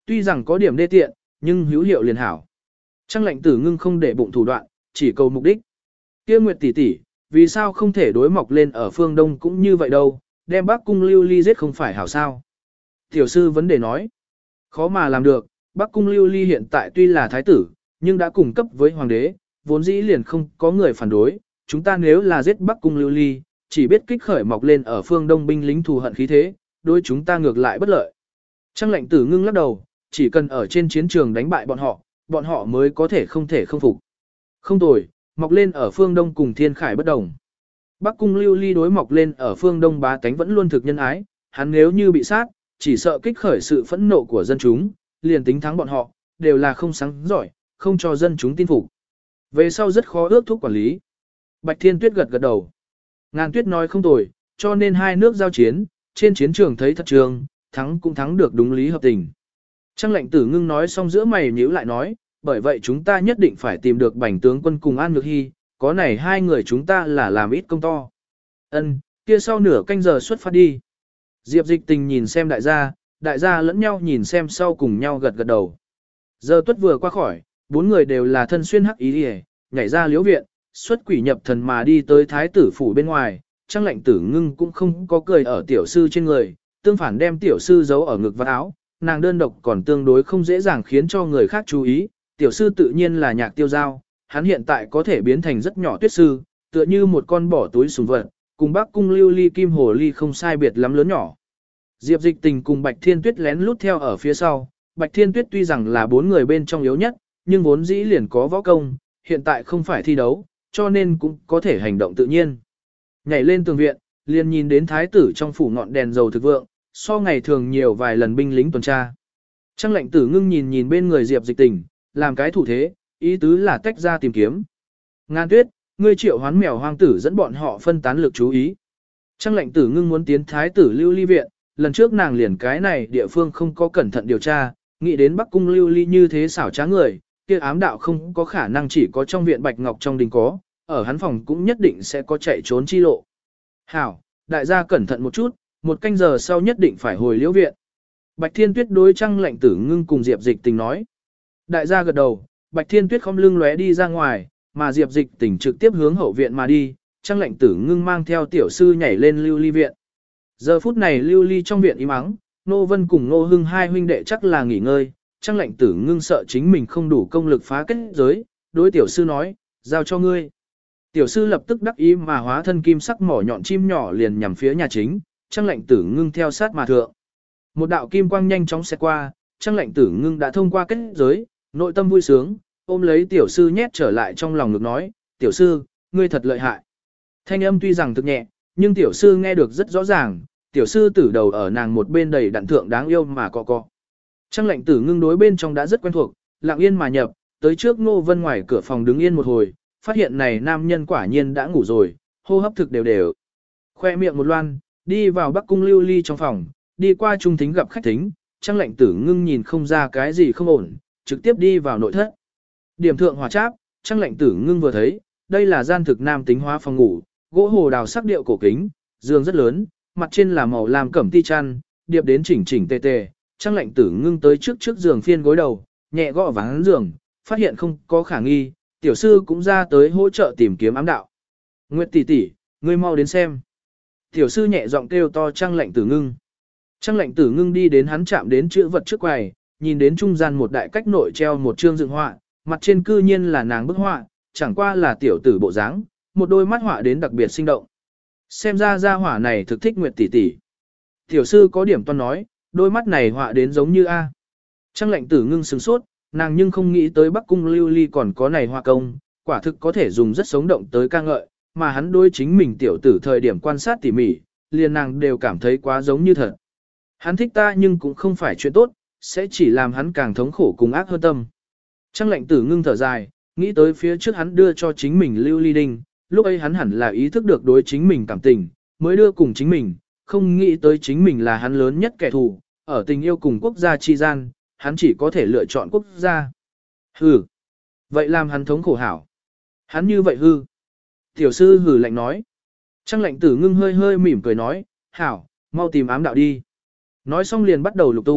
Tuy rằng có điểm đê tiện, nhưng hữu hiệu liền hảo. Trang lệnh tử ngưng không để bụng thủ đoạn, chỉ cầu mục đích. Kia Nguyệt tỷ tỷ, vì sao không thể đối mọc lên ở phương Đông cũng như vậy đâu, đem Bắc Cung Lưu Ly giết không phải hảo sao? Tiểu sư vấn đề nói, khó mà làm được, Bắc Cung Lưu Ly hiện tại tuy là thái tử, nhưng đã cùng cấp với hoàng đế, vốn dĩ liền không có người phản đối, chúng ta nếu là giết Bắc Cung Lưu Ly, chỉ biết kích khởi mọc lên ở phương Đông binh lính thù hận khí thế, đối chúng ta ngược lại bất lợi. Trang lệnh tử ngưng lắc đầu, chỉ cần ở trên chiến trường đánh bại bọn họ mới có thể không phục. Không tồi, mọc lên ở phương Đông cùng thiên khải bất đồng. Bắc Cung Lưu Ly đối mọc lên ở phương Đông bá tánh vẫn luôn thực nhân ái, hắn nếu như bị sát, chỉ sợ kích khởi sự phẫn nộ của dân chúng, liền tính thắng bọn họ, đều là không sáng giỏi, không cho dân chúng tin phục. Về sau rất khó ước thúc quản lý. Bạch Thiên Tuyết gật đầu. Ngàn Tuyết nói không tồi, cho nên hai nước giao chiến, trên chiến trường thấy thật trường, thắng cũng thắng được đúng lý hợp tình. Trang lệnh tử ngưng nói xong giữa mày nhíu lại nói, bởi vậy chúng ta nhất định phải tìm được Bành tướng quân cùng An Nhược Hy, có này hai người chúng ta là làm ít công to. Ân, kia sau nửa canh giờ xuất phát đi. Diệp Dịch Tình nhìn xem đại gia lẫn nhau nhìn xem sau cùng nhau gật gật đầu. Giờ tuất vừa qua khỏi, bốn người đều là thân xuyên hắc ý hề, nhảy ra liễu viện, xuất quỷ nhập thần mà đi tới thái tử phủ bên ngoài, Trang lệnh tử ngưng cũng không có cười ở tiểu sư trên người, tương phản đem tiểu sư giấu ở ngực và áo, nàng đơn độc còn tương đối không dễ dàng khiến cho người khác chú ý, tiểu sư tự nhiên là Nhạc Tiêu Giao, hắn hiện tại có thể biến thành rất nhỏ tuyết sư, tựa như một con bỏ túi sùng vật, cùng Bắc Cung Lưu Ly Kim Hồ Ly không sai biệt lắm lớn nhỏ. Diệp Dịch Tình cùng Bạch Thiên Tuyết lén lút theo ở phía sau, Bạch Thiên Tuyết tuy rằng là bốn người bên trong yếu nhất, nhưng vốn dĩ liền có võ công, hiện tại không phải thi đấu, cho nên cũng có thể hành động tự nhiên. Nhảy lên tường viện, liền nhìn đến thái tử trong phủ ngọn đèn dầu thực vượng, so ngày thường nhiều vài lần binh lính tuần tra. Trang lệnh tử ngưng nhìn bên người Diệp Dịch Tình, làm cái thủ thế, ý tứ là tách ra tìm kiếm. Ngàn Tuyết, ngươi triệu hoán mèo hoang tử dẫn bọn họ phân tán lực chú ý. Trang lệnh tử ngưng muốn tiến thái tử Lưu Ly viện, lần trước nàng liền cái này địa phương không có cẩn thận điều tra, nghĩ đến Bắc Cung Lưu Ly như thế xảo trá người, kia ám đạo không có khả năng chỉ có trong viện Bạch Ngọc trong đình có, ở hắn phòng cũng nhất định sẽ có chạy trốn chi lộ. Hảo, đại gia cẩn thận một chút, một canh giờ sau nhất định phải hồi liễu viện. Bạch Thiên Tuyết đối Trang lệnh tử ngưng cùng Diệp Dịch Tình nói. Đại gia gật đầu, Bạch Thiên Tuyết không lưng lóe đi ra ngoài, mà Diệp Dịch Tình trực tiếp hướng hậu viện mà đi, Trang lệnh tử ngưng mang theo tiểu sư nhảy lên Lưu Ly viện. Giờ phút này Lưu Ly trong viện im ắng, Nô Vân cùng Nô Hưng hai huynh đệ chắc là nghỉ ngơi, Trang lệnh tử ngưng sợ chính mình không đủ công lực phá kết giới, đối tiểu sư nói, giao cho ngươi. Tiểu sư lập tức đắc ý mà hóa thân kim sắc mỏ nhọn chim nhỏ liền nhằm phía nhà chính, Trang lệnh tử ngưng theo sát mà thượng. Một đạo kim quang nhanh chóng xẹt qua, Trang lệnh tử ngưng đã thông qua kết giới, nội tâm vui sướng, ôm lấy tiểu sư nhét trở lại trong lòng ngực nói, tiểu sư, ngươi thật lợi hại. Thanh âm tuy rằng thực nhẹ, nhưng tiểu sư nghe được rất rõ ràng, tiểu sư tử đầu ở nàng một bên đầy đặn thượng đáng yêu mà cọ. Trang lệnh tử ngưng đối bên trong đã rất quen thuộc, lặng yên mà nhập, tới trước Ngô Vân ngoài cửa phòng đứng yên một hồi, phát hiện này nam nhân quả nhiên đã ngủ rồi, hô hấp thực đều đều. Khoe miệng một loan, đi vào Bắc Cung Lưu Ly trong phòng, đi qua trung thính gặp khách thính, Trang lệnh tử ngưng nhìn không ra cái gì không ổn, trực tiếp đi vào nội thất. Điểm thượng hỏa cháp, Trang lệnh tử ngưng vừa thấy, đây là gian thực nam tính hóa phòng ngủ, gỗ hồ đào sắc điệu cổ kính, giường rất lớn, mặt trên là màu làm cẩm ti chăn, điệp đến chỉnh chỉnh tề tề. Trang lệnh tử ngưng tới trước giường phiên gối đầu, nhẹ gõ ván giường, phát hiện không có khả nghi, tiểu sư cũng ra tới hỗ trợ tìm kiếm ám đạo. Nguyệt tỷ tỷ, ngươi mau đến xem. Tiểu sư nhẹ giọng kêu to Trang lệnh tử ngưng. Trang lệnh tử ngưng đi đến hắn chạm đến chữ vật trước quầy, nhìn đến trung gian một đại cách nội treo một chương dựng họa, mặt trên cư nhiên là nàng bức họa, chẳng qua là tiểu tử bộ dáng, một đôi mắt họa đến đặc biệt sinh động. Xem ra gia hỏa này thực thích Nguyệt tỷ tỷ. Tiểu sư có điểm toan nói, đôi mắt này họa đến giống như A. Trang lệnh tử ngưng sửng sốt, nàng nhưng không nghĩ tới Bắc Cung Lưu Ly còn có này họa công, quả thực có thể dùng rất sống động tới ca ngợi, mà hắn đối chính mình tiểu tử thời điểm quan sát tỉ mỉ, liền nàng đều cảm thấy quá giống như thật. Hắn thích ta nhưng cũng không phải chuyện tốt, sẽ chỉ làm hắn càng thống khổ cùng ác hơn tâm. Trang lệnh tử ngưng thở dài, nghĩ tới phía trước hắn đưa cho chính mình Lưu Ly Đinh, lúc ấy hắn hẳn là ý thức được đối chính mình cảm tình, mới đưa cùng chính mình, không nghĩ tới chính mình là hắn lớn nhất kẻ thù, ở tình yêu cùng quốc gia chi gian, hắn chỉ có thể lựa chọn quốc gia. Hừ, vậy làm hắn thống khổ hảo. Hắn như vậy hư. Tiểu sư hừ lạnh nói. Trang lệnh tử ngưng hơi hơi mỉm cười nói, hảo, mau tìm ám đạo đi. Nói xong liền bắt đầu lục tung,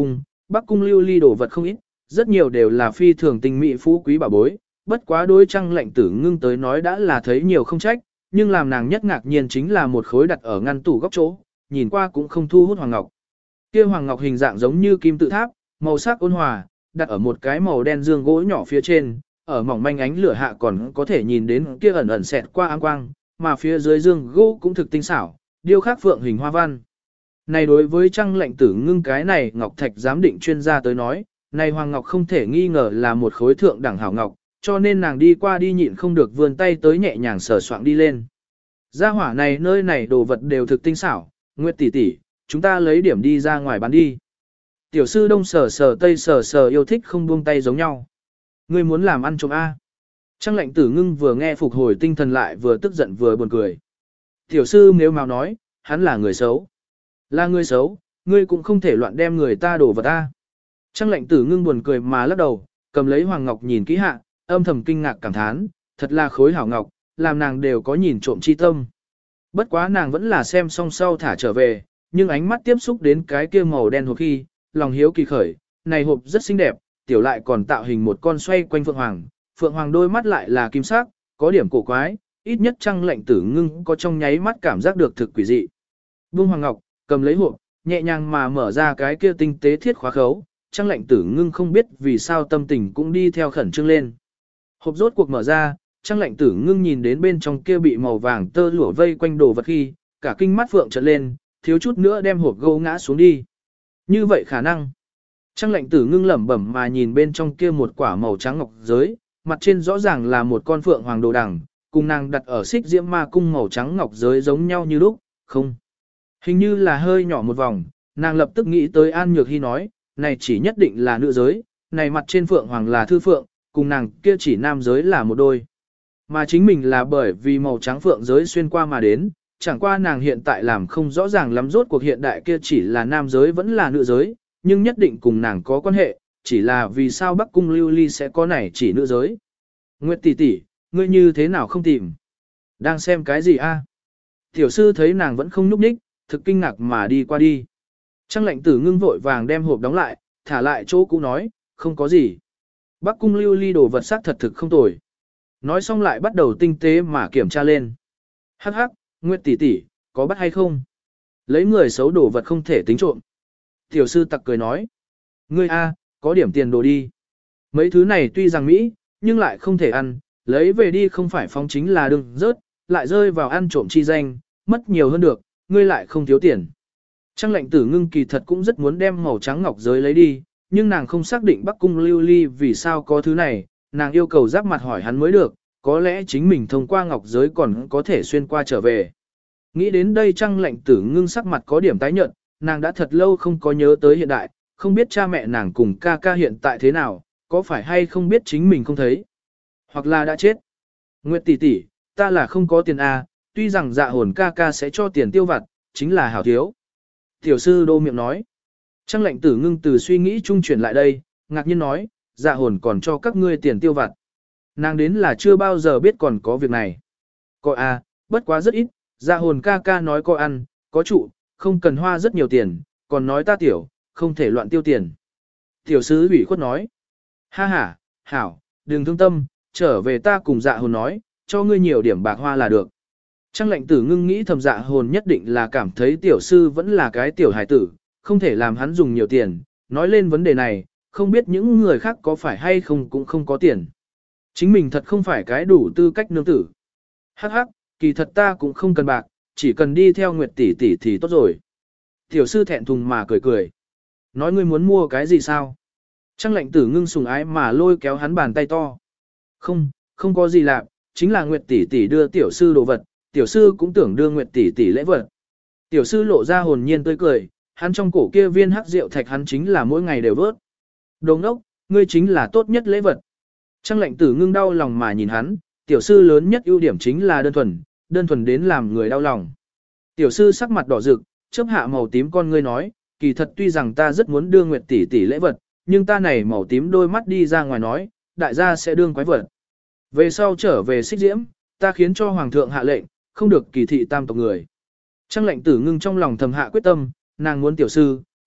Bắc cung lưu ly đồ vật không ít, rất nhiều đều là phi thường tinh mỹ phú quý bảo bối, bất quá đối Trang Lệnh Tử Ngưng tới nói đã là thấy nhiều không trách, nhưng làm nàng nhất ngạc nhiên chính là một khối đặt ở ngăn tủ góc chỗ, nhìn qua cũng không thu hút hoàng ngọc. Kia hoàng ngọc hình dạng giống như kim tự tháp, màu sắc ôn hòa, đặt ở một cái màu đen dương gỗ nhỏ phía trên, ở mỏng manh ánh lửa hạ còn có thể nhìn đến kia ẩn ẩn xẹt qua áng quang, mà phía dưới dương gỗ cũng thực tinh xảo, điêu khắc phượng hình hoa văn. Này đối với Trang Lệnh Tử Ngưng cái này ngọc thạch giám định chuyên gia tới nói, này hoàng ngọc không thể nghi ngờ là một khối thượng đẳng hảo ngọc, cho nên nàng đi qua đi nhịn không được vươn tay tới nhẹ nhàng sờ soạng đi lên. Gia hỏa này nơi này đồ vật đều thực tinh xảo, Nguyệt tỷ tỷ, chúng ta lấy điểm đi ra ngoài bán đi. Tiểu sư đông sờ sờ tây sờ sờ yêu thích không buông tay giống nhau. Ngươi muốn làm ăn trộm A. Trang Lệnh Tử Ngưng vừa nghe phục hồi tinh thần lại vừa tức giận vừa buồn cười. Tiểu sư nếu mau nói, hắn là người xấu. Là người xấu, ngươi cũng không thể loạn đem người ta đổ vật ta. Trang Lệnh Tử Ngưng buồn cười mà lắc đầu, cầm lấy hoàng ngọc nhìn kỹ hạ, âm thầm kinh ngạc cảm thán, thật là khối hảo ngọc, làm nàng đều có nhìn trộm chi tâm. Bất quá nàng vẫn là xem xong sau thả trở về, nhưng ánh mắt tiếp xúc đến cái kia màu đen hộp khi, lòng hiếu kỳ khởi, này hộp rất xinh đẹp, tiểu lại còn tạo hình một con xoay quanh phượng hoàng đôi mắt lại là kim sắc, có điểm cổ quái, ít nhất Trang Lệnh Tử Ngưng có trong nháy mắt cảm giác được thực quỷ dị. Buông hoàng ngọc, cầm lấy hộp, nhẹ nhàng mà mở ra cái kia tinh tế thiết khóa khấu, Trang Lệnh Tử Ngưng không biết vì sao tâm tình cũng đi theo khẩn trương lên. Hộp rốt cuộc mở ra, Trang Lệnh Tử Ngưng nhìn đến bên trong kia bị màu vàng tơ lụa vây quanh đồ vật khi, cả kinh mắt phượng trợn lên, thiếu chút nữa đem hộp gỗ ngã xuống đi. Như vậy khả năng. Trang Lệnh Tử Ngưng lẩm bẩm mà nhìn bên trong kia một quả màu trắng ngọc giới, mặt trên rõ ràng là một con phượng hoàng đồ đằng, cùng nàng đặt ở xích diễm ma cung màu trắng ngọc giới giống nhau như lúc, không. Hình như là hơi nhỏ một vòng, nàng lập tức nghĩ tới An Nhược Hy nói, này chỉ nhất định là nữ giới, này mặt trên phượng hoàng là thư phượng, cùng nàng kia chỉ nam giới là một đôi. Mà chính mình là bởi vì màu trắng phượng giới xuyên qua mà đến, chẳng qua nàng hiện tại làm không rõ ràng lắm rốt cuộc hiện đại kia chỉ là nam giới vẫn là nữ giới, nhưng nhất định cùng nàng có quan hệ, chỉ là vì sao Bắc Cung Lưu Ly sẽ có này chỉ nữ giới. Nguyệt tỷ tỷ, ngươi như thế nào không tìm? Đang xem cái gì a? Tiểu sư thấy nàng vẫn không nhúc nhích, thực kinh ngạc mà đi qua đi. Trang Lệnh Tử Ngưng vội vàng đem hộp đóng lại, thả lại chỗ cũ nói, không có gì. Bắc Cung Lưu Ly đồ vật sắc thật thực không tồi. Nói xong lại bắt đầu tinh tế mà kiểm tra lên. Hắc hắc, Nguyệt tỷ tỷ, có bắt hay không? Lấy người xấu đồ vật không thể tính trộm. Tiểu sư tặc cười nói. Ngươi a, có điểm tiền đồ đi. Mấy thứ này tuy rằng Mỹ, nhưng lại không thể ăn, lấy về đi không phải phóng chính là đừng rớt, lại rơi vào ăn trộm chi danh, mất nhiều hơn được, ngươi lại không thiếu tiền. Trang Lệnh Tử Ngưng kỳ thật cũng rất muốn đem màu trắng ngọc giới lấy đi, nhưng nàng không xác định Bắc Cung Lưu Ly vì sao có thứ này, nàng yêu cầu giáp mặt hỏi hắn mới được, có lẽ chính mình thông qua ngọc giới còn có thể xuyên qua trở về. Nghĩ đến đây Trang Lệnh Tử Ngưng sắc mặt có điểm tái nhợt, nàng đã thật lâu không có nhớ tới hiện đại, không biết cha mẹ nàng cùng ca ca hiện tại thế nào, có phải hay không biết chính mình không thấy, hoặc là đã chết. Nguyệt tỷ tỷ, ta là không có tiền a, tuy rằng Dạ Hồn ca ca sẽ cho tiền tiêu vặt, chính là hảo thiếu. Tiểu sư đô miệng nói. Trang Lệnh Tử Ngưng từ suy nghĩ trung chuyển lại đây, ngạc nhiên nói, Dạ Hồn còn cho các ngươi tiền tiêu vặt. Nàng đến là chưa bao giờ biết còn có việc này. Có a, bất quá rất ít, Dạ Hồn ca ca nói có ăn, có trụ, không cần hoa rất nhiều tiền, còn nói ta tiểu, không thể loạn tiêu tiền. Tiểu sư ủy khuất nói. Ha ha, hảo, đừng thương tâm, trở về ta cùng Dạ Hồn nói, cho ngươi nhiều điểm bạc hoa là được. Trang Lệnh Tử Ngưng nghĩ thầm Dạ Hồn nhất định là cảm thấy tiểu sư vẫn là cái tiểu hài tử, không thể làm hắn dùng nhiều tiền, nói lên vấn đề này, không biết những người khác có phải hay không cũng không có tiền. Chính mình thật không phải cái đủ tư cách nương tử. Hắc hắc, kỳ thật ta cũng không cần bạc, chỉ cần đi theo Nguyệt tỷ tỷ thì tốt rồi. Tiểu sư thẹn thùng mà cười cười. Nói ngươi muốn mua cái gì sao? Trang Lệnh Tử Ngưng sùng ái mà lôi kéo hắn bàn tay to. Không, không có gì lạ, chính là Nguyệt tỷ tỷ đưa tiểu sư đồ vật, tiểu sư cũng tưởng đưa Nguyệt tỷ tỷ lễ vật. Tiểu sư lộ ra hồn nhiên tươi cười, hắn trong cổ kia viên hắc rượu thạch hắn chính là mỗi ngày đều vớt. Đồ ngốc, ngươi chính là tốt nhất lễ vật. Trang Lệnh Tử Ngưng đau lòng mà nhìn hắn, tiểu sư lớn nhất ưu điểm chính là đơn thuần đến làm người đau lòng. Tiểu sư sắc mặt đỏ rực, chớp hạ màu tím con ngươi nói, kỳ thật tuy rằng ta rất muốn đưa Nguyệt tỷ tỷ lễ vật, nhưng ta này màu tím đôi mắt đi ra ngoài nói, đại gia sẽ đương quái vật. Về sau trở về Xích Diễm, ta khiến cho hoàng thượng hạ lệnh, không được kỳ thị tam tộc người. Trang Lệnh Tử Ngưng trong lòng thầm hạ quyết tâm, nàng muốn tiểu sư,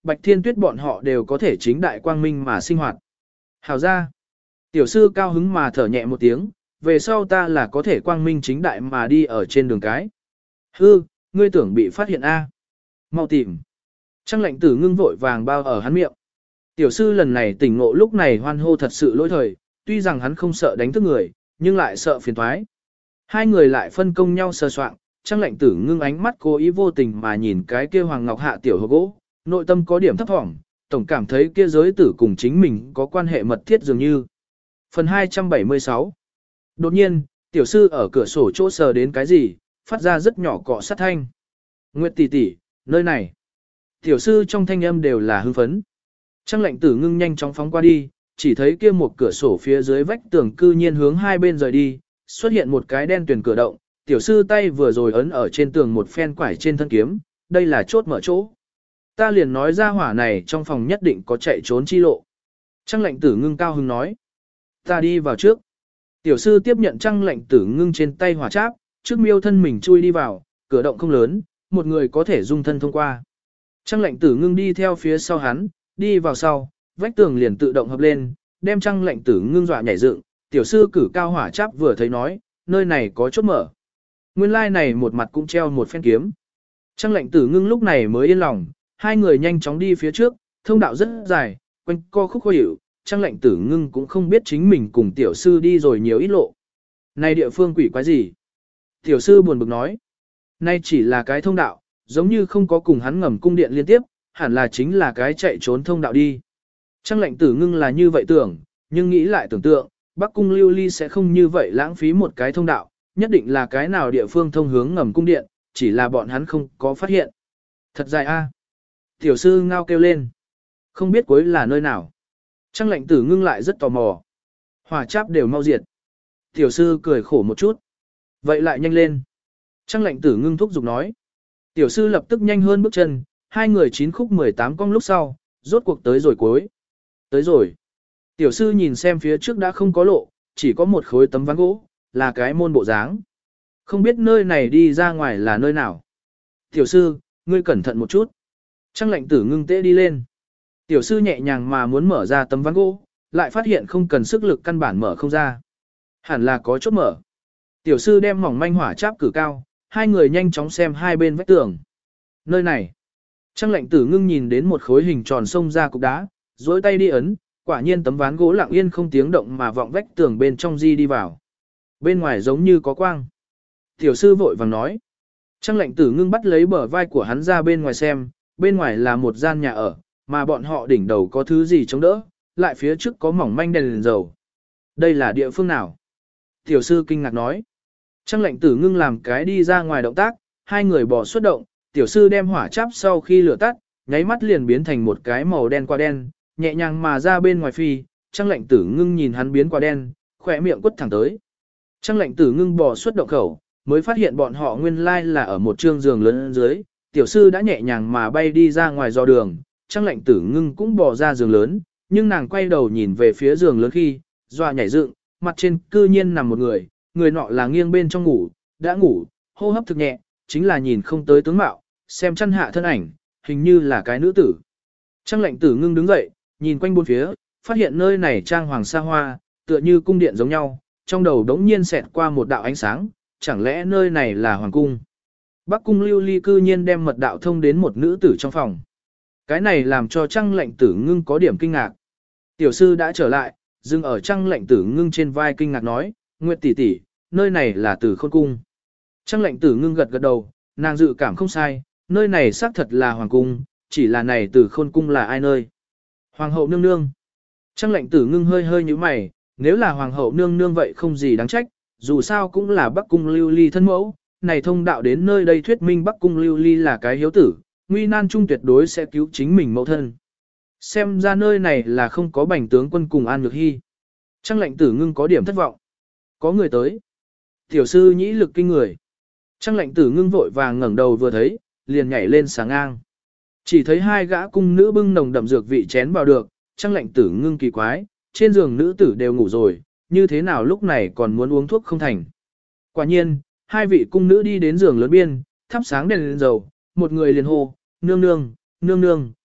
Bạch Thiên Tuyết bọn họ đều có thể chính đại quang minh mà sinh hoạt. Hảo ra, tiểu sư cao hứng mà thở nhẹ một tiếng, về sau ta là có thể quang minh chính đại mà đi ở trên đường cái. Hư, ngươi tưởng bị phát hiện A. Mau tìm. Trăng lệnh tử ngưng vội vàng bao ở hắn miệng. Tiểu sư lần này tỉnh ngộ lúc này hoan hô thật sự lỗi thời, tuy rằng hắn không sợ đánh thức người, nhưng lại sợ phiền thoái. Hai người lại phân công nhau sơ soạn, Trăng lệnh tử ngưng ánh mắt cố ý vô tình mà nhìn cái kia hoàng ngọc hạ tiểu hộp gỗ, nội tâm có điểm thấp thỏm, tổng cảm thấy kia giới tử cùng chính mình có quan hệ mật thiết dường như. Phần 276. Đột nhiên, tiểu sư ở cửa sổ chỗ sờ đến cái gì, phát ra rất nhỏ cọ sát thanh. Nguyệt tỷ tỷ, nơi này. Tiểu sư trong thanh âm đều là hưng phấn. Trăng lệnh tử ngưng nhanh chóng phóng qua đi, chỉ thấy kia một cửa sổ phía dưới vách tường cư nhiên hướng hai bên rời đi, xuất hiện một cái đen tuyển cửa động. Tiểu sư tay vừa rồi ấn ở trên tường một phen quải trên thân kiếm, đây là chốt mở chỗ. Ta liền nói ra hỏa này trong phòng nhất định có chạy trốn chi lộ. Trăng lệnh tử ngưng cao hứng nói. Ta đi vào trước. Tiểu sư tiếp nhận trăng lệnh tử ngưng trên tay hỏa cháp, trước miêu thân mình chui đi vào, cửa động không lớn, một người có thể dung thân thông qua. Trăng lệnh tử ngưng đi theo phía sau hắn, đi vào sau, vách tường liền tự động hợp lên, đem trăng lệnh tử ngưng dọa nhảy dựng. Tiểu sư cử cao hỏa cháp vừa thấy nói, nơi này có chốt mở. Nguyên lai này một mặt cũng treo một phen kiếm. Trăng lệnh tử ngưng lúc này mới yên lòng, hai người nhanh chóng đi phía trước, thông đạo rất dài, quanh co khúc khó hiểu, Trăng lệnh tử ngưng cũng không biết chính mình cùng tiểu sư đi rồi nhiều ít lộ. Này địa phương quỷ quái gì? Tiểu sư buồn bực nói. Nay chỉ là cái thông đạo, giống như không có cùng hắn ngầm cung điện liên tiếp, hẳn là chính là cái chạy trốn thông đạo đi. Trăng lệnh tử ngưng là như vậy tưởng, nhưng nghĩ lại tưởng tượng, Bắc cung Lưu Ly sẽ không như vậy lãng phí một cái thông đạo, nhất định là cái nào địa phương thông hướng ngầm cung điện, chỉ là bọn hắn không có phát hiện. Thật dài a. Tiểu sư ngao kêu lên. Không biết cuối là nơi nào. Trăng lệnh tử ngưng lại rất tò mò. Hỏa cháp đều mau diệt. Tiểu sư cười khổ một chút. Vậy lại nhanh lên. Trăng lệnh tử ngưng thúc giục nói. Tiểu sư lập tức nhanh hơn bước chân, hai người 9 khúc 18 cong lúc sau, rốt cuộc tới rồi cuối. Tới rồi. Tiểu sư nhìn xem phía trước đã không có lộ, chỉ có một khối tấm ván gỗ, là cái môn bộ dáng. Không biết nơi này đi ra ngoài là nơi nào. Tiểu sư, ngươi cẩn thận một chút. Trăng lệnh tử ngưng tễ đi lên. Tiểu sư nhẹ nhàng mà muốn mở ra tấm ván gỗ, lại phát hiện không cần sức lực căn bản mở không ra. Hẳn là có chốt mở. Tiểu sư đem mỏng manh hỏa cháp cử cao, hai người nhanh chóng xem hai bên vách tường. Nơi này. Trăng lệnh tử ngưng nhìn đến một khối hình tròn xông ra cục đá, dối tay đi ấn, quả nhiên tấm ván gỗ lặng yên không tiếng động mà vọng vách tường bên trong di đi vào. Bên ngoài giống như có quang. Tiểu sư vội vàng nói. Trăng lệnh tử ngưng bắt lấy bờ vai của hắn ra bên ngoài xem, bên ngoài là một gian nhà ở, mà bọn họ đỉnh đầu có thứ gì chống đỡ, lại phía trước có mỏng manh đèn dầu. Đây là địa phương nào? Tiểu sư kinh ngạc nói. Trăng lệnh tử ngưng làm cái đi ra ngoài động tác, hai người bỏ xuất động, tiểu sư đem hỏa cháp sau khi lửa tắt, nháy mắt liền biến thành một cái màu đen qua đen, nhẹ nhàng mà ra bên ngoài phi, Trăng lệnh tử ngưng nhìn hắn biến qua đen, khỏe miệng quất thẳng tới. Trăng lệnh tử ngưng bỏ xuất động khẩu, mới phát hiện bọn họ nguyên lai là ở một trương giường lớn dưới, tiểu sư đã nhẹ nhàng mà bay đi ra ngoài do đường, Trăng lệnh tử ngưng cũng bỏ ra giường lớn, nhưng nàng quay đầu nhìn về phía giường lớn khi, dọa nhảy dựng, mặt trên cư nhiên nằm một người, người nọ là nghiêng bên trong ngủ, đã ngủ, hô hấp thực nhẹ, chính là nhìn không tới tướng mạo, xem chăn hạ thân ảnh, hình như là cái nữ tử. Trăng lệnh tử ngưng đứng dậy, nhìn quanh bốn phía, phát hiện nơi này trang hoàng xa hoa, tựa như cung điện giống nhau, trong đầu đống nhiên xẹt qua một đạo ánh sáng, chẳng lẽ nơi này là hoàng cung. Bắc cung Lưu Ly cư nhiên đem mật đạo thông đến một nữ tử trong phòng. Cái này làm cho Trăng lệnh tử ngưng có điểm kinh ngạc. Tiểu sư đã trở lại, dừng ở Trăng lệnh tử ngưng trên vai kinh ngạc nói, Nguyệt tỷ tỷ, nơi này là Tử Khôn cung. Trăng lệnh tử ngưng gật gật đầu, nàng dự cảm không sai, nơi này xác thật là hoàng cung, chỉ là này Tử Khôn cung là ai nơi? Hoàng hậu nương nương. Trăng lệnh tử ngưng hơi hơi như mày, nếu là hoàng hậu nương nương vậy không gì đáng trách, dù sao cũng là Bắc cung Lưu Ly thân mẫu, này thông đạo đến nơi đây thuyết minh Bắc cung Lưu Ly là cái hiếu tử, nguy nan chung tuyệt đối sẽ cứu chính mình mẫu thân. Xem ra nơi này là không có bành tướng quân cùng An Nhược Hy. Trăng lệnh tử ngưng có điểm thất vọng. Có người tới. Tiểu sư nhĩ lực kinh người. Trăng lệnh tử ngưng vội vàng ngẩng đầu vừa thấy, liền nhảy lên sáng ngang. Chỉ thấy hai gã cung nữ bưng nồng đậm dược vị chén vào được, Trăng lệnh tử ngưng kỳ quái, trên giường nữ tử đều ngủ rồi, như thế nào lúc này còn muốn uống thuốc không thành. Quả nhiên, hai vị cung nữ đi đến giường lớn biên, thắp sáng đèn lên dầu, một người liền hô, nương nương, nương nương,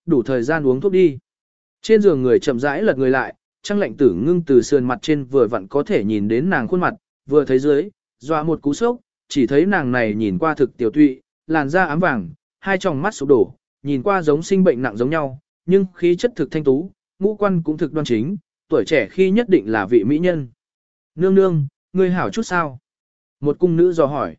đủ thời gian uống thuốc đi. Trên giường người chậm rãi lật người lại, Trang Lệnh Tử Ngưng từ sườn mặt trên vừa vặn có thể nhìn đến nàng khuôn mặt, vừa thấy dưới, dọa một cú sốc, chỉ thấy nàng này nhìn qua thực tiểu tụy, làn da ám vàng, hai tròng mắt sụp đổ, nhìn qua giống sinh bệnh nặng giống nhau, nhưng khí chất thực thanh tú, ngũ quan cũng thực đoan chính, tuổi trẻ khi nhất định là vị mỹ nhân. Nương nương, ngươi hảo chút sao? Một cung nữ dò hỏi.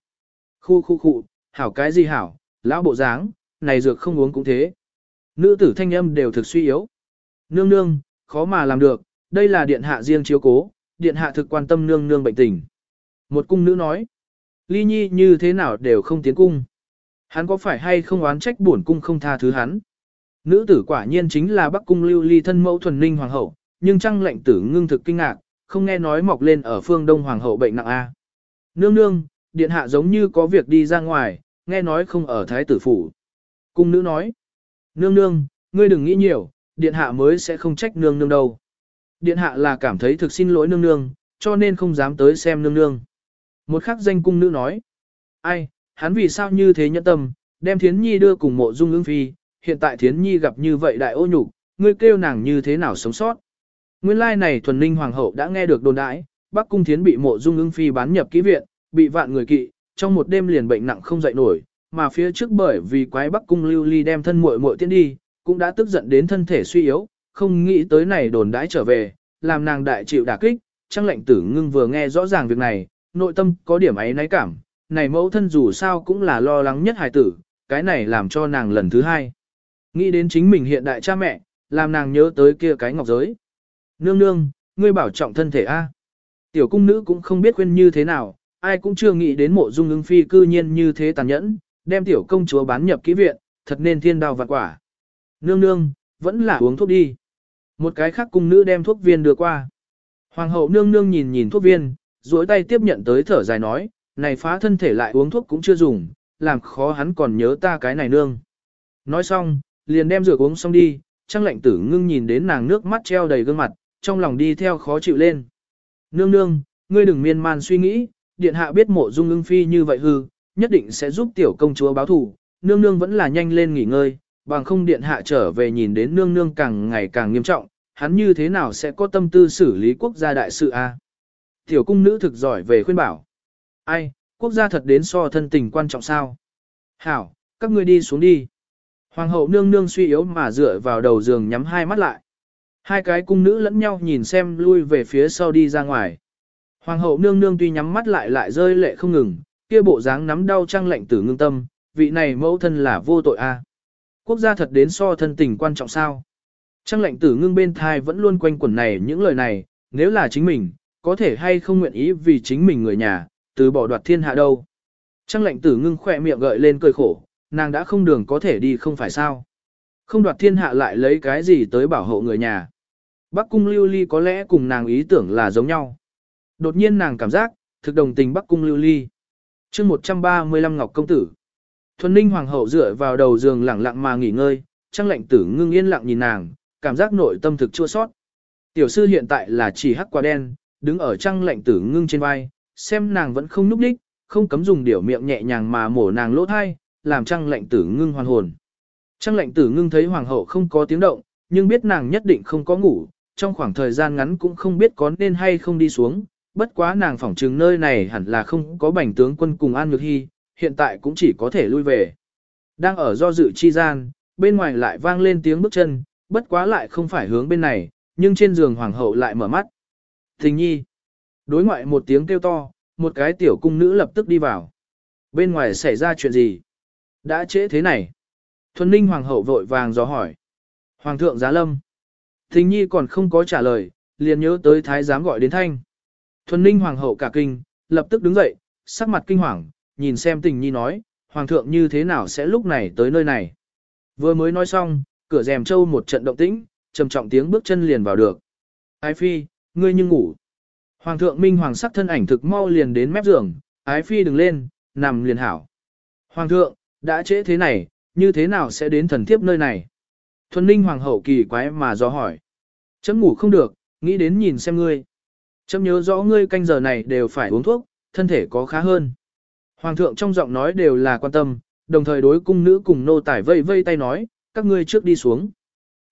Khu, hảo cái gì hảo, lão bộ dáng, này dược không uống cũng thế. Nữ tử thanh âm đều thực suy yếu. Nương nương, khó mà làm được, đây là điện hạ riêng chiếu cố, điện hạ thực quan tâm nương nương bệnh tình. Một cung nữ nói. Ly Nhi như thế nào đều không tiến cung. Hắn có phải hay không oán trách bổn cung không tha thứ hắn? Nữ tử quả nhiên chính là Bắc cung Lưu Ly thân mẫu Thuần Ninh hoàng hậu, nhưng Trang Lệnh Tử Ngưng thực kinh ngạc, không nghe nói mọc lên ở phương Đông hoàng hậu bệnh nặng a. Nương nương, điện hạ giống như có việc đi ra ngoài, nghe nói không ở thái tử phủ. Cung nữ nói. Nương nương, ngươi đừng nghĩ nhiều, điện hạ mới sẽ không trách nương nương đâu. Điện hạ là cảm thấy thực xin lỗi nương nương, cho nên không dám tới xem nương nương. Một khắc danh cung nữ nói. Ai, hắn vì sao như thế nhẫn tâm, đem Thiến Nhi đưa cùng Mộ Dung Ưng Phi, hiện tại Thiến Nhi gặp như vậy đại ô nhục, ngươi kêu nàng như thế nào sống sót. Nguyên lai này Thuần Ninh hoàng hậu đã nghe được đồn đãi, Bắc cung Thiến bị Mộ Dung Ưng Phi bán nhập ký viện, bị vạn người kỵ, trong một đêm liền bệnh nặng không dậy nổi, mà phía trước bởi vì quái Bắc cung Lưu Ly đem thân muội muội tiến đi, cũng đã tức giận đến thân thể suy yếu, không nghĩ tới này đồn đãi trở về, làm nàng đại chịu đả kích. Trang Lệnh Tử Ngưng vừa nghe rõ ràng việc này, nội tâm có điểm ấy náy cảm, này mẫu thân dù sao cũng là lo lắng nhất hài tử, cái này làm cho nàng lần thứ hai. Nghĩ đến chính mình hiện đại cha mẹ, làm nàng nhớ tới kia cái ngọc giới. Nương nương, ngươi bảo trọng thân thể a. Tiểu cung nữ cũng không biết khuyên như thế nào, ai cũng chưa nghĩ đến Mộ Dung Ưng Phi cư nhiên như thế tàn nhẫn, đem tiểu công chúa bán nhập kỹ viện, thật nên thiên đao vạn quả. Nương nương, vẫn là uống thuốc đi. Một cái khác cung nữ đem thuốc viên đưa qua. Hoàng hậu nương nương nhìn nhìn thuốc viên, duỗi tay tiếp nhận tới thở dài nói, này phá thân thể lại uống thuốc cũng chưa dùng, làm khó hắn còn nhớ ta cái này nương. Nói xong, liền đem dược uống xong đi, Trang Lệnh Tử Ngưng nhìn đến nàng nước mắt treo đầy gương mặt, trong lòng đi theo khó chịu lên. Nương nương, ngươi đừng miên man suy nghĩ, điện hạ biết Mộ Dung Ưng Phi như vậy hư, nhất định sẽ giúp tiểu công chúa báo thù, nương nương vẫn là nhanh lên nghỉ ngơi, bằng không điện hạ trở về nhìn đến nương nương càng ngày càng nghiêm trọng, hắn như thế nào sẽ có tâm tư xử lý quốc gia đại sự a? Tiểu cung nữ thực giỏi về khuyên bảo. Ai, quốc gia thật đến so thân tình quan trọng sao? Hảo, các ngươi đi xuống đi. Hoàng hậu nương nương suy yếu mà dựa vào đầu giường nhắm hai mắt lại. Hai cái cung nữ lẫn nhau nhìn xem lui về phía sau đi ra ngoài. Hoàng hậu nương nương tuy nhắm mắt lại lại rơi lệ không ngừng, kia bộ dáng nắm đau Trang Lệnh Tử Ngưng tâm, vị này mẫu thân là vô tội a. Quốc gia thật đến so thân tình quan trọng sao? Trang Lệnh Tử Ngưng bên thai vẫn luôn quanh quẩn này những lời này, nếu là chính mình, có thể hay không nguyện ý vì chính mình người nhà, từ bỏ đoạt thiên hạ đâu. Trang Lệnh Tử Ngưng khỏe miệng gợi lên cười khổ, nàng đã không đường có thể đi không phải sao. Không đoạt thiên hạ lại lấy cái gì tới bảo hộ người nhà. Bắc cung Lưu Ly có lẽ cùng nàng ý tưởng là giống nhau. Đột nhiên nàng cảm giác, thực đồng tình Bắc cung Lưu Ly. chương 135 Ngọc Công Tử. Thuần Ninh Hoàng hậu dựa vào đầu giường lặng lặng mà nghỉ ngơi, Trang Lệnh Tử Ngưng yên lặng nhìn nàng, cảm giác nội tâm thực chua sót. Tiểu sư hiện tại là chỉ hắc quả đen, đứng ở Trang Lệnh Tử Ngưng trên vai, xem nàng vẫn không núp đích, không cấm dùng điểu miệng nhẹ nhàng mà mổ nàng lỗ thai, làm Trang Lệnh Tử Ngưng hoàn hồn. Trang Lệnh Tử Ngưng thấy Hoàng hậu không có tiếng động, nhưng biết nàng nhất định không có ngủ, trong khoảng thời gian ngắn cũng không biết có nên hay không đi xuống, bất quá nàng phỏng trừng nơi này hẳn là không có Bành tướng quân cùng An Nhược Hy, hiện tại cũng chỉ có thể lui về. Đang ở do dự chi gian, bên ngoài lại vang lên tiếng bước chân, bất quá lại không phải hướng bên này, nhưng trên giường Hoàng hậu lại mở mắt. Thình nhi. Đối ngoại một tiếng kêu to, một cái tiểu cung nữ lập tức đi vào. Bên ngoài xảy ra chuyện gì? Đã trễ thế này. Thuần Ninh Hoàng hậu vội vàng dò hỏi. Hoàng thượng giá lâm. Thình nhi còn không có trả lời, liền nhớ tới thái giám gọi đến thanh. Thuần Ninh Hoàng hậu cả kinh, lập tức đứng dậy, sắc mặt kinh hoàng, nhìn xem Tình nhi nói, Hoàng thượng như thế nào sẽ lúc này tới nơi này. Vừa mới nói xong, cửa rèm trâu một trận động tĩnh, trầm trọng tiếng bước chân liền vào được. Ái phi, ngươi nhưng ngủ. Hoàng thượng minh hoàng sắc thân ảnh thực mau liền đến mép giường, ái phi đừng lên, nằm liền hảo. Hoàng thượng, đã trễ thế này, như thế nào sẽ đến thần thiếp nơi này? Thuần Ninh Hoàng hậu kỳ quái mà do hỏi. Chấm ngủ không được, nghĩ đến nhìn xem ngươi. Chấm nhớ rõ ngươi canh giờ này đều phải uống thuốc, thân thể có khá hơn. Hoàng thượng trong giọng nói đều là quan tâm, đồng thời đối cung nữ cùng nô tải vây vây tay nói, các ngươi trước đi xuống.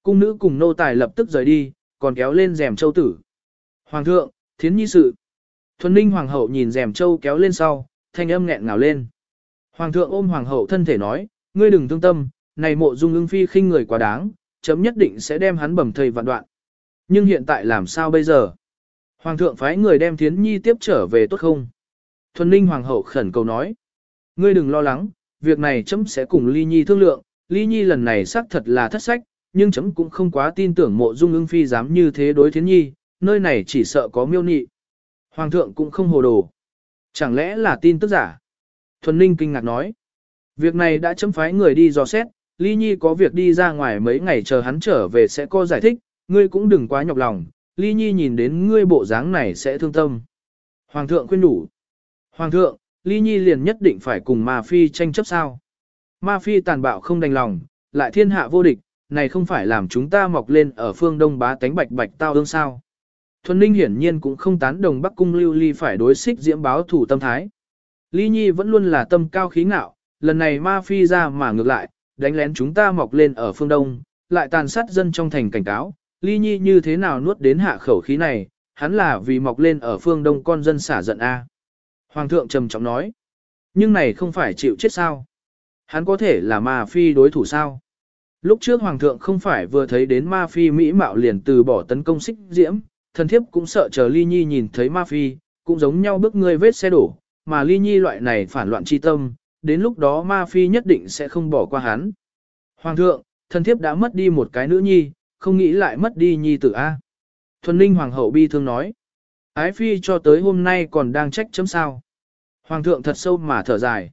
Cung nữ cùng nô tài lập tức rời đi, còn kéo lên rèm châu tử. Hoàng thượng, thiến nhi sự. Thuần ninh hoàng hậu nhìn rèm châu kéo lên sau, thanh âm nghẹn ngào lên. Hoàng thượng ôm hoàng hậu thân thể nói, ngươi đừng thương tâm, này mộ dung ưng phi khinh người quá đáng, chấm nhất định sẽ đem hắn bầm thây vạn đoạn. Nhưng hiện tại làm sao bây giờ? Hoàng thượng phái người đem thiến nhi tiếp trở về tốt không? Thuần ninh hoàng hậu khẩn cầu nói. Ngươi đừng lo lắng, việc này chấm sẽ cùng ly nhi thương lượng, ly nhi lần này xác thật là thất sách, nhưng chấm cũng không quá tin tưởng mộ dung ưng phi dám như thế đối thiến nhi, nơi này chỉ sợ có miêu nị. Hoàng thượng cũng không hồ đồ. Chẳng lẽ là tin tức giả? Thuần ninh kinh ngạc nói. Việc này đã chấm phái người đi dò xét, ly nhi có việc đi ra ngoài mấy ngày chờ hắn trở về sẽ có giải thích, ngươi cũng đừng quá nhọc lòng, ly nhi nhìn đến ngươi bộ dáng này sẽ thương tâm. Hoàng thượng khuyên đủ. Hoàng thượng, ly nhi liền nhất định phải cùng ma phi tranh chấp sao? Ma phi tàn bạo không đành lòng, lại thiên hạ vô địch, này không phải làm chúng ta mọc lên ở phương đông bá tánh bạch bạch tao ương sao? Thuần ninh hiển nhiên cũng không tán đồng Bắc Cung Lưu Ly phải đối xích diễm báo thủ tâm thái. Ly nhi vẫn luôn là tâm cao khí ngạo, lần này ma phi ra mà ngược lại, đánh lén chúng ta mọc lên ở phương đông, lại tàn sát dân trong thành cảnh cáo, ly nhi như thế nào nuốt đến hạ khẩu khí này, hắn là vì mọc lên ở phương đông con dân xả giận a. Hoàng thượng trầm trọng nói, nhưng này không phải chịu chết sao? Hắn có thể là ma phi đối thủ sao? Lúc trước hoàng thượng không phải vừa thấy đến ma phi mỹ mạo liền từ bỏ tấn công xích diễm, thần thiếp cũng sợ chờ ly nhi nhìn thấy ma phi, cũng giống nhau bước ngươi vết xe đổ, mà ly nhi loại này phản loạn chi tâm, đến lúc đó ma phi nhất định sẽ không bỏ qua hắn. Hoàng thượng, thần thiếp đã mất đi một cái nữ nhi, không nghĩ lại mất đi nhi tử A. Thuần ninh hoàng hậu bi thương nói. Ái phi cho tới hôm nay còn đang trách chấm sao. Hoàng thượng thật sâu mà thở dài.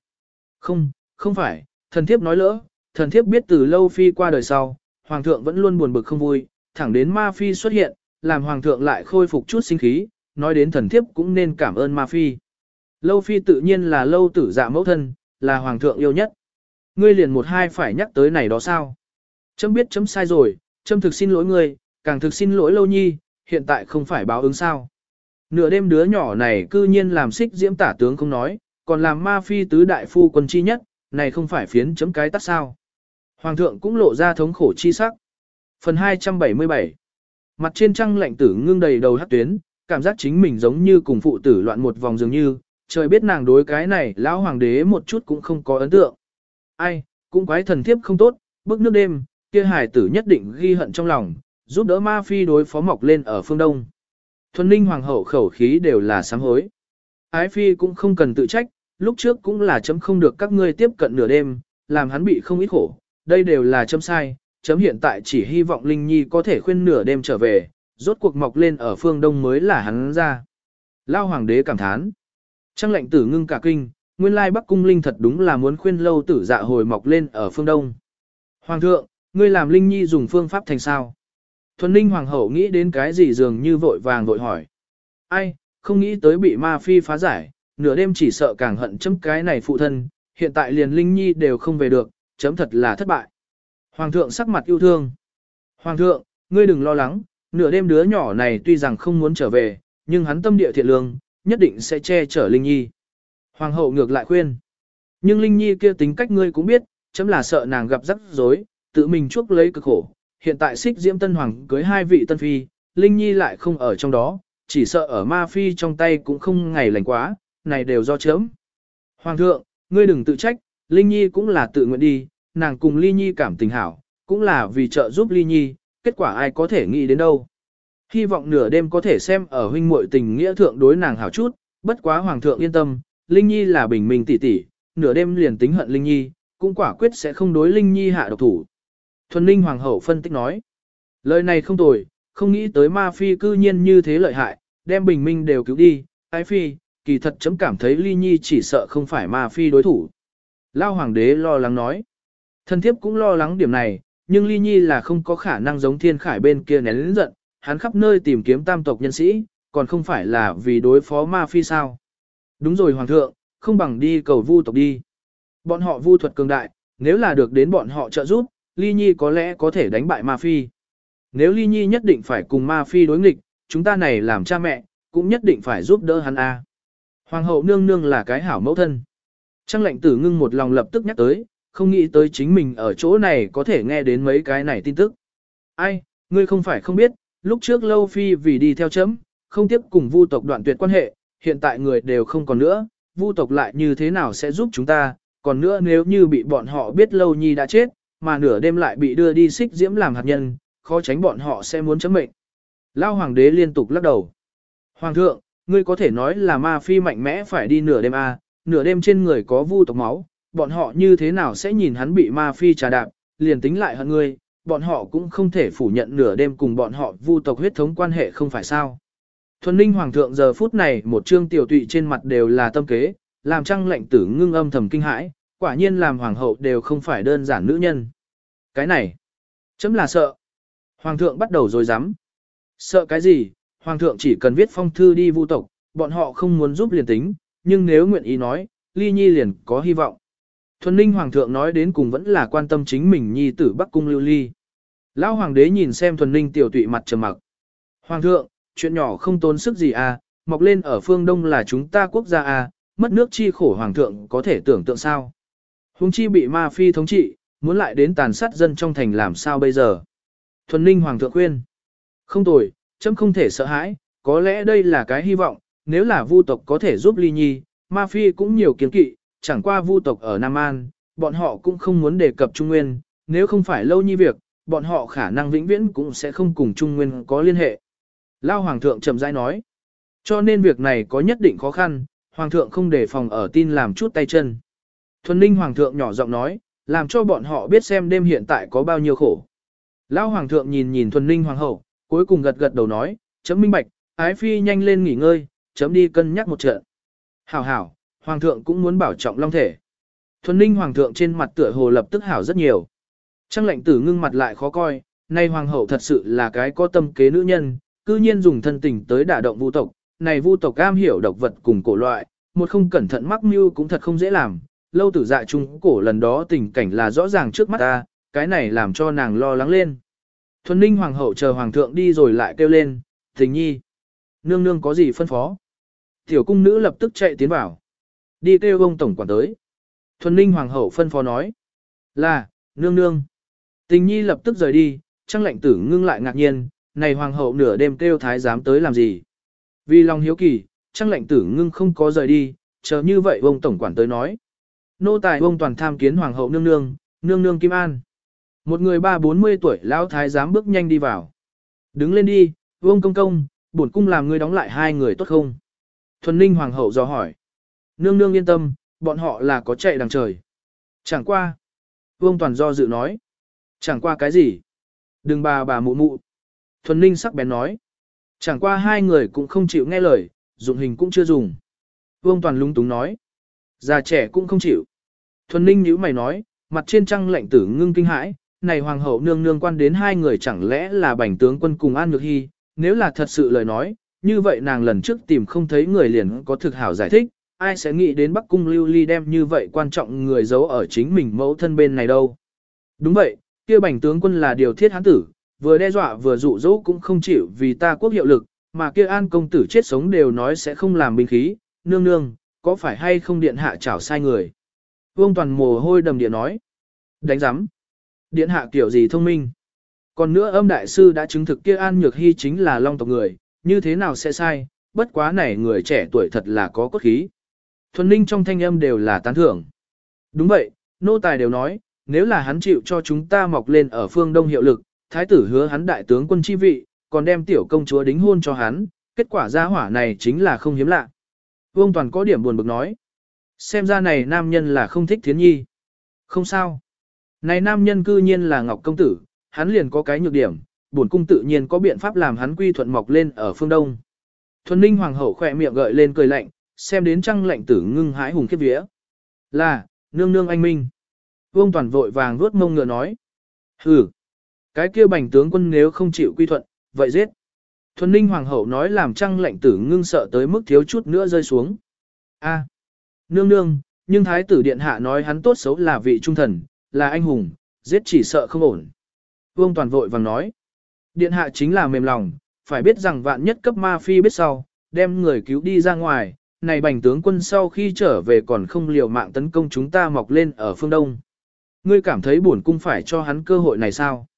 Không phải, thần thiếp nói lỡ, thần thiếp biết từ lâu phi qua đời sau, hoàng thượng vẫn luôn buồn bực không vui, thẳng đến ma phi xuất hiện, làm hoàng thượng lại khôi phục chút sinh khí, nói đến thần thiếp cũng nên cảm ơn ma phi. Lâu phi tự nhiên là lâu tử dạ mẫu thân, là hoàng thượng yêu nhất. Ngươi liền một hai phải nhắc tới này đó sao? Chấm biết chấm sai rồi, chấm thực xin lỗi ngươi, càng thực xin lỗi lâu nhi, hiện tại không phải báo ứng sao. Nửa đêm đứa nhỏ này cư nhiên làm xích diễm tả tướng không nói, còn làm ma phi tứ đại phu quân chi nhất, này không phải phiến chấm cái tắt sao. Hoàng thượng cũng lộ ra thống khổ chi sắc. Phần 277 Mặt trên trăng lạnh tử ngưng đầy đầu hắc tuyến, cảm giác chính mình giống như cùng phụ tử loạn một vòng dường như, trời biết nàng đối cái này lão hoàng đế một chút cũng không có ấn tượng. Ai, cũng quái thần thiếp không tốt, bức nước đêm, kia hải tử nhất định ghi hận trong lòng, giúp đỡ ma phi đối phó mọc lên ở phương đông. Thuần ninh hoàng hậu khẩu khí đều là sám hối. Ái phi cũng không cần tự trách, lúc trước cũng là chấm không được các ngươi tiếp cận nửa đêm, làm hắn bị không ít khổ, đây đều là chấm sai, chấm hiện tại chỉ hy vọng Linh Nhi có thể khuyên nửa đêm trở về, rốt cuộc mọc lên ở phương đông mới là hắn ra. Lao hoàng đế cảm thán. Trăng lệnh tử ngưng cả kinh, nguyên lai Bắc Cung Linh thật đúng là muốn khuyên lâu tử dạ hồi mọc lên ở phương đông. Hoàng thượng, ngươi làm Linh Nhi dùng phương pháp thành sao? Thuần ninh hoàng hậu nghĩ đến cái gì dường như vội vàng vội hỏi. Ai, không nghĩ tới bị ma phi phá giải, nửa đêm chỉ sợ càng hận chấm cái này phụ thân, hiện tại liền Linh Nhi đều không về được, chấm thật là thất bại. Hoàng thượng sắc mặt yêu thương. Hoàng thượng, ngươi đừng lo lắng, nửa đêm đứa nhỏ này tuy rằng không muốn trở về, nhưng hắn tâm địa thiện lương, nhất định sẽ che chở Linh Nhi. Hoàng hậu ngược lại khuyên. Nhưng Linh Nhi kia tính cách ngươi cũng biết, chấm là sợ nàng gặp rắc rối, tự mình chuốc lấy cực khổ. Hiện tại xích diễm tân hoàng cưới hai vị tân phi, Linh Nhi lại không ở trong đó, chỉ sợ ở ma phi trong tay cũng không ngày lành quá, này đều do chấm. Hoàng thượng, ngươi đừng tự trách, Linh Nhi cũng là tự nguyện đi, nàng cùng Ly Nhi cảm tình hảo, cũng là vì trợ giúp Ly Nhi, kết quả ai có thể nghĩ đến đâu. Hy vọng nửa đêm có thể xem ở huynh muội tình nghĩa thượng đối nàng hảo chút, bất quá hoàng thượng yên tâm, Linh Nhi là bình minh tỷ tỷ, nửa đêm liền tính hận Linh Nhi, cũng quả quyết sẽ không đối Linh Nhi hạ độc thủ. Thuần ninh hoàng hậu phân tích nói, lời này không tồi, không nghĩ tới ma phi cư nhiên như thế lợi hại, đem bình minh đều cứu đi, ái phi, kỳ thật chấm cảm thấy Ly Nhi chỉ sợ không phải ma phi đối thủ. Lao hoàng đế lo lắng nói, thần thiếp cũng lo lắng điểm này, nhưng Ly Nhi là không có khả năng giống thiên khải bên kia nén lĩnh giận, hắn khắp nơi tìm kiếm tam tộc nhân sĩ, còn không phải là vì đối phó ma phi sao. Đúng rồi hoàng thượng, không bằng đi cầu vu tộc đi. Bọn họ vu thuật cường đại, nếu là được đến bọn họ trợ giúp, Ly Nhi có lẽ có thể đánh bại ma phi. Nếu Ly Nhi nhất định phải cùng ma phi đối nghịch, chúng ta này làm cha mẹ, cũng nhất định phải giúp đỡ hắn a. Hoàng hậu nương nương là cái hảo mẫu thân. Trăng lệnh tử ngưng một lòng lập tức nhắc tới, không nghĩ tới chính mình ở chỗ này có thể nghe đến mấy cái này tin tức. Ai, ngươi không phải không biết, lúc trước Lâu Phi vì đi theo chấm, không tiếp cùng Vu tộc đoạn tuyệt quan hệ, hiện tại người đều không còn nữa, Vu tộc lại như thế nào sẽ giúp chúng ta, còn nữa nếu như bị bọn họ biết Lâu Nhi đã chết, mà nửa đêm lại bị đưa đi xích diễm làm hạt nhân, khó tránh bọn họ sẽ muốn chấm mệnh. Lao hoàng đế liên tục lắc đầu. Hoàng thượng, ngươi có thể nói là ma phi mạnh mẽ phải đi nửa đêm à, nửa đêm trên người có Vu tộc máu, bọn họ như thế nào sẽ nhìn hắn bị ma phi trà đạp, liền tính lại hận ngươi, bọn họ cũng không thể phủ nhận nửa đêm cùng bọn họ Vu tộc huyết thống quan hệ không phải sao. Thuần ninh hoàng thượng giờ phút này một trương tiểu tụy trên mặt đều là tâm kế, làm Trăng Lệnh Tử Ngưng âm thầm kinh hãi, quả nhiên làm hoàng hậu đều không phải đơn giản nữ nhân. Cái này, chấm là sợ. Hoàng thượng bắt đầu rồi dám. Sợ cái gì, hoàng thượng chỉ cần viết phong thư đi Vu tộc, bọn họ không muốn giúp liền tính, nhưng nếu nguyện ý nói, Ly Nhi liền có hy vọng. Thuần ninh hoàng thượng nói đến cùng vẫn là quan tâm chính mình nhi tử Bắc Cung Lưu Ly. Lão hoàng đế nhìn xem thuần ninh tiểu tụy mặt trầm mặc. Hoàng thượng, chuyện nhỏ không tốn sức gì à, mọc lên ở phương Đông là chúng ta quốc gia à, mất nước chi khổ hoàng thượng có thể tưởng tượng sao. Hùng chi bị ma phi thống trị, muốn lại đến tàn sát dân trong thành làm sao bây giờ. Thuần ninh hoàng thượng khuyên. Không tồi, chấm không thể sợ hãi, có lẽ đây là cái hy vọng, nếu là Vu tộc có thể giúp Ly Nhi, ma phi cũng nhiều kiến kỵ, chẳng qua Vu tộc ở Nam An, bọn họ cũng không muốn đề cập Trung Nguyên, nếu không phải Lâu Nhi việc, bọn họ khả năng vĩnh viễn cũng sẽ không cùng Trung Nguyên có liên hệ. Lao Hoàng thượng chậm rãi nói, cho nên việc này có nhất định khó khăn, Hoàng thượng không đề phòng ở tin làm chút tay chân. Thuần ninh Hoàng thượng nhỏ giọng nói, làm cho bọn họ biết xem đêm hiện tại có bao nhiêu khổ. Lao Hoàng thượng nhìn nhìn Thuần ninh Hoàng hậu, cuối cùng gật gật đầu nói, chấm minh bạch, ái phi nhanh lên nghỉ ngơi, chấm đi cân nhắc một trận. Hảo hảo, Hoàng thượng cũng muốn bảo trọng long thể. Thuần ninh Hoàng thượng trên mặt tựa hồ lập tức hảo rất nhiều. Trăng Lệnh Tử Ngưng mặt lại khó coi, nay Hoàng hậu thật sự là cái có tâm kế nữ nhân, cư nhiên dùng thân tình tới đả động Vu tộc, này Vu tộc am hiểu độc vật cùng cổ loại, một không cẩn thận mắc mưu cũng thật không dễ làm. Lâu Tử Dạ trung cổ lần đó tình cảnh là rõ ràng trước mắt ta, cái này làm cho nàng lo lắng lên. Thuần ninh hoàng hậu chờ hoàng thượng đi rồi lại kêu lên, Tình Nhi, nương nương có gì phân phó. Tiểu cung nữ lập tức chạy tiến vào, đi kêu ông tổng quản tới. Thuần ninh hoàng hậu phân phó nói, là, nương nương. Tình Nhi lập tức rời đi, Trăng Lệnh Tử Ngưng lại ngạc nhiên, này hoàng hậu nửa đêm kêu thái giám tới làm gì. Vì lòng hiếu kỳ, Trăng Lệnh Tử Ngưng không có rời đi, chờ như vậy ông tổng quản tới nói. Nô tài ông toàn tham kiến hoàng hậu nương nương, nương nương Kim An. Một người 30-40 tuổi lão thái giám bước nhanh đi vào. Đứng lên đi, ông công công, bổn cung làm ngươi đóng lại hai người tốt không? Thuần ninh hoàng hậu dò hỏi. Nương nương yên tâm, bọn họ là có chạy đằng trời. Chẳng qua. Vương toàn do dự nói. Chẳng qua cái gì? Đừng bà mụ mụ. Thuần ninh sắc bén nói. Chẳng qua hai người cũng không chịu nghe lời, dụng hình cũng chưa dùng. Vương toàn lung túng nói. Già trẻ cũng không chịu. Thuần ninh nhíu mày nói, mặt trên Trăng Lệnh Tử Ngưng kinh hãi, này hoàng hậu nương nương quan đến hai người chẳng lẽ là Bành tướng quân cùng An Nhược Hy, nếu là thật sự lời nói, như vậy nàng lần trước tìm không thấy người liền có thực hảo giải thích, ai sẽ nghĩ đến Bắc Cung Lưu Ly đem như vậy quan trọng người giấu ở chính mình mẫu thân bên này đâu. Đúng vậy, kia Bành tướng quân là điều thiết hán tử, vừa đe dọa vừa dụ dỗ cũng không chịu vì ta quốc hiệu lực, mà kia An công tử chết sống đều nói sẽ không làm binh khí, nương nương, có phải hay không điện hạ chảo sai người. Vương toàn mồ hôi đầm địa nói. Đánh giám. Điện hạ kiểu gì thông minh. Còn nữa âm đại sư đã chứng thực kia An Nhược Hy chính là Long tộc người, như thế nào sẽ sai, bất quá này người trẻ tuổi thật là có cốt khí. Thuần ninh trong thanh âm đều là tán thưởng. Đúng vậy, nô tài đều nói, nếu là hắn chịu cho chúng ta mọc lên ở phương Đông hiệu lực, thái tử hứa hắn đại tướng quân chi vị, còn đem tiểu công chúa đính hôn cho hắn, kết quả gia hỏa này chính là không hiếm lạ. Vương Toàn có điểm buồn bực nói. Xem ra này nam nhân là không thích Thiến Nhi. Không sao. Này nam nhân cư nhiên là Ngọc Công Tử, hắn liền có cái nhược điểm, bổn cung tự nhiên có biện pháp làm hắn quy thuận mọc lên ở phương Đông. Thuần ninh hoàng hậu khỏe miệng gợi lên cười lạnh, xem đến Trăng Lệnh Tử Ngưng hãi hùng khiếp vía. Là, nương nương anh minh. Vương Toàn vội vàng vuốt mông ngựa nói. Hừ, cái kia Bành tướng quân nếu không chịu quy thuận, vậy giết. Thuần ninh hoàng hậu nói làm Trăng Lệnh Tử Ngưng sợ tới mức thiếu chút nữa rơi xuống. A, nương nương, nhưng thái tử điện hạ nói hắn tốt xấu là vị trung thần, là anh hùng, giết chỉ sợ không ổn. Vương Toàn vội vàng nói. Điện hạ chính là mềm lòng, phải biết rằng vạn nhất cấp ma phi biết sau, đem người cứu đi ra ngoài, này Bành tướng quân sau khi trở về còn không liều mạng tấn công chúng ta mọc lên ở phương Đông. Ngươi cảm thấy bổn cung phải cho hắn cơ hội này sao?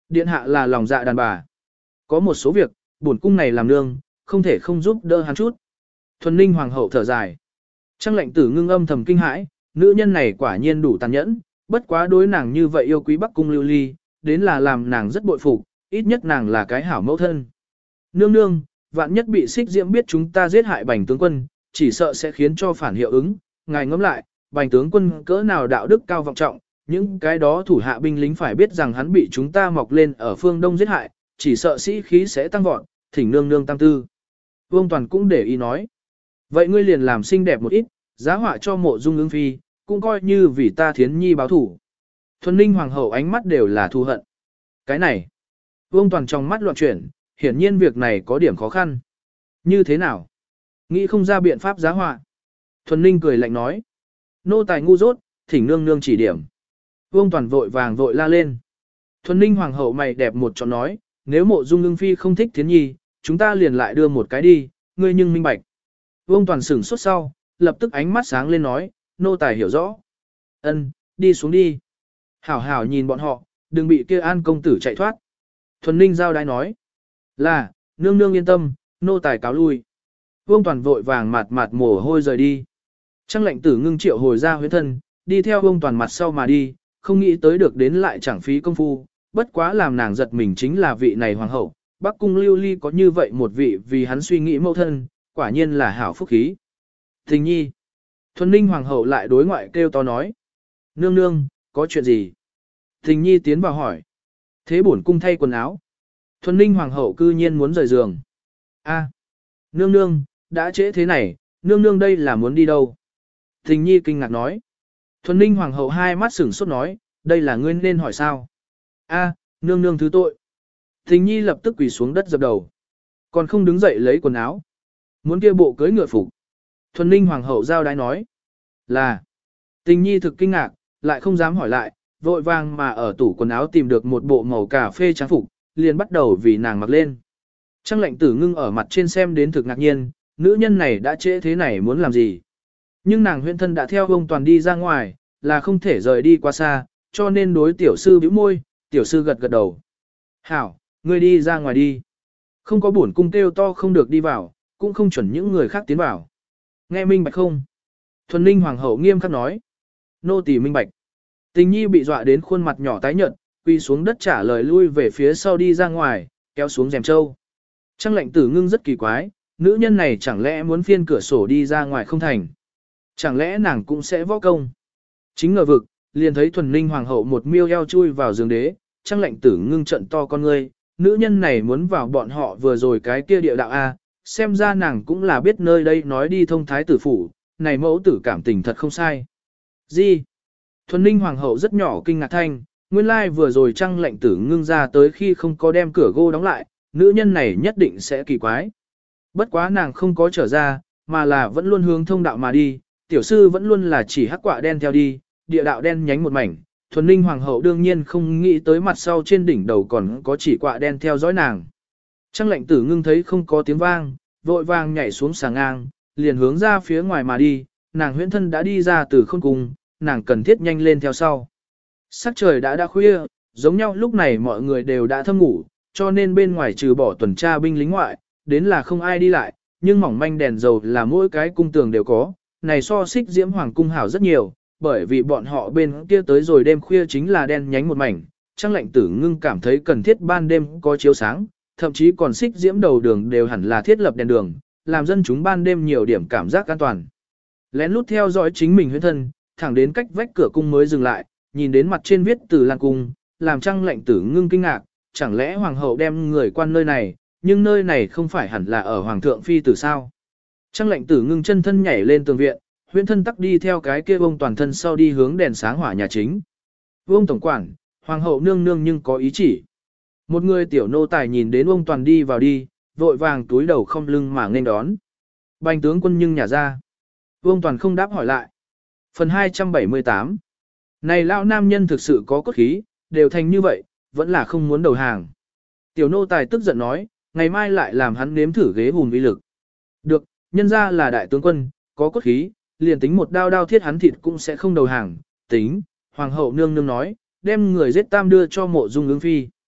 Điện hạ là lòng dạ đàn bà. Có một số việc, bổn cung này làm nương, không thể không giúp đỡ hắn chút. Thuần Ninh hoàng hậu thở dài. Trang lệnh tử ngưng âm thầm kinh hãi, nữ nhân này quả nhiên đủ tàn nhẫn, bất quá đối nàng như vậy yêu quý Bắc cung Lưu Ly, đến là làm nàng rất bội phục, ít nhất nàng là cái hảo mẫu thân. Nương nương, vạn nhất bị Xích Diễm biết chúng ta giết hại Bành tướng quân, chỉ sợ sẽ khiến cho phản hiệu ứng. Ngài ngẫm lại, Bành tướng quân cỡ nào đạo đức cao vọng trọng, những cái đó thủ hạ binh lính phải biết rằng hắn bị chúng ta mọc lên ở phương Đông giết hại, chỉ sợ sĩ khí sẽ tăng vọt, thỉnh nương nương tam tư. Vương Toàn cũng để ý nói. Vậy ngươi liền làm xinh đẹp một ít, giá họa cho Mộ Dung Ưng Phi, cũng coi như vì ta Thiến Nhi báo thủ. Thuần Ninh hoàng hậu ánh mắt đều là thù hận. Cái này, Vương Toàn trong mắt loạn chuyển, hiển nhiên việc này có điểm khó khăn. Như thế nào? Nghĩ không ra biện pháp giá họa. Thuần Ninh cười lạnh nói. Nô tài ngu dốt, thỉnh nương nương chỉ điểm. Vương Toàn vội vàng vội la lên. Thuần Ninh hoàng hậu mày đẹp một chọn nói, nếu Mộ Dung Ưng Phi không thích Thiến Nhi, chúng ta liền lại đưa một cái đi, ngươi nhưng minh bạch. Vương Toàn sửng sốt sau, lập tức ánh mắt sáng lên nói, nô tài hiểu rõ. Ân, đi xuống đi. Hảo hảo nhìn bọn họ, đừng bị kia An công tử chạy thoát. Thuần Ninh giao đái nói, là, nương nương yên tâm, nô tài cáo lui. Vương Toàn vội vàng mặt mồ hôi rời đi. Trang lệnh tử ngưng triệu hồi ra huyết thân, đi theo Vương Toàn mặt sau mà đi, không nghĩ tới được đến lại chẳng phí công phu, bất quá làm nàng giật mình chính là vị này hoàng hậu, Bắc cung Lưu Ly có như vậy một vị vì hắn suy nghĩ mẫu thân, quả nhiên là hảo phúc khí. Tình nhi. Thuần Ninh hoàng hậu lại đối ngoại kêu to nói. Nương nương, có chuyện gì? Tình nhi tiến vào hỏi. Thế bổn cung thay quần áo. Thuần Ninh hoàng hậu cư nhiên muốn rời giường. A, nương nương, đã trễ thế này, nương nương đây là muốn đi đâu? Tình nhi kinh ngạc nói. Thuần Ninh hoàng hậu hai mắt sửng sốt nói, đây là ngươi nên hỏi sao? A, nương nương thứ tội. Tình nhi lập tức quỳ xuống đất dập đầu. Còn không đứng dậy lấy quần áo. Muốn kia bộ cưới ngựa phục. Thuần Ninh hoàng hậu giao đái nói. Là. Tình nhi thực kinh ngạc, lại không dám hỏi lại, vội vàng mà ở tủ quần áo tìm được một bộ màu cà phê trang phục, liền bắt đầu vì nàng mặc lên. Trang lệnh tử ngưng ở mặt trên xem đến thực ngạc nhiên, nữ nhân này đã trễ thế này muốn làm gì. Nhưng nàng huyện thân đã theo ông Toàn đi ra ngoài, là không thể rời đi quá xa, cho nên đối tiểu sư bĩu môi, tiểu sư gật gật đầu. Hảo, ngươi đi ra ngoài đi. Không có bổn cung kêu to không được đi vào, cũng không chuẩn những người khác tiến vào. Nghe minh bạch không? Thuần Ninh hoàng hậu nghiêm khắc nói. Nô tỳ minh bạch. Tình nhi bị dọa đến khuôn mặt nhỏ tái nhợt, quỳ xuống đất trả lời lui về phía sau đi ra ngoài, kéo xuống rèm trâu. Trang lệnh tử ngưng rất kỳ quái, nữ nhân này chẳng lẽ muốn phiên cửa sổ đi ra ngoài không thành? Chẳng lẽ nàng cũng sẽ võ công? Chính ngờ vực, liền thấy Thuần Ninh hoàng hậu một miêu eo chui vào giường đế, Trang lệnh tử ngưng trận to con ngươi, nữ nhân này muốn vào bọn họ vừa rồi cái kia địa đạo A, xem ra nàng cũng là biết nơi đây nói đi thông thái tử phủ, này mẫu tử cảm tình thật không sai. Gì? Thuần Ninh hoàng hậu rất nhỏ kinh ngạc thanh, nguyên lai vừa rồi Trang lệnh tử ngưng ra tới khi không có đem cửa gô đóng lại, nữ nhân này nhất định sẽ kỳ quái. Bất quá nàng không có trở ra, mà là vẫn luôn hướng thông đạo mà đi, tiểu sư vẫn luôn là chỉ hắc quạ đen theo đi, địa đạo đen nhánh một mảnh. Thuần Ninh hoàng hậu đương nhiên không nghĩ tới mặt sau trên đỉnh đầu còn có chỉ quạ đen theo dõi nàng. Trang lệnh tử ngưng thấy không có tiếng vang, vội vàng nhảy xuống sàng ngang, liền hướng ra phía ngoài mà đi, nàng huyễn thân đã đi ra từ khôn cung, nàng cần thiết nhanh lên theo sau. Sắc trời đã khuya, giống nhau lúc này mọi người đều đã thâm ngủ, cho nên bên ngoài trừ bỏ tuần tra binh lính ngoại, đến là không ai đi lại, nhưng mỏng manh đèn dầu là mỗi cái cung tường đều có, này so Xích Diễm hoàng cung hảo rất nhiều, bởi vì bọn họ bên kia tới rồi đêm khuya chính là đen nhánh một mảnh, Trang lệnh tử ngưng cảm thấy cần thiết ban đêm có chiếu sáng, thậm chí còn Xích Diễm đầu đường đều hẳn là thiết lập đèn đường, làm dân chúng ban đêm nhiều điểm cảm giác an toàn. Lén lút theo dõi chính mình huyễn thân, thẳng đến cách vách cửa cung mới dừng lại, nhìn đến mặt trên viết Từ Lan cung, làm Trang lệnh tử ngưng kinh ngạc, chẳng lẽ hoàng hậu đem người quan nơi này, nhưng nơi này không phải hẳn là ở hoàng thượng phi tử sao? Trang lệnh tử ngưng chân thân nhảy lên tường viện, huyễn thân tắc đi theo cái kia vông toàn thân sau đi hướng đèn sáng hỏa nhà chính. Vông tổng quản, hoàng hậu nương nương nhưng có ý chỉ. Một người tiểu nô tài nhìn đến ông toàn đi vào đi, vội vàng túi đầu không lưng mà nên đón. Bành tướng quân nhưng nhả ra. Vương toàn không đáp hỏi lại. Phần 278. Này lão nam nhân thực sự có cốt khí, đều thành như vậy, vẫn là không muốn đầu hàng. Tiểu nô tài tức giận nói, ngày mai lại làm hắn nếm thử ghế hùn uy lực. Được, nhân ra là đại tướng quân, có cốt khí, liền tính một đao đao thiết hắn thịt cũng sẽ không đầu hàng. Tính, hoàng hậu nương nương nói, đem người giết tam đưa cho Mộ Dung Ưng Phi.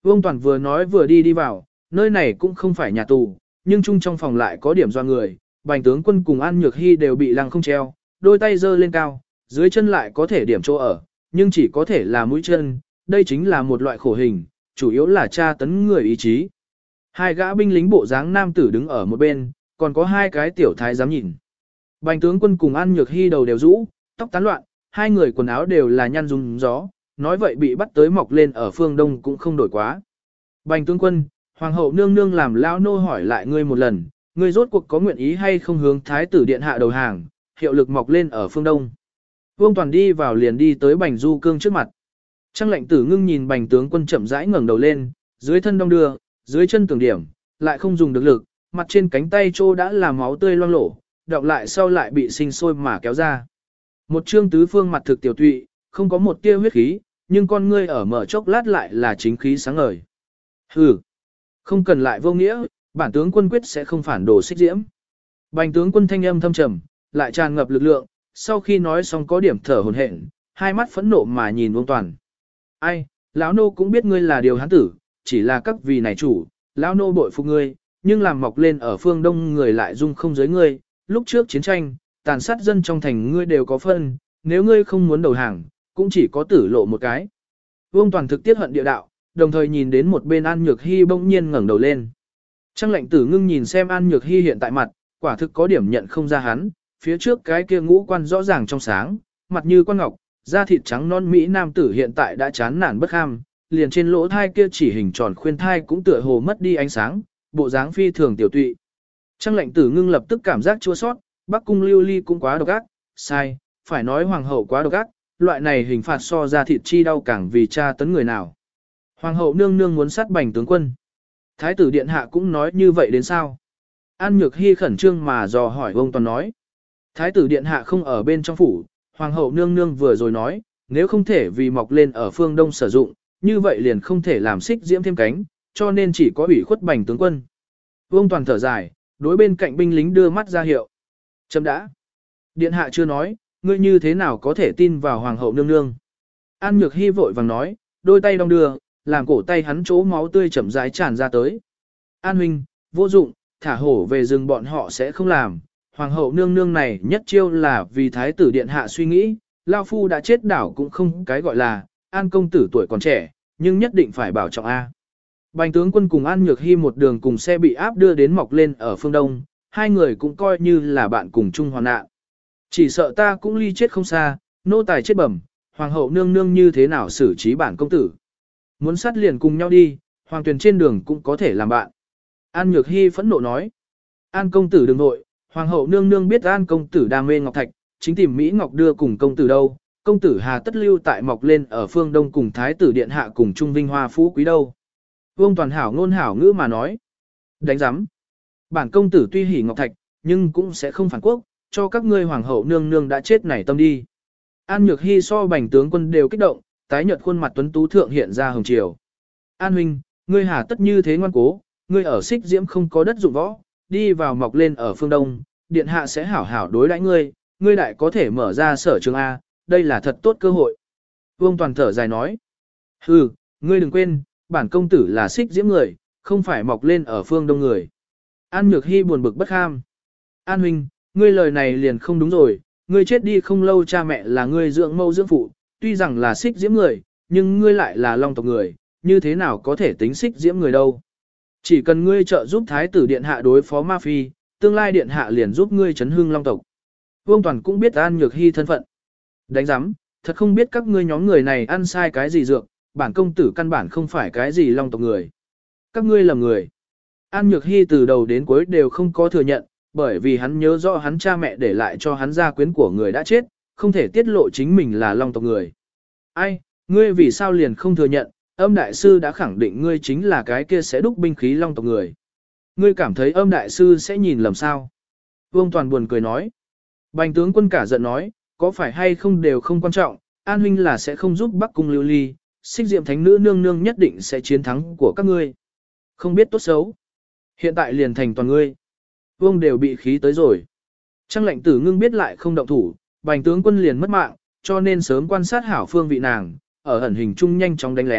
Vương Toàn vừa nói vừa đi vào, nơi này cũng không phải nhà tù, nhưng chung trong phòng lại có điểm do người, Bành tướng quân cùng An Nhược Hy đều bị lăng không treo, đôi tay giơ lên cao, dưới chân lại có thể điểm chỗ ở, nhưng chỉ có thể là mũi chân, đây chính là một loại khổ hình, chủ yếu là tra tấn người ý chí. Hai gã binh lính bộ dáng nam tử đứng ở một bên, còn có hai cái tiểu thái dám nhìn. Bành tướng quân cùng An Nhược Hy đầu đều rũ, tóc tán loạn, hai người quần áo đều là nhăn rung gió, nói vậy bị bắt tới mọc lên ở phương đông cũng không đổi quá. Bành tướng quân, hoàng hậu nương nương làm lão nô hỏi lại ngươi một lần, ngươi rốt cuộc có nguyện ý hay không hướng thái tử điện hạ đầu hàng, hiệu lực mọc lên ở phương đông. Vương Toàn đi vào liền đi tới Bành Du Cương trước mặt. Trang lệnh tử ngưng nhìn Bành tướng quân chậm rãi ngẩng đầu lên, dưới thân đong đưa, dưới chân tưởng điểm, lại không dùng được lực, mặt trên cánh tay trô đã là máu tươi loang lổ, đọng lại sau lại bị sinh sôi mà kéo ra. Một trương tứ phương mặt thực tiểu tụy, không có một tia huyết khí, nhưng con ngươi ở mở chốc lát lại là chính khí sáng ngời. Hừ, không cần lại vô nghĩa, bản tướng quân quyết sẽ không phản đồ xích diễm. Bành tướng quân thanh âm thâm trầm, lại tràn ngập lực lượng, sau khi nói xong có điểm thở hổn hển, hai mắt phẫn nộ mà nhìn Vương Toàn. Ai, lão nô cũng biết ngươi là điều hán tử, chỉ là các vị này chủ, lão nô bội phục ngươi, nhưng làm mọc lên ở phương đông người lại dung không giới ngươi, lúc trước chiến tranh, tàn sát dân trong thành ngươi đều có phân, nếu ngươi không muốn đầu hàng, cũng chỉ có tử lộ một cái. Vương Toàn thực tiết hận địa đạo, đồng thời nhìn đến một bên An Nhược Hy bỗng nhiên ngẩng đầu lên. Trang lệnh tử ngưng nhìn xem An Nhược Hy hiện tại mặt, quả thực có điểm nhận không ra hắn, phía trước cái kia ngũ quan rõ ràng trong sáng, mặt như quan ngọc, da thịt trắng non Mỹ nam tử hiện tại đã chán nản bất ham, liền trên lỗ thai kia chỉ hình tròn khuyên thai cũng tựa hồ mất đi ánh sáng, bộ dáng phi thường tiểu tụy. Trang lệnh tử ngưng lập tức cảm giác chua sót, Bắc cung Lưu Ly cũng quá độc ác, sai, phải nói hoàng hậu quá độc ác, loại này hình phạt so ra thịt chi đau càng vì tra tấn người nào. Hoàng hậu nương nương muốn sát Bành tướng quân. Thái tử điện hạ cũng nói như vậy đến sao? An Nhược Hy khẩn trương mà dò hỏi ông Toàn nói. Thái tử điện hạ không ở bên trong phủ, hoàng hậu nương nương vừa rồi nói, nếu không thể vì mọc lên ở phương đông sử dụng, như vậy liền không thể làm xích diễm thêm cánh, cho nên chỉ có ủy khuất Bành tướng quân. Vương Toàn thở dài, đối bên cạnh binh lính đưa mắt ra hiệu. Chấm đã. Điện hạ chưa nói, ngươi như thế nào có thể tin vào hoàng hậu nương nương. An Nhược Hy vội vàng nói, đôi tay đong đưa, làm cổ tay hắn chỗ máu tươi chậm rãi tràn ra tới. An huynh, vô dụng, thả hổ về rừng bọn họ sẽ không làm. Hoàng hậu nương nương này nhất chiêu là vì thái tử điện hạ suy nghĩ, Lao Phu đã chết đảo cũng không cái gọi là, An công tử tuổi còn trẻ, nhưng nhất định phải bảo trọng A. Bành tướng quân cùng An Nhược Hy một đường cùng xe bị áp đưa đến mọc lên ở phương đông, hai người cũng coi như là bạn cùng chung hoàn nạn. Chỉ sợ ta cũng ly chết không xa, nô tài chết bẩm, hoàng hậu nương nương như thế nào xử trí bản công tử. Muốn sát liền cùng nhau đi, hoàng tuyển trên đường cũng có thể làm bạn. An Nhược Hy phẫn nộ nói. An công tử đừng nội, hoàng hậu nương nương biết An công tử đam mê ngọc thạch, chính tìm Mỹ Ngọc đưa cùng công tử đâu, công tử hà tất lưu tại mọc lên ở phương đông cùng thái tử điện hạ cùng trung vinh hoa phú quý đâu. Vương Toàn hảo ngôn hảo ngữ mà nói. Đánh giám. Bản công tử tuy hỉ ngọc thạch, nhưng cũng sẽ không phản quốc, cho các ngươi hoàng hậu nương nương đã chết nảy tâm đi. An Nhược Hy so Bành tướng quân đều kích động, tái nhợt khuôn mặt tuấn tú thượng hiện ra hồng chiều. An huynh, ngươi hà tất như thế ngoan cố, ngươi ở xích diễm không có đất dụng võ, đi vào mọc lên ở phương đông, điện hạ sẽ hảo hảo đối đãi ngươi, ngươi đại có thể mở ra sở trường A, đây là thật tốt cơ hội. Vương Toàn thở dài nói. Hừ, ngươi đừng quên, bản công tử là xích diễm người, không phải mọc lên ở phương đông người. An Nhược Hy buồn bực bất ham. An huynh, ngươi lời này liền không đúng rồi, ngươi chết đi không lâu cha mẹ là ngươi dưỡng mâu dưỡng phụ, tuy rằng là xích diễm người, nhưng ngươi lại là long tộc người, như thế nào có thể tính xích diễm người đâu. Chỉ cần ngươi trợ giúp thái tử điện hạ đối phó ma phi, tương lai điện hạ liền giúp ngươi chấn hương long tộc. Vương Toàn cũng biết An Nhược Hy thân phận. Đánh giám, thật không biết các ngươi nhóm người này ăn sai cái gì dược, bản công tử căn bản không phải cái gì long tộc người. Các ngươi lầm người. An Nhược Hy từ đầu đến cuối đều không có thừa nhận, bởi vì hắn nhớ rõ hắn cha mẹ để lại cho hắn gia quyến của người đã chết, không thể tiết lộ chính mình là long tộc người. Ai, ngươi vì sao liền không thừa nhận, âm đại sư đã khẳng định ngươi chính là cái kia sẽ đúc binh khí long tộc người. Ngươi cảm thấy âm đại sư sẽ nhìn lầm sao? Vương Toàn buồn cười nói. Bành tướng quân cả giận nói, có phải hay không đều không quan trọng, An huynh là sẽ không giúp Bắc cung Lưu Ly, xích diệm thánh nữ nương nương nhất định sẽ chiến thắng của các ngươi. Không biết tốt xấu. Hiện tại liền thành toàn ngươi. Vương đều bị khí tới rồi. Trang lệnh tử ngưng biết lại không động thủ, bành tướng quân liền mất mạng, cho nên sớm quan sát hảo phương vị nàng, ở ẩn hình chung nhanh chóng đánh lén,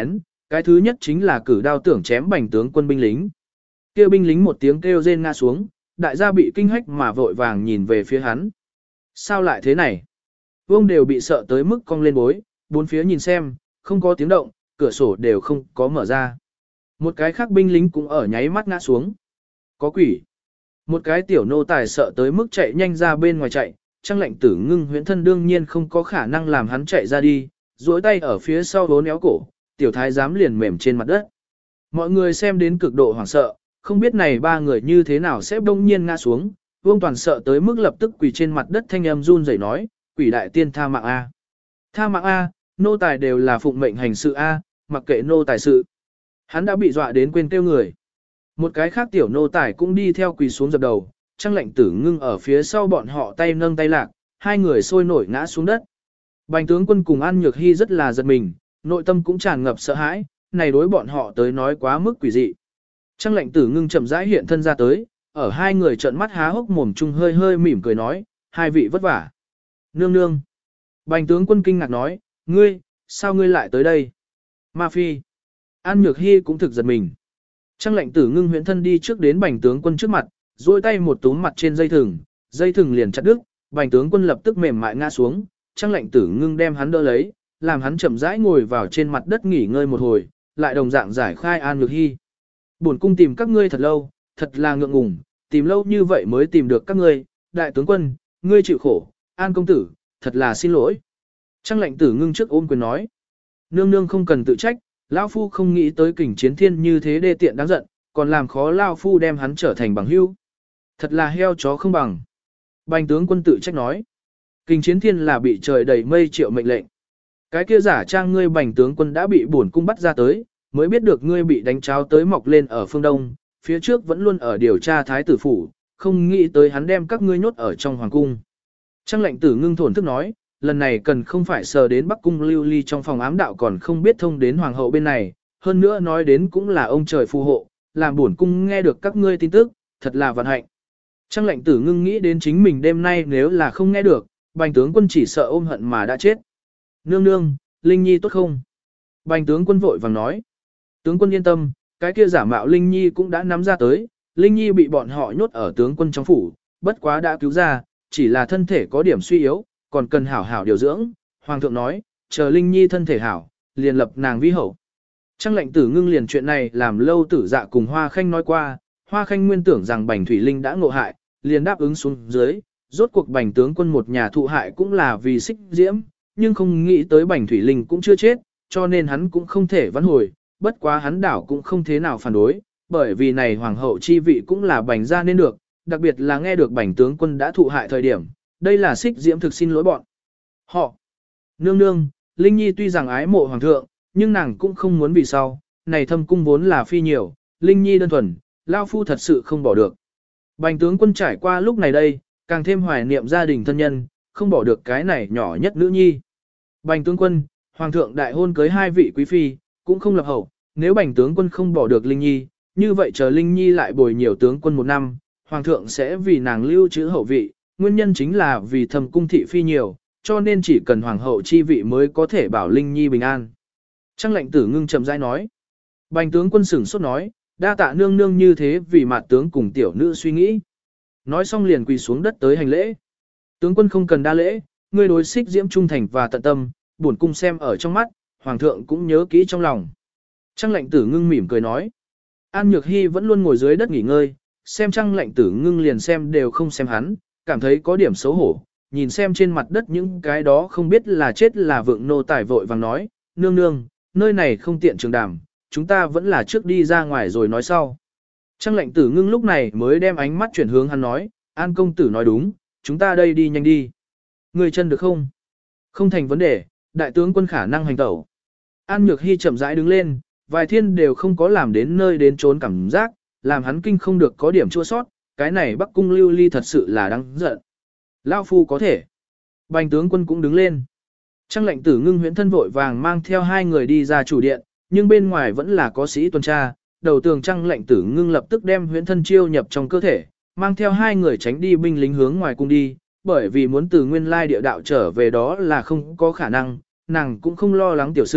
cái thứ nhất chính là cử đao tưởng chém Bành tướng quân binh lính. Kia binh lính một tiếng kêu rên ngã xuống, đại gia bị kinh hách mà vội vàng nhìn về phía hắn. Sao lại thế này? Vương đều bị sợ tới mức cong lên bối, bốn phía nhìn xem, không có tiếng động, cửa sổ đều không có mở ra. Một cái khác binh lính cũng ở nháy mắt ngã xuống. Có quỷ. Một cái tiểu nô tài sợ tới mức chạy nhanh ra bên ngoài chạy, Trang Lệnh Tử Ngưng huyễn thân đương nhiên không có khả năng làm hắn chạy ra đi, duỗi tay ở phía sau vốn éo cổ, tiểu thái giám liền mềm trên mặt đất. Mọi người xem đến cực độ hoảng sợ, không biết này ba người như thế nào sẽ bỗng nhiên ngã xuống, Vương Toàn sợ tới mức lập tức quỳ trên mặt đất thanh âm run rẩy nói, quỷ đại tiên tha mạng A. Tha mạng A, nô tài đều là phụng mệnh hành sự A, mặc kệ nô tài sự. Hắn đã bị dọa đến quên kêu người. Một cái khác tiểu nô tài cũng đi theo quỳ xuống dập đầu, Trang Lệnh Tử Ngưng ở phía sau bọn họ tay nâng tay lạc, hai người sôi nổi ngã xuống đất. Bành tướng quân cùng An Nhược Hy rất là giật mình, nội tâm cũng tràn ngập sợ hãi, này đối bọn họ tới nói quá mức quỷ dị. Trang Lệnh Tử Ngưng chậm rãi hiện thân ra tới, ở hai người trợn mắt há hốc mồm chung hơi hơi mỉm cười nói, hai vị vất vả. Nương nương. Bành tướng quân kinh ngạc nói, ngươi, sao ngươi lại tới đây? Ma Phi. An Nhược Hy cũng thực giật mình. Trang Lệnh Tử Ngưng huyễn thân đi trước đến Bành tướng quân trước mặt, duỗi tay một túm mặt trên dây thừng liền chặt đứt, Bành tướng quân lập tức mềm mại ngã xuống, Trang Lệnh Tử Ngưng đem hắn đỡ lấy, làm hắn chậm rãi ngồi vào trên mặt đất nghỉ ngơi một hồi, lại đồng dạng giải khai An Nhược Hy. Bổn cung tìm các ngươi thật lâu, thật là ngượng ngùng, tìm lâu như vậy mới tìm được các ngươi, đại tướng quân, ngươi chịu khổ, An công tử, thật là xin lỗi. Trang Lệnh Tử Ngưng trước ôm quyền nói, nương nương không cần tự trách, lão phu không nghĩ tới Kình Chiến Thiên như thế đê tiện đáng giận, còn làm khó lão phu đem hắn trở thành bằng hữu. Thật là heo chó không bằng. Bành tướng quân tự trách nói, Kình Chiến Thiên là bị trời đầy mây triệu mệnh lệnh. Cái kia giả trang ngươi Bành tướng quân đã bị bổn cung bắt ra tới, mới biết được ngươi bị đánh cháo tới mọc lên ở phương Đông, phía trước vẫn luôn ở điều tra thái tử phủ, không nghĩ tới hắn đem các ngươi nhốt ở trong hoàng cung. Trang Lệnh Tử Ngưng thổn thức nói, lần này cần không phải sờ đến Bắc cung lưu ly trong phòng ám đạo còn không biết thông đến hoàng hậu bên này, hơn nữa nói đến cũng là ông trời phù hộ, làm bổn cung nghe được các ngươi tin tức, thật là vận hạnh. Trang Lệnh Tử Ngưng nghĩ đến chính mình đêm nay nếu là không nghe được, Bành tướng quân chỉ sợ ôm hận mà đã chết. Nương nương, Linh Nhi tốt không? Bành tướng quân vội vàng nói. Tướng quân yên tâm, cái kia giả mạo Linh Nhi cũng đã nắm ra tới, Linh Nhi bị bọn họ nhốt ở tướng quân trong phủ, bất quá đã cứu ra, chỉ là thân thể có điểm suy yếu, còn cần hảo hảo điều dưỡng. Hoàng thượng nói, chờ Linh Nhi thân thể hảo, liền lập nàng vi hậu. Trang Lệnh Tử Ngưng liền chuyện này làm Lâu Tử Dạ cùng Hoa Khanh nói qua, Hoa Khanh nguyên tưởng rằng Bành Thủy Linh đã ngộ hại, liền đáp ứng xuống dưới, rốt cuộc Bành tướng quân một nhà thụ hại cũng là vì Xích Diễm, nhưng không nghĩ tới Bành Thủy Linh cũng chưa chết, cho nên hắn cũng không thể vãn hồi, bất quá hắn đảo cũng không thế nào phản đối, bởi vì này hoàng hậu chi vị cũng là Bành gia nên được, đặc biệt là nghe được Bành tướng quân đã thụ hại thời điểm, đây là Xích Diễm thực xin lỗi bọn họ. Nương nương, Linh Nhi tuy rằng ái mộ hoàng thượng, nhưng nàng cũng không muốn vì sau, này thâm cung vốn là phi nhiều, Linh Nhi đơn thuần, lao phu thật sự không bỏ được. Bành tướng quân trải qua lúc này đây, càng thêm hoài niệm gia đình thân nhân, không bỏ được cái này nhỏ nhất nữ nhi. Bành tướng quân, hoàng thượng đại hôn cưới hai vị quý phi, cũng không lập hậu, nếu bành tướng quân không bỏ được Linh Nhi, như vậy chờ Linh Nhi lại bồi nhiều tướng quân một năm, hoàng thượng sẽ vì nàng lưu trữ hậu vị, nguyên nhân chính là vì thầm cung thị phi nhiều, cho nên chỉ cần hoàng hậu chi vị mới có thể bảo Linh Nhi bình an. Trang Lệnh Tử Ngưng chậm rãi nói. Bành tướng quân sửng sốt nói, đa tạ nương nương như thế vì mặt tướng cùng tiểu nữ suy nghĩ. Nói xong liền quỳ xuống đất tới hành lễ. Tướng quân không cần đa lễ, ngươi đối Xích Diễm trung thành và tận tâm, bổn cung xem ở trong mắt, hoàng thượng cũng nhớ kỹ trong lòng. Trang Lệnh Tử Ngưng mỉm cười nói. An Nhược Hy vẫn luôn ngồi dưới đất nghỉ ngơi, xem Trang Lệnh Tử Ngưng liền xem đều không xem hắn, cảm thấy có điểm xấu hổ, nhìn xem trên mặt đất những cái đó không biết là chết là vượng nô tài vội vàng nói, nương nương, nơi này không tiện trường đàm, chúng ta vẫn là trước đi ra ngoài rồi nói sau. Trang Lệnh Tử Ngưng lúc này mới đem ánh mắt chuyển hướng hắn nói, An công tử nói đúng, chúng ta đây đi nhanh đi. Người chân được không? Không thành vấn đề, đại tướng quân khả năng hành tẩu. An Nhược Hy chậm rãi đứng lên, vài thiên đều không có làm đến nơi đến trốn cảm giác, làm hắn kinh không được có điểm chua sót, cái này Bắc cung lưu ly thật sự là đáng giận. Lao phu có thể. Bành tướng quân cũng đứng lên. Trang Lệnh Tử Ngưng huyễn thân vội vàng mang theo hai người đi ra chủ điện, nhưng bên ngoài vẫn là có sĩ tuần tra, đầu tường Trang Lệnh Tử Ngưng lập tức đem huyễn thân chiêu nhập trong cơ thể, mang theo hai người tránh đi binh lính hướng ngoài cung đi, bởi vì muốn từ nguyên lai địa đạo trở về đó là không có khả năng, nàng cũng không lo lắng tiểu sư,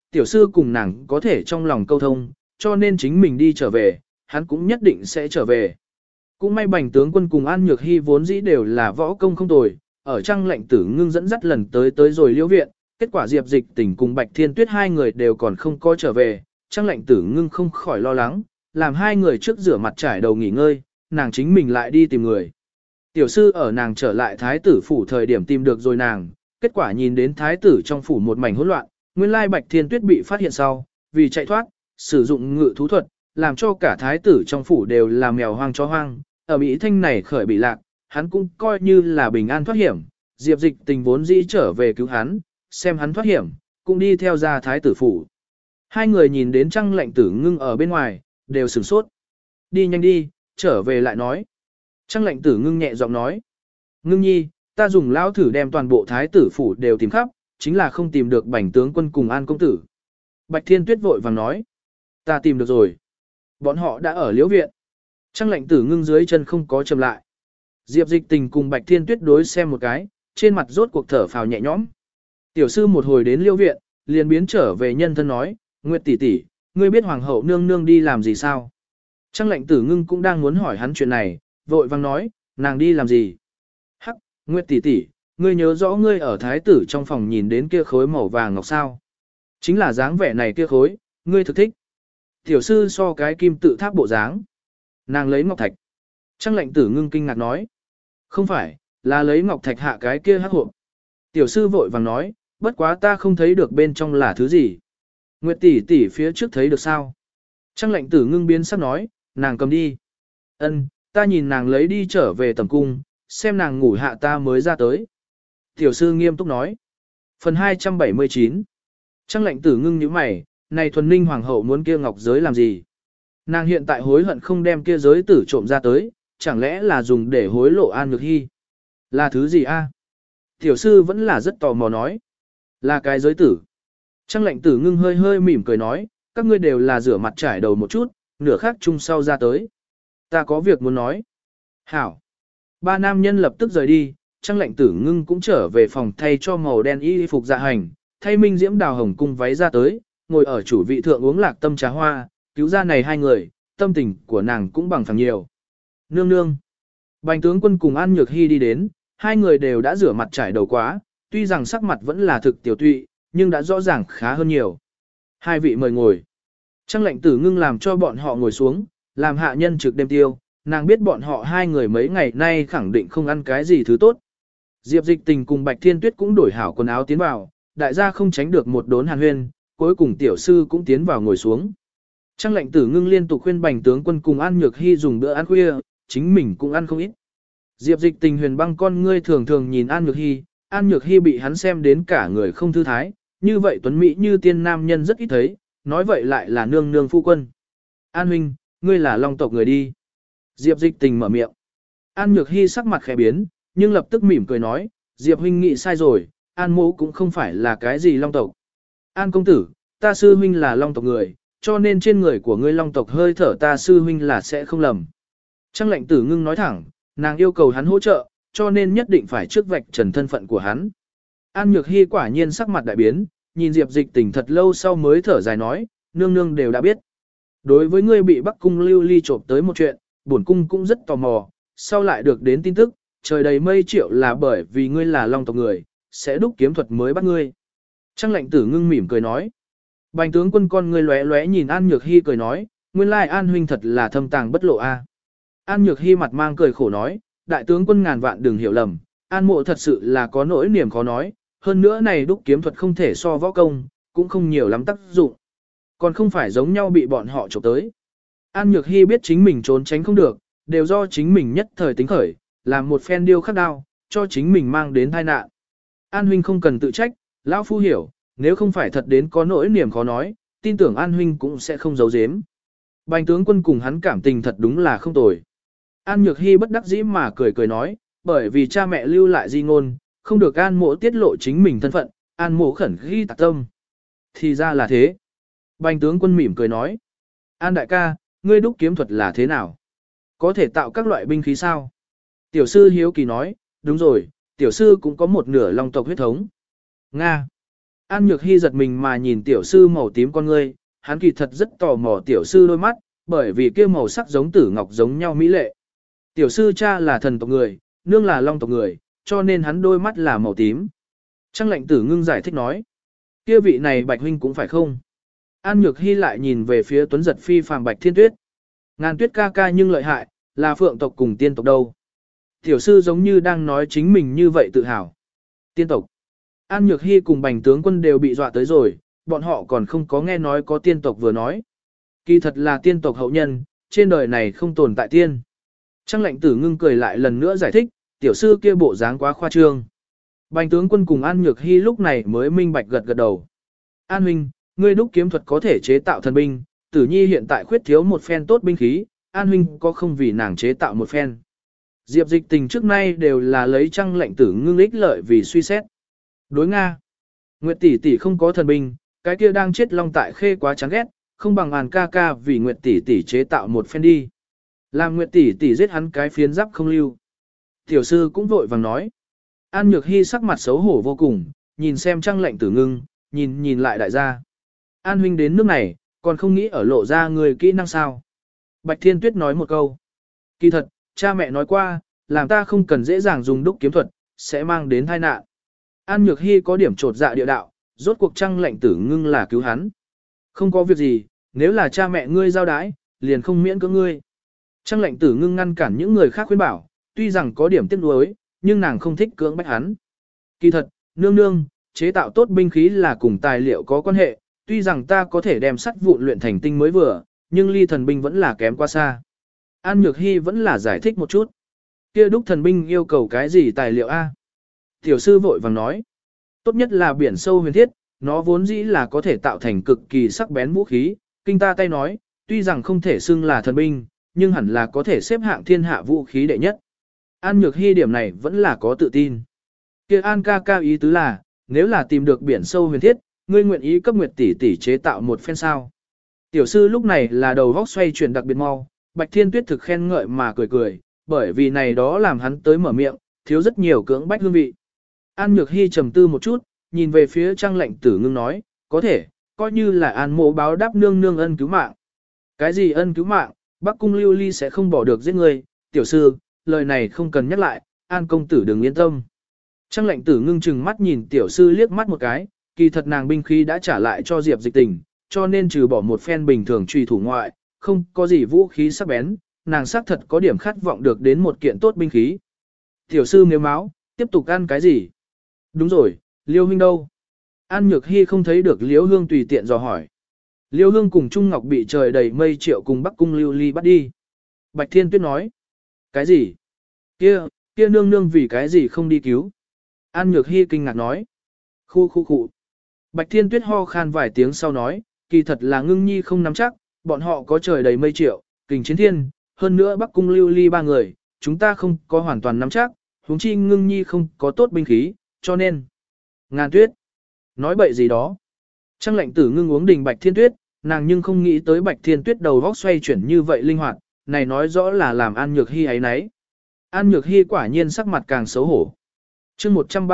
tiểu sư cùng nàng có thể trong lòng câu thông, cho nên chính mình đi trở về, hắn cũng nhất định sẽ trở về. Cũng may Bành tướng quân cùng An Nhược Hy vốn dĩ đều là võ công không tồi, ở Trăng Lệnh Tử Ngưng dẫn dắt lần tới rồi Liễu viện, kết quả Diệp Dịch Tình cùng Bạch Thiên Tuyết hai người đều còn không có trở về, Trăng Lệnh Tử Ngưng không khỏi lo lắng, làm hai người trước rửa mặt trải đầu nghỉ ngơi, nàng chính mình lại đi tìm người. Tiểu sư ở nàng trở lại thái tử phủ thời điểm tìm được rồi nàng, kết quả nhìn đến thái tử trong phủ một mảnh hỗn loạn, nguyên lai Bạch Thiên Tuyết bị phát hiện sau, vì chạy thoát, sử dụng ngự thú thuật, làm cho cả thái tử trong phủ đều là mèo hoang chó hoang, ở Mỹ Thanh này khởi bị lạc, hắn cũng coi như là bình an thoát hiểm, Diệp Dịch Tình vốn dĩ trở về cứu hắn, xem hắn thoát hiểm, cũng đi theo ra thái tử phủ. Hai người nhìn đến Trăng Lệnh Tử Ngưng ở bên ngoài, đều sửng sốt. Đi nhanh đi, trở về lại nói. Trăng Lệnh Tử Ngưng nhẹ giọng nói. Ngưng nhi, ta dùng lão thử đem toàn bộ thái tử phủ đều tìm khắp, chính là không tìm được Bành tướng quân cùng An công tử. Bạch Thiên Tuyết vội vàng nói. Ta tìm được rồi. Bọn họ đã ở Liễu viện. Trăng Lệnh Tử Ngưng dưới chân không có chậm lại. Diệp Dịch Tình cùng Bạch Thiên Tuyết đối xem một cái, trên mặt rốt cuộc thở phào nhẹ nhõm. Tiểu sư một hồi đến Liễu viện, liền biến trở về nhân thân nói, Nguyệt tỷ tỷ, ngươi biết hoàng hậu nương nương đi làm gì sao? Trăng Lệnh Tử Ngưng cũng đang muốn hỏi hắn chuyện này, vội vàng nói, nàng đi làm gì? Hắc, Nguyệt tỷ tỷ, ngươi nhớ rõ ngươi ở thái tử trong phòng nhìn đến kia khối màu vàng ngọc sao? Chính là dáng vẻ này kia khối, ngươi thực thích. Tiểu sư so cái kim tự tháp bộ dáng. Nàng lấy ngọc thạch. Trăng Lệnh Tử Ngưng kinh ngạc nói. Không phải, là lấy ngọc thạch hạ cái kia hắc hộp. Tiểu sư vội vàng nói, bất quá ta không thấy được bên trong là thứ gì. Nguyệt tỷ tỷ phía trước thấy được sao? Trăng Lệnh Tử Ngưng biến sắc nói, nàng cầm đi. Ân, ta nhìn nàng lấy đi trở về tầm cung, xem nàng ngủ hạ ta mới ra tới. Tiểu sư nghiêm túc nói. Phần 279. Trăng Lệnh Tử Ngưng nhíu mày, này thuần ninh hoàng hậu muốn kia ngọc giới làm gì? Nàng hiện tại hối hận không đem kia giới tử trộm ra tới, chẳng lẽ là dùng để hối lộ An Nhược Hy? Là thứ gì a? Tiểu sư vẫn là rất tò mò nói. Là cái giới tử. Trăng Lệnh Tử Ngưng hơi hơi mỉm cười nói, các ngươi đều là rửa mặt trải đầu một chút, nửa khác chung sau ra tới. Ta có việc muốn nói. Hảo. Ba nam nhân lập tức rời đi, Trăng Lệnh Tử Ngưng cũng trở về phòng thay cho màu đen y phục dạ hành, thay minh diễm đào hồng cung váy ra tới, ngồi ở chủ vị thượng uống lạc tâm trà hoa, cứu ra này hai người, tâm tình của nàng cũng bằng phẳng nhiều. Nương nương. Bành tướng quân cùng An Nhược Hy đi đến, hai người đều đã rửa mặt trải đầu quá, tuy rằng sắc mặt vẫn là thực tiểu tụy, nhưng đã rõ ràng khá hơn nhiều. Hai vị mời ngồi. Trăng Lệnh Tử Ngưng làm cho bọn họ ngồi xuống, làm hạ nhân trực đêm tiêu, nàng biết bọn họ hai người mấy ngày nay khẳng định không ăn cái gì thứ tốt. Diệp Dịch Tình cùng Bạch Thiên Tuyết cũng đổi hảo quần áo tiến vào, đại gia không tránh được một đốn hàn huyên, cuối cùng tiểu sư cũng tiến vào ngồi xuống. Trăng Lệnh Tử Ngưng liên tục khuyên Bành tướng quân cùng An Nhược Hy dùng bữa ăn khuya, chính mình cũng ăn không ít. Diệp Dịch Tình huyền băng con ngươi thường thường nhìn An Nhược Hy bị hắn xem đến cả người không thư thái, như vậy tuấn mỹ như tiên nam nhân rất ít thấy, nói vậy lại là nương nương phu quân. An huynh, ngươi là Long tộc người đi. Diệp Dịch Tình mở miệng. An Nhược Hy sắc mặt khẽ biến, nhưng lập tức mỉm cười nói, Diệp huynh nghĩ sai rồi, An mỗ cũng không phải là cái gì Long tộc. An công tử, ta sư huynh là Long tộc người, cho nên trên người của ngươi Long tộc hơi thở ta sư huynh là sẽ không lầm. Trăng Lệnh Tử Ngưng nói thẳng, nàng yêu cầu hắn hỗ trợ, cho nên nhất định phải trước vạch trần thân phận của hắn. An Nhược Hy quả nhiên sắc mặt đại biến, nhìn Diệp Dịch Tình thật lâu sau mới thở dài nói, nương nương đều đã biết. Đối với ngươi bị Bắc cung lưu ly trộm tới một chuyện, bổn cung cũng rất tò mò, sau lại được đến tin tức, trời đầy mây triệu là bởi vì ngươi là Long tộc người, sẽ đúc kiếm thuật mới bắt ngươi. Trăng Lệnh Tử Ngưng mỉm cười nói. Bành tướng quân con ngươi lóe lóe nhìn An Nhược Hy cười nói, nguyên lai An huynh thật là thâm tàng bất lộ a. An Nhược Hy mặt mang cười khổ nói, đại tướng quân ngàn vạn đừng hiểu lầm, An mộ thật sự là có nỗi niềm khó nói, hơn nữa này đúc kiếm thuật không thể so võ công, cũng không nhiều lắm tác dụng. Còn không phải giống nhau bị bọn họ chụp tới. An Nhược Hy biết chính mình trốn tránh không được, đều do chính mình nhất thời tính khởi, làm một phen điêu khắc đao, cho chính mình mang đến tai nạn. An huynh không cần tự trách, lão phu hiểu, nếu không phải thật đến có nỗi niềm khó nói, tin tưởng An huynh cũng sẽ không giấu giếm. Bành tướng quân cùng hắn cảm tình thật đúng là không tồi. An Nhược Hy bất đắc dĩ mà cười cười nói, bởi vì cha mẹ lưu lại di ngôn, không được An mộ tiết lộ chính mình thân phận, An mộ khẩn ghi tạc tâm. Thì ra là thế. Bành tướng quân mỉm cười nói, An đại ca, ngươi đúc kiếm thuật là thế nào? Có thể tạo các loại binh khí sao? Tiểu sư hiếu kỳ nói, đúng rồi, tiểu sư cũng có một nửa Long tộc huyết thống. Nga. An Nhược Hy giật mình mà nhìn tiểu sư màu tím con ngươi, hắn kỳ thật rất tò mò tiểu sư đôi mắt, bởi vì kia màu sắc giống tử ngọc giống nhau mỹ lệ. Tiểu sư cha là thần tộc người, nương là long tộc người, cho nên hắn đôi mắt là màu tím. Trang lệnh tử ngưng giải thích nói, kia vị này Bạch huynh cũng phải không? An Nhược Hy lại nhìn về phía tuấn giật phi phàm Bạch Thiên Tuyết. Ngàn Tuyết ca ca nhưng lợi hại, là phượng tộc cùng tiên tộc đâu. Tiểu sư giống như đang nói chính mình như vậy tự hào. Tiên tộc. An Nhược Hy cùng Bành tướng quân đều bị dọa tới rồi, bọn họ còn không có nghe nói có tiên tộc vừa nói. Kỳ thật là tiên tộc hậu nhân, trên đời này không tồn tại tiên. Trang lệnh tử ngưng cười lại lần nữa giải thích, tiểu sư kia bộ dáng quá khoa trương. Bành tướng quân cùng An Nhược Hy lúc này mới minh bạch gật gật đầu. An huynh, ngươi đúc kiếm thuật có thể chế tạo thần binh, tử nhi hiện tại khuyết thiếu một phen tốt binh khí, An huynh có không vì nàng chế tạo một phen. Diệp Dịch Tình trước nay đều là lấy Trang lệnh tử ngưng ích lợi vì suy xét. Đối Nga. Nguyệt tỷ tỷ không có thần binh, cái kia đang chết long tại khê quá chán ghét, không bằng Hàn ca ca vì Nguyệt tỷ tỷ chế tạo một phen đi. Làm Nguyệt tỷ tỷ giết hắn cái phiến giáp không lưu. Tiểu sư cũng vội vàng nói. An Nhược Hy sắc mặt xấu hổ vô cùng, nhìn xem Trang lệnh tử ngưng, nhìn lại đại gia. An huynh đến nước này, còn không nghĩ ở lộ ra người kỹ năng sao. Bạch Thiên Tuyết nói một câu. Kỳ thật, cha mẹ nói qua, làm ta không cần dễ dàng dùng đúc kiếm thuật, sẽ mang đến tai nạn. An Nhược Hy có điểm trột dạ địa đạo, rốt cuộc Trang lệnh tử ngưng là cứu hắn. Không có việc gì, nếu là cha mẹ ngươi giao đái, liền không miễn cưỡng ngươi. Trang lệnh tử ngưng ngăn cản những người khác khuyên bảo, tuy rằng có điểm tiếc nuối, nhưng nàng không thích cưỡng bách hắn. Kỳ thật, nương nương, chế tạo tốt binh khí là cùng tài liệu có quan hệ, tuy rằng ta có thể đem sắt vụn luyện thành tinh mới vừa, nhưng ly thần binh vẫn là kém quá xa. An Nhược Hy vẫn là giải thích một chút. Kia đúc thần binh yêu cầu cái gì tài liệu a? Tiểu sư vội vàng nói. Tốt nhất là biển sâu huyền thiết, nó vốn dĩ là có thể tạo thành cực kỳ sắc bén vũ khí. Kinh ta tay nói, tuy rằng không thể xưng là thần binh, nhưng hẳn là có thể xếp hạng thiên hạ vũ khí đệ nhất. An Nhược Hy điểm này vẫn là có tự tin. Kia An ca ca ý tứ là, nếu là tìm được biển sâu huyền thiết, ngươi nguyện ý cấp Nguyệt tỷ tỷ chế tạo một phen sao. Tiểu sư lúc này là đầu vóc xoay chuyển đặc biệt mau, Bạch Thiên Tuyết thực khen ngợi mà cười cười, bởi vì này đó làm hắn tới mở miệng, thiếu rất nhiều cưỡng bách hương vị. An Nhược Hy trầm tư một chút, nhìn về phía Trang lệnh tử ngưng nói, có thể, coi như là An mộ báo đáp nương nương ân cứu mạng. Cái gì ân cứu mạng, Bắc cung Lưu Ly sẽ không bỏ được giết ngươi, tiểu sư, lời này không cần nhắc lại, An công tử đừng yên tâm. Trang lệnh tử ngưng chừng mắt nhìn tiểu sư liếc mắt một cái, kỳ thật nàng binh khí đã trả lại cho Diệp Dịch Tình, cho nên trừ bỏ một phen bình thường truy thủ ngoại, không có gì vũ khí sắc bén, nàng xác thật có điểm khát vọng được đến một kiện tốt binh khí. Tiểu sư nếu máu, tiếp tục ăn cái gì? Đúng rồi, Liêu huynh đâu? An Nhược Hy không thấy được Liêu Hương tùy tiện dò hỏi. Liêu Hương cùng Trung Ngọc bị trời đầy mây triệu cùng Bắc cung Lưu Ly bắt đi. Bạch Thiên Tuyết nói. Cái gì? Kia nương nương vì cái gì không đi cứu? An Nhược Hy kinh ngạc nói. Khu. Bạch Thiên Tuyết ho khan vài tiếng sau nói, kỳ thật là ngưng nhi không nắm chắc, bọn họ có trời đầy mây triệu, kình chiến thiên, hơn nữa Bắc cung Lưu Ly ba người, chúng ta không có hoàn toàn nắm chắc, huống chi ngưng nhi không có tốt binh khí, cho nên. Ngàn Tuyết. Nói bậy gì đó. Trang lệnh tử ngưng uống đình Bạch Thiên Tuyết, nàng nhưng không nghĩ tới Bạch Thiên Tuyết đầu vóc xoay chuyển như vậy linh hoạt, này nói rõ là làm An Nhược Hy ấy nấy. An Nhược Hy quả nhiên sắc mặt càng xấu hổ. chương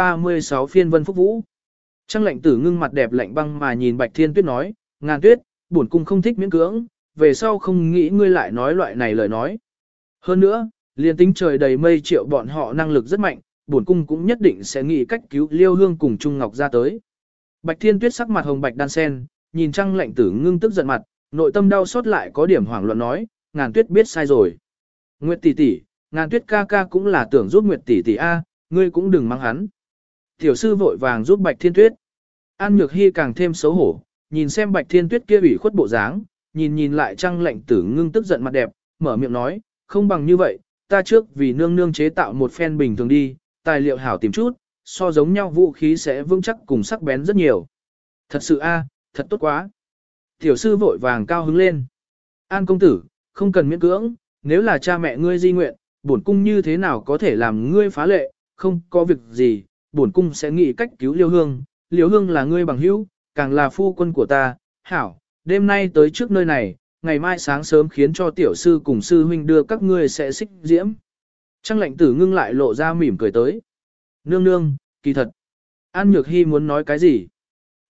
136 phiên vân phúc vũ. Trang lệnh tử ngưng mặt đẹp lạnh băng mà nhìn Bạch Thiên Tuyết nói, Ngàn Tuyết, bổn cung không thích miễn cưỡng, về sau không nghĩ ngươi lại nói loại này lời nói. Hơn nữa, liền tính trời đầy mây triệu bọn họ năng lực rất mạnh, bổn cung cũng nhất định sẽ nghĩ cách cứu Liêu Hương cùng Trung Ngọc ra tới. Bạch Thiên Tuyết sắc mặt hồng bạch đan sen, nhìn Trang lệnh tử ngưng tức giận mặt, nội tâm đau xót lại có điểm hoảng loạn nói, Ngàn Tuyết biết sai rồi. Nguyệt tỷ tỷ, Ngàn Tuyết ca ca cũng là tưởng giúp Nguyệt tỷ tỷ a, ngươi cũng đừng mắng hắn. Tiểu sư vội vàng giúp Bạch Thiên Tuyết. An Nhược Hy càng thêm xấu hổ, nhìn xem Bạch Thiên Tuyết kia ủy khuất bộ dáng, nhìn lại Trang lệnh tử ngưng tức giận mặt đẹp, mở miệng nói, không bằng như vậy, ta trước vì nương nương chế tạo một phen bình thường đi, tài liệu hảo tìm chút, so giống nhau vũ khí sẽ vững chắc cùng sắc bén rất nhiều. Thật sự a, thật tốt quá. Tiểu sư vội vàng cao hứng lên. An công tử, không cần miễn cưỡng, nếu là cha mẹ ngươi di nguyện, bổn cung như thế nào có thể làm ngươi phá lệ, không có việc gì, bổn cung sẽ nghĩ cách cứu Liêu Hương. Liêu Hương là ngươi bằng hữu, càng là phu quân của ta, hảo, đêm nay tới trước nơi này, ngày mai sáng sớm khiến cho tiểu sư cùng sư huynh đưa các ngươi sẽ xích diễm. Trang lệnh tử ngưng lại lộ ra mỉm cười tới. Nương nương, kỳ thật. An Nhược Hy muốn nói cái gì?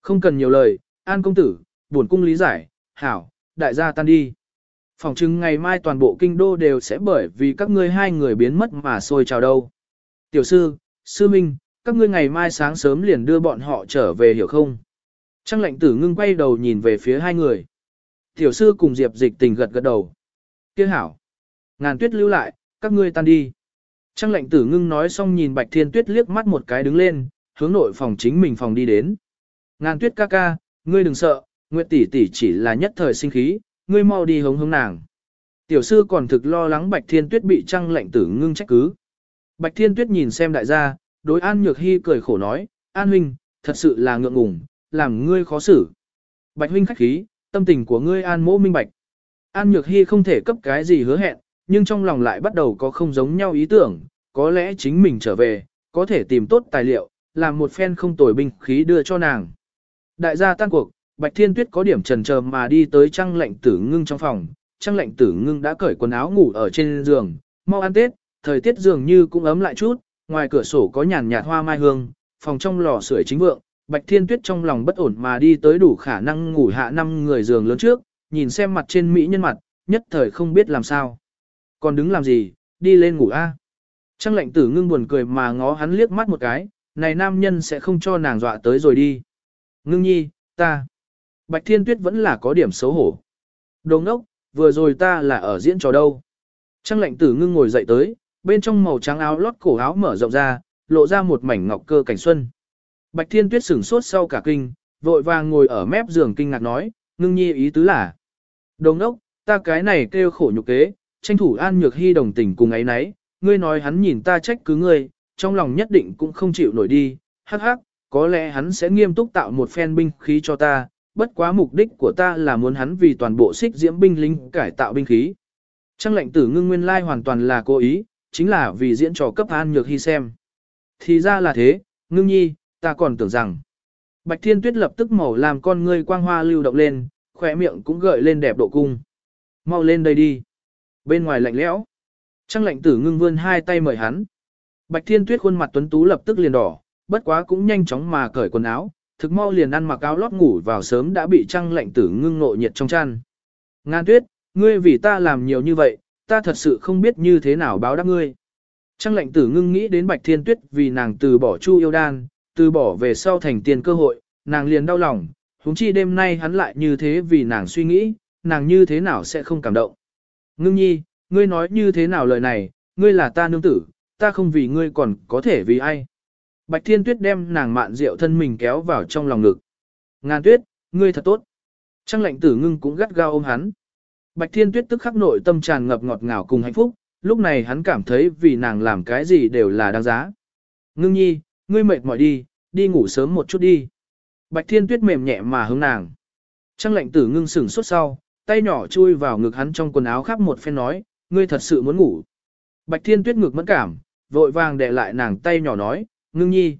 Không cần nhiều lời, An công tử, buồn cung lý giải, hảo, đại gia tan đi. Phòng chừng ngày mai toàn bộ kinh đô đều sẽ bởi vì các ngươi hai người biến mất mà sôi trào đâu. Tiểu sư, sư minh, các ngươi ngày mai sáng sớm liền đưa bọn họ trở về hiểu không? Trang lệnh tử ngưng quay đầu nhìn về phía hai người. Tiểu sư cùng Diệp Dịch Tình gật gật đầu. Kia hảo. Ngàn Tuyết lưu lại, các ngươi tan đi. Trang lệnh tử ngưng nói xong nhìn Bạch Thiên Tuyết liếc mắt một cái đứng lên, hướng nội phòng chính mình phòng đi đến. Ngàn Tuyết ca ca, ngươi đừng sợ, Nguyệt tỷ tỷ chỉ là nhất thời sinh khí, ngươi mau đi hống hống nàng. Tiểu sư còn thực lo lắng Bạch Thiên Tuyết bị Trang lệnh tử ngưng trách cứ. Bạch Thiên Tuyết nhìn xem đại gia, đối An Nhược Hy cười khổ nói, An huynh, thật sự là ngượng ngùng, làm ngươi khó xử. Bạch huynh khách khí, tâm tình của ngươi An mỗ minh bạch. An Nhược Hy không thể cấp cái gì hứa hẹn, nhưng trong lòng lại bắt đầu có không giống nhau ý tưởng, có lẽ chính mình trở về, có thể tìm tốt tài liệu, làm một phen không tồi binh khí đưa cho nàng. Đại gia tan cuộc, Bạch Thiên Tuyết có điểm chần chờ mà đi tới Trang lệnh tử ngưng trong phòng, Trang lệnh tử ngưng đã cởi quần áo ngủ ở trên giường, mau ăn Tết, thời tiết dường như cũng ấm lại chút, ngoài cửa sổ có nhàn nhạt hoa mai hương, phòng trong lò sưởi chính vượng, Bạch Thiên Tuyết trong lòng bất ổn mà đi tới đủ khả năng ngủ hạ 5 người giường lớn trước, nhìn xem mặt trên mỹ nhân mặt, nhất thời không biết làm sao. Còn đứng làm gì, đi lên ngủ a. Trang lệnh tử ngưng buồn cười mà ngó hắn liếc mắt một cái, này nam nhân sẽ không cho nàng dọa tới rồi đi. Ngưng nhi, ta. Bạch Thiên Tuyết vẫn là có điểm xấu hổ. Đồ ngốc, vừa rồi ta là ở diễn trò đâu. Trang lệnh tử ngưng ngồi dậy tới, bên trong màu trắng áo lót cổ áo mở rộng ra, lộ ra một mảnh ngọc cơ cảnh xuân. Bạch Thiên Tuyết sửng sốt sau cả kinh, vội vàng ngồi ở mép giường kinh ngạc nói, ngưng nhi ý tứ là. Đồ ngốc, ta cái này kêu khổ nhục kế, tranh thủ An Nhược Hy đồng tình cùng ấy nấy, ngươi nói hắn nhìn ta trách cứ ngươi, trong lòng nhất định cũng không chịu nổi đi, hắc hắc, có lẽ hắn sẽ nghiêm túc tạo một phen binh khí cho ta, bất quá mục đích của ta là muốn hắn vì toàn bộ xích diễm binh lính cải tạo binh khí. Trang lệnh tử ngưng nguyên lai hoàn toàn là cố ý, chính là vì diễn trò cấp An Nhược Hy xem. Thì ra là thế, ngưng nhi, ta còn tưởng rằng. Bạch Thiên Tuyết lập tức màu làm con ngươi quang hoa lưu động lên, khỏe miệng cũng gợi lên đẹp độ cung. Mau lên đây đi. Bên ngoài lạnh lẽo. Trang lệnh tử ngưng vươn hai tay mời hắn. Bạch Thiên Tuyết khuôn mặt tuấn tú lập tức liền đỏ, bất quá cũng nhanh chóng mà cởi quần áo, thực mau liền ăn mặc áo lót ngủ vào sớm đã bị Trang lệnh tử ngưng nội nhiệt trong chăn. Ngàn Tuyết, ngươi vì ta làm nhiều như vậy, ta thật sự không biết như thế nào báo đáp ngươi. Trang lệnh tử ngưng nghĩ đến Bạch Thiên Tuyết vì nàng từ bỏ Chu Yêu Đan, từ bỏ về sau thành tiền cơ hội, nàng liền đau lòng, huống chi đêm nay hắn lại như thế vì nàng suy nghĩ, nàng như thế nào sẽ không cảm động. Ngưng nhi, ngươi nói như thế nào lời này, ngươi là ta nương tử, ta không vì ngươi còn có thể vì ai. Bạch Thiên Tuyết đem nàng mạn rượu thân mình kéo vào trong lòng ngực. Ngàn Tuyết, ngươi thật tốt. Trang lệnh tử ngưng cũng gắt gao ôm hắn. Bạch Thiên Tuyết tức khắc nội tâm tràn ngập ngọt ngào cùng hạnh phúc, lúc này hắn cảm thấy vì nàng làm cái gì đều là đáng giá. Ngưng nhi, ngươi mệt mỏi đi, đi ngủ sớm một chút đi. Bạch Thiên Tuyết mềm nhẹ mà hướng nàng. Trang lệnh tử ngưng sửng sốt sau, tay nhỏ chui vào ngực hắn trong quần áo khắp một phen nói, ngươi thật sự muốn ngủ. Bạch Thiên Tuyết ngực mẫn cảm, vội vàng đè lại nàng tay nhỏ nói, ngưng nhi,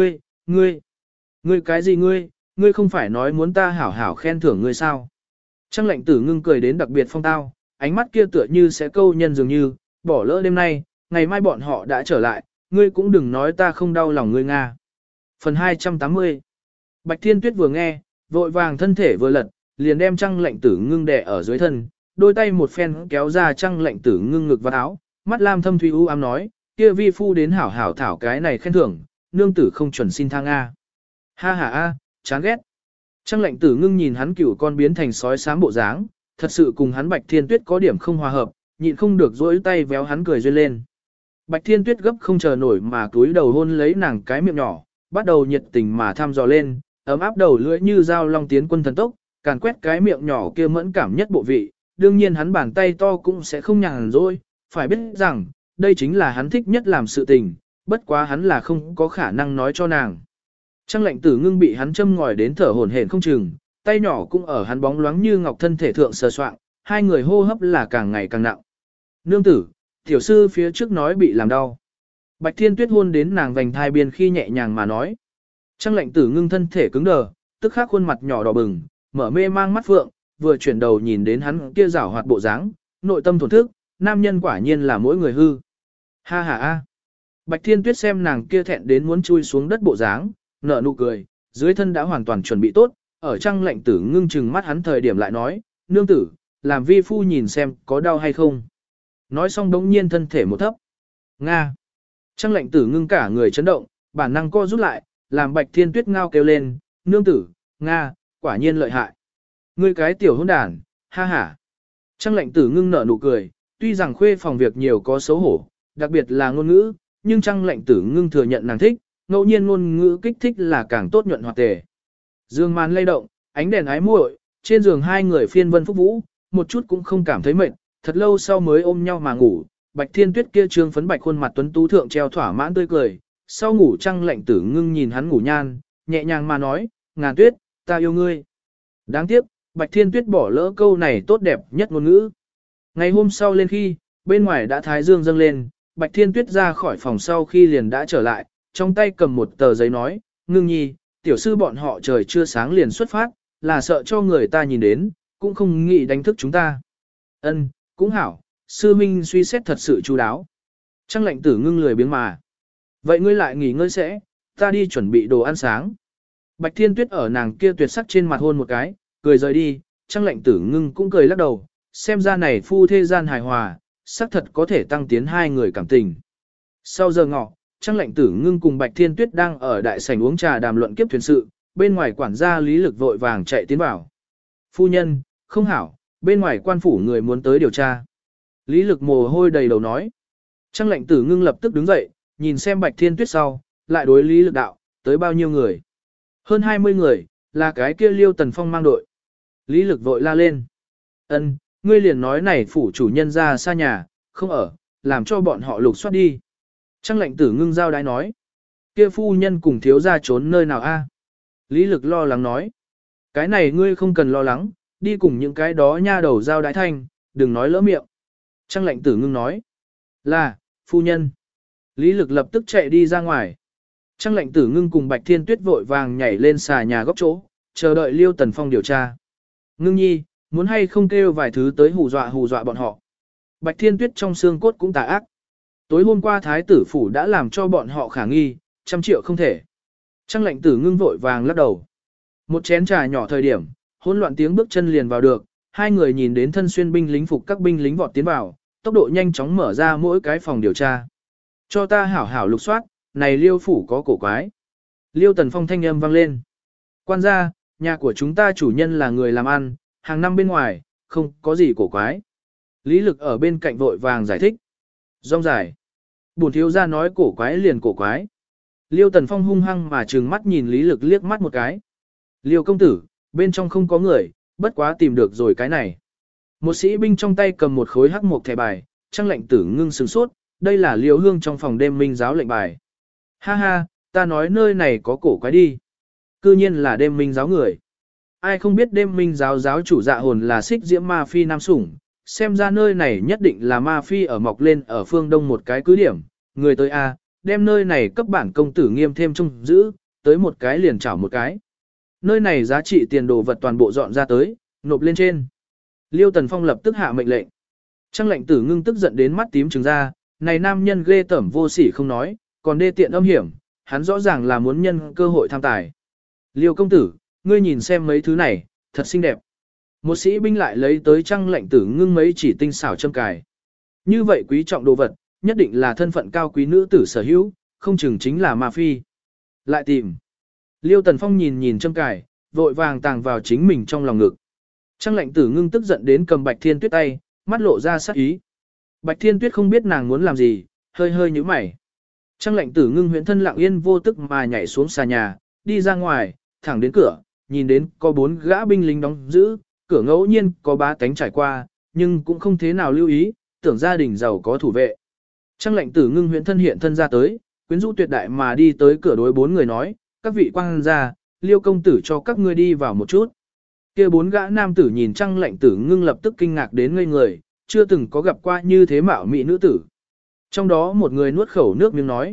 ngươi cái gì ngươi không phải nói muốn ta hảo hảo khen thưởng ngươi sao. Trang lệnh tử ngưng cười đến đặc biệt phong tao, ánh mắt kia tựa như sẽ câu nhân dường như, bỏ lỡ đêm nay, ngày mai bọn họ đã trở lại, ngươi cũng đừng nói ta không đau lòng ngươi Nga. Phần 280 Bạch Thiên Tuyết vừa nghe, vội vàng thân thể vừa lật, liền đem Trang lệnh tử ngưng đè ở dưới thân, đôi tay một phen kéo ra Trang lệnh tử ngưng ngực và áo, mắt lam thâm thủy u ám nói, kia vi phu đến hảo hảo thảo cái này khen thưởng, nương tử không chuẩn xin thang A. Ha ha a, chán ghét. Trang lệnh tử ngưng nhìn hắn cửu con biến thành sói xám bộ dáng, thật sự cùng hắn Bạch Thiên Tuyết có điểm không hòa hợp, nhịn không được dỗi tay véo hắn cười duyên lên. Bạch Thiên Tuyết gấp không chờ nổi mà túi đầu hôn lấy nàng cái miệng nhỏ, bắt đầu nhiệt tình mà thăm dò lên, ấm áp đầu lưỡi như dao long tiến quân thần tốc, càn quét cái miệng nhỏ kia mẫn cảm nhất bộ vị, đương nhiên hắn bàn tay to cũng sẽ không nhàn rỗi, phải biết rằng, đây chính là hắn thích nhất làm sự tình, bất quá hắn là không có khả năng nói cho nàng. Trang lệnh tử ngưng bị hắn châm ngòi đến thở hổn hển không chừng, tay nhỏ cũng ở hắn bóng loáng như ngọc thân thể thượng sờ soạng, hai người hô hấp là càng ngày càng nặng. Nương tử, tiểu sư phía trước nói bị làm đau. Bạch Thiên Tuyết hôn đến nàng vành thai biên khi nhẹ nhàng mà nói. Trang lệnh tử ngưng thân thể cứng đờ, tức khắc khuôn mặt nhỏ đỏ bừng, mở mê mang mắt phượng, vừa chuyển đầu nhìn đến hắn kia rảo hoạt bộ dáng, nội tâm thổn thức, nam nhân quả nhiên là mỗi người hư. Ha ha a. Bạch Thiên Tuyết xem nàng kia thẹn đến muốn chui xuống đất bộ dáng, nở nụ cười, dưới thân đã hoàn toàn chuẩn bị tốt, ở Trang Lệnh Tử ngưng chừng mắt hắn thời điểm lại nói, nương tử, làm vi phu nhìn xem có đau hay không. Nói xong đống nhiên thân thể một thấp. Nga. Trang Lệnh Tử ngưng cả người chấn động, bản năng co rút lại, làm Bạch Thiên Tuyết ngao kêu lên, nương tử, Nga, quả nhiên lợi hại. Ngươi cái tiểu hỗn đàn, ha ha. Trang Lệnh Tử ngưng nở nụ cười, tuy rằng khuê phòng việc nhiều có xấu hổ, đặc biệt là ngôn ngữ, nhưng Trang Lệnh Tử ngưng thừa nhận nàng thích, ngẫu nhiên ngôn ngữ kích thích là càng tốt nhuận hoạt tề. Dương màn lay động, ánh đèn ái muội, trên giường hai người phiên vân phúc vũ, một chút cũng không cảm thấy mệt, thật lâu sau mới ôm nhau mà ngủ. Bạch Thiên Tuyết kia trương phấn bạch khuôn mặt tuấn tú thượng treo thỏa mãn tươi cười, sau ngủ Trang Lệnh Tử ngưng nhìn hắn ngủ nhan, nhẹ nhàng mà nói, Ngàn Tuyết, ta yêu ngươi. Đáng tiếc, Bạch Thiên Tuyết bỏ lỡ câu này tốt đẹp nhất ngôn ngữ. Ngày hôm sau lên khi, bên ngoài đã thái dương dâng lên, Bạch Thiên Tuyết ra khỏi phòng sau khi liền đã trở lại, trong tay cầm một tờ giấy nói, ngưng nhi, tiểu sư bọn họ trời chưa sáng liền xuất phát, là sợ cho người ta nhìn đến, cũng không nghĩ đánh thức chúng ta. Ân, cũng hảo, sư minh suy xét thật sự chu đáo. Trang Lệnh Tử ngưng lười biếng mà. Vậy ngươi lại nghỉ ngơi sẽ, ta đi chuẩn bị đồ ăn sáng. Bạch Thiên Tuyết ở nàng kia tuyệt sắc trên mặt hôn một cái, cười rời đi, Trang Lệnh Tử ngưng cũng cười lắc đầu, xem ra này phu thế gian hài hòa, xác thật có thể tăng tiến hai người cảm tình. Sau giờ ngọ, Trang Lệnh Tử ngưng cùng Bạch Thiên Tuyết đang ở đại sảnh uống trà đàm luận kiếp thuyền sự, bên ngoài quản gia Lý Lực vội vàng chạy tiến vào. Phu nhân, không hảo, bên ngoài quan phủ người muốn tới điều tra. Lý Lực mồ hôi đầy đầu nói. Trang Lệnh Tử ngưng lập tức đứng dậy, nhìn xem Bạch Thiên Tuyết sau, lại đối Lý Lực đạo, tới bao nhiêu người. Hơn 20 người, là cái kia Liêu Tần Phong mang đội. Lý Lực vội la lên. Ân, ngươi liền nói này phủ chủ nhân ra xa nhà, không ở, làm cho bọn họ lục soát đi. Trang Lệnh Tử ngưng giao đái nói. Kia phu nhân cùng thiếu gia trốn nơi nào a? Lý Lực lo lắng nói. Cái này ngươi không cần lo lắng, đi cùng những cái đó nha đầu giao đái thanh, đừng nói lỡ miệng. Trang Lệnh Tử ngưng nói. Là, phu nhân. Lý Lực lập tức chạy đi ra ngoài. Trang Lệnh Tử ngưng cùng Bạch Thiên Tuyết vội vàng nhảy lên xà nhà góc chỗ, chờ đợi Liêu Tần Phong điều tra. Ngưng nhi, muốn hay không kêu vài thứ tới hù dọa bọn họ. Bạch Thiên Tuyết trong xương cốt cũng tà ác. Tối hôm qua Thái tử phủ đã làm cho bọn họ khả nghi, 100 triệu không thể. Trang Lệnh Tử ngưng vội vàng lắc đầu. Một chén trà nhỏ thời điểm, hỗn loạn tiếng bước chân liền vào được, hai người nhìn đến thân xuyên binh lính phục các binh lính vọt tiến vào, tốc độ nhanh chóng mở ra mỗi cái phòng điều tra. Cho ta hảo hảo lục soát, này Liêu phủ có cổ quái. Liêu Tần Phong thanh âm vang lên. Quan gia, nhà của chúng ta chủ nhân là người làm ăn, hàng năm bên ngoài, không có gì cổ quái. Lý Lực ở bên cạnh vội vàng giải thích. Rong dài. Bổn thiếu gia nói cổ quái liền cổ quái. Liêu Tần Phong hung hăng mà trừng mắt nhìn Lý Lực liếc mắt một cái. Liêu công tử, bên trong không có người, bất quá tìm được rồi cái này. Một sĩ binh trong tay cầm một khối hắc mộc thẻ bài, Trang Lệnh Tử ngưng sửng sốt, đây là Liêu Hương trong phòng đêm minh giáo lệnh bài. Ha ha, ta nói nơi này có cổ quái đi. Cư nhiên là đêm minh giáo người. Ai không biết đêm minh giáo giáo chủ dạ hồn là xích diễm ma phi nam sủng, xem ra nơi này nhất định là ma phi ở mọc lên ở phương đông một cái cứ điểm. Người tới A, đem nơi này cấp bản công tử nghiêm thêm trông giữ, tới một cái liền chảo một cái. Nơi này giá trị tiền đồ vật toàn bộ dọn ra tới, nộp lên trên. Liêu Tần Phong lập tức hạ mệnh lệnh. Trang Lệnh Tử ngưng tức giận đến mắt tím trừng ra, này nam nhân ghê tởm vô sỉ không nói, còn đê tiện âm hiểm, hắn rõ ràng là muốn nhân cơ hội tham tài. Liêu công tử, ngươi nhìn xem mấy thứ này, thật xinh đẹp. Một sĩ binh lại lấy tới Trang Lệnh Tử ngưng mấy chỉ tinh xảo châm cài. Như vậy quý trọng đồ vật, nhất định là thân phận cao quý nữ tử sở hữu, không chừng chính là ma phi. Lại tìm. Liêu Tần Phong nhìn nhìn châm cài, vội vàng tàng vào chính mình trong lòng ngực. Trang Lệnh Tử ngưng tức giận đến cầm Bạch Thiên Tuyết tay, mắt lộ ra sát ý. Bạch Thiên Tuyết không biết nàng muốn làm gì, hơi hơi nhíu mày. Trang Lệnh Tử ngưng huyễn thân lặng yên vô tức mà nhảy xuống xà nhà, đi ra ngoài, thẳng đến cửa, nhìn đến có 4 gã binh lính đóng giữ, cửa ngẫu nhiên có bá tánh trải qua, nhưng cũng không thế nào lưu ý, tưởng gia đình giàu có thủ vệ. Trang Lệnh Tử ngưng huyễn thân hiện thân ra tới, quyến rũ tuyệt đại mà đi tới cửa đối 4 người nói, các vị quan gia, Liêu công tử cho các ngươi đi vào một chút. Kia 4 gã nam tử nhìn Trang Lệnh Tử ngưng lập tức kinh ngạc đến ngây người, chưa từng có gặp qua như thế mạo mỹ nữ tử. Trong đó một người nuốt khẩu nước miếng nói,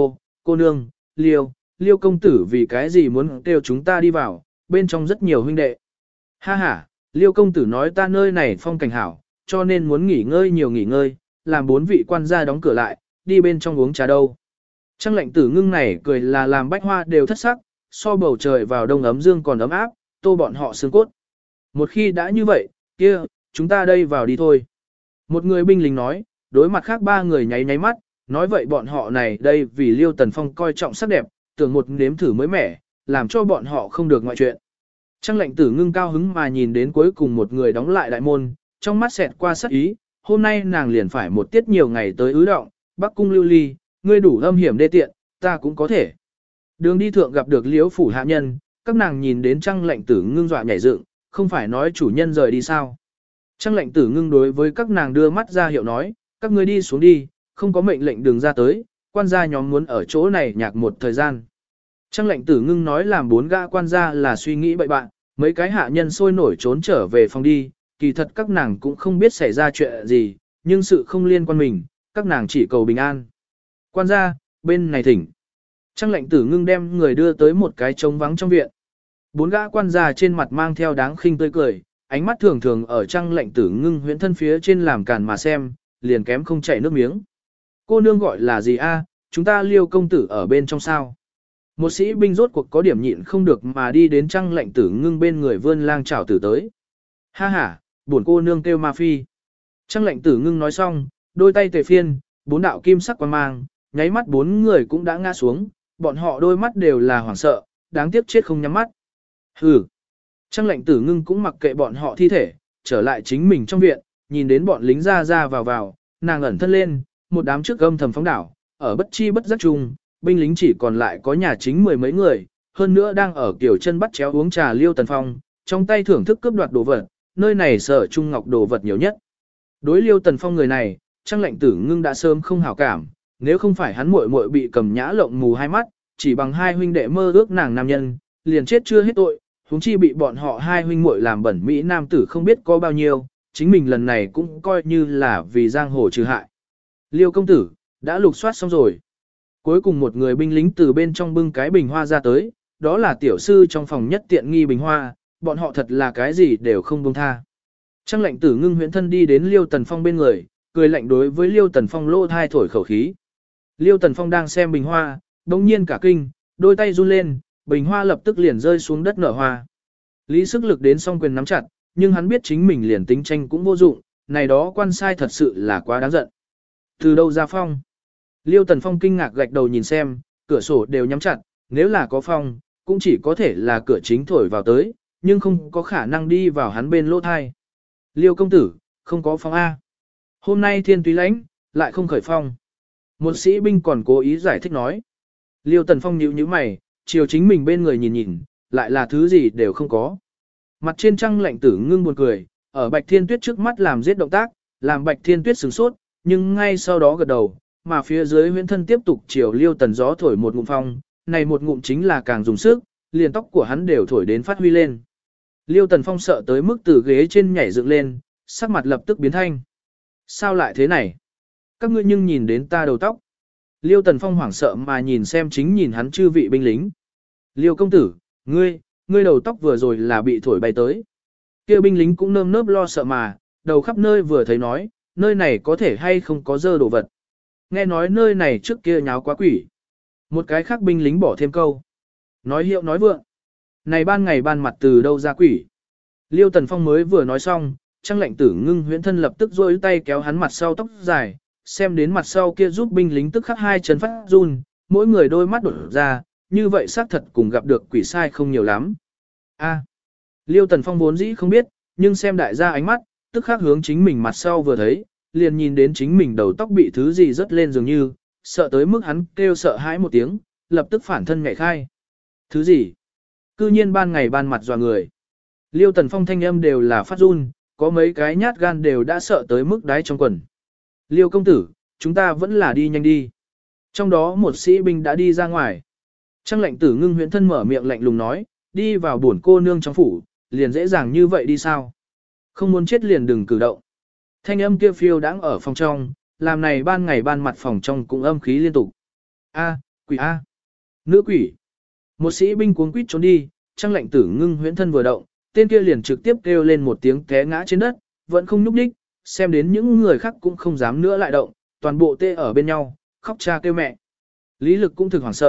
cô nương, Liêu công tử vì cái gì muốn kêu chúng ta đi vào, bên trong rất nhiều huynh đệ. Ha ha, Liêu công tử nói ta nơi này phong cảnh hảo, cho nên muốn nghỉ ngơi nhiều nghỉ ngơi, làm 4 vị quan gia đóng cửa lại, đi bên trong uống trà đâu. Trang Lệnh Tử ngưng này cười là làm bách hoa đều thất sắc, so bầu trời vào đông ấm dương còn ấm áp, tô bọn họ xương cốt. Một khi đã như vậy, kia, chúng ta đây vào đi thôi. Một người binh lính nói, đối mặt khác ba người nháy nháy mắt, nói vậy bọn họ này đây vì Liêu Tần Phong coi trọng sắc đẹp, tưởng một nếm thử mới mẻ, làm cho bọn họ không được ngoại chuyện. Trang lệnh tử ngưng cao hứng mà nhìn đến cuối cùng một người đóng lại đại môn, trong mắt xẹt qua sắc ý, hôm nay nàng liền phải một tiết nhiều ngày tới ứ động, Bắc cung lưu ly, ngươi đủ âm hiểm đê tiện, ta cũng có thể. Đường đi thượng gặp được liễu phủ hạ nhân, các nàng nhìn đến trang lệnh tử ngưng dọa nhảy dựng, không phải nói chủ nhân rời đi sao. Trang lệnh tử ngưng đối với các nàng đưa mắt ra hiệu nói, các ngươi đi xuống đi, không có mệnh lệnh đường ra tới, quan gia nhóm muốn ở chỗ này nhạc một thời gian. Trang lệnh tử ngưng nói làm 4 gã quan gia là suy nghĩ bậy bạn, mấy cái hạ nhân sôi nổi trốn trở về phòng đi, kỳ thật các nàng cũng không biết xảy ra chuyện gì, nhưng sự không liên quan mình, các nàng chỉ cầu bình an. Quan gia, bên này thỉnh. Trang lệnh tử ngưng đem người đưa tới một cái trống vắng trong viện. 4 gã quan gia trên mặt mang theo đáng khinh tươi cười, ánh mắt thường thường ở trang lệnh tử ngưng huyễn thân phía trên làm càn mà xem, liền kém không chảy nước miếng. Cô nương gọi là gì a? Chúng ta Liêu công tử ở bên trong sao? Một sĩ binh rốt cuộc có điểm nhịn không được mà đi đến trang lệnh tử ngưng bên người vươn lang chảo tử tới. Ha ha, buồn cô nương kêu ma phi. Trang lệnh tử ngưng nói xong, đôi tay tề phiên, 4 đạo kim sắc quang mang, nháy mắt 4 người cũng đã ngã xuống, bọn họ đôi mắt đều là hoảng sợ, đáng tiếc chết không nhắm mắt. Hừ. Trang lệnh tử ngưng cũng mặc kệ bọn họ thi thể, trở lại chính mình trong viện, nhìn đến bọn lính ra vào, nàng ẩn thân lên, một đám trước gâm thầm phóng đảo, ở bất chi bất giác chung, binh lính chỉ còn lại có nhà chính 10 mấy người, hơn nữa đang ở kiểu chân bắt chéo uống trà Liêu Tần Phong, trong tay thưởng thức cướp đoạt đồ vật, nơi này sở trung ngọc đồ vật nhiều nhất. Đối Liêu Tần Phong người này, Trang lệnh tử ngưng đã sớm không hảo cảm, nếu không phải hắn muội muội bị cầm nhã lộng mù hai mắt, chỉ bằng hai huynh đệ mơ ước nàng nam nhân, liền chết chưa hết tội, huống chi bị bọn họ hai huynh muội làm bẩn mỹ nam tử không biết có bao nhiêu, chính mình lần này cũng coi như là vì giang hồ trừ hại. Liêu công tử, đã lục soát xong rồi. Cuối cùng một người binh lính từ bên trong bưng cái bình hoa ra tới, đó là tiểu sư trong phòng nhất tiện nghi bình hoa, bọn họ thật là cái gì đều không buông tha. Trang lệnh tử ngưng huyễn thân đi đến Liêu Tần Phong bên người, cười lạnh đối với Liêu Tần Phong lô thai thổi khẩu khí. Liêu Tần Phong đang xem bình hoa, đồng nhiên cả kinh, đôi tay run lên, bình hoa lập tức liền rơi xuống đất nở hoa. Lý sức lực đến song quyền nắm chặt, nhưng hắn biết chính mình liền tính tranh cũng vô dụng, này đó quan sai thật sự là quá đáng giận. Từ đâu ra phong? Liêu Tần Phong kinh ngạc gạch đầu nhìn xem, cửa sổ đều nhắm chặt, nếu là có phong, cũng chỉ có thể là cửa chính thổi vào tới, nhưng không có khả năng đi vào hắn bên lỗ thai. Liêu công tử, không có phong A. Hôm nay thiên túy lãnh, lại không khởi phong. Một sĩ binh còn cố ý giải thích nói. Liêu Tần Phong nhíu nhíu mày, chiều chính mình bên người nhìn nhìn, lại là thứ gì đều không có. Mặt trên trăng lạnh tử ngưng buồn cười, ở Bạch Thiên Tuyết trước mắt làm giết động tác, làm Bạch Thiên Tuyết sửng sốt, nhưng ngay sau đó gật đầu, mà phía dưới huyễn thân tiếp tục chiều Liêu Tần gió thổi một ngụm phong, này một ngụm chính là càng dùng sức, liền tóc của hắn đều thổi đến phát huy lên. Liêu Tần Phong sợ tới mức từ ghế trên nhảy dựng lên, sắc mặt lập tức biến thanh. Sao lại thế này? Các ngươi nhưng nhìn đến ta đầu tóc. Liêu Tần Phong hoảng sợ mà nhìn xem chính nhìn hắn chư vị binh lính. Liêu công tử, ngươi đầu tóc vừa rồi là bị thổi bay tới. Kia binh lính cũng nơm nớp lo sợ mà, đầu khắp nơi vừa thấy nói, nơi này có thể hay không có dơ đồ vật. Nghe nói nơi này trước kia nháo quá quỷ. Một cái khác binh lính bỏ thêm câu. Nói hiệu nói vượng. Này ban ngày ban mặt từ đâu ra quỷ. Liêu Tần Phong mới vừa nói xong, Trang lệnh tử ngưng huyễn thân lập tức rôi tay kéo hắn mặt sau tóc dài, xem đến mặt sau kia giúp binh lính tức khắc hai chân phát run, mỗi người đôi mắt đổ ra, như vậy xác thật cùng gặp được quỷ sai không nhiều lắm. A. Liêu Tần Phong vốn dĩ không biết, nhưng xem đại gia ánh mắt, tức khắc hướng chính mình mặt sau vừa thấy, liền nhìn đến chính mình đầu tóc bị thứ gì rớt lên dường như, sợ tới mức hắn kêu sợ hãi một tiếng, lập tức phản thân nhảy khai. Thứ gì? Cư nhiên ban ngày ban mặt dọa người. Liêu Tần Phong thanh âm đều là phát run, có mấy cái nhát gan đều đã sợ tới mức đáy trong quần. Liêu công tử, chúng ta vẫn là đi nhanh đi. Trong đó một sĩ binh đã đi ra ngoài. Trang lệnh tử ngưng huyễn thân mở miệng lạnh lùng nói, đi vào buồn cô nương trong phủ, liền dễ dàng như vậy đi sao? Không muốn chết liền đừng cử động. Thanh âm kia phiêu đãng ở phòng trong, làm này ban ngày ban mặt phòng trong cũng âm khí liên tục. A, quỷ A. Nữ quỷ. Một sĩ binh cuống quýt trốn đi, Trang lệnh tử ngưng huyễn thân vừa động, tên kia liền trực tiếp kêu lên một tiếng té ngã trên đất, vẫn không nhúc nhích, xem đến những người khác cũng không dám nữa lại động, toàn bộ tê ở bên nhau, khóc cha kêu mẹ. Lý Lực cũng thực hoảng sợ,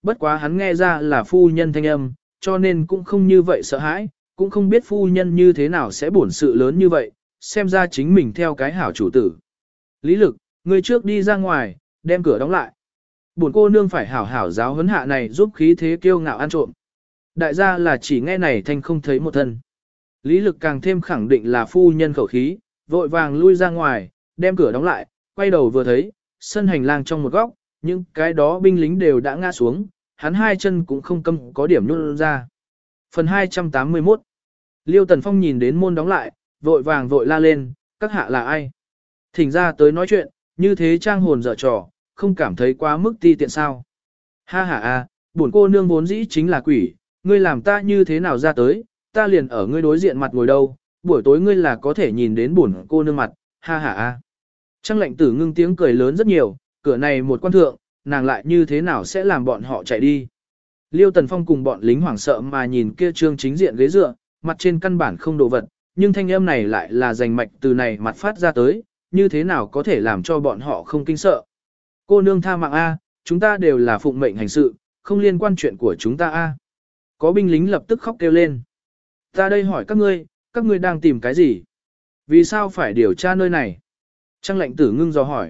bất quá hắn nghe ra là phu nhân thanh âm, cho nên cũng không như vậy sợ hãi, cũng không biết phu nhân như thế nào sẽ bổn sự lớn như vậy, xem ra chính mình theo cái hảo chủ tử. Lý Lực, ngươi trước đi ra ngoài, đem cửa đóng lại. Bổn cô nương phải hảo hảo giáo huấn hạ này giúp khí thế kiêu ngạo ăn trộm. Đại gia là chỉ nghe này thanh không thấy một thân. Lý Lực càng thêm khẳng định là phu nhân khẩu khí, vội vàng lui ra ngoài, đem cửa đóng lại, quay đầu vừa thấy, sân hành lang trong một góc, những cái đó binh lính đều đã ngã xuống, hắn hai chân cũng không câm có điểm nhún ra. Phần 281 Liêu Tần Phong nhìn đến môn đóng lại, vội vàng vội la lên, các hạ là ai? Thỉnh ra tới nói chuyện, như thế trang hồn dở trò, không cảm thấy quá mức ti tiện sao? Ha ha a, bổn cô nương vốn dĩ chính là quỷ, ngươi làm ta như thế nào ra tới, ta liền ở ngươi đối diện mặt ngồi đâu, buổi tối ngươi là có thể nhìn đến bổn cô nương mặt, ha ha a. Trang Lệnh Tử Ngưng tiếng cười lớn rất nhiều, cửa này một quan thượng, nàng lại như thế nào sẽ làm bọn họ chạy đi? Liêu Tần Phong cùng bọn lính hoảng sợ mà nhìn kia trương chính diện ghế dựa, mặt trên căn bản không đồ vật, nhưng thanh âm này lại là rành mạch từ này mặt phát ra tới, như thế nào có thể làm cho bọn họ không kinh sợ. Cô nương tha mạng A, chúng ta đều là phụng mệnh hành sự, không liên quan chuyện của chúng ta A. Có binh lính lập tức khóc kêu lên. Ta đây hỏi các ngươi đang tìm cái gì? Vì sao phải điều tra nơi này? Trang Lệnh Tử Ngưng dò hỏi.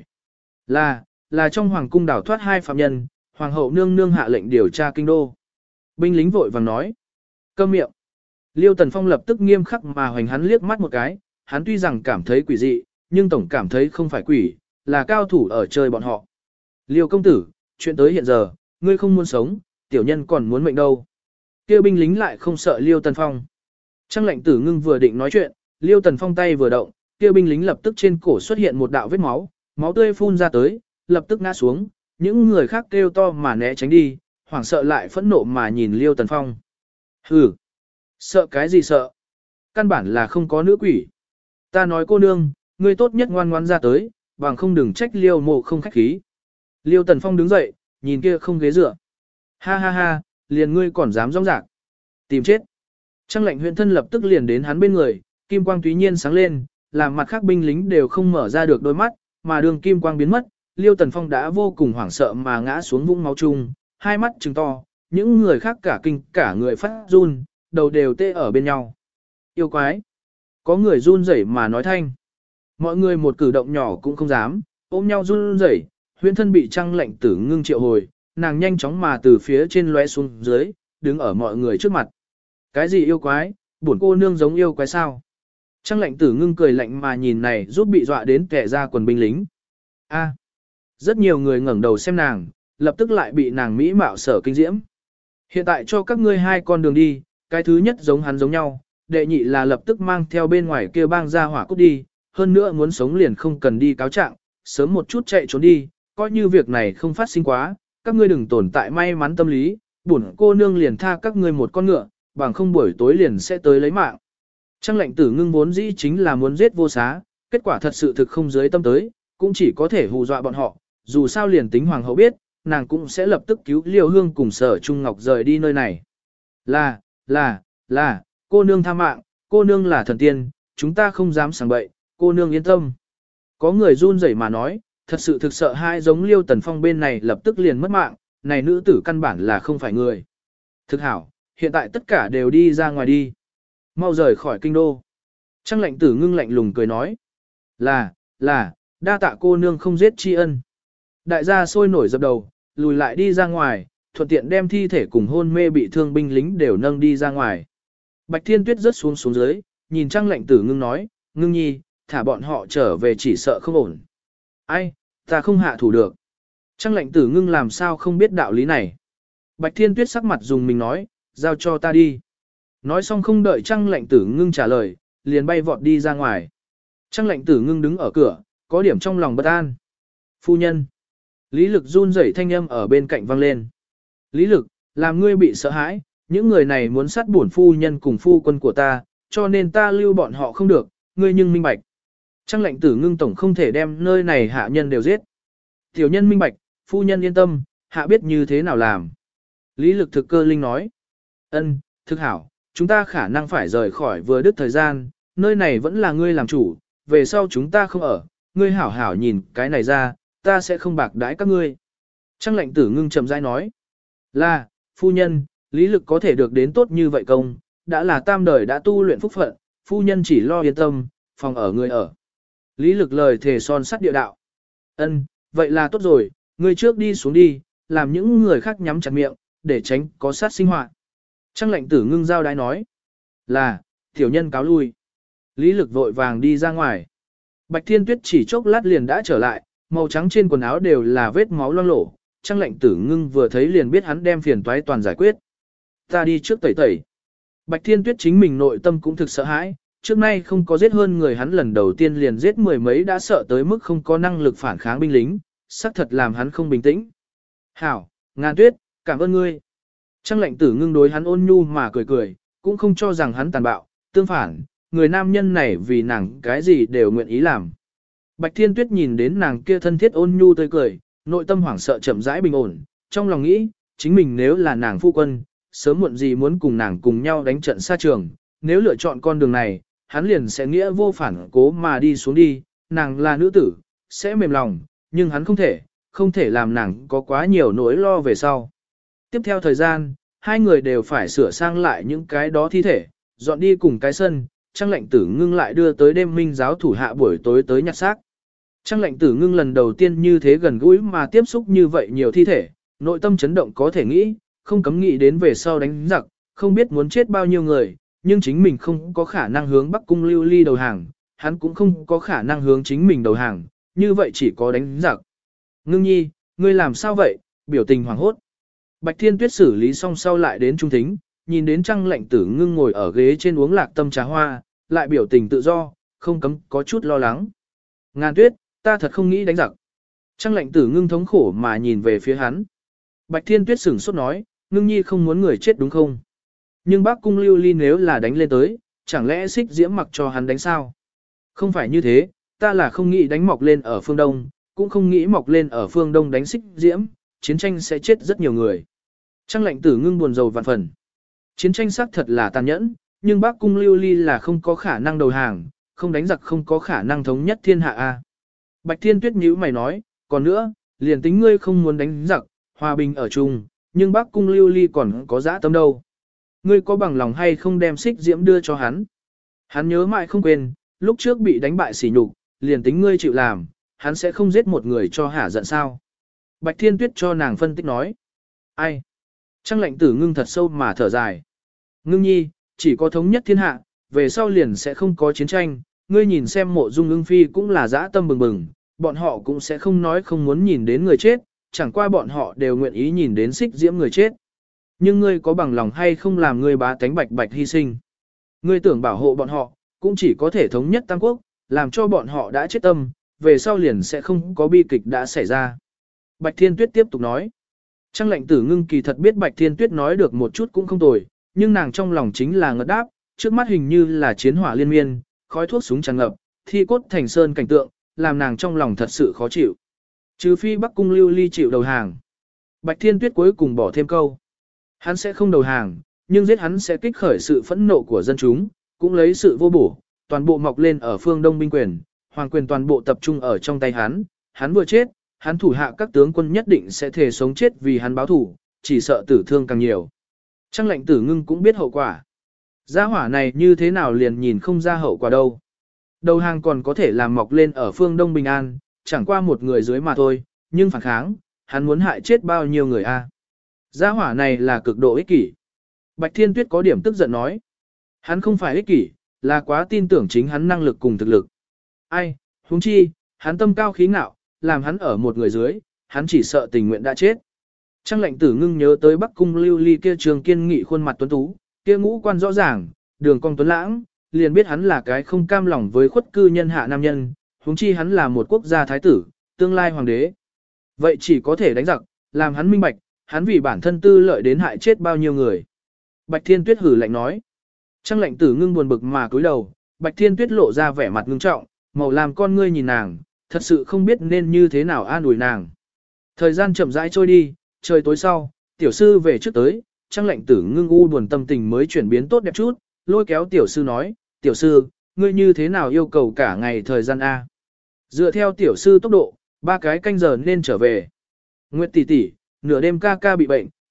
Là trong hoàng cung đảo thoát hai phạm nhân, hoàng hậu nương nương hạ lệnh điều tra kinh đô. Binh lính vội vàng nói. Câm miệng. Liêu Tần Phong lập tức nghiêm khắc mà hoành hắn liếc mắt một cái, hắn tuy rằng cảm thấy quỷ dị, nhưng tổng cảm thấy không phải quỷ, là cao thủ ở chơi bọn họ. Liêu công tử, chuyện tới hiện giờ, ngươi không muốn sống, tiểu nhân còn muốn mệnh đâu. Kêu binh lính lại không sợ Liêu Tần Phong. Trang Lệnh Tử Ngưng vừa định nói chuyện, Liêu Tần Phong tay vừa động, kêu binh lính lập tức trên cổ xuất hiện một đạo vết máu, máu tươi phun ra tới, lập tức ngã xuống, những người khác kêu to mà né tránh đi, hoảng sợ lại phẫn nộ mà nhìn Liêu Tần Phong. Hừ, sợ cái gì sợ? Căn bản là không có nữ quỷ. Ta nói cô nương, ngươi tốt nhất ngoan ngoãn ra tới, bằng không đừng trách Liêu mộ không khách khí. Liêu Tần Phong đứng dậy, nhìn kia không ghế dựa. Ha ha ha, liền ngươi còn dám rong rạc. Tìm chết. Trang Lệnh huyện thân lập tức liền đến hắn bên người, kim quang túy nhiên sáng lên, làm mặt khác binh lính đều không mở ra được đôi mắt, mà đường kim quang biến mất, Liêu Tần Phong đã vô cùng hoảng sợ mà ngã xuống vũng máu chung, hai mắt trừng to, những người khác cả kinh cả người phát run, đầu đều tê ở bên nhau. Yêu quái! Có người run rẩy mà nói thanh. Mọi người một cử động nhỏ cũng không dám, ôm nhau run rẩy. Huyễn thân bị Trang Lệnh Tử Ngưng triệu hồi, nàng nhanh chóng mà từ phía trên lóe xuống dưới, đứng ở mọi người trước mặt. Cái gì yêu quái, bổn cô nương giống yêu quái sao? Trang Lệnh Tử Ngưng cười lạnh mà nhìn này giúp bị dọa đến kẻ ra quần binh lính. A, rất nhiều người ngẩng đầu xem nàng, lập tức lại bị nàng mỹ mạo sở kinh diễm. Hiện tại cho các ngươi hai con đường đi, cái thứ nhất giống hắn giống nhau, đệ nhị là lập tức mang theo bên ngoài kia bang ra hỏa cút đi, hơn nữa muốn sống liền không cần đi cáo trạng, sớm một chút chạy trốn đi, coi như việc này không phát sinh quá, các ngươi đừng tồn tại may mắn tâm lý, bổn cô nương liền tha các ngươi một con ngựa, bằng không buổi tối liền sẽ tới lấy mạng. Trang Lệnh Tử Ngưng vốn dĩ chính là muốn giết vô xá, kết quả thật sự thực không dưới tâm tới, cũng chỉ có thể hù dọa bọn họ, dù sao liền tính hoàng hậu biết, nàng cũng sẽ lập tức cứu Liêu Hương cùng Sở Trung Ngọc rời đi nơi này. Là, cô nương tha mạng, cô nương là thần tiên, chúng ta không dám sảng bậy, cô nương yên tâm. Có người run rẩy mà nói, thật sự thực sợ hai giống Liêu Tần Phong bên này lập tức liền mất mạng, này nữ tử căn bản là không phải người. Thực hảo, hiện tại tất cả đều đi ra ngoài đi. Mau rời khỏi kinh đô. Trang Lệnh Tử Ngưng lạnh lùng cười nói. Là, đa tạ cô nương không giết tri ân. Đại gia sôi nổi dập đầu, lùi lại đi ra ngoài, thuận tiện đem thi thể cùng hôn mê bị thương binh lính đều nâng đi ra ngoài. Bạch Thiên Tuyết rớt xuống dưới, nhìn Trang Lệnh Tử Ngưng nói, Ngưng nhi, thả bọn họ trở về chỉ sợ không ổn. Ai, ta không hạ thủ được. Trang Lệnh Tử Ngưng làm sao không biết đạo lý này. Bạch Thiên Tuyết sắc mặt dùng mình nói, giao cho ta đi. Nói xong không đợi Trang Lệnh Tử Ngưng trả lời, liền bay vọt đi ra ngoài. Trang Lệnh Tử Ngưng đứng ở cửa, có điểm trong lòng bất an. Phu nhân. Lý Lực run rẩy thanh âm ở bên cạnh vang lên. Lý Lực, làm ngươi bị sợ hãi, những người này muốn sát bổn phu nhân cùng phu quân của ta, cho nên ta lưu bọn họ không được, ngươi nhưng minh bạch. Trang Lệnh Tử Ngưng tổng không thể đem nơi này hạ nhân đều giết. Tiểu nhân minh bạch, phu nhân yên tâm, hạ biết như thế nào làm. Lý Lực thực cơ linh nói. Ân, thực hảo, chúng ta khả năng phải rời khỏi vừa đứt thời gian, nơi này vẫn là ngươi làm chủ, về sau chúng ta không ở, ngươi hảo hảo nhìn cái này ra, ta sẽ không bạc đãi các ngươi. Trang Lệnh Tử Ngưng chậm rãi nói. Là, phu nhân, lý lực có thể được đến tốt như vậy công, đã là tam đời đã tu luyện phúc phận, phu nhân chỉ lo yên tâm, phòng ở người ở. Lý lực lời thề son sắt địa đạo. Ân, vậy là tốt rồi, ngươi trước đi xuống đi, làm những người khác nhắm chặt miệng, để tránh có sát sinh hoạt. Trang lệnh tử ngưng giao đái nói. Là, tiểu nhân cáo lui. Lý lực vội vàng đi ra ngoài. Bạch Thiên Tuyết chỉ chốc lát liền đã trở lại, màu trắng trên quần áo đều là vết máu loang lổ. Trang lệnh tử ngưng vừa thấy liền biết hắn đem phiền toái toàn giải quyết. Ta đi trước tẩy tẩy. Bạch Thiên Tuyết chính mình nội tâm cũng thực sợ hãi, trước nay không có giết hơn người, hắn lần đầu tiên liền giết mười mấy đã sợ tới mức không có năng lực phản kháng binh lính, xác thật làm hắn không bình tĩnh. Hảo, Ngàn Tuyết, cảm ơn ngươi. Trang lệnh tử ngưng đối hắn ôn nhu mà cười cười, cũng không cho rằng hắn tàn bạo, tương phản, người nam nhân này vì nàng cái gì đều nguyện ý làm. Bạch Thiên Tuyết nhìn đến nàng kia thân thiết ôn nhu tươi cười, nội tâm hoảng sợ chậm rãi bình ổn, trong lòng nghĩ, chính mình nếu là nàng phu quân, sớm muộn gì muốn cùng nàng cùng nhau đánh trận xa trường, nếu lựa chọn con đường này, hắn liền sẽ nghĩa vô phản cố mà đi xuống đi, nàng là nữ tử, sẽ mềm lòng, nhưng hắn không thể làm nàng có quá nhiều nỗi lo về sau. Tiếp theo thời gian, hai người đều phải sửa sang lại những cái đó thi thể, dọn đi cùng cái sân, Trang lệnh tử ngưng lại đưa tới đêm minh giáo thủ hạ buổi tối tới nhặt xác. Trang lệnh tử ngưng lần đầu tiên như thế gần gũi mà tiếp xúc như vậy nhiều thi thể, nội tâm chấn động có thể nghĩ, không cấm nghĩ đến về sau đánh giặc, không biết muốn chết bao nhiêu người, nhưng chính mình không có khả năng hướng Bắc Cung Lưu Ly đầu hàng, hắn cũng không có khả năng hướng chính mình đầu hàng, như vậy chỉ có đánh giặc. Ngưng nhi, ngươi làm sao vậy, biểu tình hoảng hốt. Bạch Thiên Tuyết xử lý xong sau lại đến trung thính, nhìn đến Trang lệnh tử ngưng ngồi ở ghế trên uống lạc tâm trà hoa, lại biểu tình tự do, không cấm có chút lo lắng. Ngàn Tuyết, ta thật không nghĩ đánh giặc. Trang lệnh tử ngưng thống khổ mà nhìn về phía hắn. Bạch Thiên Tuyết sửng sốt nói, ngưng nhi không muốn người chết đúng không? Nhưng bác cung Lưu Ly nếu là đánh lên tới, chẳng lẽ Xích Diễm mặc cho hắn đánh sao? Không phải như thế, ta là không nghĩ đánh mọc lên ở phương Đông, cũng không nghĩ mọc lên ở phương Đông đánh Xích Diễm, chiến tranh sẽ chết rất nhiều người. Trang lệnh tử ngưng buồn rầu vạn phần. Chiến tranh xác thật là tàn nhẫn, nhưng bác cung Lưu Ly là không có khả năng đầu hàng, không đánh giặc không có khả năng thống nhất thiên hạ a. Bạch Thiên Tuyết nhíu mày nói, còn nữa, liền tính ngươi không muốn đánh giặc, hòa bình ở chung, nhưng bác cung Lưu Ly còn có dã tâm đâu. Ngươi có bằng lòng hay không đem Xích Diễm đưa cho hắn? Hắn nhớ mãi không quên, lúc trước bị đánh bại sỉ nhục, liền tính ngươi chịu làm, hắn sẽ không giết một người cho hả giận sao. Bạch Thiên Tuyết cho nàng phân tích nói. Ai? Trang lệnh tử ngưng thật sâu mà thở dài. Ngưng nhi, chỉ có thống nhất thiên hạ, về sau liền sẽ không có chiến tranh, ngươi nhìn xem Mộ Dung Ưng Phi cũng là dã tâm bừng bừng, bọn họ cũng sẽ không nói không muốn nhìn đến người chết, chẳng qua bọn họ đều nguyện ý nhìn đến Xích Diễm người chết. Nhưng ngươi có bằng lòng hay không làm ngươi bá tánh bạch bạch hy sinh? Ngươi tưởng bảo hộ bọn họ, cũng chỉ có thể thống nhất Tam Quốc, làm cho bọn họ đã chết tâm, về sau liền sẽ không có bi kịch đã xảy ra. Bạch Thiên Tuyết tiếp tục nói. Trang lệnh tử ngưng kỳ thật biết Bạch Thiên Tuyết nói được một chút cũng không tồi, nhưng nàng trong lòng chính là ngất đáp, trước mắt hình như là chiến hỏa liên miên, khói thuốc súng tràn ngập, thi cốt thành sơn cảnh tượng, làm nàng trong lòng thật sự khó chịu. Trừ phi Bắc Cung Lưu Ly chịu đầu hàng. Bạch Thiên Tuyết cuối cùng bỏ thêm câu. Hắn sẽ không đầu hàng, nhưng giết hắn sẽ kích khởi sự phẫn nộ của dân chúng, cũng lấy sự vô bổ, toàn bộ mọc lên ở phương Đông binh quyền, hoàng quyền toàn bộ tập trung ở trong tay hắn, hắn vừa chết, hắn thủ hạ các tướng quân nhất định sẽ thề sống chết vì hắn báo thủ, chỉ sợ tử thương càng nhiều. Trang lệnh tử ngưng cũng biết hậu quả. Gia hỏa này như thế nào liền nhìn không ra hậu quả đâu. Đầu hàng còn có thể làm mọc lên ở phương Đông bình an, chẳng qua một người dưới mà thôi, nhưng phản kháng, hắn muốn hại chết bao nhiêu người a? Gia hỏa này là cực độ ích kỷ. Bạch Thiên Tuyết có điểm tức giận nói. Hắn không phải ích kỷ, là quá tin tưởng chính hắn năng lực cùng thực lực. Ai, huống chi, hắn tâm cao khí ngạo, làm hắn ở một người dưới, hắn chỉ sợ tình nguyện đã chết. Trang lệnh tử ngưng nhớ tới Bắc Cung Lưu Ly kia trường kiên nghị khuôn mặt tuấn tú, kia ngũ quan rõ ràng, đường cong tuấn lãng, liền biết hắn là cái không cam lòng với khuất cư nhân hạ nam nhân, huống chi hắn là một quốc gia thái tử, tương lai hoàng đế. Vậy chỉ có thể đánh giặc, làm hắn minh bạch, hắn vì bản thân tư lợi đến hại chết bao nhiêu người. Bạch Thiên Tuyết hử lạnh nói. Trang lệnh tử ngưng buồn bực mà cúi đầu, Bạch Thiên Tuyết lộ ra vẻ mặt ngưng trọng, màu làm con ngươi nhìn nàng, thật sự không biết nên như thế nào an ủi nàng. Thời gian chậm rãi trôi đi, trời tối sau, tiểu sư về trước tới, Trang lệnh tử ngưng u buồn tâm tình mới chuyển biến tốt đẹp chút, lôi kéo tiểu sư nói, tiểu sư, ngươi như thế nào yêu cầu cả ngày thời gian A. Dựa theo tiểu sư tốc độ, 3 cái canh giờ nên trở về. Nguyệt tỷ tỷ, nửa đêm ca ca bị bệnh,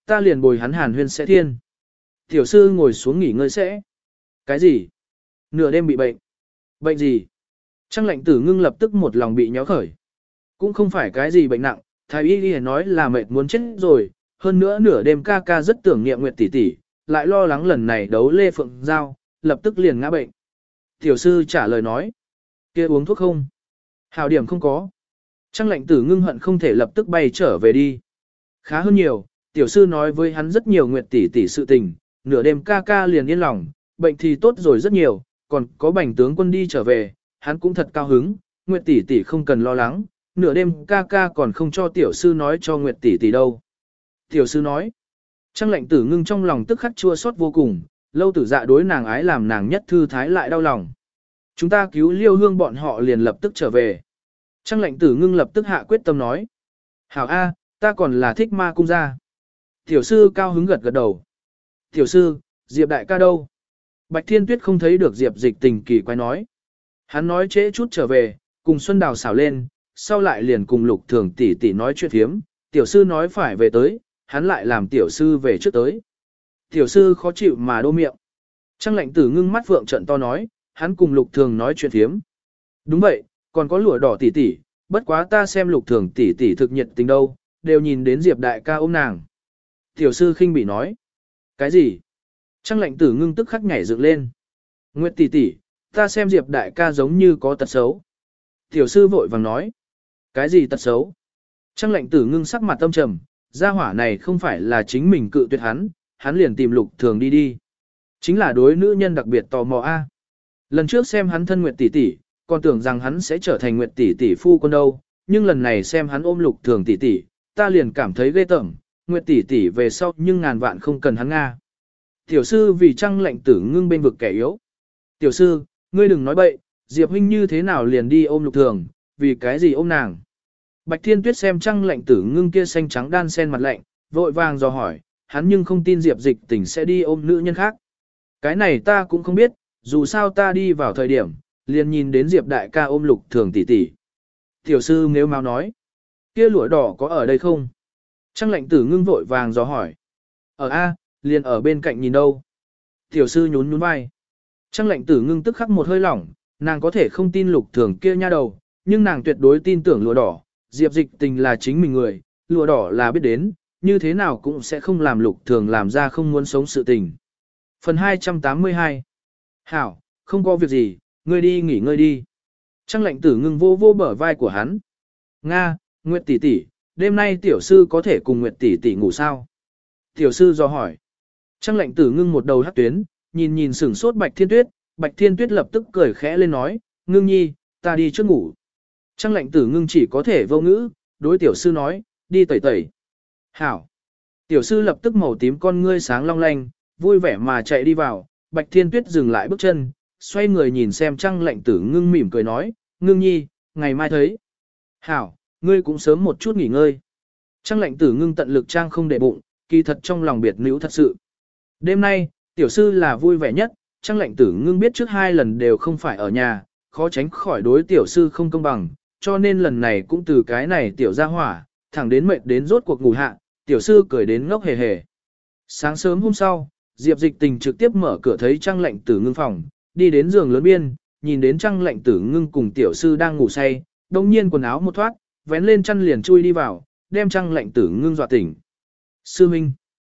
ta liền bồi hắn hàn huyên sẽ thiên. Tiểu sư ngồi xuống nghỉ ngơi sẽ. Cái gì? Nửa đêm bị bệnh. Bệnh gì? Trang lệnh tử ngưng lập tức một lòng bị nhó khởi. Cũng không phải cái gì bệnh nặng, thái y nói là mệt muốn chết rồi, hơn nữa nửa đêm ca ca rất tưởng niệm Nguyệt tỷ tỷ, lại lo lắng lần này đấu Lê Phượng Giao, lập tức liền ngã bệnh. Tiểu sư trả lời nói, kia uống thuốc không? Hảo điểm không có. Trang lệnh tử ngưng hận không thể lập tức bay trở về đi. Khá hơn nhiều, tiểu sư nói với hắn rất nhiều Nguyệt tỷ tỷ sự tình, nửa đêm ca ca liền yên lòng, bệnh thì tốt rồi rất nhiều, còn có bành tướng quân đi trở về, hắn cũng thật cao hứng, Nguyệt tỷ tỷ không cần lo lắng, nửa đêm ca ca còn không cho tiểu sư nói cho Nguyệt tỷ tỷ đâu. Tiểu sư nói, Trang lệnh tử ngưng trong lòng tức khắc chua xót vô cùng, lâu tử dạ đối nàng ái làm nàng nhất thư thái lại đau lòng. Chúng ta cứu Liêu Hương bọn họ liền lập tức trở về. Trang lệnh tử ngưng lập tức hạ quyết tâm nói. Hảo A, ta còn là thích ma cung gia. Tiểu sư cao hứng gật gật đầu. Tiểu sư, Diệp đại ca đâu? Bạch Thiên Tuyết không thấy được Diệp Dịch Tình kỳ quái nói. Hắn nói trễ chút trở về, cùng Xuân Đào xảo lên, sau lại liền cùng Lục Thường tỷ tỷ nói chuyện thiếm, tiểu sư nói phải về tới, hắn lại làm tiểu sư về trước tới. Tiểu sư khó chịu mà đô miệng. Trang lệnh tử ngưng mắt vượng trận to nói, hắn cùng Lục Thường nói chuyện thiếm. Đúng vậy, còn có lụa đỏ tỷ tỷ, bất quá ta xem Lục Thường tỷ tỷ thực nhiệt tình đâu, đều nhìn đến Diệp đại ca ôm nàng. Tiểu sư khinh bị nói. Cái gì? Trang lệnh tử ngưng tức khắc nhảy dựng lên. Nguyệt tỷ tỷ, ta xem Diệp đại ca giống như có tật xấu. Tiểu sư vội vàng nói. Cái gì tật xấu? Trang lệnh tử ngưng sắc mặt tâm trầm, gia hỏa này không phải là chính mình cự tuyệt hắn liền tìm Lục Thường đi đi. Chính là đối nữ nhân đặc biệt tò mò a. Lần trước xem hắn thân Nguyệt tỷ tỷ, còn tưởng rằng hắn sẽ trở thành Nguyệt tỷ tỷ phu quân đâu, nhưng lần này xem hắn ôm Lục Thường tỷ tỷ, ta liền cảm thấy ghê tởm, Nguyệt tỷ tỷ về sau nhưng ngàn vạn không cần hắn nga. Tiểu sư vì Trang lệnh tử ngưng bên vực kẻ yếu. Tiểu sư, ngươi đừng nói bậy, Diệp huynh như thế nào liền đi ôm Lục Thường, vì cái gì ôm nàng? Bạch Thiên Tuyết xem Trang lệnh tử ngưng kia xanh trắng đan sen mặt lạnh, vội vàng dò hỏi, hắn nhưng không tin Diệp Dịch Tình sẽ đi ôm nữ nhân khác. Cái này ta cũng không biết, dù sao ta đi vào thời điểm, liền nhìn đến Diệp đại ca ôm Lục Thường tỷ tỷ. Tiểu sư nếu mau nói, kia lụa đỏ có ở đây không? Trang lệnh tử ngưng vội vàng dò hỏi. Ở A, liền ở bên cạnh nhìn đâu. Tiểu sư nhún nhún vai. Trang lệnh tử ngưng tức khắc một hơi lỏng, nàng có thể không tin Lục Thường kia nha đầu, nhưng nàng tuyệt đối tin tưởng lụa đỏ, Diệp Dịch Tình là chính mình người, lụa đỏ là biết đến, như thế nào cũng sẽ không làm Lục Thường làm ra không muốn sống sự tình. Phần 282. Hảo, không có việc gì, ngươi đi nghỉ ngơi đi. Trang lệnh tử ngưng vô vô bờ vai của hắn. Nga, Nguyệt tỷ tỷ, đêm nay tiểu sư có thể cùng Nguyệt tỷ tỷ ngủ sao? Tiểu sư do hỏi. Trang lệnh tử ngưng một đầu hắc tuyến, nhìn nhìn sửng sốt Bạch Thiên Tuyết, Bạch Thiên Tuyết lập tức cười khẽ lên nói, ngưng nhi, ta đi trước ngủ. Trang lệnh tử ngưng chỉ có thể vô ngữ, đối tiểu sư nói, đi tẩy tẩy. Hảo. Tiểu sư lập tức màu tím con ngươi sáng long lanh, vui vẻ mà chạy đi vào, Bạch Thiên Tuyết dừng lại bước chân, xoay người nhìn xem Trang lệnh tử ngưng mỉm cười nói, ngưng nhi, ngày mai thấy. Hảo, ngươi cũng sớm một chút nghỉ ngơi. Trang lệnh tử ngưng tận lực trang không để bụng, kỳ thật trong lòng biệt nữ thật sự. Đêm nay, tiểu sư là vui vẻ nhất, Trang lệnh tử ngưng biết trước 2 lần đều không phải ở nhà, khó tránh khỏi đối tiểu sư không công bằng, cho nên lần này cũng từ cái này tiểu ra hỏa, thẳng đến mệt đến rốt cuộc ngủ hạ, tiểu sư cười đến ngốc hề hề. Sáng sớm hôm sau, Diệp Dịch Tình trực tiếp mở cửa thấy Trang lệnh tử ngưng phòng, đi đến giường lớn biên, nhìn đến Trang lệnh tử ngưng cùng tiểu sư đang ngủ say, đồng nhiên quần áo một thoát, vén lên chăn liền chui đi vào, đem Trang lệnh tử ngưng dọa tỉnh. Sư Minh,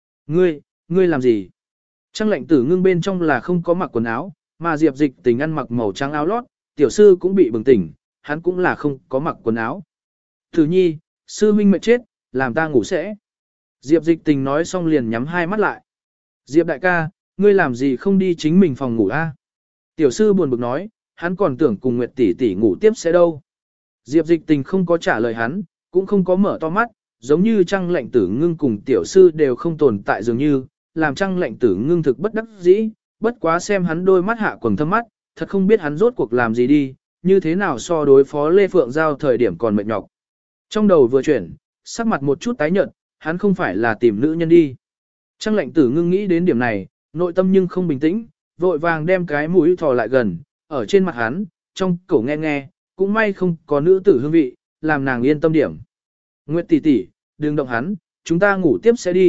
ngươi làm gì? Trang lệnh tử ngưng bên trong là không có mặc quần áo, mà Diệp Dịch Tình ăn mặc màu trắng áo lót, tiểu sư cũng bị bừng tỉnh, hắn cũng là không có mặc quần áo. Tử nhi, sư Minh mệt chết, làm ta ngủ sẽ. Diệp Dịch Tình nói xong liền nhắm hai mắt lại. Diệp đại ca, ngươi làm gì không đi chính mình phòng ngủ a? Tiểu sư buồn bực nói, hắn còn tưởng cùng Nguyệt tỷ tỷ ngủ tiếp sẽ đâu. Diệp Dịch Tình không có trả lời hắn, cũng không có mở to mắt, giống như Trang lệnh tử ngưng cùng tiểu sư đều không tồn tại dường như, làm Trang lệnh tử ngưng thực bất đắc dĩ, bất quá xem hắn đôi mắt hạ quầng thâm mắt, thật không biết hắn rốt cuộc làm gì đi, như thế nào so đối phó Lê Phượng Giao thời điểm còn mệt nhọc. Trong đầu vừa chuyển, sắc mặt một chút tái nhợt, hắn không phải là tìm nữ nhân đi. Trang lệnh tử ngưng nghĩ đến điểm này, nội tâm nhưng không bình tĩnh, vội vàng đem cái mũi thò lại gần, ở trên mặt hắn, trong cổ nghe nghe, cũng may không có nữ tử hương vị, làm nàng yên tâm điểm. Nguyệt tỷ tỷ, đừng động hắn, chúng ta ngủ tiếp sẽ đi,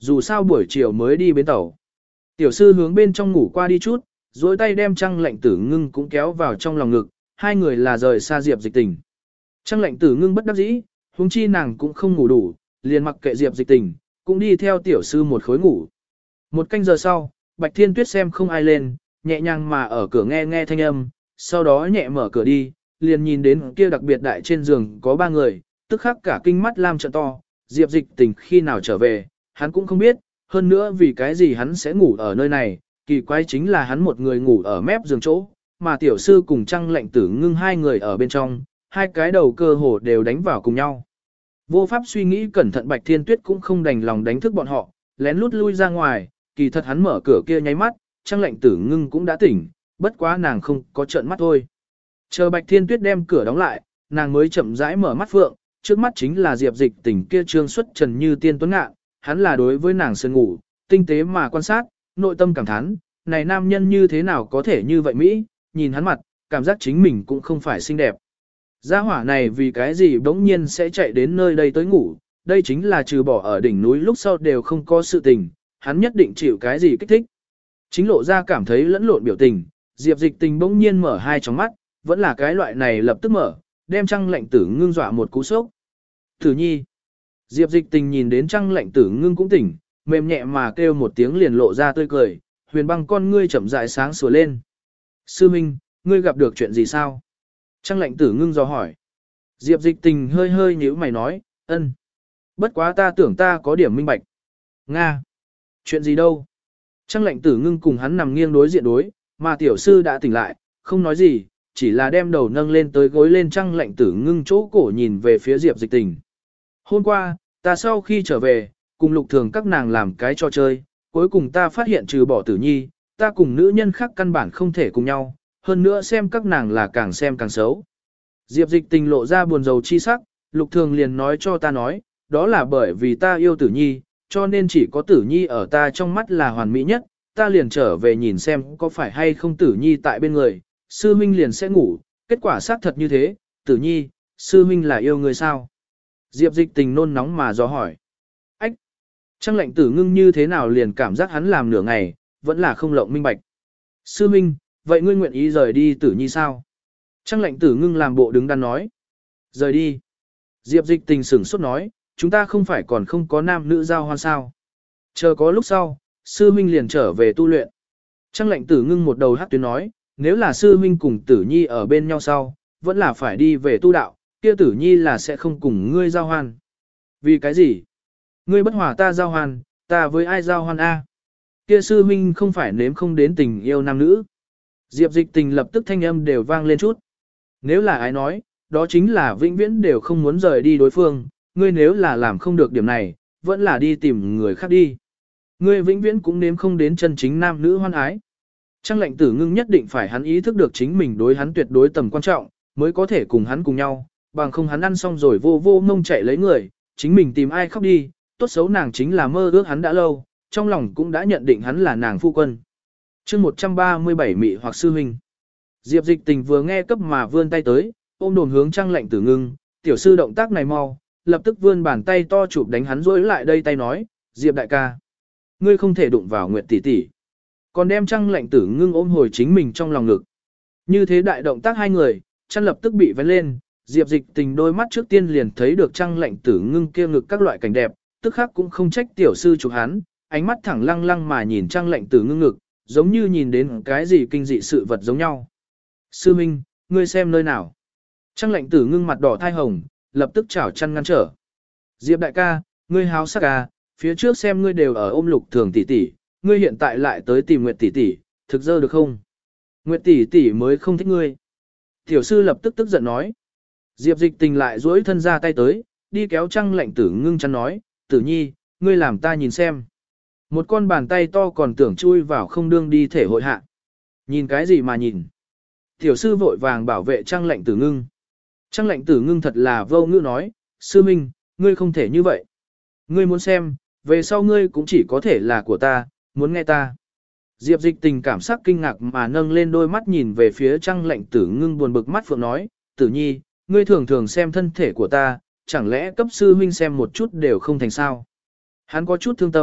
dù sao buổi chiều mới đi bến tàu. Tiểu sư hướng bên trong ngủ qua đi chút, duỗi tay đem Trăng Lệnh Tử Ngưng cũng kéo vào trong lòng ngực, hai người là rời xa Diệp Dịch Tình. Trăng Lệnh Tử Ngưng bất đắc dĩ, huống chi nàng cũng không ngủ đủ, liền mặc kệ Diệp Dịch Tình, cũng đi theo tiểu sư một khối ngủ. Một canh giờ sau, Bạch Thiên Tuyết xem không ai lên, nhẹ nhàng mà ở cửa nghe nghe thanh âm, sau đó nhẹ mở cửa đi, liền nhìn đến kia đặc biệt đại trên giường có ba người, tức khắc cả kinh mắt lam trợn to, Diệp Dịch Tình khi nào trở về, hắn cũng không biết, hơn nữa vì cái gì hắn sẽ ngủ ở nơi này, kỳ quái chính là hắn một người ngủ ở mép giường chỗ, mà tiểu sư cùng Trăng Lệnh Tử Ngưng hai người ở bên trong, hai cái đầu cơ hồ đều đánh vào cùng nhau. Vô pháp suy nghĩ cẩn thận Bạch Thiên Tuyết cũng không đành lòng đánh thức bọn họ, lén lút lui ra ngoài, kỳ thật hắn mở cửa kia nháy mắt, Trăng Lệnh Tử Ngưng cũng đã tỉnh, bất quá nàng không có trợn mắt thôi. Chờ Bạch Thiên Tuyết đem cửa đóng lại, nàng mới chậm rãi mở mắt phượng, trước mắt chính là Diệp Dịch Tình kia trương xuất trần như tiên tuấn ngạn, hắn là đối với nàng sơn ngủ, tinh tế mà quan sát, nội tâm cảm thán, này nam nhân như thế nào có thể như vậy Mỹ, nhìn hắn mặt, cảm giác chính mình cũng không phải xinh đẹp. Gia hỏa này vì cái gì bỗng nhiên sẽ chạy đến nơi đây tới ngủ, đây chính là trừ bỏ ở đỉnh núi lúc sau đều không có sự tình, hắn nhất định chịu cái gì kích thích. Chính lộ ra cảm thấy lẫn lộn biểu tình, Diệp Dịch Tình bỗng nhiên mở hai tròng mắt, vẫn là cái loại này lập tức mở, đem Trăng Lệnh Tử Ngưng dọa một cú sốc. Tử nhi. Diệp Dịch Tình nhìn đến Trăng Lệnh Tử Ngưng cũng tỉnh, mềm nhẹ mà kêu một tiếng liền lộ ra tươi cười, huyền băng con ngươi chậm rãi sáng sủa lên. Sư Minh, ngươi gặp được chuyện gì sao? Trăng Lệnh Tử Ngưng dò hỏi. Diệp Dịch Tình hơi hơi nhíu mày nói, ân. Bất quá ta tưởng ta có điểm minh bạch. Nga. Chuyện gì đâu? Trăng Lệnh Tử Ngưng cùng hắn nằm nghiêng đối diện đối, mà tiểu sư đã tỉnh lại, không nói gì, chỉ là đem đầu nâng lên tới gối lên Trăng Lệnh Tử Ngưng chỗ cổ nhìn về phía Diệp Dịch Tình. Hôm qua, ta sau khi trở về, cùng Lục Thường các nàng làm cái trò chơi, cuối cùng ta phát hiện trừ bỏ Tử Nhi, ta cùng nữ nhân khác căn bản không thể cùng nhau, hơn nữa xem các nàng là càng xem càng xấu. Diệp Dịch Tình lộ ra buồn rầu chi sắc, Lục Thường liền nói cho ta nói, đó là bởi vì ta yêu Tử Nhi, cho nên chỉ có Tử Nhi ở ta trong mắt là hoàn mỹ nhất, ta liền trở về nhìn xem có phải hay không Tử Nhi tại bên người, sư minh liền sẽ ngủ, kết quả xác thật như thế, Tử Nhi, sư minh là yêu người sao? Diệp Dịch Tình nôn nóng mà dò hỏi. Ách! Trăng Lệnh Tử Ngưng như thế nào liền cảm giác hắn làm nửa ngày, vẫn là không lộng minh bạch. Sư minh, vậy ngươi nguyện ý rời đi Tử Nhi sao? Trăng Lệnh Tử Ngưng làm bộ đứng đắn nói. Rời đi. Diệp Dịch Tình sửng sốt nói, chúng ta không phải còn không có nam nữ giao hoan sao. Chờ có lúc sau, sư minh liền trở về tu luyện. Trăng Lệnh Tử Ngưng một đầu hát tuyến nói, nếu là sư minh cùng Tử Nhi ở bên nhau sau, vẫn là phải đi về tu đạo, kia Tử Nhi là sẽ không cùng ngươi giao hoan. Vì cái gì? Ngươi bất hòa ta giao hoan, ta với ai giao hoan a? Kia sư minh không phải nếm không đến tình yêu nam nữ. Diệp Dịch Tình lập tức thanh âm đều vang lên chút. Nếu là ai nói, đó chính là vĩnh viễn đều không muốn rời đi đối phương, ngươi nếu là làm không được điểm này, vẫn là đi tìm người khác đi. Ngươi vĩnh viễn cũng nếm không đến chân chính nam nữ hoan ái. Trăng Lệnh Tử Ngưng nhất định phải hắn ý thức được chính mình đối hắn tuyệt đối tầm quan trọng, mới có thể cùng hắn cùng nhau, bằng không hắn ăn xong rồi vô vô ngông chạy lấy người, chính mình tìm ai khóc đi, tốt xấu nàng chính là mơ ước hắn đã lâu, trong lòng cũng đã nhận định hắn là nàng phu quân. Chương 137 Mị hoặc sư huynh. Diệp Dịch Tình vừa nghe cấp mà vươn tay tới, ôm đồn hướng Trăng Lệnh Tử Ngưng, tiểu sư động tác này mau, lập tức vươn bàn tay to chụp đánh hắn rối lại đây tay nói, Diệp đại ca, ngươi không thể đụng vào Nguyệt tỷ tỷ. Còn đem Trăng Lệnh Tử Ngưng ôm hồi chính mình trong lòng ngực. Như thế đại động tác hai người, chăn lập tức bị vén lên, Diệp Dịch Tình đôi mắt trước tiên liền thấy được Trăng Lệnh Tử Ngưng kia ngực các loại cảnh đẹp, tức khắc cũng không trách tiểu sư chụp hắn, ánh mắt thẳng lăng lăng mà nhìn Trăng Lệnh Tử Ngưng ngực, giống như nhìn đến cái gì kinh dị sự vật giống nhau. Sư Minh, ngươi xem nơi nào. Trăng Lệnh Tử Ngưng mặt đỏ thai hồng, lập tức chảo chăn ngăn trở. Diệp đại ca, ngươi háo sắc à, phía trước xem ngươi đều ở ôm Lục Thường tỷ tỷ, ngươi hiện tại lại tới tìm Nguyệt tỷ tỷ, thực dơ được không? Nguyệt tỷ tỷ mới không thích ngươi. Tiểu sư lập tức tức giận nói. Diệp Dịch Tình lại duỗi thân ra tay tới, đi kéo Trăng Lệnh Tử Ngưng chăn nói, Tử Nhi, ngươi làm ta nhìn xem. Một con bàn tay to còn tưởng chui vào không đương đi thể hội hạ. Nhìn cái gì mà nhìn? Tiểu sư vội vàng bảo vệ Trăng Lệnh Tử Ngưng. Trăng Lệnh Tử Ngưng thật là vô ngữ nói, sư minh, ngươi không thể như vậy. Ngươi muốn xem, về sau ngươi cũng chỉ có thể là của ta, muốn nghe ta. Diệp Dịch Tình cảm sắc kinh ngạc mà nâng lên đôi mắt nhìn về phía Trăng Lệnh Tử Ngưng buồn bực mắt phượng nói, Tử Nhi, ngươi thường thường xem thân thể của ta, chẳng lẽ cấp sư huynh xem một chút đều không thành sao. Hắn có chút thương tâm,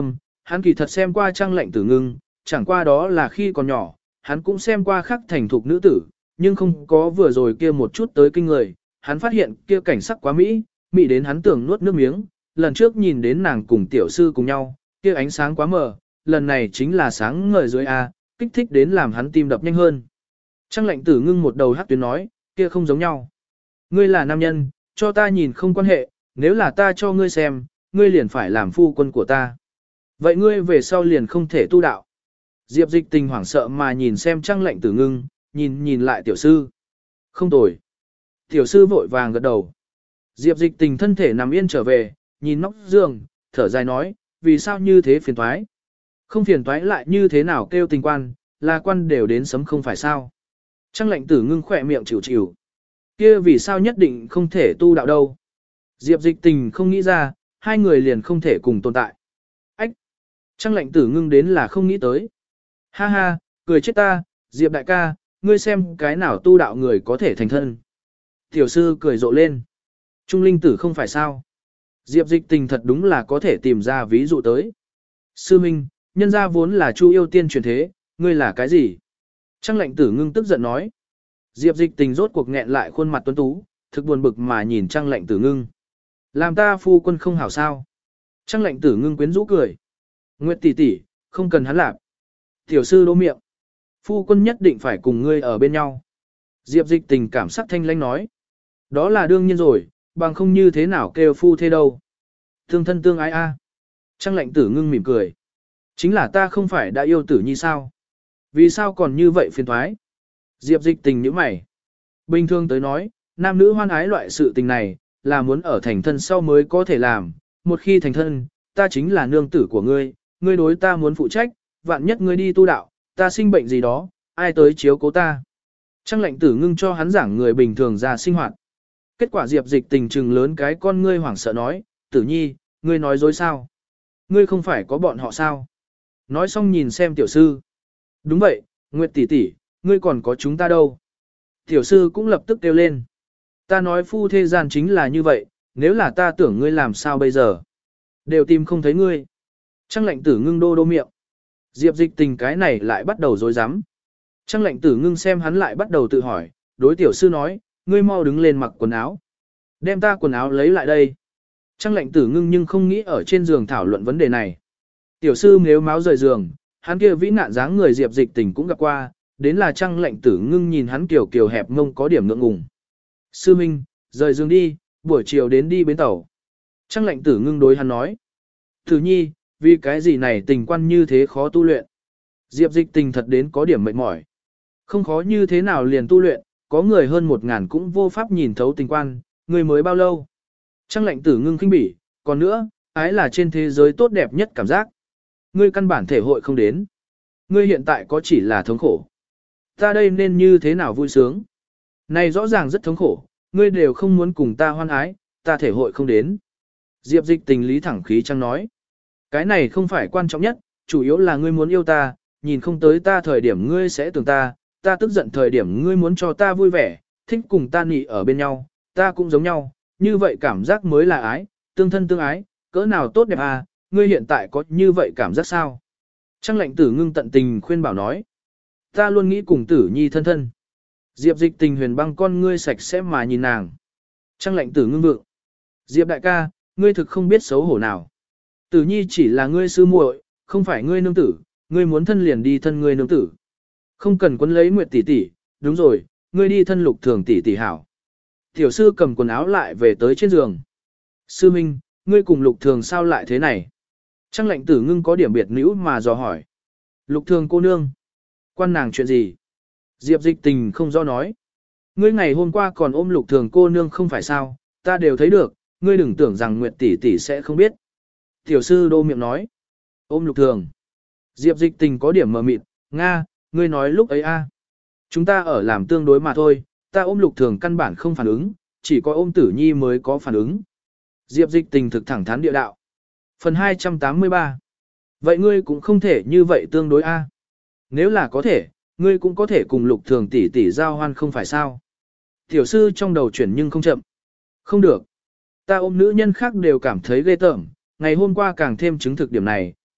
hắn kỳ thật xem qua Trang Lệnh Tử Ngưng, chẳng qua đó là khi còn nhỏ, hắn cũng xem qua khắc thành thục nữ tử, nhưng không có vừa rồi kia một chút tới kinh người, hắn phát hiện kia cảnh sắc quá mỹ, mỹ đến hắn tưởng nuốt nước miếng, lần trước nhìn đến nàng cùng tiểu sư cùng nhau, kia ánh sáng quá mờ, lần này chính là sáng ngời dưới A, kích thích đến làm hắn tim đập nhanh hơn. Trang Lệnh Tử Ngưng một đầu hắc tuyến nói, kia không giống nhau. Ngươi là nam nhân, cho ta nhìn không quan hệ, nếu là ta cho ngươi xem, ngươi liền phải làm phu quân của ta. Vậy ngươi về sau liền không thể tu đạo. Diệp Dịch Tình hoảng sợ mà nhìn xem Trang Lệnh Tử Ngưng, nhìn lại tiểu sư. Không tồi. Tiểu sư vội vàng gật đầu. Diệp Dịch Tình thân thể nằm yên trở về, nhìn nóc giường, thở dài nói, vì sao như thế phiền toái? Không phiền toái lại như thế nào kêu tình quan, là quan đều đến sấm không phải sao? Trang Lệnh Tử Ngưng khỏe miệng chịu chịu. Kia vì sao nhất định không thể tu đạo đâu? Diệp Dịch Tình không nghĩ ra, hai người liền không thể cùng tồn tại. Ách! Trang Lệnh Tử Ngưng đến là không nghĩ tới. Ha ha, cười chết ta, Diệp đại ca, ngươi xem cái nào tu đạo người có thể thành thân. Tiểu sư cười rộ lên. Trung linh tử không phải sao. Diệp Dịch Tình thật đúng là có thể tìm ra ví dụ tới. Sư Minh, nhân gia vốn là Chu yêu tiên truyền thế, ngươi là cái gì? Trang Lệnh Tử Ngưng tức giận nói. Diệp Dịch Tình rốt cuộc nghẹn lại khuôn mặt tuấn tú, thực buồn bực mà nhìn Trang Lệnh Tử Ngưng. Làm ta phu quân không hảo sao? Trang Lệnh Tử Ngưng quyến rũ cười. Nguyệt tỷ tỷ, không cần hắn làm. Tiểu sư đố miệng. Phu quân nhất định phải cùng ngươi ở bên nhau. Diệp Dịch Tình cảm sắc thanh lãnh nói. Đó là đương nhiên rồi, bằng không như thế nào kêu phu thế đâu. Thương thân tương ái a. Trang Lệnh Tử Ngưng mỉm cười. Chính là ta không phải đã yêu tử nhi sao? Vì sao còn như vậy phiền thoái? Diệp Dịch Tình nhíu mày. Bình thường tới nói, nam nữ hoan ái loại sự tình này, là muốn ở thành thân sau mới có thể làm. Một khi thành thân, ta chính là nương tử của ngươi, ngươi đối ta muốn phụ trách, vạn nhất ngươi đi tu đạo, ta sinh bệnh gì đó, ai tới chiếu cố ta. Trang Lệnh Tử Ngưng cho hắn giảng người bình thường ra sinh hoạt. Kết quả Diệp Dịch Tình trừng lớn cái con ngươi hoảng sợ nói, Tử Nhi, ngươi nói dối sao? Ngươi không phải có bọn họ sao? Nói xong nhìn xem tiểu sư. Đúng vậy, Nguyệt tỷ tỷ, ngươi còn có chúng ta đâu? Tiểu sư cũng lập tức kêu lên. Ta nói phu thế gian chính là như vậy, nếu là ta tưởng ngươi làm sao bây giờ? Đều tìm không thấy ngươi. Trang Lệnh Tử Ngưng đô miệng. Diệp Dịch Tình cái này lại bắt đầu dối rắm. Trang Lệnh Tử Ngưng xem hắn lại bắt đầu tự hỏi, đối tiểu sư nói, ngươi mau đứng lên mặc quần áo. Đem ta quần áo lấy lại đây. Trang Lệnh Tử Ngưng nhưng không nghĩ ở trên giường thảo luận vấn đề này. Tiểu sư nếu máu rời giường, hắn kia vĩ nạn dáng người Diệp Dịch Tình cũng gặp qua, đến là Trang Lệnh Tử Ngưng nhìn hắn kiểu kiểu hẹp mông có điểm ngượng ngùng. Sư Minh, rời giường đi, buổi chiều đến đi bến tàu. Trang Lệnh Tử Ngưng đối hắn nói. Tử Nhi, vì cái gì này tình quan như thế khó tu luyện. Diệp Dịch Tình thật đến có điểm mệt mỏi. Không khó như thế nào liền tu luyện, có người hơn 1000 cũng vô pháp nhìn thấu tình quan, người mới bao lâu. Trang Lệnh Tử Ngưng khinh bỉ, còn nữa, ái là trên thế giới tốt đẹp nhất cảm giác. Ngươi căn bản thể hội không đến. Ngươi hiện tại có chỉ là thống khổ. Ta đây nên như thế nào vui sướng. Này rõ ràng rất thống khổ, ngươi đều không muốn cùng ta hoan ái, ta thể hội không đến. Diệp Dịch Tình lý thẳng khí trăng nói. Cái này không phải quan trọng nhất, chủ yếu là ngươi muốn yêu ta, nhìn không tới ta thời điểm ngươi sẽ tưởng ta, ta tức giận thời điểm ngươi muốn cho ta vui vẻ, thích cùng ta nị ở bên nhau, ta cũng giống nhau, như vậy cảm giác mới là ái, tương thân tương ái, cỡ nào tốt đẹp à, ngươi hiện tại có như vậy cảm giác sao? Trang Lệnh Tử Ngưng tận tình khuyên bảo nói, ta luôn nghĩ cùng Tử Nhi thân thân. Diệp Dịch Tình huyền băng con ngươi sạch sẽ mà nhìn nàng. Trang Lệnh Tử Ngưng vượng. Diệp đại ca, ngươi thực không biết xấu hổ nào. Tử Nhi chỉ là ngươi sư muội, không phải ngươi nương tử, ngươi muốn thân liền đi thân ngươi nương tử. Không cần quấn lấy Nguyệt tỷ tỷ, đúng rồi, ngươi đi thân Lục Thường tỷ tỷ hảo. Tiểu sư cầm quần áo lại về tới trên giường. Sư Minh, ngươi cùng Lục Thường sao lại thế này? Trang Lệnh Tử Ngưng có điểm biệt nữ mà dò hỏi. Lục Thường cô nương, quan nàng chuyện gì? Diệp Dịch Tình không do nói. Ngươi ngày hôm qua còn ôm Lục Thường cô nương không phải sao, ta đều thấy được, ngươi đừng tưởng rằng Nguyệt tỷ tỷ sẽ không biết. Tiểu sư đô miệng nói. Ôm Lục Thường. Diệp Dịch Tình có điểm mờ mịt, Nga, ngươi nói lúc ấy a, chúng ta ở làm tương đối mà thôi, ta ôm Lục Thường căn bản không phản ứng, chỉ có ôm Tử Nhi mới có phản ứng. Diệp Dịch Tình thực thẳng thắn địa đạo. Phần 283. Vậy ngươi cũng không thể như vậy tương đối a. Nếu là có thể, ngươi cũng có thể cùng Lục Thường tỷ tỷ giao hoan không phải sao. Tiểu sư trong đầu chuyển nhưng không chậm. Không được. Ta ôm nữ nhân khác đều cảm thấy ghê tởm, ngày hôm qua càng thêm chứng thực điểm này,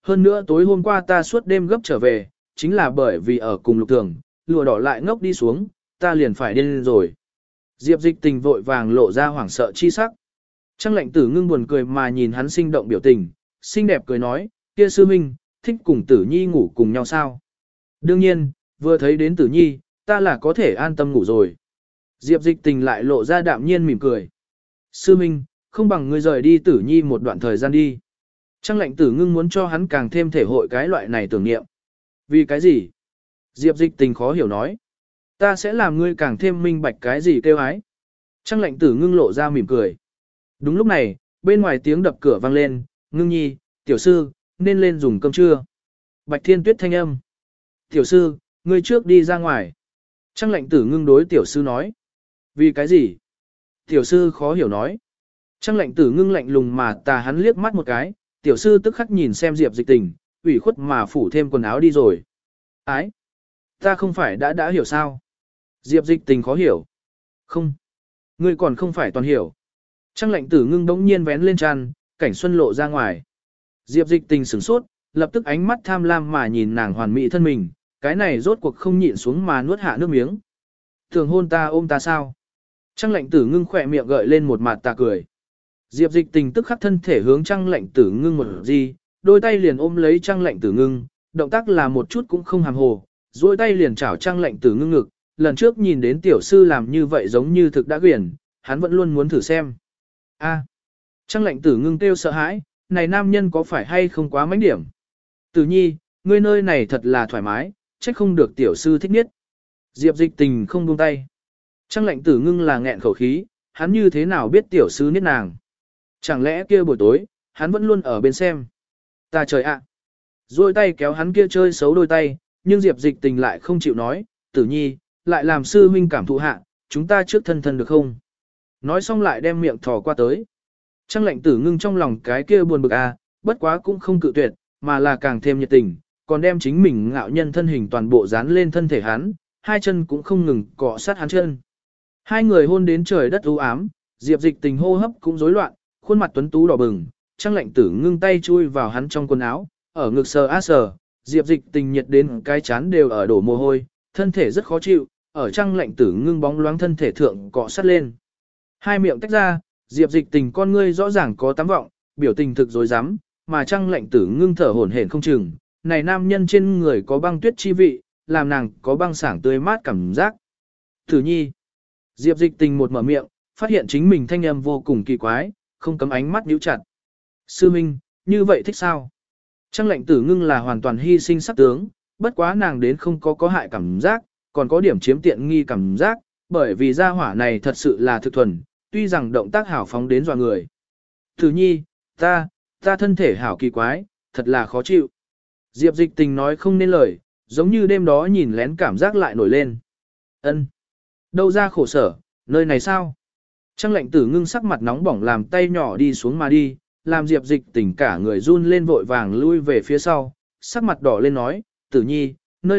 hơn nữa tối hôm qua ta suốt đêm gấp trở về, chính là bởi vì ở cùng Lục Thường, lụa đỏ lại ngốc đi xuống, ta liền phải điên rồi. Diệp Dịch Tình vội vàng lộ ra hoảng sợ chi sắc. Trang Lệnh Tử ngưng buồn cười mà nhìn hắn sinh động biểu tình, xinh đẹp cười nói, kia sư minh, thích cùng Tử Nhi ngủ cùng nhau sao? Đương nhiên, vừa thấy đến Tử Nhi, ta là có thể an tâm ngủ rồi. Diệp Dịch Tình lại lộ ra đạm nhiên mỉm cười. Sư minh, không bằng ngươi rời đi Tử Nhi một đoạn thời gian đi. Trang Lệnh Tử ngưng muốn cho hắn càng thêm thể hội cái loại này tưởng niệm. Vì cái gì? Diệp Dịch Tình khó hiểu nói. Ta sẽ làm ngươi càng thêm minh bạch cái gì kêu ái. Trang Lệnh Tử ngưng lộ ra mỉm cười. Đúng lúc này, bên ngoài tiếng đập cửa vang lên, ngưng nhi, tiểu sư, nên lên dùng cơm trưa. Bạch Thiên Tuyết thanh âm. Tiểu sư, ngươi trước đi ra ngoài. Trang Lệnh Tử ngưng đối tiểu sư nói. Vì cái gì? Tiểu sư khó hiểu nói. Trang Lệnh Tử ngưng lạnh lùng mà tà hắn liếc mắt một cái, tiểu sư tức khắc nhìn xem Diệp Dịch Tình, ủy khuất mà phủ thêm quần áo đi rồi. Ái! Ta không phải đã hiểu sao? Diệp Dịch Tình khó hiểu. Không. Ngươi còn không phải toàn hiểu. Trang Lệnh Tử ngưng bỗng nhiên vén lên tràn, cảnh xuân lộ ra ngoài. Diệp Dịch Tình sửng sốt, lập tức ánh mắt tham lam mà nhìn nàng hoàn mỹ thân mình, cái này rốt cuộc không nhịn xuống mà nuốt hạ nước miếng. Thường hôn ta ôm ta sao? Trang Lệnh Tử ngưng khỏe miệng gợi lên một mặt tà cười. Diệp Dịch Tình tức khắc thân thể hướng Trang Lệnh Tử ngưng một gì, đôi tay liền ôm lấy Trang Lệnh Tử ngưng, động tác là một chút cũng không hàm hồ, duỗi tay liền chảo Trang Lệnh Tử ngưng ngực, lần trước nhìn đến tiểu sư làm như vậy giống như thực đã quyển, hắn vẫn luôn muốn thử xem. A. Trang Lệnh Tử ngưng kêu sợ hãi, này nam nhân có phải hay không quá mánh điểm? Tử Nhi, ngươi nơi này thật là thoải mái, trách không được tiểu sư thích nhất. Diệp Dịch Tình không buông tay. Trang Lệnh Tử ngưng là nghẹn khẩu khí, hắn như thế nào biết tiểu sư niết nàng? Chẳng lẽ kia buổi tối, hắn vẫn luôn ở bên xem? Ta trời ạ! Rồi tay kéo hắn kia chơi xấu đôi tay, nhưng Diệp Dịch Tình lại không chịu nói, Tử Nhi, lại làm sư huynh cảm thụ hạ, chúng ta trước thân thân được không? Nói xong lại đem miệng thò qua tới. Trang Lệnh Tử ngưng trong lòng cái kia buồn bực bất quá cũng không cự tuyệt, mà là càng thêm nhiệt tình, còn đem chính mình ngạo nhân thân hình toàn bộ dán lên thân thể hắn, hai chân cũng không ngừng cọ sát hắn chân. Hai người hôn đến trời đất u ám, Diệp Dịch Tình hô hấp cũng rối loạn, khuôn mặt tuấn tú đỏ bừng, Trang Lệnh Tử ngưng tay chui vào hắn trong quần áo, ở ngực sờ á sờ, Diệp Dịch Tình nhiệt đến cái chán đều ở đổ mồ hôi, thân thể rất khó chịu, ở Trang Lệnh Tử ngưng bóng loáng thân thể thượng cọ sát lên. Hai miệng tách ra, Diệp Dịch Tình con ngươi rõ ràng có tám vọng, biểu tình thực dối rắm mà Trang Lệnh Tử ngưng thở hổn hển không chừng, này nam nhân trên người có băng tuyết chi vị, làm nàng có băng sảng tươi mát cảm giác. Tử Nhi. Diệp Dịch Tình một mở miệng, phát hiện chính mình thanh âm vô cùng kỳ quái, không cấm ánh mắt nhíu chặt. Sư Minh, như vậy thích sao? Trang Lệnh Tử ngưng là hoàn toàn hy sinh sắc tướng, bất quá nàng đến không có hại cảm giác, còn có điểm chiếm tiện nghi cảm giác, bởi vì gia hỏa này thật sự là thực thuần, tuy rằng động tác hảo phóng đến dọa người. Tử Nhi, ta thân thể hảo kỳ quái, thật là khó chịu. Diệp Dịch Tình nói không nên lời, giống như đêm đó nhìn lén cảm giác lại nổi lên. Ân, đâu ra khổ sở, nơi này sao? Trang Lệnh Tử ngưng sắc mặt nóng bỏng làm tay nhỏ đi xuống mà đi, làm Diệp Dịch Tình cả người run lên vội vàng lui về phía sau, sắc mặt đỏ lên nói, Tử Nhi,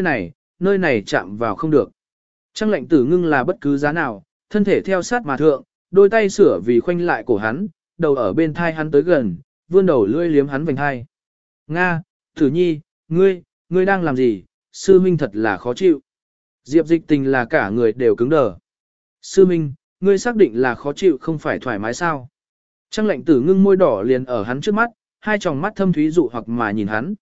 nơi này chạm vào không được. Trang Lệnh Tử ngưng là bất cứ giá nào, thân thể theo sát mà thượng, đôi tay sửa vì khoanh lại cổ hắn, đầu ở bên thai hắn tới gần, vươn đầu lưỡi liếm hắn vành hai. Nga, Tử Nhi, ngươi đang làm gì? Sư Minh thật là khó chịu. Diệp Dịch Tình là cả người đều cứng đờ. Sư Minh, ngươi xác định là khó chịu không phải thoải mái sao? Trang Lệnh Tử ngưng môi đỏ liền ở hắn trước mắt, hai tròng mắt thâm thúy dụ hoặc mà nhìn hắn.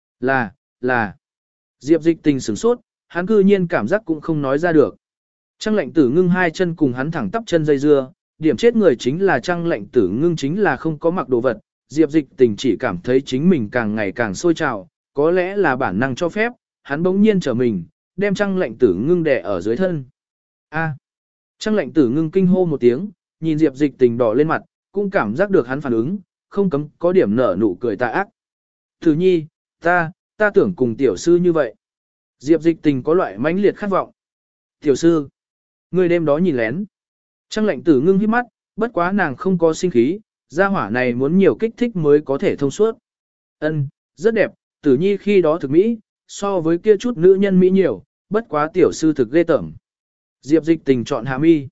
Là. Diệp Dịch Tình sửng sốt, hắn cư nhiên cảm giác cũng không nói ra được. Trang Lệnh Tử ngưng hai chân cùng hắn thẳng tắp chân dây dưa, điểm chết người chính là Trang Lệnh Tử ngưng chính là không có mặc đồ vật. Diệp Dịch Tình chỉ cảm thấy chính mình càng ngày càng sôi trào, có lẽ là bản năng cho phép, hắn bỗng nhiên trở mình, đem Trang Lệnh Tử ngưng đè ở dưới thân. Trang Lệnh Tử ngưng kinh hô một tiếng, nhìn Diệp Dịch Tình đỏ lên mặt, cũng cảm giác được hắn phản ứng, không cấm có điểm nở nụ cười tà ác. Tử Nhi, ta tưởng cùng tiểu sư như vậy. Diệp Dịch Tình có loại mãnh liệt khát vọng. Tiểu sư, người đêm đó nhìn lén. Trang Lệnh Tử ngưng hít mắt, bất quá nàng không có sinh khí, gia hỏa này muốn nhiều kích thích mới có thể thông suốt. Ân, rất đẹp, Tử Nhi khi đó thực mỹ, so với kia chút nữ nhân mỹ nhiều, bất quá tiểu sư thực ghê tởm. Diệp Dịch Tình chọn hạ mi.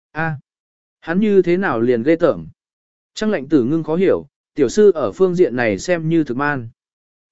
Hắn như thế nào liền ghê tởm? Trang Lệnh Tử ngưng khó hiểu, tiểu sư ở phương diện này xem như thực man.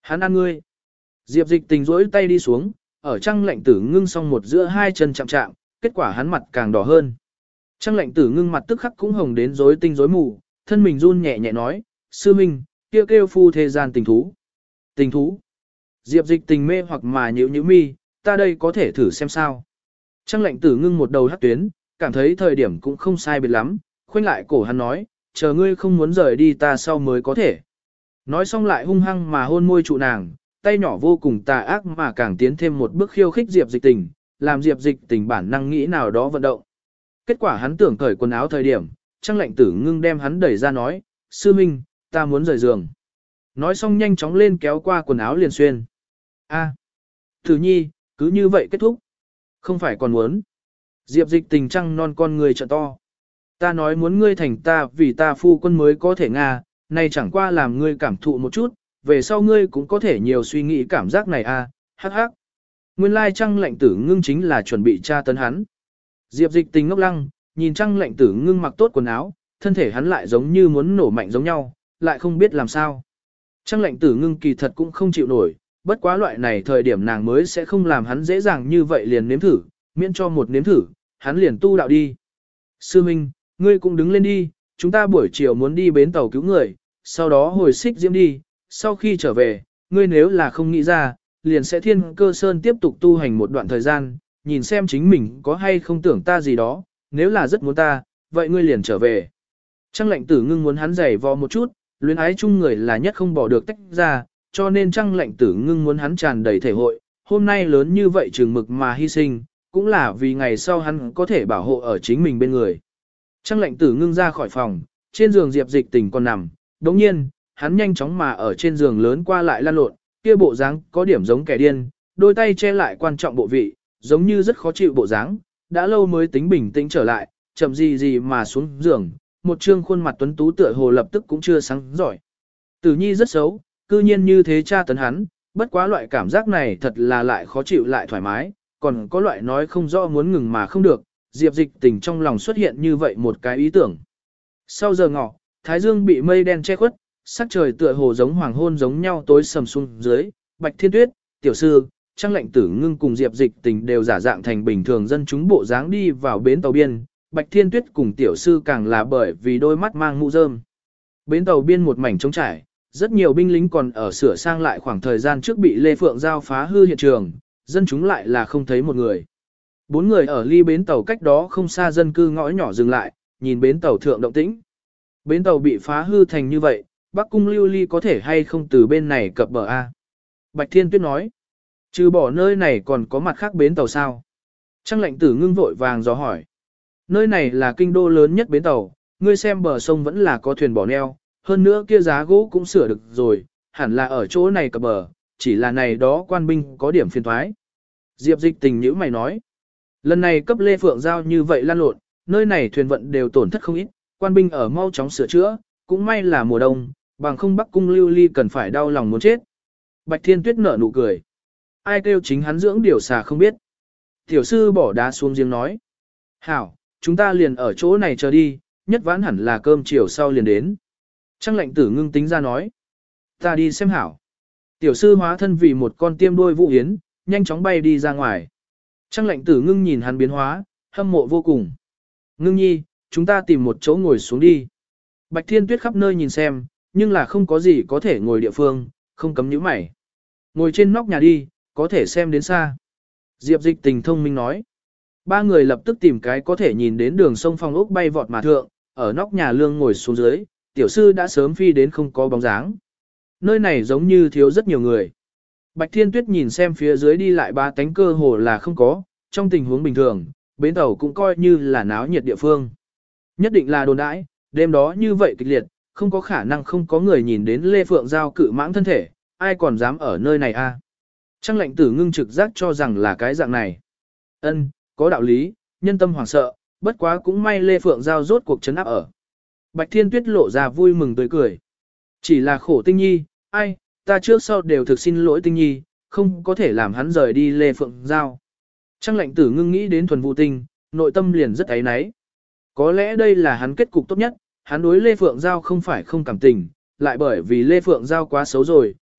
Hắn ăn ngươi. Diệp Dịch Tình rỗi tay đi xuống, ở Trang Lệnh Tử Ngưng xong một giữa hai chân chạm chạm, kết quả hắn mặt càng đỏ hơn. Trang Lệnh Tử Ngưng mặt tức khắc cũng hồng đến rối tinh rối mù, thân mình run nhẹ nhẹ nói, sư minh, kêu phu thế gian tình thú. Tình thú. Diệp Dịch Tình mê hoặc mà nhíu nhíu mi, ta đây có thể thử xem sao. Trang Lệnh Tử Ngưng một đầu hắc tuyến, cảm thấy thời điểm cũng không sai biệt lắm, khoanh lại cổ hắn nói, chờ ngươi không muốn rời đi ta sau mới có thể. Nói xong lại hung hăng mà hôn môi trụ nàng, tay nhỏ vô cùng tà ác mà càng tiến thêm một bước khiêu khích Diệp Dịch Tình, làm Diệp Dịch Tình bản năng nghĩ nào đó vận động. Kết quả hắn tưởng cởi quần áo thời điểm, Trang Lệnh Tử Ngưng đem hắn đẩy ra nói, sư minh, ta muốn rời giường. Nói xong nhanh chóng lên kéo qua quần áo liền xuyên. A, Tử Nhi, cứ như vậy kết thúc. Không phải còn muốn. Diệp Dịch Tình trăng non con người trợ to. Ta nói muốn ngươi thành ta vì ta phu quân mới có thể Nga, này chẳng qua làm ngươi cảm thụ một chút, về sau ngươi cũng có thể nhiều suy nghĩ cảm giác này a, hắc hắc. Nguyên lai Trang Lệnh Tử Ngưng chính là chuẩn bị tra tấn hắn. Diệp Dịch Tình ngốc lăng, nhìn Trang Lệnh Tử Ngưng mặc tốt quần áo, thân thể hắn lại giống như muốn nổ mạnh giống nhau, lại không biết làm sao. Trang Lệnh Tử Ngưng kỳ thật cũng không chịu nổi, bất quá loại này thời điểm nàng mới sẽ không làm hắn dễ dàng như vậy liền nếm thử, miễn cho một nếm thử, hắn liền tu đạo đi. Sư Minh, ngươi cũng đứng lên đi, chúng ta buổi chiều muốn đi bến tàu cứu người, sau đó hồi xích diễm đi, sau khi trở về, ngươi nếu là không nghĩ ra, liền sẽ thiên cơ sơn tiếp tục tu hành một đoạn thời gian, nhìn xem chính mình có hay không tưởng ta gì đó, nếu là rất muốn ta, vậy ngươi liền trở về. Trang Lệnh Tử Ngưng muốn hắn giày vò một chút, luyến ái chung người là nhất không bỏ được tách ra, cho nên Trang Lệnh Tử Ngưng muốn hắn tràn đầy thể hội, hôm nay lớn như vậy trường mực mà hy sinh, cũng là vì ngày sau hắn có thể bảo hộ ở chính mình bên người. Trang Lệnh Tử Ngưng ra khỏi phòng, trên giường Diệp Dịch Tình còn nằm, đồng nhiên, hắn nhanh chóng mà ở trên giường lớn qua lại lăn lộn, kia bộ dáng có điểm giống kẻ điên, đôi tay che lại quan trọng bộ vị, giống như rất khó chịu bộ dáng, đã lâu mới tính bình tĩnh trở lại, chậm gì mà xuống giường, một trương khuôn mặt tuấn tú tựa hồ lập tức cũng chưa sáng giỏi. Tử Nhi rất xấu, cư nhiên như thế tra tấn hắn, bất quá loại cảm giác này thật là lại khó chịu lại thoải mái, còn có loại nói không rõ muốn ngừng mà không được, Diệp Dịch Tình trong lòng xuất hiện như vậy một cái ý tưởng. Sau giờ ngọ, thái dương bị mây đen che khuất, sắc trời tựa hồ giống hoàng hôn giống nhau tối sầm xuống dưới, Bạch Thiên Tuyết, tiểu sư, Trang Lệnh Tử Ngưng cùng Diệp Dịch Tình đều giả dạng thành bình thường dân chúng bộ dáng đi vào bến tàu biên, Bạch Thiên Tuyết cùng tiểu sư càng là bởi vì đôi mắt mang mũ rơm. Bến tàu biên một mảnh trống trải, rất nhiều binh lính còn ở sửa sang lại khoảng thời gian trước bị Lê Phượng Giao phá hư hiện trường, dân chúng lại là không thấy một người. 4 người ở ly bến tàu cách đó không xa dân cư ngõ nhỏ dừng lại, nhìn bến tàu thượng động tĩnh. Bến tàu bị phá hư thành như vậy, Bắc Cung Lưu Ly có thể hay không từ bên này cập bờ A. Bạch Thiên Tuyết nói, trừ bỏ nơi này còn có mặt khác bến tàu sao? Trang Lệnh Tử Ngưng vội vàng dò hỏi. Nơi này là kinh đô lớn nhất bến tàu, ngươi xem bờ sông vẫn là có thuyền bỏ neo, hơn nữa kia giá gỗ cũng sửa được rồi, hẳn là ở chỗ này cập bờ, chỉ là này đó quan binh có điểm phiền thoái. Diệp Dịch Tình nhữ mày nói, lần này cấp Lê Phượng Giao như vậy lan lộn, nơi này thuyền vận đều tổn thất không ít, quan binh ở mau chóng sửa chữa, cũng may là mùa đông, bằng không Bắc Cung Lưu Ly cần phải đau lòng muốn chết. Bạch Thiên Tuyết nở nụ cười. Ai kêu chính hắn dưỡng điều xà không biết. Tiểu sư bỏ đá xuống giếng nói. Hảo, chúng ta liền ở chỗ này chờ đi, nhất vãn hẳn là cơm chiều sau liền đến. Trang Lệnh Tử Ngưng tính ra nói. Ta đi xem hảo. Tiểu sư hóa thân vì một con tiêm đôi vũ hiến, nhanh chóng bay đi ra ngoài. Trang Lệnh Tử Ngưng nhìn hắn biến hóa, hâm mộ vô cùng. Ngưng nhi, chúng ta tìm một chỗ ngồi xuống đi. Bạch Thiên Tuyết khắp nơi nhìn xem, nhưng là không có gì có thể ngồi địa phương, không cấm nhíu mày. Ngồi trên nóc nhà đi, có thể xem đến xa. Diệp Dịch Tình thông minh nói. 3 người lập tức tìm cái có thể nhìn đến đường sông phong ốc bay vọt mà thượng, ở nóc nhà lương ngồi xuống dưới, tiểu sư đã sớm phi đến không có bóng dáng. Nơi này giống như thiếu rất nhiều người. Bạch Thiên Tuyết nhìn xem phía dưới đi lại 3 tánh cơ hồ là không có, trong tình huống bình thường, bến tàu cũng coi như là náo nhiệt địa phương. Nhất định là đồn đãi, đêm đó như vậy kịch liệt, không có khả năng không có người nhìn đến Lê Phượng Giao cự mãng thân thể, ai còn dám ở nơi này a? Trang Lệnh Tử Ngưng trực giác cho rằng là cái dạng này. Ân, có đạo lý, nhân tâm hoảng sợ, bất quá cũng may Lê Phượng Giao rốt cuộc trấn áp ở. Bạch Thiên Tuyết lộ ra vui mừng tươi cười. Chỉ là khổ Tinh Nhi, ai, ta trước sau đều thực xin lỗi Tinh Nhi, không có thể làm hắn rời đi Lê Phượng Giao. Trang Lệnh Tử Ngưng nghĩ đến Thuần Vũ Tinh, nội tâm liền rất áy náy. Có lẽ đây là hắn kết cục tốt nhất, hắn đối Lê Phượng Giao không phải không cảm tình, lại bởi vì Lê Phượng Giao quá xấu rồi,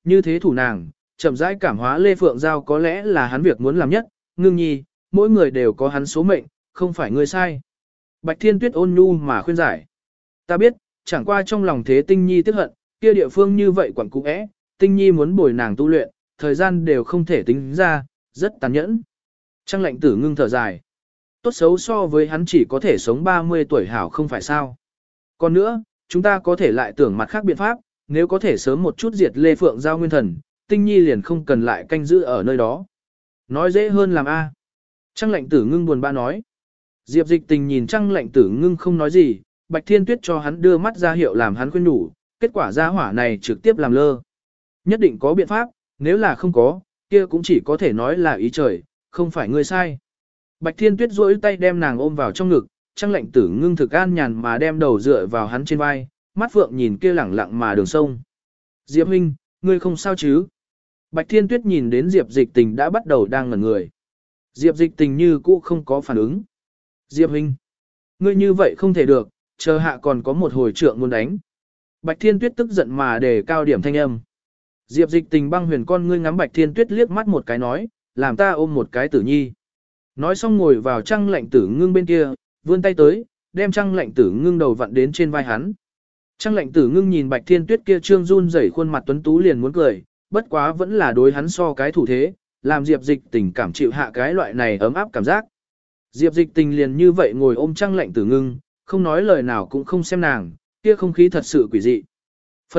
như thế thủ nàng, chậm rãi cảm hóa Lê Phượng Giao có lẽ là hắn việc muốn làm nhất, ngưng nhi, mỗi người đều có hắn số mệnh, không phải ngươi sai. Bạch Thiên Tuyết ôn nhu mà khuyên giải. Ta biết, chẳng qua trong lòng thế Tinh Nhi tức hận, kia địa phương như vậy quẩn cũ é, Tinh Nhi muốn bồi nàng tu luyện, thời gian đều không thể tính ra, rất tàn nhẫn. Trang lệnh tử ngưng thở dài. Tốt xấu so với hắn chỉ có thể sống 30 tuổi hảo không phải sao. Còn nữa, chúng ta có thể lại tưởng mặt khác biện pháp, nếu có thể sớm một chút diệt Lê Phượng Giao nguyên thần, Tinh Nhi liền không cần lại canh giữ ở nơi đó. Nói dễ hơn làm A. Trang lệnh tử ngưng buồn bã nói. Diệp Dịch Tình nhìn Trang lệnh tử ngưng không nói gì, Bạch Thiên Tuyết cho hắn đưa mắt ra hiệu làm hắn khuyên nhủ, kết quả gia hỏa này trực tiếp làm lơ. Nhất định có biện pháp, nếu là không có, kia cũng chỉ có thể nói là ý trời, không phải ngươi sai. Bạch Thiên Tuyết duỗi tay đem nàng ôm vào trong ngực, Trang lệnh tử ngưng thực an nhàn mà đem đầu dựa vào hắn trên vai, mắt phượng nhìn kia lẳng lặng mà đường sông. Diệp huynh, ngươi không sao chứ? Bạch Thiên Tuyết nhìn đến Diệp Dịch Tình đã bắt đầu đang ngẩn người. Diệp Dịch Tình như cũ không có phản ứng. Diệp huynh, ngươi như vậy không thể được, chờ hạ còn có một hồi trượng muốn đánh. Bạch Thiên Tuyết tức giận mà đề cao điểm thanh âm. Diệp Dịch Tình băng huyền con ngươi ngắm Bạch Thiên Tuyết liếc mắt một cái nói, làm ta ôm một cái tử nhi. Nói xong ngồi vào Trang lệnh tử ngưng bên kia, vươn tay tới, đem Trang lệnh tử ngưng đầu vặn đến trên vai hắn. Trang lệnh tử ngưng nhìn Bạch Thiên Tuyết kia trương run rẩy khuôn mặt tuấn tú liền muốn cười, bất quá vẫn là đối hắn so cái thủ thế, làm Diệp Dịch Tình cảm chịu hạ cái loại này ấm áp cảm giác. Diệp Dịch Tình liền như vậy ngồi ôm Trang lệnh tử ngưng, không nói lời nào cũng không xem nàng, kia không khí thật sự quỷ dị. Phần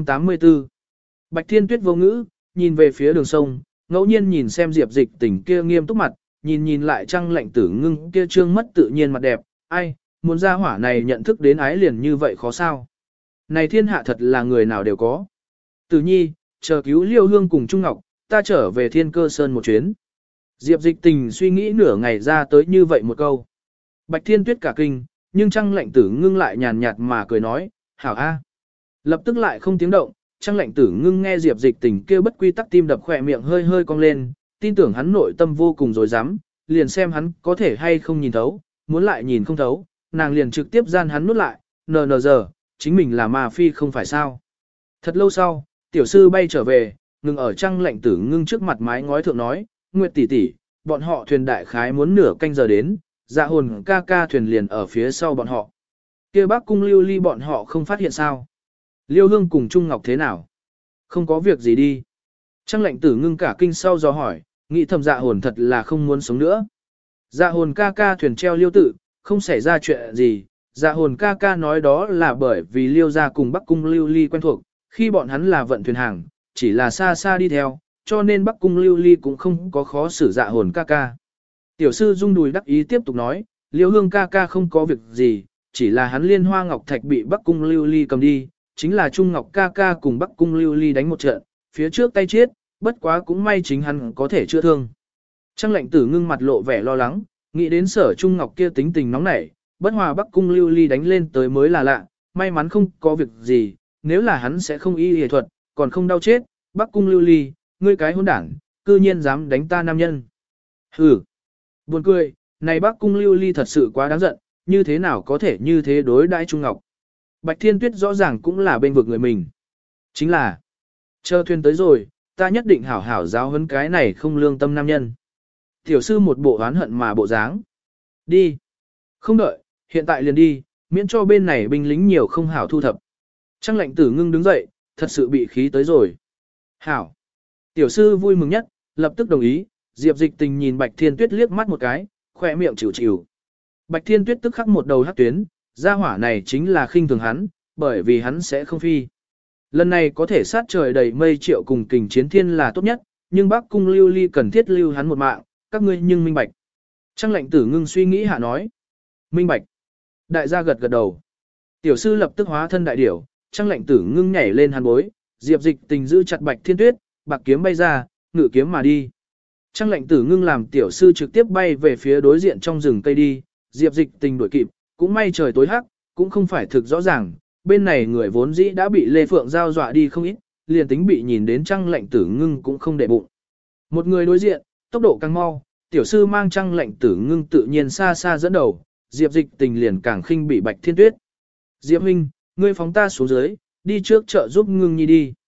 284 Bạch Thiên Tuyết vô ngữ, nhìn về phía đường sông, ngẫu nhiên nhìn xem Diệp Dịch Tình kia nghiêm túc mặt, nhìn lại Trang lệnh tử ngưng kia trương mất tự nhiên mặt đẹp, ai, muốn ra hỏa này nhận thức đến ái liền như vậy khó sao. Này thiên hạ thật là người nào đều có. Tử nhi, chờ cứu Liêu Hương cùng Trung Ngọc, ta trở về Thiên Cơ Sơn một chuyến. Diệp Dịch Tình suy nghĩ nửa ngày ra tới như vậy một câu. Bạch Thiên Tuyết cả kinh, nhưng Trang lệnh tử ngưng lại nhàn nhạt mà cười nói, hảo a. Lập tức lại không tiếng động, Trang lệnh tử ngưng nghe Diệp Dịch Tình kêu bất quy tắc tim đập khỏe miệng hơi hơi cong lên, tin tưởng hắn nội tâm vô cùng dối dám, liền xem hắn có thể hay không nhìn thấu, muốn lại nhìn không thấu, nàng liền trực tiếp gian hắn nuốt lại, nờ giờ, chính mình là ma phi không phải sao. Thật lâu sau, tiểu sư bay trở về, ngừng ở Trang lệnh tử ngưng trước mặt mái ngói thượng nói, Nguyệt tỷ tỷ, bọn họ thuyền đại khái muốn nửa canh giờ đến, dạ hồn ca ca thuyền liền ở phía sau bọn họ. Kia Bắc Cung Lưu Ly bọn họ không phát hiện sao? Liêu Hương cùng Trung Ngọc thế nào? Không có việc gì đi. Trang lệnh tử ngưng cả kinh sau do hỏi, nghĩ thầm dạ hồn thật là không muốn sống nữa. Dạ hồn ca ca thuyền treo Liêu tự, không xảy ra chuyện gì. Dạ hồn ca ca nói đó là bởi vì Liêu gia cùng Bắc Cung Lưu Ly quen thuộc, khi bọn hắn là vận thuyền hàng, chỉ là xa xa đi theo, cho nên Bắc Cung Lưu Ly cũng không có khó xử dạ hồn ca ca. Tiểu sư rung đùi đắc ý tiếp tục nói, Liêu Hương ca ca không có việc gì, chỉ là hắn Liên Hoa Ngọc Thạch bị Bắc Cung Lưu Ly cầm đi, chính là Trung Ngọc ca ca cùng Bắc Cung Lưu Ly đánh một trận, phía trước tay chết, bất quá cũng may chính hắn có thể chữa thương. Trang lệnh tử ngưng mặt lộ vẻ lo lắng, nghĩ đến Sở Trung Ngọc kia tính tình nóng nảy, bất hòa Bắc Cung Lưu Ly đánh lên tới mới là lạ, may mắn không có việc gì, nếu là hắn sẽ không y y thuật, còn không đau chết, Bắc Cung Lưu Ly, ngươi cái hỗn đảng, cư nhiên dám đánh ta nam nhân. Hừ, buồn cười, này Bắc Cung Lưu Ly thật sự quá đáng giận, như thế nào có thể như thế đối đãi Trung Ngọc. Bạch Thiên Tuyết rõ ràng cũng là bên vực người mình. Chính là, chờ thuyền tới rồi, ta nhất định hảo hảo giáo huấn cái này không lương tâm nam nhân. Tiểu sư một bộ oán hận mà bộ dáng. Đi. Không đợi, hiện tại liền đi, miễn cho bên này binh lính nhiều không hảo thu thập. Trang lệnh tử ngưng đứng dậy, thật sự bị khí tới rồi. Hảo. Tiểu sư vui mừng nhất, lập tức đồng ý, Diệp Dịch Tình nhìn Bạch Thiên Tuyết liếc mắt một cái, khỏe miệng chịu chịu. Bạch Thiên Tuyết tức khắc một đầu hắc tuyến, gia hỏa này chính là khinh thường hắn, bởi vì hắn sẽ không phi. Lần này có thể sát trời đầy mây triệu cùng kình chiến thiên là tốt nhất, nhưng Bắc Cung Lưu Ly cần thiết lưu hắn một mạng, các ngươi nhưng minh bạch. Trang lệnh tử ngưng suy nghĩ hạ nói. Minh bạch. Đại gia gật gật đầu. Tiểu sư lập tức hóa thân đại điểu, Trang lệnh tử ngưng nhảy lên hắn bối, Diệp Dịch Tình giữ chặt Bạch Thiên Tuyết, bạc kiếm bay ra, ngự kiếm mà đi. Trang lệnh tử ngưng làm tiểu sư trực tiếp bay về phía đối diện trong rừng cây đi, Diệp Dịch Tình đuổi kịp, cũng may trời tối hắc, cũng không phải thực rõ ràng, bên này người vốn dĩ đã bị Lê Phượng Giao dọa đi không ít, liền tính bị nhìn đến Trang lệnh tử ngưng cũng không để bụng. Một người đối diện, tốc độ càng mau, tiểu sư mang Trang lệnh tử ngưng tự nhiên xa xa dẫn đầu, Diệp Dịch Tình liền càng khinh bị Bạch Thiên Tuyết. Diệp huynh, ngươi phóng ta xuống dưới, đi trước chợ giúp ngưng nhi đi.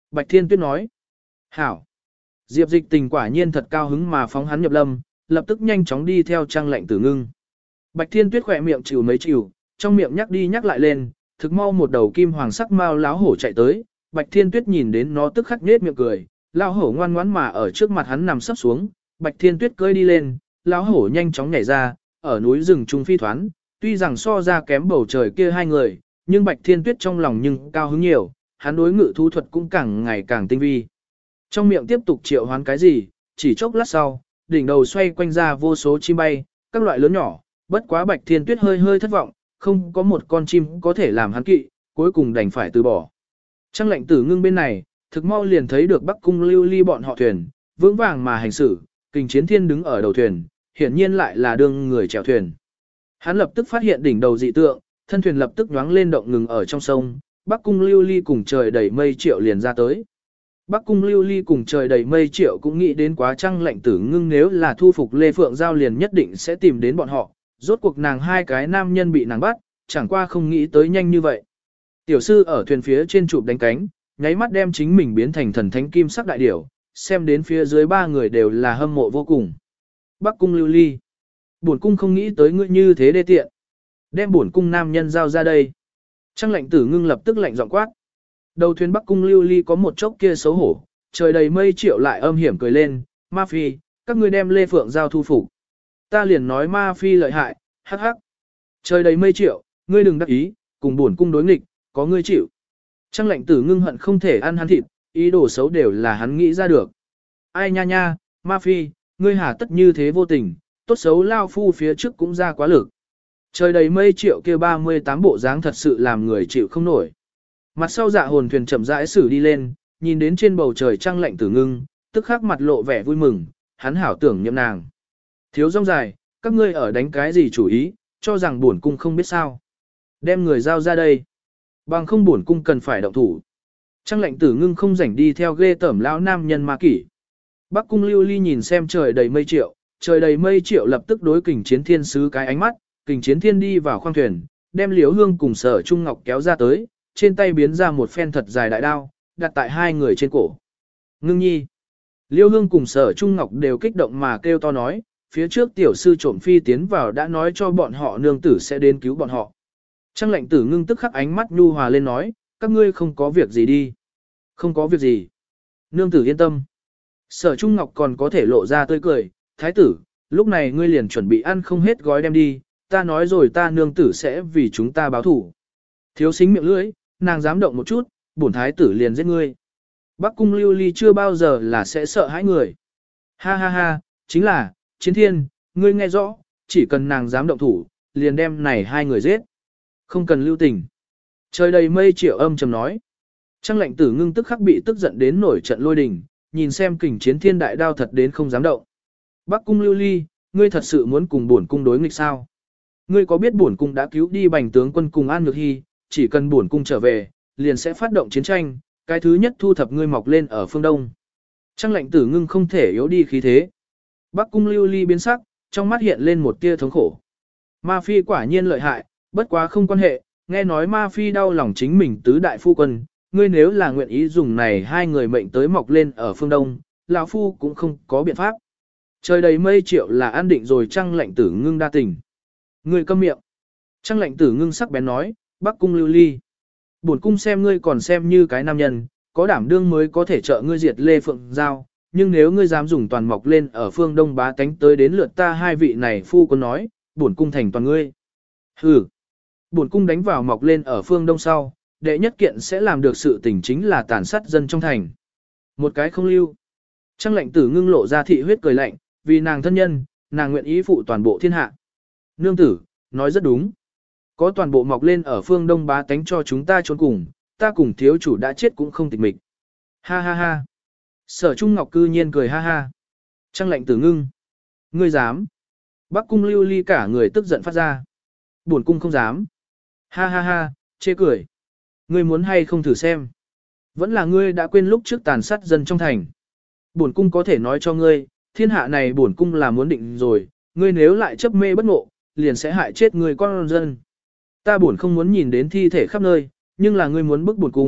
Bạch Thiên Tuyết nói. Hảo. Diệp Dịch Tình quả nhiên thật cao hứng mà phóng hắn nhập lâm, lập tức nhanh chóng đi theo Trang Lệnh Tử Ngưng. Bạch Thiên Tuyết khỏe miệng chịu mấy chịu, trong miệng nhắc đi nhắc lại lên, thực mau một đầu kim hoàng sắc mao láo hổ chạy tới, Bạch Thiên Tuyết nhìn đến nó tức khắc nhếch miệng cười, lão hổ ngoan ngoãn mà ở trước mặt hắn nằm sấp xuống, Bạch Thiên Tuyết cưỡi đi lên, lão hổ nhanh chóng nhảy ra, ở núi rừng trung phi thoán, tuy rằng so ra kém bầu trời kia hai người, nhưng Bạch Thiên Tuyết trong lòng nhưng cao hứng nhiều, hắn đối ngự thú thuật cũng càng ngày càng tinh vi. Trong miệng tiếp tục triệu hoán cái gì, chỉ chốc lát sau, đỉnh đầu xoay quanh ra vô số chim bay, các loại lớn nhỏ, bất quá Bạch Thiên Tuyết hơi hơi thất vọng, không có một con chim có thể làm hắn kỵ, cuối cùng đành phải từ bỏ. Trang Lệnh Tử Ngưng bên này, thực mau liền thấy được Bắc Cung Lưu Ly bọn họ thuyền, vững vàng mà hành xử, Kình Chiến Thiên đứng ở đầu thuyền, hiển nhiên lại là đương người chèo thuyền. Hắn lập tức phát hiện đỉnh đầu dị tượng, thân thuyền lập tức nhoáng lên động ngừng ở trong sông, Bắc Cung Lưu Ly cùng trời đầy mây triệu liền ra tới. Bắc Cung Lưu Ly cùng trời đầy mây triệu cũng nghĩ đến quá Trang Lệnh Tử Ngưng nếu là thu phục Lê Phượng Giao liền nhất định sẽ tìm đến bọn họ, rốt cuộc nàng hai cái nam nhân bị nàng bắt, chẳng qua không nghĩ tới nhanh như vậy. Tiểu sư ở thuyền phía trên chụp đánh cánh, nháy mắt đem chính mình biến thành thần thánh kim sắc đại điểu, xem đến phía dưới ba người đều là hâm mộ vô cùng. Bắc Cung Lưu Ly, bổn cung không nghĩ tới ngươi như thế đê tiện. Đem bổn cung nam nhân giao ra đây. Trang Lệnh Tử Ngưng lập tức lạnh giọng quát. Đầu thuyền Bắc Cung Lưu Ly có một chốc kia xấu hổ, trời đầy mây triệu lại âm hiểm cười lên, Ma Phi, các ngươi đem Lê Phượng Giao thu phục. Ta liền nói Ma Phi lợi hại, hắc hắc. Trời đầy mây triệu, ngươi đừng đắc ý, cùng bổn cung đối nghịch, có ngươi chịu. Trang Lệnh Tử Ngưng hận không thể ăn hắn thịt, ý đồ xấu đều là hắn nghĩ ra được. Ai nha nha, Ma Phi, ngươi hà tất như thế vô tình, tốt xấu lao phu phía trước cũng ra quá lực. Trời đầy mây triệu kia 38 bộ dáng thật sự làm người chịu không nổi. Mặt sau Dạ Hồn thuyền chậm rãi xử đi lên, nhìn đến trên bầu trời Trang Lệnh Tử Ngưng, tức khắc mặt lộ vẻ vui mừng, hắn hảo tưởng nhậm nàng. Thiếu rong dài, các ngươi ở đánh cái gì chủ ý, cho rằng bổn cung không biết sao. Đem người giao ra đây. Bằng không bổn cung cần phải động thủ. Trang Lệnh Tử Ngưng không rảnh đi theo ghê tởm lão nam nhân ma kỷ. Bắc Cung Lưu Ly nhìn xem trời đầy mây triệu, trời đầy mây triệu lập tức đối Kình Chiến Thiên sứ cái ánh mắt, Kình Chiến Thiên đi vào khoang thuyền, đem Liễu Hương cùng Sở Trung Ngọc kéo ra tới, trên tay biến ra một phen thật dài đại đao, đặt tại hai người trên cổ. Ngưng nhi. Liễu Hương cùng Sở Trung Ngọc đều kích động mà kêu to nói, phía trước tiểu sư trộm phi tiến vào đã nói cho bọn họ nương tử sẽ đến cứu bọn họ. Trang Lệnh Tử Ngưng tức khắc ánh mắt nhu hòa lên nói, các ngươi không có việc gì đi. Không có việc gì. Nương tử yên tâm. Sở Trung Ngọc còn có thể lộ ra tươi cười, thái tử, lúc này ngươi liền chuẩn bị ăn không hết gói đem đi, ta nói rồi ta nương tử sẽ vì chúng ta báo thủ. Thiếu xính miệng lưỡi, nàng dám động một chút, bổn thái tử liền giết ngươi. Bắc Cung Lưu Ly chưa bao giờ là sẽ sợ hãi người. Ha ha ha, chính là, Chiến Thiên, ngươi nghe rõ, chỉ cần nàng dám động thủ, liền đem này hai người giết. Không cần lưu tình. Trời đầy mây triệu âm trầm nói. Trang Lệnh Tử Ngưng tức khắc bị tức giận đến nổi trận lôi đình, nhìn xem Kình Chiến Thiên đại đao thật đến không dám động. Bắc Cung Lưu Ly, ngươi thật sự muốn cùng bổn cung đối nghịch sao? Ngươi có biết bổn cung đã cứu đi Bành tướng quân cùng An Nhược Hy, chỉ cần bổn cung trở về, liền sẽ phát động chiến tranh, cái thứ nhất thu thập ngươi mọc lên ở phương Đông. Trang Lệnh Tử Ngưng không thể yếu đi khí thế. Bắc Cung Lưu Ly biến sắc, trong mắt hiện lên một tia thống khổ. Ma Phi quả nhiên lợi hại, bất quá không quan hệ, nghe nói Ma Phi đau lòng chính mình tứ đại phu quân, ngươi nếu là nguyện ý dùng này hai người mệnh tới mọc lên ở phương Đông, lão phu cũng không có biện pháp. Trời đầy mây triệu là an định rồi Trang Lệnh Tử Ngưng đa tình. Ngươi câm miệng. Trang Lệnh Tử Ngưng sắc bén nói, Bắc Cung Lưu Ly. Bổn cung xem ngươi còn xem như cái nam nhân, có đảm đương mới có thể trợ ngươi diệt Lê Phượng Giao, nhưng nếu ngươi dám dùng toàn mọc lên ở phương Đông bá tánh tới đến lượt ta hai vị này phu quân nói, bổn cung thành toàn ngươi. Hừ. Bổn cung đánh vào mọc lên ở phương Đông sau, đệ nhất kiện sẽ làm được sự tình chính là tàn sát dân trong thành. Một cái không lưu. Trang Lệnh Tử Ngưng lộ ra thị huyết cười lạnh, vì nàng thân nhân, nàng nguyện ý phụ toàn bộ thiên hạ. Nương tử, nói rất đúng. Có toàn bộ mọc lên ở phương Đông bá tánh cho chúng ta trốn cùng, ta cùng thiếu chủ đã chết cũng không tịch mịch. Ha ha ha. Sở Trung Ngọc cư nhiên cười ha ha. Trang Lệnh Tử Ngưng. Ngươi dám. Bắc Cung Lưu Ly cả người tức giận phát ra. Bổn cung không dám. Ha ha ha, chê cười. Ngươi muốn hay không thử xem. Vẫn là ngươi đã quên lúc trước tàn sát dân trong thành. Bổn cung có thể nói cho ngươi, thiên hạ này bổn cung là muốn định rồi, ngươi nếu lại chấp mê bất ngộ, liền sẽ hại chết người con dân. Ta bổn không muốn nhìn đến thi thể khắp nơi, nhưng là ngươi muốn bức bổn cung,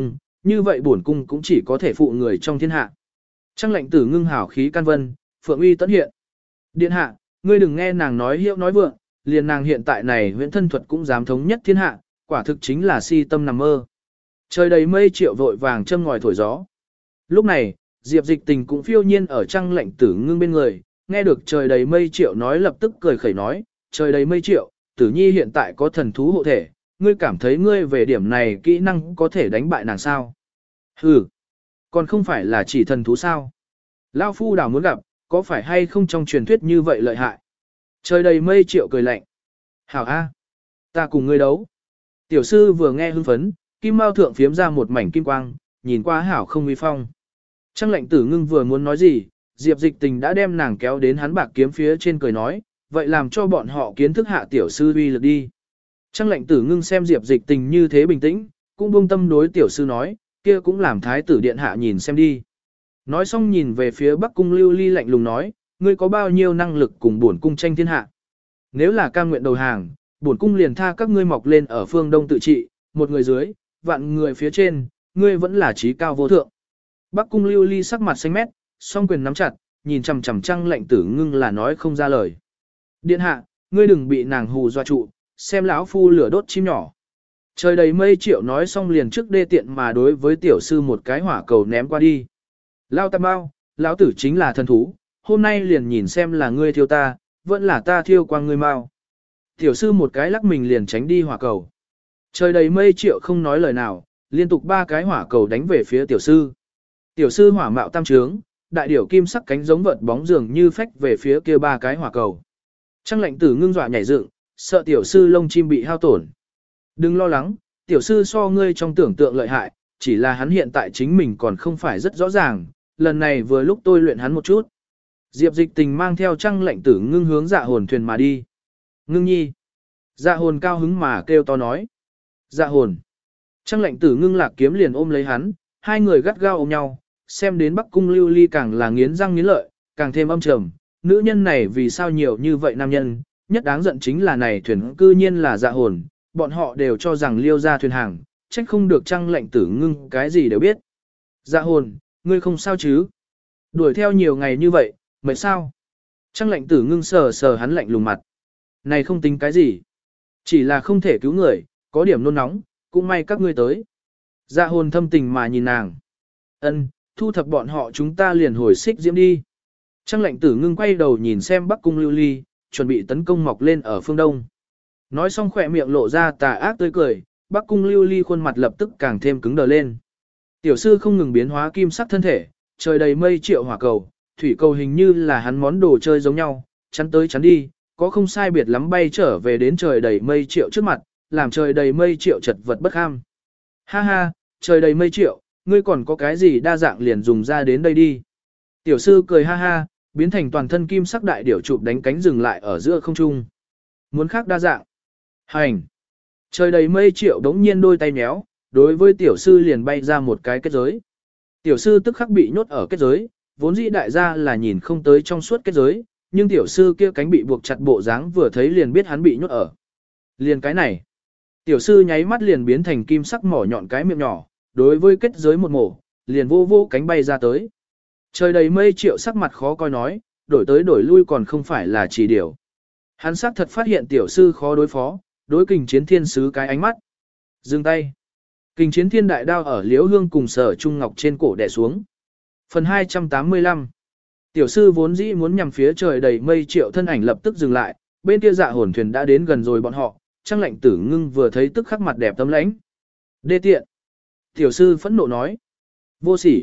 như vậy bổn cung cũng chỉ có thể phụ người trong thiên hạ. Trang lệnh tử ngưng hảo khí can vân, phượng uy tấn hiện. Điện hạ, ngươi đừng nghe nàng nói hiệu nói vượng, liền nàng hiện tại này huyễn thân thuật cũng dám thống nhất thiên hạ, quả thực chính là si tâm nằm mơ. Trời đầy mây triệu vội vàng châm ngòi thổi gió. Lúc này, Diệp Dịch Tình cũng phiêu nhiên ở Trang lệnh tử ngưng bên người, nghe được trời đầy mây triệu nói lập tức cười khẩy nói, trời đầy mây triệu, tử nhi hiện tại có thần thú hộ thể, ngươi cảm thấy ngươi về điểm này kỹ năng có thể đánh bại nàng sao? Hừ, còn không phải là chỉ thần thú sao? Lao phu đảo muốn gặp, có phải hay không trong truyền thuyết như vậy lợi hại? Trời đầy mây triệu cười lạnh. Hảo A, ta cùng ngươi đấu. Tiểu sư vừa nghe hưng phấn, kim mao thượng phiếm ra một mảnh kim quang, nhìn qua hảo không uy phong. Trang lệnh tử ngưng vừa muốn nói gì, Diệp Dịch Tình đã đem nàng kéo đến hắn bạc kiếm phía trên cười nói, vậy làm cho bọn họ kiến thức hạ tiểu sư uy lực đi. Trang lệnh tử ngưng xem Diệp Dịch Tình như thế bình tĩnh, cũng buông tâm đối tiểu sư nói, kia cũng làm thái tử điện hạ nhìn xem đi. Nói xong nhìn về phía Bắc cung Lưu Ly lạnh lùng nói, ngươi có bao nhiêu năng lực cùng bổn cung tranh thiên hạ. Nếu là cam nguyện đầu hàng, bổn cung liền tha các ngươi mọc lên ở phương đông tự trị, một người dưới, vạn người phía trên, ngươi vẫn là trí cao vô thượng. Bắc cung Lưu Ly sắc mặt xanh mét, song quyền nắm chặt, nhìn chằm chằm Trang lệnh tử ngưng là nói không ra lời. Điện hạ, ngươi đừng bị nàng hù dọa trụ, xem lão phu lửa đốt chim nhỏ. Trời đầy mây triệu nói xong liền trước đê tiện mà đối với tiểu sư một cái hỏa cầu ném qua đi. Lao tam bao, lão tử chính là thần thú, hôm nay liền nhìn xem là ngươi thiêu ta, vẫn là ta thiêu qua ngươi mau. Tiểu sư một cái lắc mình liền tránh đi hỏa cầu. Trời đầy mây triệu không nói lời nào, liên tục 3 cái hỏa cầu đánh về phía tiểu sư. Tiểu sư hỏa mạo tam trướng, đại điểu kim sắc cánh giống vợt bóng dường như phách về phía kia 3 cái hỏa cầu. Trang lệnh tử ngưng dọa nhảy dựng, sợ tiểu sư lông chim bị hao tổn. Đừng lo lắng, tiểu sư so ngươi trong tưởng tượng lợi hại, chỉ là hắn hiện tại chính mình còn không phải rất rõ ràng, lần này vừa lúc tôi luyện hắn một chút. Diệp Dịch Tình mang theo Trang lệnh tử ngưng hướng Dạ hồn thuyền mà đi. Ngưng nhi. Dạ hồn cao hứng mà kêu to nói. Dạ hồn. Trang lệnh tử ngưng lạc kiếm liền ôm lấy hắn, hai người gắt gao ôm nhau, xem đến Bắc cung Lưu Ly càng là nghiến răng nghiến lợi, càng thêm âm trầm. Nữ nhân này vì sao nhiều như vậy nam nhân, nhất đáng giận chính là này thuyền cư nhiên là Dạ hồn, bọn họ đều cho rằng Liêu ra thuyền hàng, trách không được Trang lệnh tử ngưng cái gì đều biết. Dạ hồn, ngươi không sao chứ? Đuổi theo nhiều ngày như vậy, mệt sao? Trang lệnh tử ngưng sờ sờ hắn lạnh lùng mặt. Này không tính cái gì. Chỉ là không thể cứu người, có điểm nôn nóng, cũng may các ngươi tới. Dạ hồn thâm tình mà nhìn nàng. Ân, thu thập bọn họ chúng ta liền hồi xích diễm đi. Trang lệnh tử ngưng quay đầu nhìn xem Bắc cung Lưu Ly, chuẩn bị tấn công mọc lên ở phương đông. Nói xong khỏe miệng lộ ra tà ác tươi cười, Bắc cung Lưu Ly khuôn mặt lập tức càng thêm cứng đờ lên. Tiểu sư không ngừng biến hóa kim sắc thân thể, trời đầy mây triệu hỏa cầu, thủy cầu hình như là hắn món đồ chơi giống nhau, chắn tới chắn đi, có không sai biệt lắm bay trở về đến trời đầy mây triệu trước mặt, làm trời đầy mây triệu chật vật bất kham. Ha ha, trời đầy mây triệu, ngươi còn có cái gì đa dạng liền dùng ra đến đây đi. Tiểu sư cười ha ha, biến thành toàn thân kim sắc đại điểu chụp đánh cánh dừng lại ở giữa không trung. Muốn khác đa dạng. Hành. Trời đầy mây triệu đống nhiên đôi tay méo, đối với tiểu sư liền bay ra một cái kết giới. Tiểu sư tức khắc bị nhốt ở kết giới, vốn dĩ đại gia là nhìn không tới trong suốt kết giới, nhưng tiểu sư kia cánh bị buộc chặt bộ dáng vừa thấy liền biết hắn bị nhốt ở. Liền cái này. Tiểu sư nháy mắt liền biến thành kim sắc mỏ nhọn cái miệng nhỏ, đối với kết giới một mổ, liền vô vô cánh bay ra tới. Trời đầy mây triệu sắc mặt khó coi nói, đổi tới đổi lui còn không phải là chỉ điều. Hắn sắc thật phát hiện tiểu sư khó đối phó, đối kình chiến thiên sứ cái ánh mắt. Dừng tay. Kình chiến thiên đại đao ở Liễu Hương cùng Sở Trung Ngọc trên cổ đè xuống. Phần 285. Tiểu sư vốn dĩ muốn nhằm phía trời đầy mây triệu thân ảnh lập tức dừng lại, bên kia Dạ hồn thuyền đã đến gần rồi bọn họ, Trang lệnh tử ngưng vừa thấy tức khắc mặt đẹp tấm lãnh. Đê tiện. Tiểu sư phẫn nộ nói. Vô sỉ.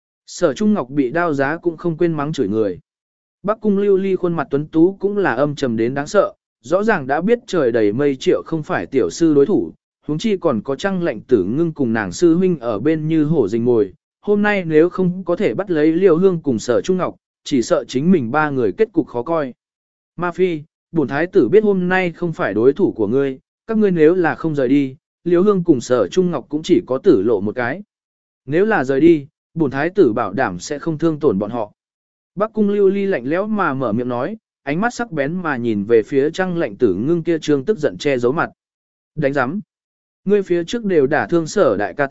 Sở Trung Ngọc bị đao giá cũng không quên mắng chửi người. Bắc cung Lưu Ly khuôn mặt tuấn tú cũng là âm trầm đến đáng sợ, rõ ràng đã biết trời đầy mây triệu không phải tiểu sư đối thủ, huống chi còn có Trang lệnh tử ngưng cùng nàng sư huynh ở bên như hổ rình mồi. Hôm nay nếu không có thể bắt lấy Liêu Hương cùng Sở Trung Ngọc, chỉ sợ chính mình ba người kết cục khó coi. Ma Phi, bổn thái tử biết hôm nay không phải đối thủ của ngươi, các ngươi nếu là không rời đi, Liêu Hương cùng Sở Trung Ngọc cũng chỉ có tử lộ một cái. Nếu là rời đi, bổn thái tử bảo đảm sẽ không thương tổn bọn họ. Bắc cung Lưu Ly lạnh lẽo mà mở miệng nói, ánh mắt sắc bén mà nhìn về phía Trang lệnh tử ngưng kia trương tức giận che giấu mặt. Đánh giám. Ngươi phía trước đều đả thương Sở đại ca tay,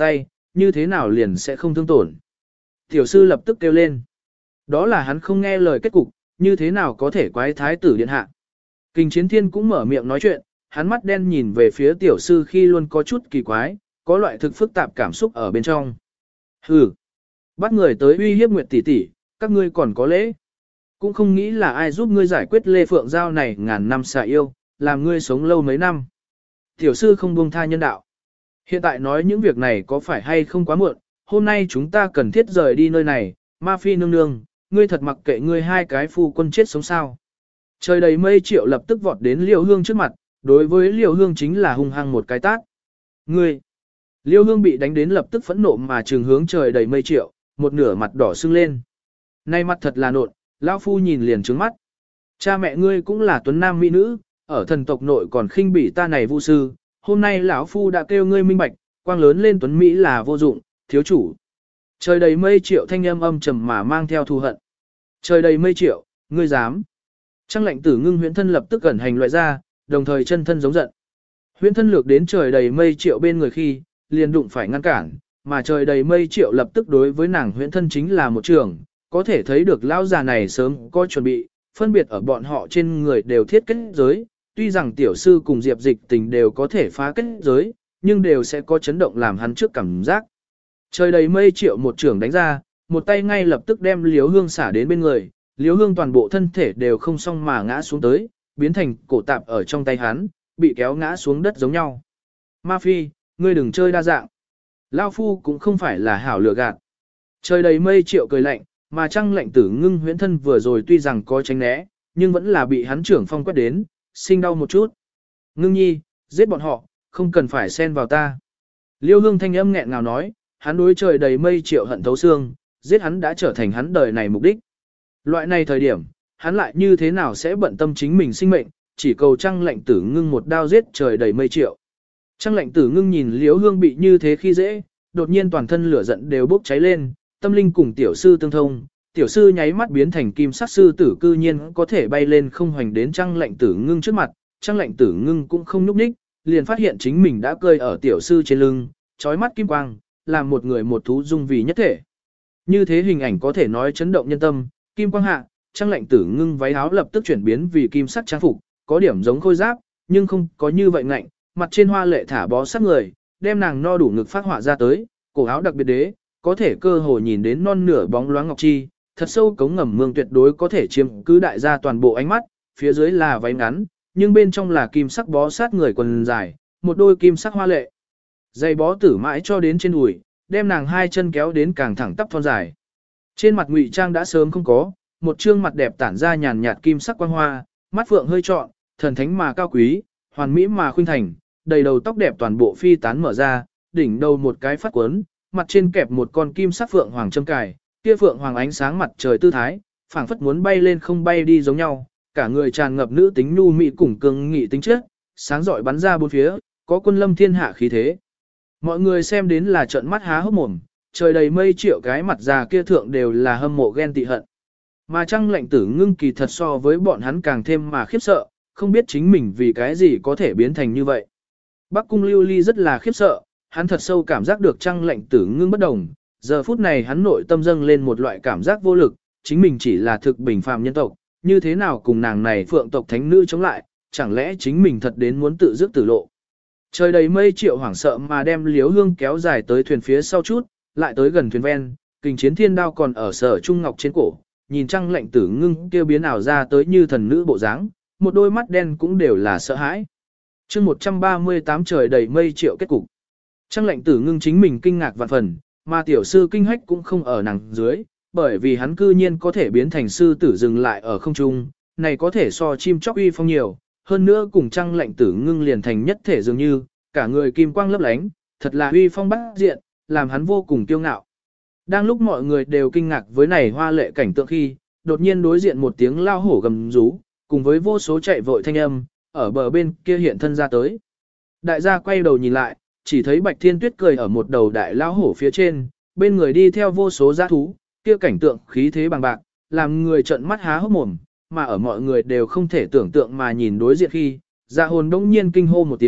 như thế nào liền sẽ không thương tổn. Tiểu sư lập tức kêu lên. Đó là hắn không nghe lời kết cục, như thế nào có thể quái thái tử điện hạ. Kình Chiến Thiên cũng mở miệng nói chuyện, hắn mắt đen nhìn về phía tiểu sư khi luôn có chút kỳ quái, có loại thực phức tạp cảm xúc ở bên trong. Hừ, bắt người tới uy hiếp Nguyệt tỷ tỷ, các ngươi còn có lễ. Cũng không nghĩ là ai giúp ngươi giải quyết Lê Phượng Giao này ngàn năm xà yêu, làm ngươi sống lâu mấy năm. Tiểu sư không buông tha nhân đạo. Hiện tại nói những việc này có phải hay không quá muộn, hôm nay chúng ta cần thiết rời đi nơi này, Ma Phi nương nương, ngươi thật mặc kệ ngươi hai cái phu quân chết sống sao. Trời đầy mây Triệu lập tức vọt đến Liêu Hương trước mặt, đối với Liêu Hương chính là hung hăng một cái tát. Ngươi! Liêu Hương bị đánh đến lập tức phẫn nộ mà trường hướng trời đầy mây Triệu, một nửa mặt đỏ sưng lên. Nay mặt thật là nộn, lão phu nhìn liền trướng mắt. Cha mẹ ngươi cũng là tuấn nam mỹ nữ, ở thần tộc nội còn khinh bỉ ta này vu sư, hôm nay lão phu đã kêu ngươi minh bạch, quang lớn lên tuấn mỹ là vô dụng, thiếu chủ. Trời đầy mây Triệu thanh âm âm trầm mà mang theo thù hận. Trời đầy mây Triệu, ngươi dám? Trăng lệnh tử ngưng huyễn thân lập tức gần hành loại ra, đồng thời chân thân giống giận. Huyễn thân lược đến trời đầy mây Triệu bên người khi, liền đụng phải ngăn cản, mà trời đầy mây Triệu lập tức đối với nàng huyễn thân chính là một trường, có thể thấy được lão già này sớm có chuẩn bị, phân biệt ở bọn họ trên người đều thiết kết giới, tuy rằng tiểu sư cùng Diệp Dịch Tình đều có thể phá kết giới, nhưng đều sẽ có chấn động làm hắn trước cảm giác. Trời đầy mây Triệu một trường đánh ra, một tay ngay lập tức đem Liếu Hương xả đến bên người, Liếu Hương toàn bộ thân thể đều không xong mà ngã xuống tới, biến thành cổ tạp ở trong tay hắn, bị kéo ngã xuống đất giống nhau. Ma Phi, ngươi đừng chơi đa dạng. Lao Phu cũng không phải là hảo lừa gạt. Trời đầy mây Triệu cười lạnh, mà Trăng lệnh tử ngưng huyễn thân vừa rồi tuy rằng có tránh né, nhưng vẫn là bị hắn trưởng phong quét đến, sinh đau một chút. Ngưng nhi, giết bọn họ, không cần phải xen vào ta. Liêu Hương thanh âm nghẹn ngào nói, hắn đối trời đầy mây Triệu hận thấu xương, giết hắn đã trở thành hắn đời này mục đích. Loại này thời điểm, hắn lại như thế nào sẽ bận tâm chính mình sinh mệnh, chỉ cầu Trăng lệnh tử ngưng một đao giết trời đầy mây Triệu. Trăng lệnh tử ngưng nhìn Liễu Hương bị như thế khi dễ, đột nhiên toàn thân lửa giận đều bốc cháy lên, tâm linh cùng tiểu sư tương thông, tiểu sư nháy mắt biến thành kim sắc sư tử cư nhiên có thể bay lên không hoành đến Trăng lệnh tử ngưng trước mặt, Trăng lệnh tử ngưng cũng không nhúc nhích, liền phát hiện chính mình đã cơi ở tiểu sư trên lưng, trói mắt kim quang, làm một người một thú dung vì nhất thể. Như thế hình ảnh có thể nói chấn động nhân tâm, kim quang hạ, Trăng lệnh tử ngưng váy áo lập tức chuyển biến vì kim sắc trang phục, có điểm giống khôi giáp, nhưng không có như vậy ngạnh, mặt trên hoa lệ thả bó sát người, đem nàng no đủ ngực phát họa ra tới, cổ áo đặc biệt đế, có thể cơ hồ nhìn đến non nửa bóng loáng ngọc chi, thật sâu cống ngầm mương tuyệt đối có thể chiếm cứ đại gia toàn bộ ánh mắt, phía dưới là váy ngắn, nhưng bên trong là kim sắc bó sát người quần dài, một đôi kim sắc hoa lệ. Dây bó tử mãi cho đến trên đùi, đem nàng hai chân kéo đến càng thẳng tắp thon dài. Trên mặt ngụy trang đã sớm không có, một trương mặt đẹp tản ra nhàn nhạt kim sắc quang hoa, mắt phượng hơi trọn, thần thánh mà cao quý, hoàn mỹ mà khuynh thành, đầy đầu tóc đẹp toàn bộ phi tán mở ra, đỉnh đầu một cái phát quấn, mặt trên kẹp một con kim sắc phượng hoàng châm cài, kia phượng hoàng ánh sáng mặt trời tư thái, phảng phất muốn bay lên không bay đi giống nhau, cả người tràn ngập nữ tính nhu mỹ cùng cường nghị tính chất, sáng rọi bắn ra bốn phía, có quân lâm thiên hạ khí thế. Mọi người xem đến là trợn mắt há hốc mồm, trời đầy mây Triệu cái mặt già kia thượng đều là hâm mộ ghen tị hận. Mà Trăng lệnh tử ngưng kỳ thật so với bọn hắn càng thêm mà khiếp sợ, không biết chính mình vì cái gì có thể biến thành như vậy. Bắc cung Lưu Ly rất là khiếp sợ, hắn thật sâu cảm giác được Trăng lệnh tử ngưng bất đồng, giờ phút này hắn nội tâm dâng lên một loại cảm giác vô lực, chính mình chỉ là thực bình phàm nhân tộc, như thế nào cùng nàng này phượng tộc thánh nữ chống lại, chẳng lẽ chính mình thật đến muốn tự dứt tử lộ. Trời đầy mây Triệu hoảng sợ mà đem Liếu Hương kéo dài tới thuyền phía sau chút, lại tới gần thuyền ven, Kình Chiến Thiên đao còn ở Sở Trung Ngọc trên cổ, nhìn Trăng lệnh tử ngưng kêu biến ảo ra tới như thần nữ bộ dáng, một đôi mắt đen cũng đều là sợ hãi. Chương 138 trời đầy mây Triệu kết cục. Trăng lệnh tử ngưng chính mình kinh ngạc vạn phần, mà tiểu sư kinh hách cũng không ở nàng dưới, bởi vì hắn cư nhiên có thể biến thành sư tử dừng lại ở không trung, này có thể so chim chóc uy phong nhiều, hơn nữa cùng Trăng lệnh tử ngưng liền thành nhất thể dường như, cả người kim quang lấp lánh, thật là uy phong bát diện, làm hắn vô cùng kiêu ngạo. Đang lúc mọi người đều kinh ngạc với này hoa lệ cảnh tượng khi, đột nhiên đối diện một tiếng lao hổ gầm rú, cùng với vô số chạy vội thanh âm, ở bờ bên kia hiện thân ra tới. Đại gia quay đầu nhìn lại, chỉ thấy Bạch Thiên Tuyết cười ở một đầu đại lao hổ phía trên, bên người đi theo vô số giã thú, kia cảnh tượng khí thế bằng bạc, làm người trợn mắt há hốc mồm, mà ở mọi người đều không thể tưởng tượng mà nhìn đối diện khi, Dạ Hồn đông nhiên kinh hô một tiếng,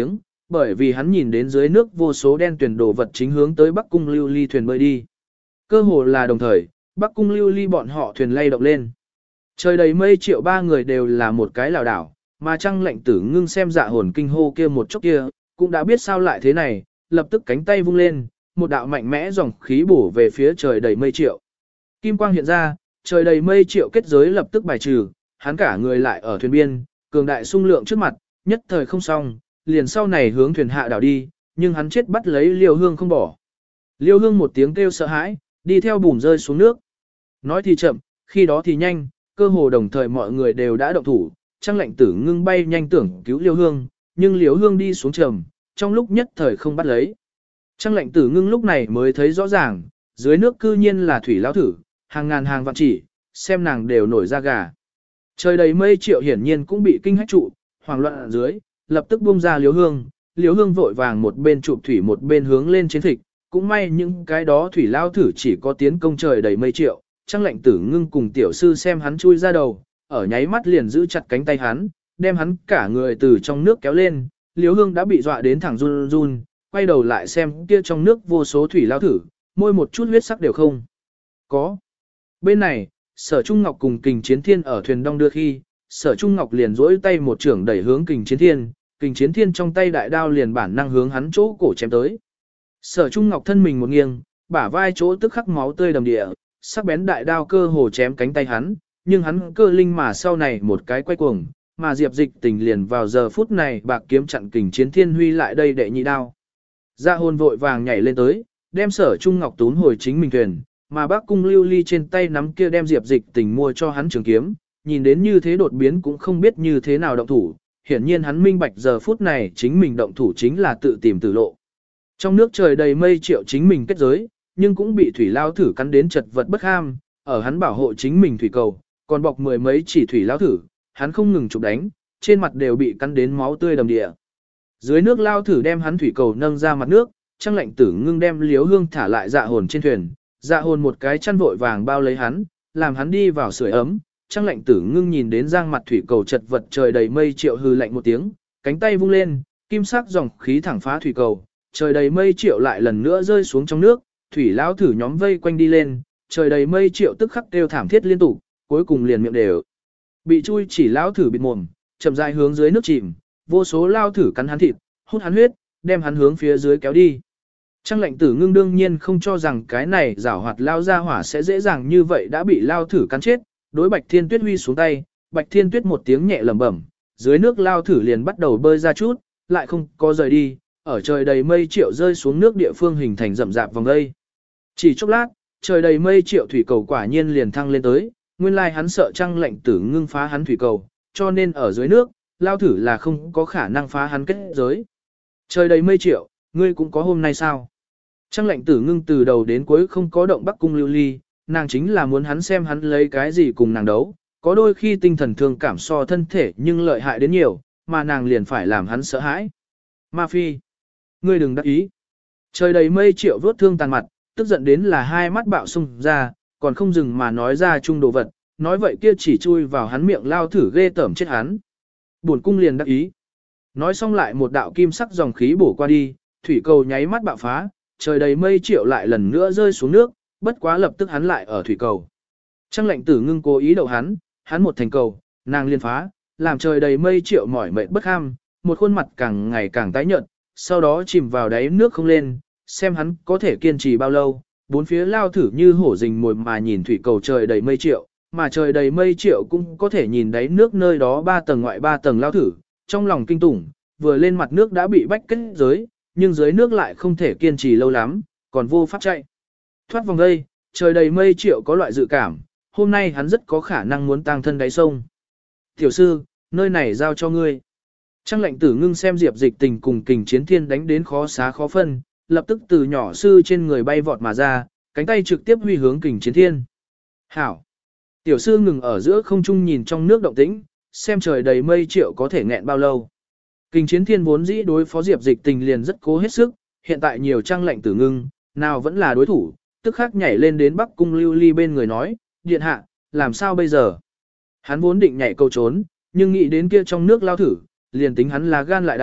bởi vì hắn nhìn đến dưới nước vô số đen tuyển đồ vật chính hướng tới Bắc Cung Lưu Ly thuyền bơi đi. Cơ hồ là đồng thời, Bắc Cung Lưu Ly bọn họ thuyền lay động lên. Trời đầy mây triệu ba người đều là một cái lảo đảo, mà Trăng Lệnh Tử Ngưng xem Dạ Hồn kinh hô kia một chốc kia, cũng đã biết sao lại thế này, lập tức cánh tay vung lên, một đạo mạnh mẽ dòng khí bổ về phía trời đầy mây triệu. Kim quang hiện ra, trời đầy mây triệu kết giới lập tức bài trừ, hắn cả người lại ở thuyền biên, cường đại xung lượng trước mặt, nhất thời không xong, liền sau này hướng thuyền hạ đảo đi, nhưng hắn chết bắt lấy Liêu Hương không bỏ. Liêu Hương một tiếng kêu sợ hãi, đi theo bùn rơi xuống nước. Nói thì chậm, khi đó thì nhanh, cơ hồ đồng thời mọi người đều đã động thủ, Trăng Lệnh Tử Ngưng bay nhanh tưởng cứu Liêu Hương, nhưng Liêu Hương đi xuống trầm, trong lúc nhất thời không bắt lấy. Trăng Lệnh Tử Ngưng lúc này mới thấy rõ ràng, dưới nước cư nhiên là thủy lão thử, hàng ngàn hàng vạn chỉ, xem nàng đều nổi da gà. Trời đầy mây triệu hiển nhiên cũng bị kinh hách trụ, hoảng loạn ở dưới, lập tức buông ra Liêu Hương vội vàng một bên chụp thủy một bên hướng lên chiến thịch, cũng may những cái đó thủy lao thử chỉ có tiến công trời đầy mây triệu, Trăng Lệnh Tử Ngưng cùng tiểu sư xem hắn chui ra đầu, ở nháy mắt liền giữ chặt cánh tay hắn, đem hắn cả người từ trong nước kéo lên, Liêu Hương đã bị dọa đến thẳng run run, quay đầu lại xem kia trong nước vô số thủy lao thử, môi một chút huyết sắc đều không có. Bên này, Sở Trung Ngọc cùng Kình Chiến Thiên ở thuyền đong đưa khi, Sở Trung Ngọc liền duỗi tay một trưởng đẩy hướng Kình Chiến Thiên trong tay đại đao liền bản năng hướng hắn chỗ cổ chém tới. Sở Trung Ngọc thân mình một nghiêng, bả vai chỗ tức khắc máu tươi đầm địa, sắc bén đại đao cơ hồ chém cánh tay hắn, nhưng hắn cơ linh mà sau này một cái quay cuồng, mà Diệp Dịch Tình liền vào giờ phút này bạc kiếm chặn Kình Chiến Thiên huy lại đây đệ nhị đao. Dạ Hồn vội vàng nhảy lên tới, đem Sở Trung Ngọc tún hồi chính mình thuyền, mà Bắc Cung Lưu Ly trên tay nắm kia đem Diệp Dịch Tình mua cho hắn trường kiếm, nhìn đến như thế đột biến cũng không biết như thế nào động thủ, hiển nhiên hắn minh bạch giờ phút này chính mình động thủ chính là tự tìm tử lộ. Trong nước trời đầy mây triệu chính mình kết giới, nhưng cũng bị thủy lao thử cắn đến chật vật bất ham, ở hắn bảo hộ chính mình thủy cầu, còn bọc mười mấy chỉ thủy lao thử, hắn không ngừng chụp đánh, trên mặt đều bị cắn đến máu tươi đầm địa. Dưới nước lao thử đem hắn thủy cầu nâng ra mặt nước, Trăng Lệnh Tử Ngưng đem Liêu Hương thả lại Dạ Hồn trên thuyền, Dạ Hồn một cái chăn vội vàng bao lấy hắn, làm hắn đi vào sưởi ấm. Trăng Lệnh Tử Ngưng nhìn đến giang mặt thủy cầu chật vật trời đầy mây triệu hư lạnh một tiếng, cánh tay vung lên, kim sắc dòng khí thẳng phá thủy cầu, trời đầy mây triệu lại lần nữa rơi xuống trong nước, thủy lão thử nhóm vây quanh đi lên, trời đầy mây triệu tức khắc kêu thảm thiết liên tục, cuối cùng liền miệng đều bị chui chỉ lão thử bịt mồm, chậm rãi hướng dưới nước chìm, vô số lao thử cắn hắn thịt, hút hắn huyết, đem hắn hướng phía dưới kéo đi. Trăng Lệnh Tử Ngưng đương nhiên không cho rằng cái này giảo hoạt lao ra hỏa sẽ dễ dàng như vậy đã bị lao thử cắn chết, đối Bạch Thiên Tuyết huy xuống tay, Bạch Thiên Tuyết một tiếng nhẹ lẩm bẩm, dưới nước lao thử liền bắt đầu bơi ra chút, lại không có rời đi, ở trời đầy mây triệu rơi xuống nước địa phương hình thành rậm rạp vòng dây. Chỉ chốc lát, trời đầy mây triệu thủy cầu quả nhiên liền thăng lên tới, nguyên lai hắn sợ Trăng Lệnh Tử Ngưng phá hắn thủy cầu, cho nên ở dưới nước, lao thử là không có khả năng phá hắn kết giới. Trời đầy mây triệu, ngươi cũng có hôm nay sao? Trăng Lệnh Tử Ngưng từ đầu đến cuối không có động Bắc Cung Lưu Ly, nàng chính là muốn hắn xem hắn lấy cái gì cùng nàng đấu, có đôi khi tinh thần thương cảm so thân thể nhưng lợi hại đến nhiều, mà nàng liền phải làm hắn sợ hãi. Ma Phi, ngươi đừng đắc ý. Trời đầy mây triệu vốt thương tàn mặt, tức giận đến là hai mắt bạo sung ra, còn không dừng mà nói ra chung đồ vật, nói vậy kia chỉ chui vào hắn miệng lao thử ghê tởm chết hắn. Buồn cung liền đắc ý. Nói xong lại một đạo kim sắc dòng khí bổ qua đi, thủy cầu nháy mắt bạo phá, trời đầy mây triệu lại lần nữa rơi xuống nước, bất quá lập tức hắn lại ở thủy cầu. Trăng Lệnh Tử Ngưng cố ý đậu hắn một thành cầu, nàng liên phá, làm trời đầy mây triệu mỏi mệt bất ham, một khuôn mặt càng ngày càng tái nhợt, sau đó chìm vào đáy nước không lên, xem hắn có thể kiên trì bao lâu, bốn phía lao thử như hổ rình mồi mà nhìn thủy cầu trời đầy mây triệu, mà trời đầy mây triệu cũng có thể nhìn đáy nước nơi đó 3 tầng ngoại 3 tầng lao thử, trong lòng kinh tủng, vừa lên mặt nước đã bị bách kết giới, nhưng dưới nước lại không thể kiên trì lâu lắm, còn vô pháp chạy. Thoát vòng đây, trời đầy mây triệu có loại dự cảm, hôm nay hắn rất có khả năng muốn tang thân đáy sông. Tiểu sư, nơi này giao cho ngươi. Trăng Lệnh Tử Ngưng xem Diệp Dịch Tình cùng Kình Chiến Thiên đánh đến khó xá khó phân, lập tức từ nhỏ sư trên người bay vọt mà ra, cánh tay trực tiếp huy hướng Kình Chiến Thiên. Hảo! Tiểu sư ngừng ở giữa không trung nhìn trong nước động tĩnh, xem trời đầy mây triệu có thể nghẹn bao lâu. Kình Chiến Thiên vốn dĩ đối phó Diệp Dịch Tình liền rất cố hết sức, hiện tại nhiều Trăng Lệnh Tử Ngưng, nào vẫn là đối thủ, tức khắc nhảy lên đến Bắc Cung Lưu Ly bên người nói, điện hạ, làm sao bây giờ? Hắn vốn định nhảy câu trốn, nhưng nghĩ đến kia trong nước lao thử, liền tính hắn là gan lại đại,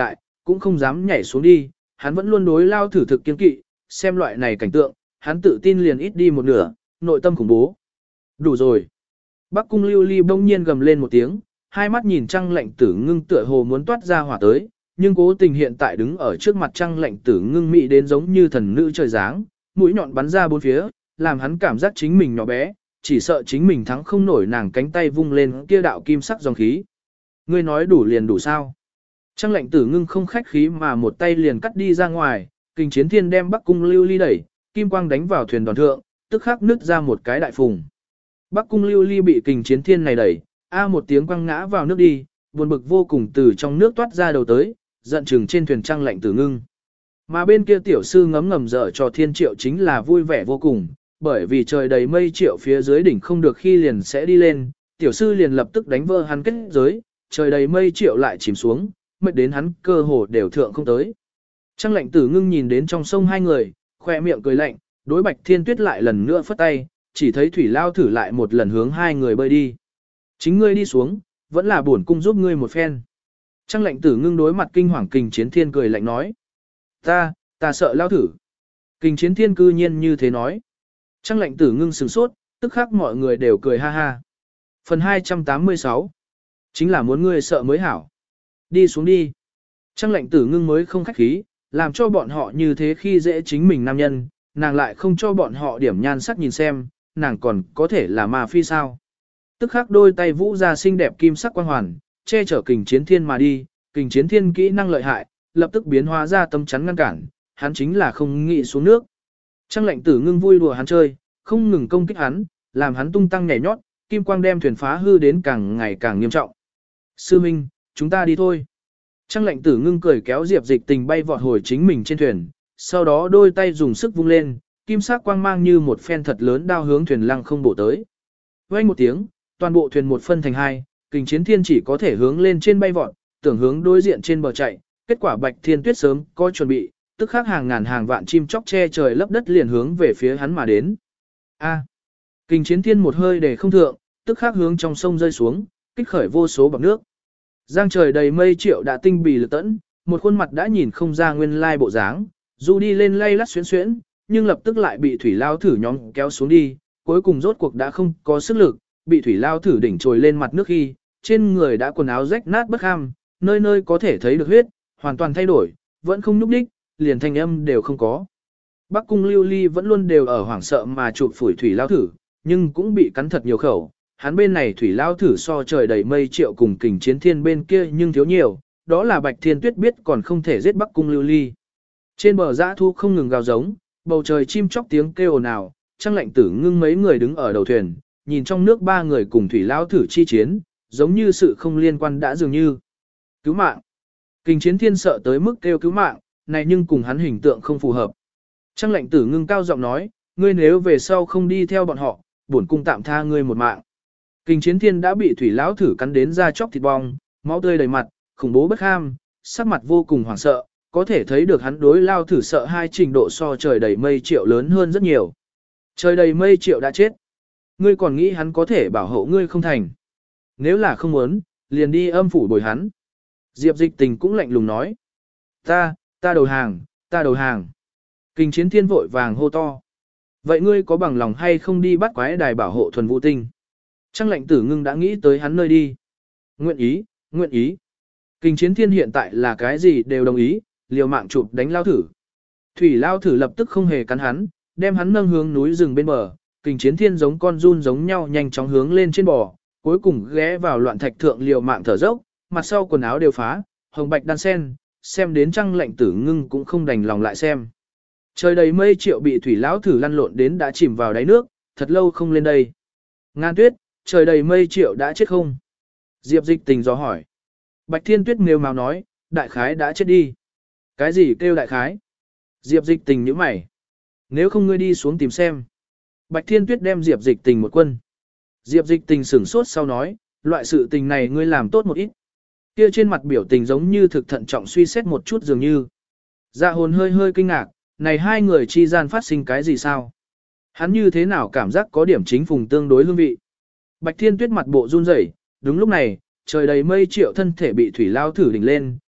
cũng không dám nhảy xuống đi, hắn vẫn luôn đối lao thử thực kiên kỵ, xem loại này cảnh tượng, hắn tự tin liền ít đi một nửa, nội tâm khủng bố. Đủ rồi. Bắc cung Lưu Ly bỗng nhiên gầm lên một tiếng, hai mắt nhìn Trăng Lệnh Tử Ngưng tựa hồ muốn toát ra hỏa tới, nhưng cố tình hiện tại đứng ở trước mặt Trăng Lệnh Tử Ngưng mỹ đến giống như thần nữ trời giáng, mũi nhọn bắn ra bốn phía, làm hắn cảm giác chính mình nhỏ bé, chỉ sợ chính mình thắng không nổi nàng cánh tay vung lên kia đạo kim sắc dòng khí. Ngươi nói đủ liền đủ sao? Trăng Lệnh Tử Ngưng không khách khí mà một tay liền cắt đi ra ngoài, Kình Chiến Thiên đem Bắc cung Lưu Ly đẩy, kim quang đánh vào thuyền đoàn thượng, tức khắc nứt ra một cái đại phùng. Bắc cung Lưu Ly bị Kình Chiến Thiên này đẩy, một tiếng quăng ngã vào nước đi, buồn bực vô cùng từ trong nước toát ra đầu tới, giận chừng trên thuyền Trăng Lệnh Tử Ngưng. Mà bên kia tiểu sư ngấm ngầm dở cho Thiên Triệu chính là vui vẻ vô cùng, bởi vì trời đầy mây Triệu phía dưới đỉnh không được khi liền sẽ đi lên, tiểu sư liền lập tức đánh vỡ hắn kết giới, trời đầy mây Triệu lại chìm xuống, mệt đến hắn cơ hồ đều thượng không tới. Trăng Lệnh Tử Ngưng nhìn đến trong sông hai người, khoe miệng cười lạnh, đối Bạch Thiên Tuyết lại lần nữa phất tay, chỉ thấy thủy lao thử lại một lần hướng hai người bơi đi. Chính ngươi đi xuống, vẫn là bổn cung giúp ngươi một phen. Trăng Lệnh Tử Ngưng đối mặt kinh hoàng Kình Chiến Thiên cười lạnh nói. Ta sợ lao thử. Kình Chiến Thiên cư nhiên như thế nói. Trăng Lệnh Tử Ngưng sửng sốt, tức khắc mọi người đều cười ha ha. Phần 286 chính là muốn ngươi sợ mới hảo. Đi xuống đi. Trăng Lệnh Tử Ngưng mới không khách khí, làm cho bọn họ như thế khi dễ chính mình nam nhân, nàng lại không cho bọn họ điểm nhan sắc nhìn xem, nàng còn có thể là ma phi sao. Tức khắc đôi tay vũ ra xinh đẹp kim sắc quang hoàn, che chở Kình Chiến Thiên mà đi, Kình Chiến Thiên kỹ năng lợi hại, lập tức biến hóa ra tâm chắn ngăn cản, hắn chính là không nghĩ xuống nước. Trăng Lệnh Tử Ngưng vui đùa hắn chơi, không ngừng công kích hắn, làm hắn tung tăng nhảy nhót, kim quang đem thuyền phá hư đến càng ngày càng nghiêm trọng. Sư Minh, chúng ta đi thôi. Trăng Lệnh Tử Ngưng cười kéo Diệp Dịch Tình bay vọt hồi chính mình trên thuyền, sau đó đôi tay dùng sức vung lên, kim sắc quang mang như một phen thật lớn đao hướng thuyền lăng không bổ tới. Vang một tiếng, toàn bộ thuyền một phân thành hai, Kình Chiến Thiên chỉ có thể hướng lên trên bay vọt, tưởng hướng đối diện trên bờ chạy, kết quả Bạch Thiên Tuyết sớm có chuẩn bị, tức khắc hàng ngàn hàng vạn chim chóc che trời lấp đất liền hướng về phía hắn mà đến. Kình Chiến Thiên một hơi để không thượng, tức khắc hướng trong sông rơi xuống, kích khởi vô số bọt nước. Giang trời đầy mây Triệu đã tinh bì lực tẫn, một khuôn mặt đã nhìn không ra nguyên lai bộ dáng, dù đi lên lay lắt xuyến xuyến, nhưng lập tức lại bị thủy lao thử nhóm kéo xuống đi, cuối cùng rốt cuộc đã không có sức lực, bị thủy lao thử đỉnh trồi lên mặt nước khi, trên người đã quần áo rách nát bất ham, nơi nơi có thể thấy được huyết, hoàn toàn thay đổi, vẫn không nhúc đích, liền thanh âm đều không có. Bắc cung Lưu Ly vẫn luôn đều ở hoảng sợ mà chụp phủi thủy lao thử, nhưng cũng bị cắn thật nhiều khẩu. Hắn bên này thủy lao thử so trời đầy mây Triệu cùng Kình Chiến Thiên bên kia nhưng thiếu nhiều, đó là Bạch Thiên Tuyết biết còn không thể giết Bắc cung Lưu Ly. Trên bờ dã thu không ngừng gào giống, bầu trời chim chóc tiếng kêu ồn ào, Trăng Lệnh Tử Ngưng mấy người đứng ở đầu thuyền, nhìn trong nước ba người cùng thủy lao thử chi chiến, giống như sự không liên quan đã dường như. Cứu mạng. Kình Chiến Thiên sợ tới mức kêu cứu mạng, này nhưng cùng hắn hình tượng không phù hợp. Trăng Lệnh Tử Ngưng cao giọng nói, ngươi nếu về sau không đi theo bọn họ, bổn cung tạm tha ngươi một mạng. Kình Chiến Thiên đã bị thủy lão thử cắn đến da chóc thịt bong, máu tươi đầy mặt, khủng bố bất ham, sắc mặt vô cùng hoảng sợ, có thể thấy được hắn đối lao thử sợ hai trình độ so trời đầy mây Triệu lớn hơn rất nhiều. Trời đầy mây Triệu đã chết. Ngươi còn nghĩ hắn có thể bảo hộ ngươi không thành. Nếu là không muốn, liền đi âm phủ bồi hắn. Diệp Dịch Tình cũng lạnh lùng nói. Ta đầu hàng, ta đầu hàng. Kình Chiến Thiên vội vàng hô to. Vậy ngươi có bằng lòng hay không đi bắt quái đài bảo hộ thuần vũ tinh? Trăng Lệnh Tử Ngưng đã nghĩ tới hắn nơi đi. Nguyện ý, nguyện ý. Kình Chiến Thiên hiện tại là cái gì đều đồng ý, liều mạng chụp đánh lao thử. Thủy lao thử lập tức không hề cắn hắn, đem hắn nâng hướng núi rừng bên bờ. Kình Chiến Thiên giống con giun giống nhau nhanh chóng hướng lên trên bò, cuối cùng ghé vào loạn thạch thượng liều mạng thở dốc, mặt sau quần áo đều phá, hồng bạch đan sen, xem đến Trăng Lệnh Tử Ngưng cũng không đành lòng lại xem. Trời đầy mây Triệu bị thủy lão thử lăn lộn đến đã chìm vào đáy nước, thật lâu không lên đây. Ngàn Tuyết, trời đầy mây Triệu đã chết không? Diệp Dịch Tình dò hỏi. Bạch Thiên Tuyết nêu màu nói, đại khái đã chết đi. Cái gì kêu đại khái? Diệp Dịch Tình nhíu mày. Nếu không ngươi đi xuống tìm xem. Bạch Thiên Tuyết đem Diệp Dịch Tình một quân. Diệp Dịch Tình sửng sốt sau nói, loại sự tình này ngươi làm tốt một ít. Kia trên mặt biểu tình giống như thực thận trọng suy xét một chút dường như. Dạ hồn hơi hơi kinh ngạc, này hai người chi gian phát sinh cái gì sao? Hắn như thế nào cảm giác có điểm chính phùng tương đối hương vị. Bạch Thiên Tuyết mặt bộ run rẩy, đúng lúc này, trời đầy mây Triệu thân thể bị thủy lao thử đỉnh lên,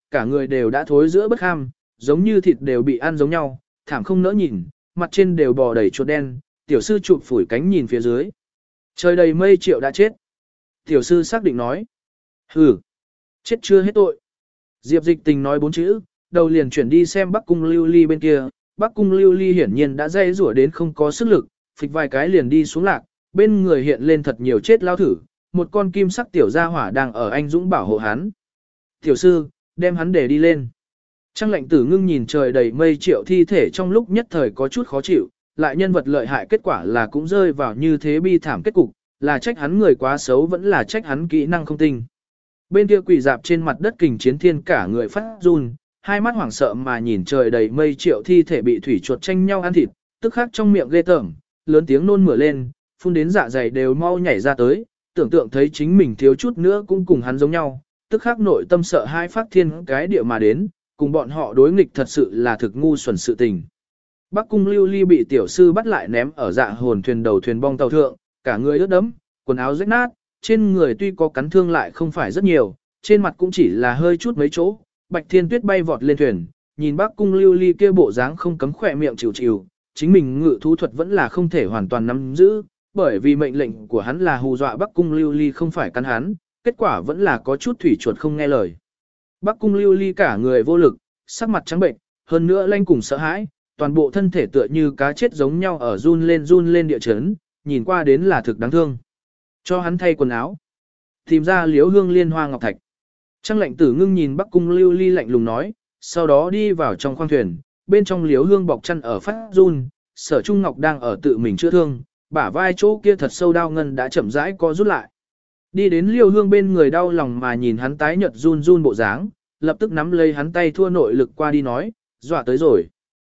cả người đều đã thối giữa bất ham, giống như thịt đều bị ăn giống nhau, thảm không nỡ nhìn, mặt trên đều bò đầy chuột đen, tiểu sư chụp phủi cánh nhìn phía dưới. Trời đầy mây Triệu đã chết. Tiểu sư xác định nói. Hừ, chết chưa hết tội. Diệp Dịch Tình nói 4 chữ, đầu liền chuyển đi xem Bắc Cung Lưu Ly bên kia. Bắc Cung Lưu Ly hiển nhiên đã dây rủa đến không có sức lực, phịch vài cái liền đi xuống lạc, bên người hiện lên thật nhiều chết lao thử, một con kim sắc tiểu gia hỏa đang ở anh dũng bảo hộ hắn. Tiểu sư, đem hắn để đi lên. Trang Lệnh Tử ngưng nhìn trời đầy mây Triệu thi thể trong lúc nhất thời có chút khó chịu, lại nhân vật lợi hại kết quả là cũng rơi vào như thế bi thảm kết cục, là trách hắn người quá xấu vẫn là trách hắn kỹ năng không tinh. Bên kia quỳ dạp trên mặt đất Kình Chiến Thiên cả người phát run, hai mắt hoảng sợ mà nhìn trời đầy mây Triệu thi thể bị thủy chuột tranh nhau ăn thịt, tức khắc trong miệng ghê tởm, lớn tiếng nôn mửa lên, phun đến dạ dày đều mau nhảy ra tới, tưởng tượng thấy chính mình thiếu chút nữa cũng cùng hắn giống nhau, tức khắc nội tâm sợ hai phát thiên cái địa mà đến, cùng bọn họ đối nghịch thật sự là thực ngu xuẩn sự tình. Bắc Cung Lưu Ly bị tiểu sư bắt lại ném ở dạ hồn thuyền đầu thuyền bong tàu thượng, cả người ướt đẫm, quần áo rách nát, trên người tuy có cắn thương lại không phải rất nhiều, trên mặt cũng chỉ là hơi chút mấy chỗ. Bạch Thiên Tuyết bay vọt lên thuyền, nhìn Bắc Cung Lưu Ly kia bộ dáng không cấm khỏe miệng chịu chịu, chính mình ngự thú thuật vẫn là không thể hoàn toàn nắm giữ, bởi vì mệnh lệnh của hắn là hù dọa Bắc Cung Lưu Ly không phải cắn hắn, kết quả vẫn là có chút thủy chuột không nghe lời. Bắc Cung Lưu Ly cả người vô lực, sắc mặt trắng bệnh, hơn nữa lanh cùng sợ hãi, toàn bộ thân thể tựa như cá chết giống nhau ở run lên địa chấn, nhìn qua đến là thực đáng thương. Cho hắn thay quần áo, tìm ra liếu hương liên hoa ngọc thạch. Trang Lệnh Tử ngưng nhìn Bắc Cung Lưu Ly lạnh lùng nói, sau đó đi vào trong khoang thuyền, bên trong liếu hương bọc chăn ở phát run, Sở Trung Ngọc đang ở tự mình chữa thương, bả vai chỗ kia thật sâu đau ngân đã chậm rãi co rút lại. Đi đến liêu hương bên người đau lòng mà nhìn hắn tái nhợt run run bộ dáng, lập tức nắm lấy hắn tay thua nội lực qua đi nói, dọa tới rồi.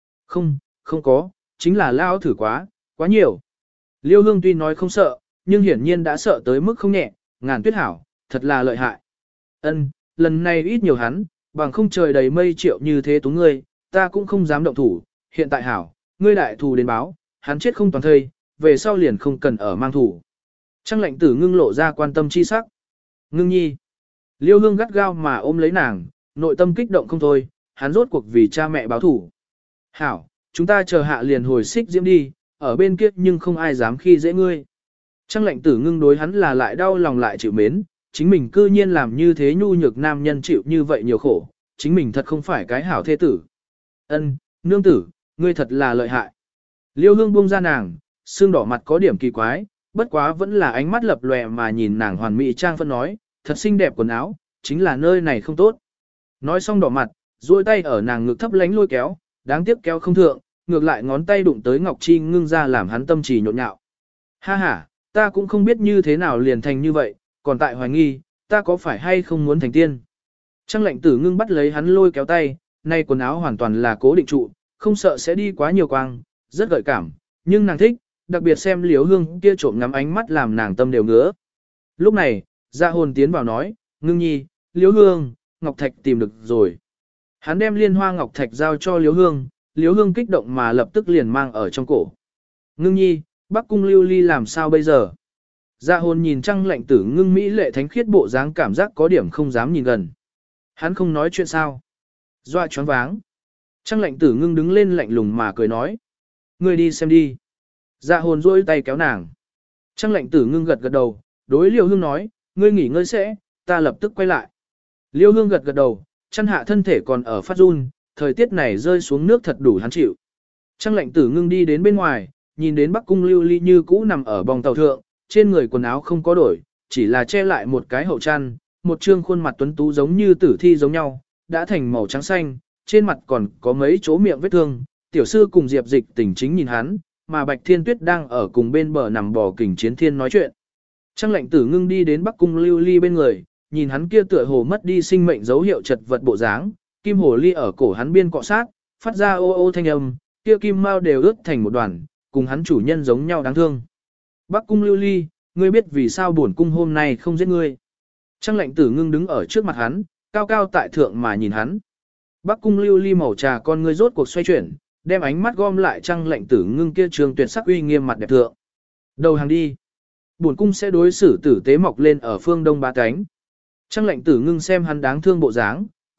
Không có, chính là lao thử quá nhiều. Liêu hương tuy nói không sợ, nhưng hiển nhiên đã sợ tới mức không nhẹ, Ngàn Tuyết hảo, thật là lợi hại. Ân, lần này ít nhiều hắn, bằng không trời đầy mây Triệu như thế túng ngươi, ta cũng không dám động thủ, hiện tại hảo, ngươi đại thù đến báo, hắn chết không toàn thây, về sau liền không cần ở mang thủ. Trang Lệnh Tử ngưng lộ ra quan tâm chi sắc. Ngưng nhi. Liêu hương gắt gao mà ôm lấy nàng, nội tâm kích động không thôi, hắn rốt cuộc vì cha mẹ báo thủ. Hảo, chúng ta chờ hạ liền hồi xích diễm đi, ở bên kia nhưng không ai dám khi dễ ngươi. Trang Lệnh Tử ngưng đối hắn là lại đau lòng lại chịu mến, chính mình cư nhiên làm như thế nhu nhược nam nhân chịu như vậy nhiều khổ, chính mình thật không phải cái hảo thế tử. Ân, nương tử, ngươi thật là lợi hại. Liêu hương buông ra nàng, xương đỏ mặt có điểm kỳ quái, bất quá vẫn là ánh mắt lập lòe mà nhìn nàng hoàn mỹ trang phân nói, thật xinh đẹp quần áo, chính là nơi này không tốt. Nói xong đỏ mặt, duỗi tay ở nàng ngực thấp lánh lôi kéo, đáng tiếc kéo không thượng, ngược lại ngón tay đụng tới Ngọc Chi ngưng ra làm hắn tâm trì nhộn nhạo. Ha ha, ta cũng không biết như thế nào liền thành như vậy, còn tại hoài nghi, ta có phải hay không muốn thành tiên. Trang Lệnh Tử ngưng bắt lấy hắn lôi kéo tay, nay quần áo hoàn toàn là cố định trụ, không sợ sẽ đi quá nhiều quang, rất gợi cảm, nhưng nàng thích, đặc biệt xem liếu hương kia trộm ngắm ánh mắt làm nàng tâm đều ngứa. Lúc này, Dạ hồn tiến vào nói, ngưng nhi, liếu hương, ngọc thạch tìm được rồi. Hắn đem liên hoa ngọc thạch giao cho liếu hương kích động mà lập tức liền mang ở trong cổ. Ngưng nhi, Bắc Cung Lưu Ly làm sao bây giờ? Dạ hồn nhìn Trang Lệnh Tử ngưng mỹ lệ thánh khiết bộ dáng cảm giác có điểm không dám nhìn gần. Hắn không nói chuyện sao? Dọa choáng váng. Trang Lệnh Tử ngưng đứng lên lạnh lùng mà cười nói. Ngươi đi xem đi. Dạ hồn duỗi tay kéo nàng. Trang Lệnh Tử ngưng gật gật đầu, đối Liêu Hương nói, ngươi nghỉ ngơi sẽ, ta lập tức quay lại. Liêu Hương gật gật đầu, chăn hạ thân thể còn ở phát run, thời tiết này rơi xuống nước thật đủ hắn chịu. Trang Lệnh Tử ngưng đi đến bên ngoài, nhìn đến Bắc Cung Lưu Ly như cũ nằm ở bong tàu thượng, trên người quần áo không có đổi, chỉ là che lại một cái hậu chăn, một trương khuôn mặt tuấn tú giống như tử thi giống nhau, đã thành màu trắng xanh, trên mặt còn có mấy chỗ miệng vết thương. Tiểu sư cùng Diệp Dịch Tình chính nhìn hắn, mà Bạch Thiên Tuyết đang ở cùng bên bờ nằm bò Kình Chiến Thiên nói chuyện. Trang Lệnh Tử ngưng đi đến Bắc Cung Lưu Ly bên người, nhìn hắn kia tựa hồ mất đi sinh mệnh dấu hiệu chật vật bộ dáng, kim hồ ly ở cổ hắn biên cọ sát, phát ra ô ô thanh âm, kia kim mao đều ướt thành một đoàn, cùng hắn chủ nhân giống nhau đáng thương. Bắc Cung Lưu Ly, ngươi biết vì sao bổn cung hôm nay không giết ngươi? Trang Lệnh Tử ngưng đứng ở trước mặt hắn, cao cao tại thượng mà nhìn hắn. Bắc Cung Lưu Ly màu trà con ngươi rốt cuộc xoay chuyển, đem ánh mắt gom lại Trang Lệnh Tử ngưng kia trường tuyệt sắc uy nghiêm mặt đẹp thượng. Đầu hàng đi. Bổn cung sẽ đối xử tử tế mọc lên ở phương đông ba cánh. Trang Lệnh Tử ngưng xem hắn đáng thương bộ dáng,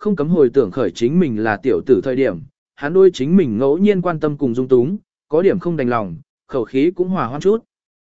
không cấm hồi tưởng khởi chính mình là tiểu tử thời điểm, hắn đôi chính mình ngẫu nhiên quan tâm cùng dung túng, có điểm không đành lòng, khẩu khí cũng hòa hoãn chút.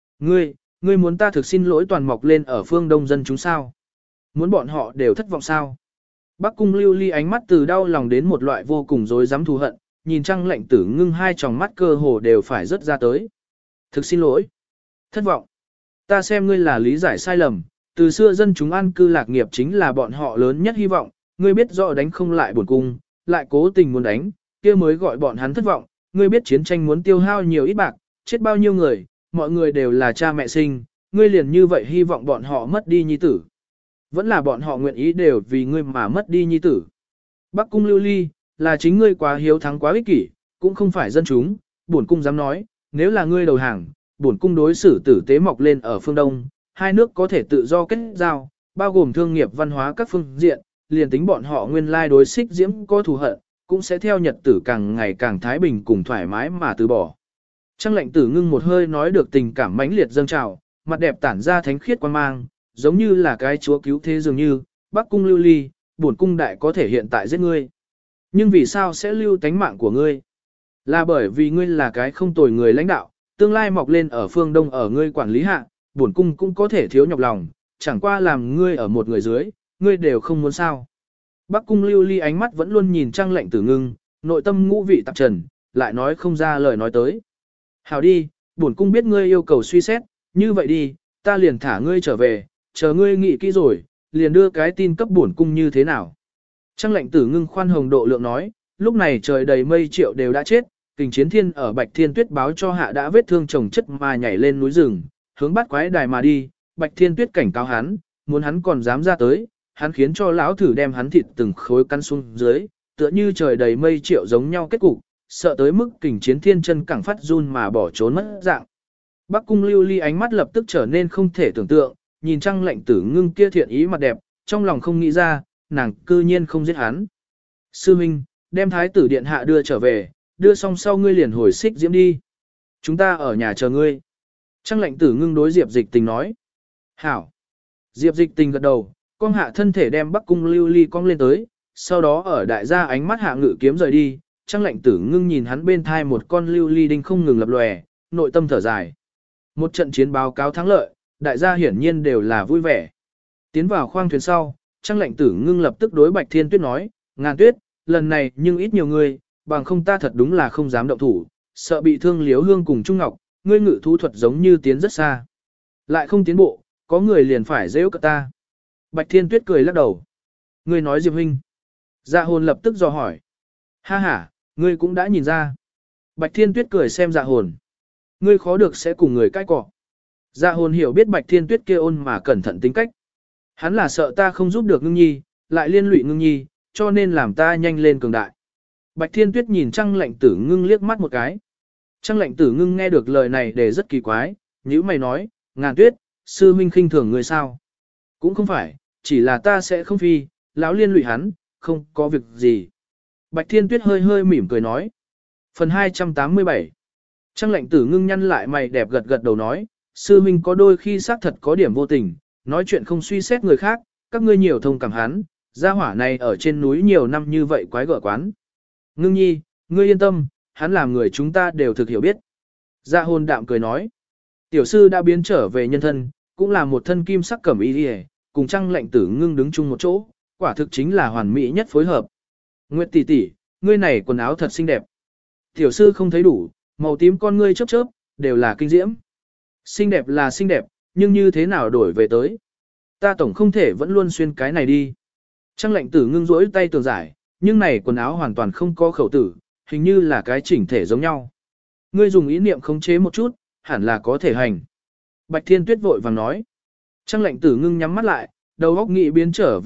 Ngươi muốn ta thực xin lỗi toàn mọc lên ở phương đông dân chúng sao? Muốn bọn họ đều thất vọng sao? Bắc Cung Lưu Ly ánh mắt từ đau lòng đến một loại vô cùng rối rắm thù hận, nhìn Trăng Lệnh Tử Ngưng hai tròng mắt cơ hồ đều phải rớt ra tới. Thực xin lỗi. Thất vọng. Ta xem ngươi là lý giải sai lầm, từ xưa dân chúng an cư lạc nghiệp chính là bọn họ lớn nhất hy vọng, ngươi biết rõ đánh không lại bổn cung, lại cố tình muốn đánh, kia mới gọi bọn hắn thất vọng, ngươi biết chiến tranh muốn tiêu hao nhiều ít bạc, chết bao nhiêu người, mọi người đều là cha mẹ sinh, ngươi liền như vậy hy vọng bọn họ mất đi nhi tử. Vẫn là bọn họ nguyện ý đều vì ngươi mà mất đi nhi tử. Bắc Cung Lưu Ly, là chính ngươi quá hiếu thắng quá ích kỷ, cũng không phải dân chúng, bổn cung dám nói, nếu là ngươi đầu hàng, bổn cung đối xử tử tế mọc lên ở phương Đông, hai nước có thể tự do kết giao, bao gồm thương nghiệp văn hóa các phương diện, liền tính bọn họ nguyên lai đối xích diễm có thù hận, cũng sẽ theo nhật tử càng ngày càng thái bình cùng thoải mái mà từ bỏ. Trăng Lệnh Tử Ngưng một hơi nói được tình cảm mãnh liệt dâng trào, mặt đẹp tản ra thánh khiết quan mang, giống như là cái chúa cứu thế dường như, Bắc Cung Lưu Ly, bổn cung đại có thể hiện tại giết ngươi. Nhưng vì sao sẽ lưu tánh mạng của ngươi? Là bởi vì ngươi là cái không tồi người lãnh đạo, tương lai mọc lên ở phương Đông ở ngươi quản lý hạ, bổn cung cũng có thể thiếu nhọc lòng, chẳng qua làm ngươi ở một người dưới, ngươi đều không muốn sao. Bắc Cung Lưu Ly ánh mắt vẫn luôn nhìn Trăng Lệnh Tử Ngưng, nội tâm ngũ vị tạp trần, lại nói không ra lời nói tới. Hảo đi, bổn cung biết ngươi yêu cầu suy xét, như vậy đi, ta liền thả ngươi trở về, chờ ngươi nghĩ kỹ rồi, liền đưa cái tin cấp bổn cung như thế nào. Trăng Lệnh Tử Ngưng khoan hồng độ lượng nói, lúc này trời đầy mây triệu đều đã chết, Kình Chiến Thiên ở Bạch Thiên Tuyết báo cho hạ đã vết thương chồng chất mà nhảy lên núi rừng, hướng Bát Quái Đài mà đi, Bạch Thiên Tuyết cảnh cáo hắn, muốn hắn còn dám ra tới, hắn khiến cho lão thử đem hắn thịt từng khối cắn xuống dưới, tựa như trời đầy mây triệu giống nhau kết cục, sợ tới mức Kình Chiến Thiên chân cẳng phát run mà bỏ trốn mất dạng. Bắc Cung Lưu Ly ánh mắt lập tức trở nên không thể tưởng tượng, nhìn Trăng Lệnh Tử Ngưng kia thiện ý mặt đẹp, trong lòng không nghĩ ra, nàng cư nhiên không giết hắn. Sư Minh, đem thái tử điện hạ đưa trở về, đưa xong sau ngươi liền hồi xích diễm đi. Chúng ta ở nhà chờ ngươi. Trăng Lệnh Tử Ngưng đối Diệp Dịch Tình nói. Hảo. Diệp Dịch Tình gật đầu, cong hạ thân thể đem Bắc Cung Lưu Ly cong lên tới, sau đó ở đại gia ánh mắt hạ ngự kiếm rời đi. Trăng Lệnh Tử Ngưng nhìn hắn bên thai một con lưu ly đinh không ngừng lập lòe, nội tâm thở dài. Một trận chiến báo cáo thắng lợi, đại gia hiển nhiên đều là vui vẻ. Tiến vào khoang thuyền sau, Trăng Lệnh Tử Ngưng lập tức đối Bạch Thiên Tuyết nói, Ngàn Tuyết, lần này nhưng ít nhiều người, bằng không ta thật đúng là không dám động thủ, sợ bị thương Liếu Hương cùng Trung Ngọc, ngươi ngự thú thuật giống như tiến rất xa. Lại không tiến bộ, có người liền phải dễ cợt ta. Bạch Thiên Tuyết cười lắc đầu. Ngươi nói Diệp huynh. Dạ hồn lập tức dò hỏi. Ha ha, ngươi cũng đã nhìn ra. Bạch Thiên Tuyết cười xem dạ hồn. Ngươi khó được sẽ cùng người cãi cọ. Dạ hồn hiểu biết Bạch Thiên Tuyết kia ôn mà cẩn thận tính cách. Hắn là sợ ta không giúp được Ngưng Nhi, lại liên lụy Ngưng Nhi, cho nên làm ta nhanh lên cường đại. Bạch Thiên Tuyết nhìn Trăng Lệnh Tử Ngưng liếc mắt một cái. Trăng Lệnh Tử Ngưng nghe được lời này để rất kỳ quái, nhíu mày nói, Ngàn Tuyết, sư huynh khinh thường người sao? Cũng không phải, chỉ là ta sẽ không phi, lão liên lụy hắn, không có việc gì. Bạch Thiên Tuyết hơi hơi mỉm cười nói. Phần 287. Trăng Lệnh Tử Ngưng nhăn lại mày đẹp gật gật đầu nói, sư huynh có đôi khi xác thật có điểm vô tình, nói chuyện không suy xét người khác, các ngươi nhiều thông cảm hắn, gia hỏa này ở trên núi nhiều năm như vậy quái gở quán. Ngưng Nhi, ngươi yên tâm, hắn làm người chúng ta đều thực hiểu biết. Dạ hồn đạm cười nói, tiểu sư đã biến trở về nhân thân, cũng là một thân kim sắc cẩm y liễu, cùng Trăng Lệnh Tử Ngưng đứng chung một chỗ, quả thực chính là hoàn mỹ nhất phối hợp. Nguyệt tỷ tỷ, ngươi này quần áo thật xinh đẹp. Tiểu sư không thấy đủ, màu tím con ngươi chớp chớp, đều là kinh diễm. Xinh đẹp là xinh đẹp, nhưng như thế nào đổi về tới? Ta tổng không thể vẫn luôn xuyên cái này đi. Trăng Lệnh Tử Ngưng rỗi tay tường giải, nhưng này quần áo hoàn toàn không có khẩu tử, hình như là cái chỉnh thể giống nhau. Ngươi dùng ý niệm khống chế một chút, hẳn là có thể hành. Bạch Thiên Tuyết vội vàng nói. Trăng Lệnh Tử Ngưng nhắm mắt lại, đầu óc nghĩ biến trở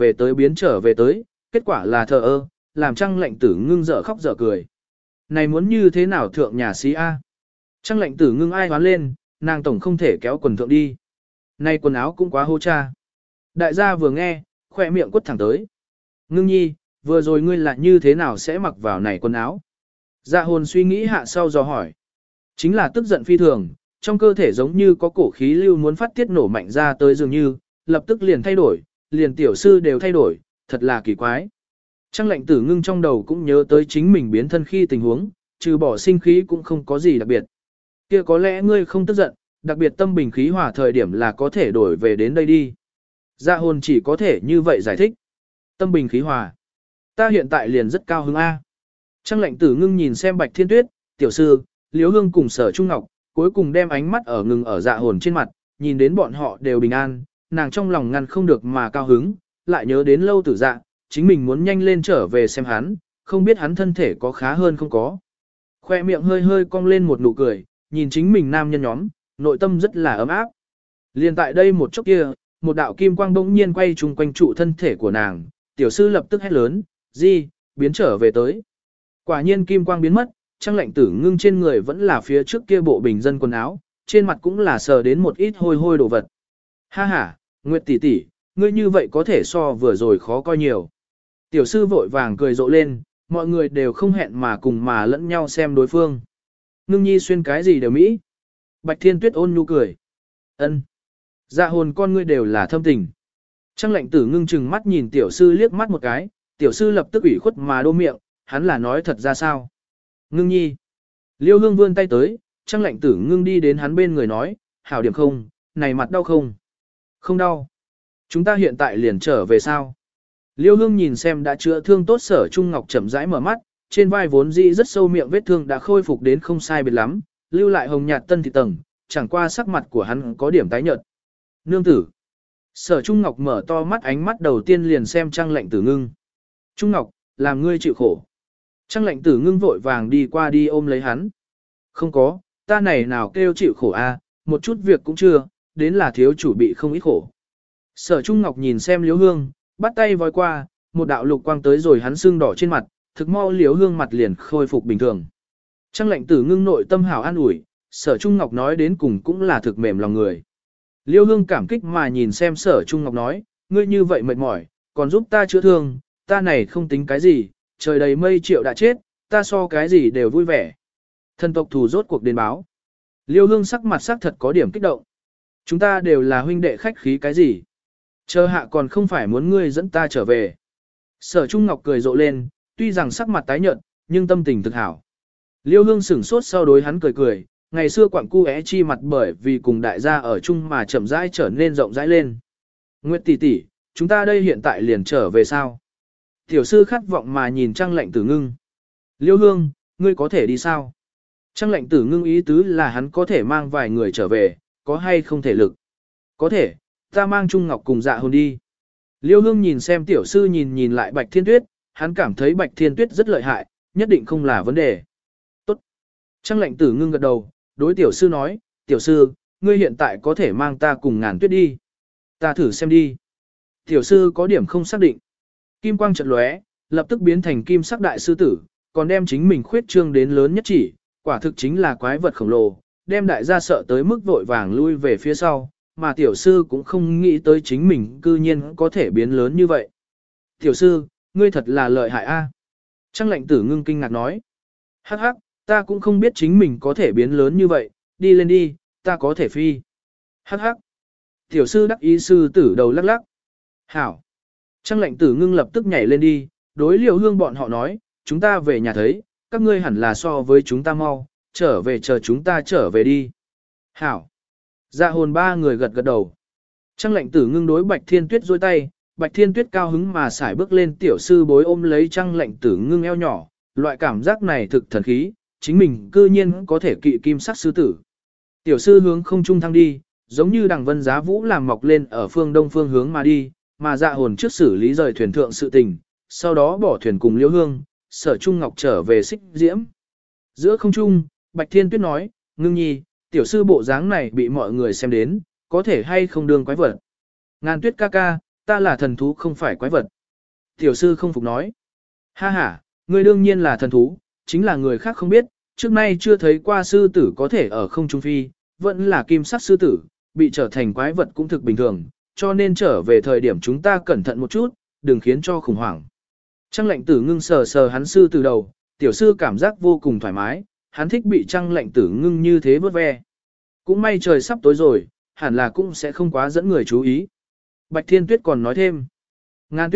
về tới, kết quả là thờ ơ, làm Trăng Lệnh Tử Ngưng dở khóc dở cười. Này muốn như thế nào thượng nhà sĩ A? Trăng Lệnh Tử Ngưng ai hoán lên, nàng tổng không thể kéo quần thượng đi. Này quần áo cũng quá hô cha. Đại gia vừa nghe, khỏe miệng quất thẳng tới. Ngưng Nhi, vừa rồi ngươi lại như thế nào sẽ mặc vào này quần áo? Dạ hồn suy nghĩ hạ sau dò hỏi. Chính là tức giận phi thường, trong cơ thể giống như có cổ khí lưu muốn phát tiết nổ mạnh ra tới dường như, lập tức liền thay đổi, liền tiểu sư đều thay đổi, thật là kỳ quái. Trang lệnh tử ngưng trong đầu cũng nhớ tới chính mình biến thân khi tình huống, trừ bỏ sinh khí cũng không có gì đặc biệt. Kia có lẽ ngươi không tức giận, đặc biệt tâm bình khí hòa thời điểm là có thể đổi về đến đây đi. Dạ hồn chỉ có thể như vậy giải thích. Tâm bình khí hòa. Ta hiện tại liền rất cao hứng A. Trang lệnh tử ngưng nhìn xem Bạch Thiên Tuyết, tiểu sư, Liễu Hương cùng Sở Trung Ngọc, cuối cùng đem ánh mắt ở ngừng ở dạ hồn trên mặt, nhìn đến bọn họ đều bình an, nàng trong lòng ngăn không được mà cao hứng, lại nhớ đến lâu tử dạ, chính mình muốn nhanh lên trở về xem hắn, không biết hắn thân thể có khá hơn không có. Khoe miệng hơi hơi cong lên một nụ cười, nhìn chính mình nam nhân nhóm, nội tâm rất là ấm áp. Liên tại đây một chốc kia, một đạo kim quang bỗng nhiên quay chung quanh trụ thân thể của nàng, tiểu sư lập tức hét lớn, "Di, biến trở về tới." Quả nhiên kim quang biến mất, Trang lệnh tử ngưng trên người vẫn là phía trước kia bộ bình dân quần áo, trên mặt cũng là sờ đến một ít hôi hôi đồ vật. Ha ha, Nguyệt tỷ tỷ, ngươi như vậy có thể so vừa rồi khó coi nhiều. Tiểu sư vội vàng cười rộ lên, mọi người đều không hẹn mà cùng mà lẫn nhau xem đối phương. Ngưng nhi xuyên cái gì đều mỹ. Bạch Thiên Tuyết ôn nhu cười. Ân. Dạ hồn con ngươi đều là thâm tình. Trang lệnh tử ngưng chừng mắt nhìn tiểu sư liếc mắt một cái, tiểu sư lập tức ủy khuất mà đô miệng, hắn là nói thật ra sao. Ngưng nhi. Liêu Hương vươn tay tới, Trang lệnh tử ngưng đi đến hắn bên người nói, hảo điểm không, này mặt đau không? Không đau. Chúng ta hiện tại liền trở về sao? Liêu Hương nhìn xem đã chữa thương tốt Sở Trung Ngọc chậm rãi mở mắt, trên vai vốn dĩ rất sâu miệng vết thương đã khôi phục đến không sai biệt lắm, lưu lại hồng nhạt tân thị tầng, chẳng qua sắc mặt của hắn có điểm tái nhợt. Nương tử. Sở Trung Ngọc mở to mắt, ánh mắt đầu tiên liền xem Trang lệnh tử ngưng. Trung Ngọc, làm ngươi chịu khổ. Trang lệnh tử ngưng vội vàng đi qua đi ôm lấy hắn. Không có, ta này nào kêu chịu khổ a, một chút việc cũng chưa, đến là thiếu chủ bị không ít khổ. Sở Trung Ngọc nhìn xem Liễu Hương, bắt tay vói qua, một đạo lục quang tới rồi hắn sưng đỏ trên mặt, thực mau Liễu Hương mặt liền khôi phục bình thường. Trang lệnh tử ngưng nội tâm hảo an ủi, Sở Trung Ngọc nói đến cùng cũng là thực mềm lòng người. Liễu Hương cảm kích mà nhìn xem Sở Trung Ngọc nói, ngươi như vậy mệt mỏi, còn giúp ta chữa thương, ta này không tính cái gì, trời đầy mây triệu đã chết, ta so cái gì đều vui vẻ. Thần tộc thù rốt cuộc đến báo. Liêu Hương sắc mặt sắc thật có điểm kích động. Chúng ta đều là huynh đệ khách khí cái gì. Chờ hạ còn không phải muốn ngươi dẫn ta trở về. Sở Trung Ngọc cười rộ lên, tuy rằng sắc mặt tái nhợt, nhưng tâm tình thực hảo. Liêu Hương sửng sốt sau đối hắn cười cười, ngày xưa quặng cu é chi mặt bởi vì cùng đại gia ở chung mà chậm rãi trở nên rộng rãi lên. Nguyệt tỷ tỷ, chúng ta đây hiện tại liền trở về sao? Tiểu sư khát vọng mà nhìn Trang lệnh tử ngưng. Liêu Hương, ngươi có thể đi sao? Trang lệnh tử ngưng ý tứ là hắn có thể mang vài người trở về, có hay không thể lực? Có thể, ta mang Trung Ngọc cùng dạ hồn đi. Liêu Hương nhìn xem tiểu sư nhìn lại Bạch Thiên Tuyết, hắn cảm thấy Bạch Thiên Tuyết rất lợi hại, nhất định không là vấn đề. Tốt. Trang lệnh tử ngưng gật đầu, đối tiểu sư nói, tiểu sư, ngươi hiện tại có thể mang ta cùng Ngàn Tuyết đi. Ta thử xem đi. Tiểu sư có điểm không xác định. Kim quang chợt lóe, lập tức biến thành kim sắc đại sư tử, còn đem chính mình khuyết trương đến lớn nhất chỉ, quả thực chính là quái vật khổng lồ, đem đại gia sợ tới mức vội vàng lui về phía sau, mà tiểu sư cũng không nghĩ tới chính mình cư nhiên có thể biến lớn như vậy. Tiểu sư, ngươi thật là lợi hại a. Trang lệnh tử ngưng kinh ngạc nói. Hắc hắc, ta cũng không biết chính mình có thể biến lớn như vậy, đi lên đi, ta có thể phi. Hắc hắc. Tiểu sư đắc ý sư tử đầu lắc lắc. Hảo. Trang lệnh tử ngưng lập tức nhảy lên đi, đối Liêu Hương bọn họ nói, chúng ta về nhà thấy, các ngươi hẳn là so với chúng ta mau, trở về chờ chúng ta trở về đi. Hảo. Dạ hồn ba người gật gật đầu. Trang lệnh tử ngưng đối Bạch Thiên Tuyết dôi tay, Bạch Thiên Tuyết cao hứng mà xài bước lên tiểu sư bối ôm lấy Trang lệnh tử ngưng eo nhỏ, loại cảm giác này thực thần khí, chính mình cư nhiên có thể kỵ kim sắc sư tử. Tiểu sư hướng không trung thăng đi, giống như đằng vân giá vũ làm mọc lên ở phương đông phương hướng mà đi, mà dạ hồn trước xử lý rời thuyền thượng sự tình, sau đó bỏ thuyền cùng Liễu Hương, Sở Trung Ngọc trở về Xích Diễm. Giữa không trung, Bạch Thiên Tuyết nói, ngưng nhi, tiểu sư bộ dáng này bị mọi người xem đến, có thể hay không đương quái vật. Ngàn Tuyết ca ca, ta là thần thú không phải quái vật. Tiểu sư không phục nói. Ha ha, ngươi đương nhiên là thần thú, chính là người khác không biết, trước nay chưa thấy qua sư tử có thể ở không trung phi, vẫn là kim sắc sư tử, bị trở thành quái vật cũng thực bình thường, cho nên trở về thời điểm chúng ta cẩn thận một chút, đừng khiến cho khủng hoảng. Trang lệnh tử ngưng sờ sờ hắn sư từ đầu, tiểu sư cảm giác vô cùng thoải mái, hắn thích bị trang lệnh tử ngưng như thế vớt ve. Cũng may trời sắp tối rồi, hẳn là cũng sẽ không quá dẫn người chú ý. Bạch Thiên Tuyết còn nói thêm. Ngàn Tuyết,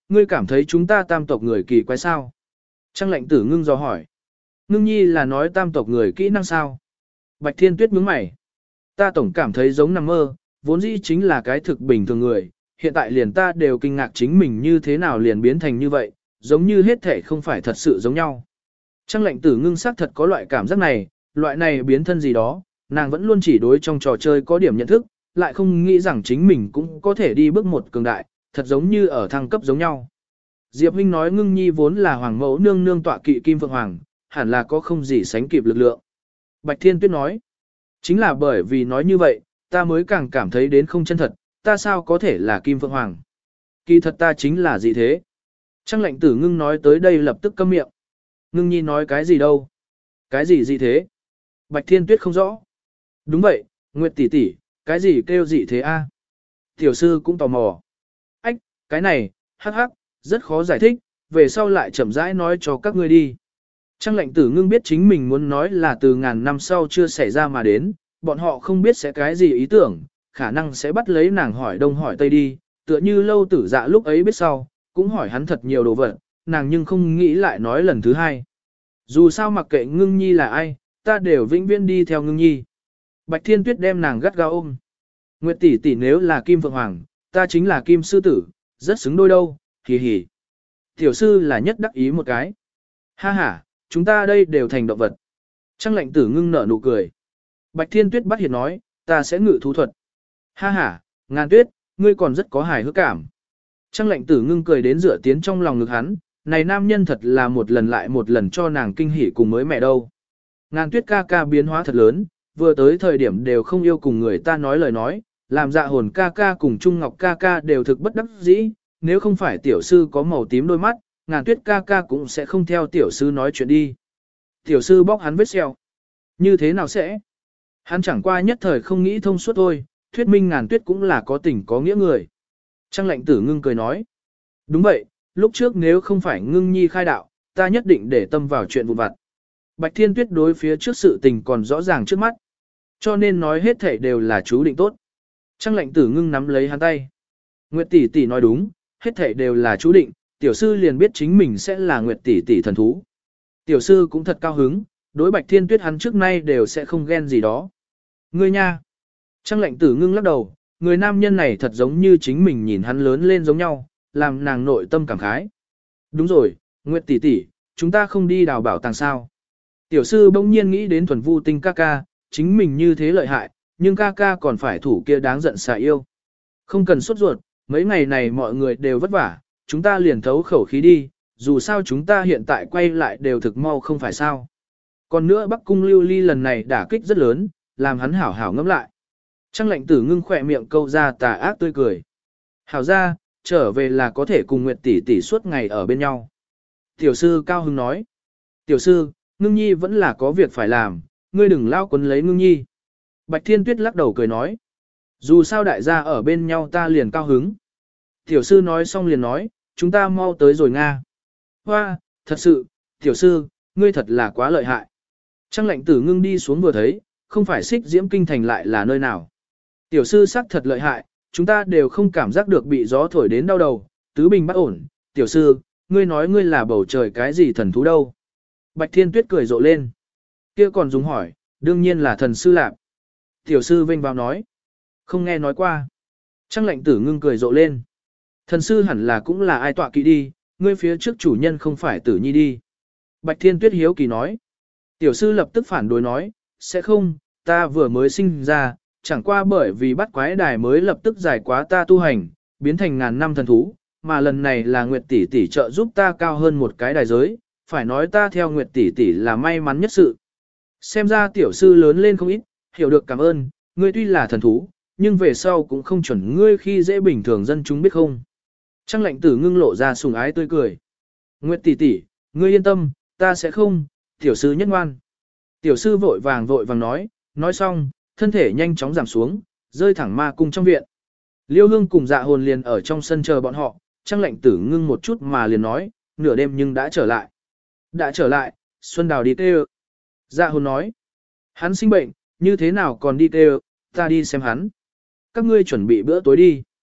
Ngươi cảm thấy chúng ta tam tộc người kỳ quái sao? Trang lệnh tử ngưng dò hỏi. Ngưng nhi là nói tam tộc người kỹ năng sao? Bạch Thiên Tuyết nhướng mày. Ta tổng cảm thấy giống nằm mơ, vốn dĩ chính là cái thực bình thường người, hiện tại liền ta đều kinh ngạc chính mình như thế nào liền biến thành như vậy, giống như hết thể không phải thật sự giống nhau. Trang lệnh tử ngưng xác thật có loại cảm giác này, loại này biến thân gì đó, nàng vẫn luôn chỉ đối trong trò chơi có điểm nhận thức, lại không nghĩ rằng chính mình cũng có thể đi bước một cường đại, thật giống như ở thăng cấp giống nhau. Diệp Huynh nói ngưng nhi vốn là hoàng mẫu nương nương tọa kỵ kim phượng hoàng, hẳn là có không gì sánh kịp lực lượng. Bạch Thiên Tuyết nói, chính là bởi vì nói như vậy, ta mới càng cảm thấy đến không chân thật, ta sao có thể là kim phượng hoàng. Kỳ thật ta chính là gì thế? Trang lệnh tử ngưng nói tới đây lập tức câm miệng. Ngưng nhi nói cái gì đâu? Cái gì gì thế? Bạch Thiên Tuyết không rõ. Đúng vậy, Nguyệt tỷ tỷ, cái gì kêu gì thế a? Tiểu sư cũng tò mò. Ách, cái này, hắc hắc, rất khó giải thích, về sau lại chậm rãi nói cho các ngươi đi. Trang lệnh tử ngưng biết chính mình muốn nói là từ ngàn năm sau chưa xảy ra mà đến, bọn họ không biết sẽ cái gì ý tưởng, khả năng sẽ bắt lấy nàng hỏi đông hỏi tây đi, tựa như lâu tử dạ lúc ấy biết sau, cũng hỏi hắn thật nhiều đồ vật, nàng nhưng không nghĩ lại nói lần thứ hai. Dù sao mặc kệ ngưng nhi là ai, ta đều vĩnh viễn đi theo ngưng nhi. Bạch Thiên Tuyết đem nàng gắt gao ôm. Nguyệt tỷ tỷ nếu là kim phượng hoàng, ta chính là kim sư tử, rất xứng đôi đâu, hì hì. Tiểu sư là nhất đắc ý một cái. Ha ha, chúng ta đây đều thành động vật. Trang lệnh tử ngưng nở nụ cười. Bạch Thiên Tuyết bắt hiện nói, ta sẽ ngự thú thuật. Ha ha, Ngàn Tuyết, ngươi còn rất có hài hước cảm. Trang lệnh tử ngưng cười đến dựa tiến trong lòng ngực hắn, này nam nhân thật là một lần lại một lần cho nàng kinh hỉ cùng mới mẹ đâu. Ngàn Tuyết ca ca biến hóa thật lớn, vừa tới thời điểm đều không yêu cùng người ta nói lời nói, làm dạ hồn ca ca cùng Trung Ngọc ca ca đều thực bất đắc dĩ, nếu không phải tiểu sư có màu tím đôi mắt, Ngàn Tuyết ca ca cũng sẽ không theo tiểu sư nói chuyện đi. Tiểu sư bóc hắn vết sẹo. Như thế nào sẽ? Hắn chẳng qua nhất thời không nghĩ thông suốt thôi, thuyết minh Ngàn Tuyết cũng là có tình có nghĩa người. Trang lệnh tử ngưng cười nói. Đúng vậy, lúc trước nếu không phải ngưng nhi khai đạo, ta nhất định để tâm vào chuyện vụn vặt. Bạch Thiên Tuyết đối phía trước sự tình còn rõ ràng trước mắt. Cho nên nói hết thảy đều là chú định tốt. Trang lệnh tử ngưng nắm lấy hắn tay. Nguyệt tỷ tỷ nói đúng, hết thảy đều là chú định, tiểu sư liền biết chính mình sẽ là Nguyệt tỷ tỷ thần thú. Tiểu sư cũng thật cao hứng, đối Bạch Thiên Tuyết hắn trước nay đều sẽ không ghen gì đó. Ngươi nha. Trang lệnh tử ngưng lắc đầu, người nam nhân này thật giống như chính mình nhìn hắn lớn lên giống nhau, làm nàng nội tâm cảm khái. Đúng rồi, Nguyệt tỷ tỷ, chúng ta không đi đào bảo tàng sao. Tiểu sư bỗng nhiên nghĩ đến thuần vu tinh ca ca, chính mình như thế lợi hại, nhưng ca ca còn phải thủ kia đáng giận xà yêu. Không cần sốt ruột, mấy ngày này mọi người đều vất vả, chúng ta liền thấu khẩu khí đi, dù sao chúng ta hiện tại quay lại đều thực mau không phải sao. Còn nữa Bắc Cung Lưu Ly lần này đả kích rất lớn, làm hắn hảo hảo ngẫm lại. Trang lệnh tử ngưng khỏe miệng câu ra tà ác tươi cười. Hảo ra, trở về là có thể cùng Nguyệt tỷ tỷ suốt ngày ở bên nhau. Tiểu sư cao hứng nói. Tiểu sư, ngưng nhi vẫn là có việc phải làm, ngươi đừng lao quấn lấy ngưng nhi. Bạch Thiên Tuyết lắc đầu cười nói. Dù sao đại gia ở bên nhau ta liền cao hứng. Tiểu sư nói xong liền nói, chúng ta mau tới rồi Nga. Hoa, thật sự, tiểu sư, ngươi thật là quá lợi hại. Trang lệnh tử ngưng đi xuống vừa thấy, không phải xích diễm kinh thành lại là nơi nào. Tiểu sư sắc thật lợi hại, chúng ta đều không cảm giác được bị gió thổi đến đau đầu, tứ bình bất ổn. Tiểu sư, ngươi nói ngươi là bầu trời cái gì thần thú đâu. Bạch Thiên Tuyết cười rộ lên. Kia còn dùng hỏi, đương nhiên là thần sư lạc. Tiểu sư vênh vào nói. Không nghe nói qua. Trang lệnh tử ngưng cười rộ lên. Thần sư hẳn là cũng là ai tọa kỵ đi, ngươi phía trước chủ nhân không phải tử nhi đi. Bạch Thiên Tuyết hiếu kỳ nói. Tiểu sư lập tức phản đối nói, sẽ không, ta vừa mới sinh ra, chẳng qua bởi vì bắt quái đài mới lập tức giải quá ta tu hành, biến thành ngàn năm thần thú, mà lần này là Nguyệt tỷ tỷ trợ giúp ta cao hơn một cái đài giới, phải nói ta theo Nguyệt tỷ tỷ là may mắn nhất sự. Xem ra tiểu sư lớn lên không ít, hiểu được cảm ơn, ngươi tuy là thần thú, nhưng về sau cũng không chuẩn ngươi khi dễ bình thường dân chúng biết không. Trang lệnh tử ngưng lộ ra sùng ái tươi cười. Nguyệt tỷ tỷ, ngươi yên tâm, ta sẽ không, tiểu sư nhất ngoan. Tiểu sư vội vàng nói xong, thân thể nhanh chóng giảm xuống, rơi thẳng ma cung trong viện. Liêu Hương cùng Dạ Hồn liền ở trong sân chờ bọn họ, Trang lệnh tử ngưng một chút mà liền nói, nửa đêm nhưng đã trở lại. Đã trở lại, Xuân Đào đi kêu. Dạ Hồn nói, hắn sinh bệnh, như thế nào còn đi kêu, ta đi xem hắn. Các ngươi chuẩn bị bữa tối đi.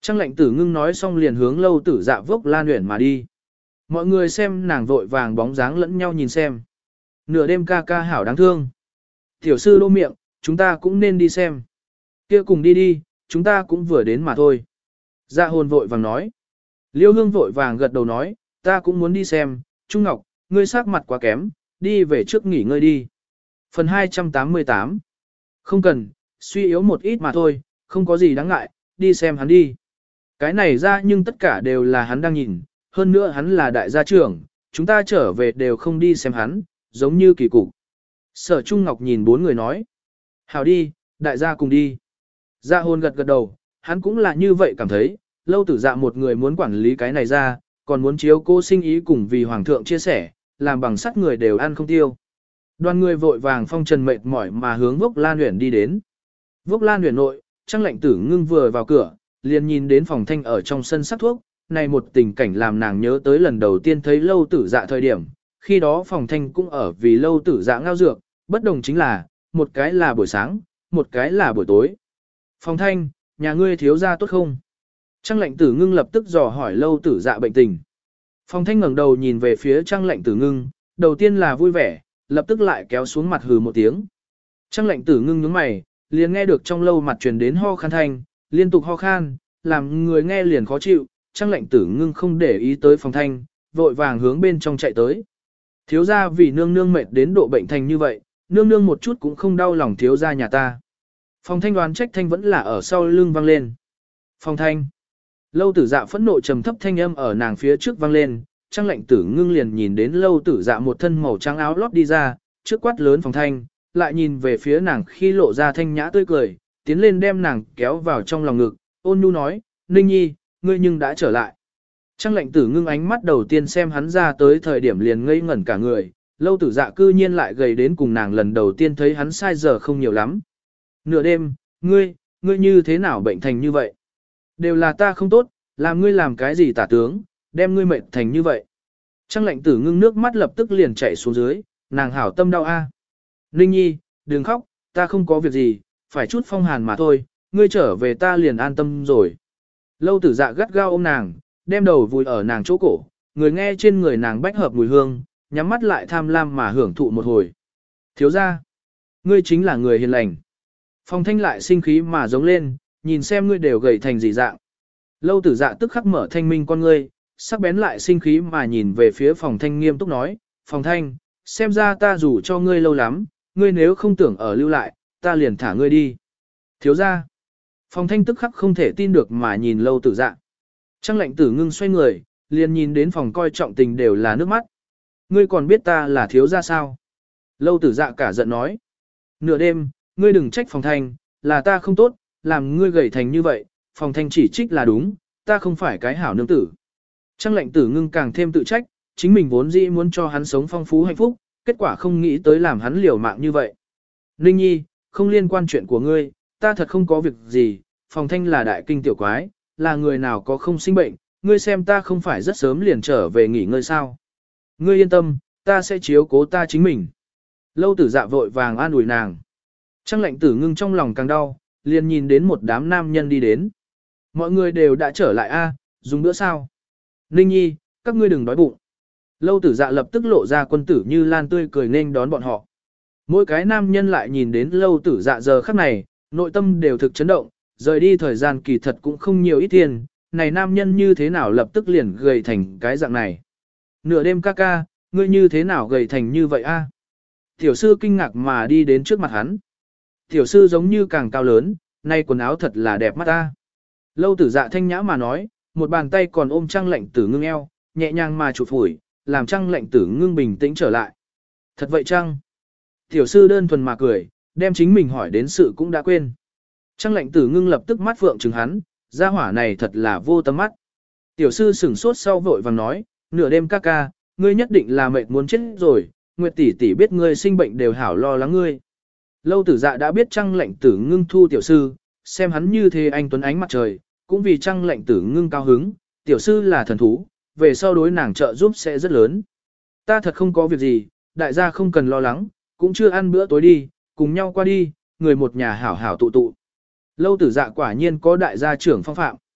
Trang lệnh tử ngưng nói xong liền hướng Lâu Tử Dạ vốc Lan Uyển mà đi. Mọi người xem nàng vội vàng bóng dáng lẫn nhau nhìn xem. Nửa đêm ca ca hảo đáng thương. Tiểu sư lô miệng, chúng ta cũng nên đi xem. Kia cùng đi đi, chúng ta cũng vừa đến mà thôi. Dạ hồn vội vàng nói. Liêu hương vội vàng gật đầu nói, ta cũng muốn đi xem. Trung Ngọc, ngươi sắc mặt quá kém, đi về trước nghỉ ngơi đi. Phần 288. Không cần, suy yếu một ít mà thôi, không có gì đáng ngại, đi xem hắn đi. Cái này ra nhưng tất cả đều là hắn đang nhìn, hơn nữa hắn là đại gia trưởng, chúng ta trở về đều không đi xem hắn, giống như kỳ cục. Sở Trung Ngọc nhìn bốn người nói. Hảo đi, đại gia cùng đi. Dạ hồn gật gật đầu, hắn cũng là như vậy cảm thấy, Lâu Tử Dạ một người muốn quản lý cái này ra, còn muốn chiếu cô sinh ý cùng vì hoàng thượng chia sẻ, làm bằng sắt người đều ăn không tiêu. Đoàn người vội vàng phong trần mệt mỏi mà hướng Vốc Lan Uyển đi đến. Vốc Lan Uyển nội, Trang lệnh tử ngưng vừa vào cửa, liền nhìn đến phòng thanh ở trong sân sắc thuốc, này một tình cảnh làm nàng nhớ tới lần đầu tiên thấy Lâu Tử Dạ thời điểm, khi đó phòng thanh cũng ở vì Lâu Tử Dạ ngao dược, bất đồng chính là, một cái là buổi sáng, một cái là buổi tối. Phòng thanh, nhà ngươi thiếu gia tốt không? Trang lệnh tử ngưng lập tức dò hỏi Lâu Tử Dạ bệnh tình. Phòng thanh ngẩng đầu nhìn về phía Trang lệnh tử ngưng, đầu tiên là vui vẻ, lập tức lại kéo xuống mặt hừ một tiếng. Trang lệnh tử ngưng nhướng mày, liền nghe được trong lâu mặt truyền đến ho khan thanh, liên tục ho khan, làm người nghe liền khó chịu. Trang lệnh tử ngưng không để ý tới phòng thanh, vội vàng hướng bên trong chạy tới. Thiếu gia vì nương nương mệt đến độ bệnh thành như vậy, nương nương một chút cũng không đau lòng thiếu gia nhà ta. Phòng thanh đoán trách thanh vẫn là ở sau lưng vang lên. Phòng thanh. Lâu Tử Dạ phẫn nộ trầm thấp thanh âm ở nàng phía trước vang lên, Trang lệnh tử ngưng liền nhìn đến Lâu Tử Dạ một thân màu trắng áo lót đi ra, trước quát lớn phòng thanh, lại nhìn về phía nàng khi lộ ra thanh nhã tươi cười, tiến lên đem nàng kéo vào trong lòng ngực, ôn nhu nói, Ninh Nhi, ngươi nhưng đã trở lại. Trang lệnh tử ngưng ánh mắt đầu tiên xem hắn ra tới thời điểm liền ngây ngẩn cả người, Lâu Tử Dạ cư nhiên lại gầy đến cùng nàng lần đầu tiên thấy hắn sai giờ không nhiều lắm. Nửa đêm, ngươi như thế nào bệnh thành như vậy? Đều là ta không tốt, làm ngươi làm cái gì tả tướng, đem ngươi mệt thành như vậy. Trang lệnh tử ngưng nước mắt lập tức liền chảy xuống dưới, nàng hảo tâm đau a. Ninh Nhi, đừng khóc, ta không có việc gì, phải chút phong hàn mà thôi, ngươi trở về ta liền an tâm rồi. Lâu Tử Dạ gắt gao ôm nàng, đem đầu vùi ở nàng chỗ cổ, người nghe trên người nàng bách hợp mùi hương, nhắm mắt lại tham lam mà hưởng thụ một hồi. Thiếu gia, ngươi chính là người hiền lành. Phong thanh lại sinh khí mà giống lên, nhìn xem ngươi đều gầy thành gì dạng. Lâu Tử Dạ tức khắc mở thanh minh con ngươi, sắc bén lại sinh khí mà nhìn về phía phòng thanh nghiêm túc nói, phòng thanh, xem ra ta rủ cho ngươi lâu lắm, ngươi nếu không tưởng ở lưu lại, ta liền thả ngươi đi. Thiếu gia, phòng thanh tức khắc không thể tin được mà nhìn Lâu Tử Dạ. Trang lệnh tử ngưng xoay người, liền nhìn đến phòng coi trọng tình đều là nước mắt. Ngươi còn biết ta là thiếu gia sao? Lâu Tử Dạ cả giận nói. Nửa đêm, ngươi đừng trách phòng thanh, là ta không tốt, làm ngươi gầy thành như vậy, phòng thanh chỉ trích là đúng, ta không phải cái hảo nương tử. Trang lệnh tử ngưng càng thêm tự trách, chính mình vốn dĩ muốn cho hắn sống phong phú hạnh phúc, kết quả không nghĩ tới làm hắn liều mạng như vậy. Ninh Nhi, không liên quan chuyện của ngươi, ta thật không có việc gì, phòng thanh là đại kinh tiểu quái, là người nào có không sinh bệnh, ngươi xem ta không phải rất sớm liền trở về nghỉ ngơi sao. Ngươi yên tâm, ta sẽ chiếu cố ta chính mình. Lâu Tử Dạ vội vàng an ủi nàng. Trang lệnh tử ngưng trong lòng càng đau, liền nhìn đến một đám nam nhân đi đến. Mọi người đều đã trở lại a, dùng bữa sao? Ninh Nhi, các ngươi đừng đói bụng. Lâu Tử Dạ lập tức lộ ra quân tử như lan tươi cười nên đón bọn họ. Mỗi cái nam nhân lại nhìn đến Lâu Tử Dạ giờ khắc này, nội tâm đều thực chấn động, rời đi thời gian kỳ thật cũng không nhiều ít tiền, này nam nhân như thế nào lập tức liền gầy thành cái dạng này. Nửa đêm ca ca, ngươi như thế nào gầy thành như vậy a? Tiểu sư kinh ngạc mà đi đến trước mặt hắn. Tiểu sư giống như càng cao lớn, nay quần áo thật là đẹp mắt ta. Lâu Tử Dạ thanh nhã mà nói, một bàn tay còn ôm Trang lệnh tử ngưng eo, nhẹ nhàng mà chụp phủi, làm Trang lệnh tử ngưng bình tĩnh trở lại. Thật vậy chăng? Tiểu sư đơn thuần mà cười, đem chính mình hỏi đến sự cũng đã quên. Trang lệnh tử ngưng lập tức mắt phượng trừng hắn, gia hỏa này thật là vô tâm mắt. Tiểu sư sửng sốt sau vội vàng nói, nửa đêm ca ca, ngươi nhất định là mệt muốn chết rồi, Nguyệt tỷ tỷ biết ngươi sinh bệnh đều hảo lo lắng ngươi. Lâu Tử Dạ đã biết Trang lệnh tử ngưng thu tiểu sư, xem hắn như thế anh tuấn ánh mặt trời, cũng vì Trang lệnh tử ngưng cao hứng, tiểu sư là thần thú, về sau đối nàng trợ giúp sẽ rất lớn. Ta thật không có việc gì, đại gia không cần lo lắng, cũng chưa ăn bữa tối đi, cùng nhau qua đi, người một nhà hảo hảo tụ tụ. Lâu Tử Dạ quả nhiên có đại gia trưởng phong phạm.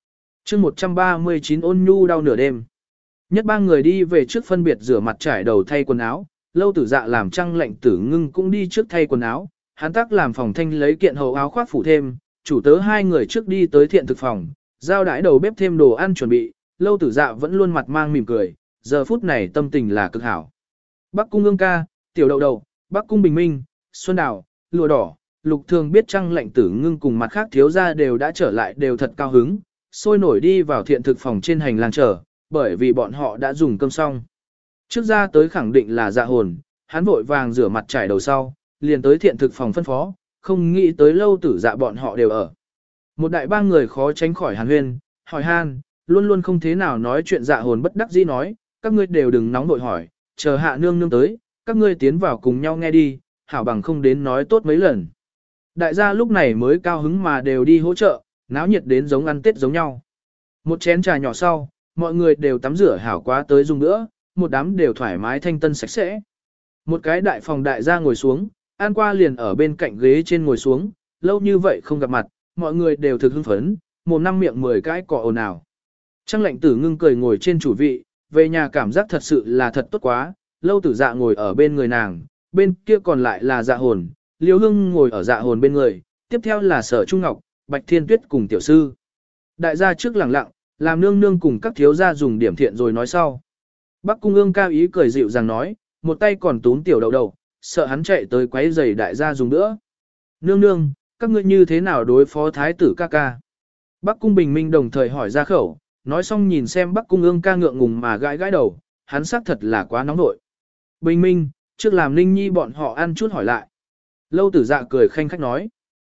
chương 139 ôn nhu đau nửa đêm. Nhất ba người đi về trước phân biệt rửa mặt trải đầu thay quần áo, Lâu Tử Dạ làm Trăng Lệnh Tử Ngưng cũng đi trước thay quần áo, hắn tác làm phòng thanh lấy kiện hầu áo khoác phủ thêm, chủ tớ hai người trước đi tới thiện thực phòng, giao đãi đầu bếp thêm đồ ăn chuẩn bị, Lâu Tử Dạ vẫn luôn mặt mang mỉm cười, giờ phút này tâm tình là cực hảo. Bắc cung Ương Ca, Tiểu Đậu Đậu, Bắc cung Bình Minh, Xuân Đào, Lụa Đỏ, Lục Thường biết Trăng Lệnh Tử Ngưng cùng mặt khác thiếu gia đều đã trở lại, đều thật cao hứng, sôi nổi đi vào thiện thực phòng trên hành lang chờ, bởi vì bọn họ đã dùng cơm xong. Trước ra tới khẳng định là Dạ Hồn, hắn vội vàng rửa mặt trải đầu sau, liền tới thiện thực phòng phân phó, không nghĩ tới Lâu Tử Dạ bọn họ đều ở. Một đại ba người khó tránh khỏi hàn huyên, hỏi han, luôn luôn không thế nào nói chuyện. Dạ Hồn bất đắc dĩ nói, các ngươi đều đừng nóng nội hỏi, chờ hạ nương nương tới, các ngươi tiến vào cùng nhau nghe đi, hảo bằng không đến nói tốt mấy lần. Đại gia lúc này mới cao hứng mà đều đi hỗ trợ, náo nhiệt đến giống ăn Tết giống nhau. Một chén trà nhỏ sau, mọi người đều tắm rửa hảo quá tới dùng nữa, một đám đều thoải mái thanh tân sạch sẽ. Một cái đại phòng đại gia ngồi xuống, ăn qua liền ở bên cạnh ghế trên ngồi xuống, lâu như vậy không gặp mặt, mọi người đều thực hưng phấn, mồm năm miệng 10 cái cọ ồn ào. Trăng Lệnh Tử Ngưng cười ngồi trên chủ vị, về nhà cảm giác thật sự là thật tốt quá, Lâu Tử Dạ ngồi ở bên người nàng, bên kia còn lại là Dạ Hồn, Liêu Hưng ngồi ở Dạ Hồn bên người, tiếp theo là Sở Trung Ngọc, Bạch Thiên Tuyết cùng tiểu sư. Đại gia trước lặng lặng, làm nương nương cùng các thiếu gia dùng điểm thiện rồi nói sau. Bắc cung Ương Ca ý cười dịu dàng nói, một tay còn túm Tiểu Đậu Đậu, sợ hắn chạy tới quấy rầy đại gia dùng nữa. Nương nương, các ngươi như thế nào đối phó thái tử ca ca? Bắc cung Bình Minh đồng thời hỏi ra khẩu, nói xong nhìn xem Bắc cung Ương Ca ngượng ngùng mà gãi gãi đầu, hắn xác thật là quá nóng nội. Bình Minh, trước làm Ninh Nhi bọn họ ăn chút hỏi lại. Lâu Tử Dạ cười khanh khách nói.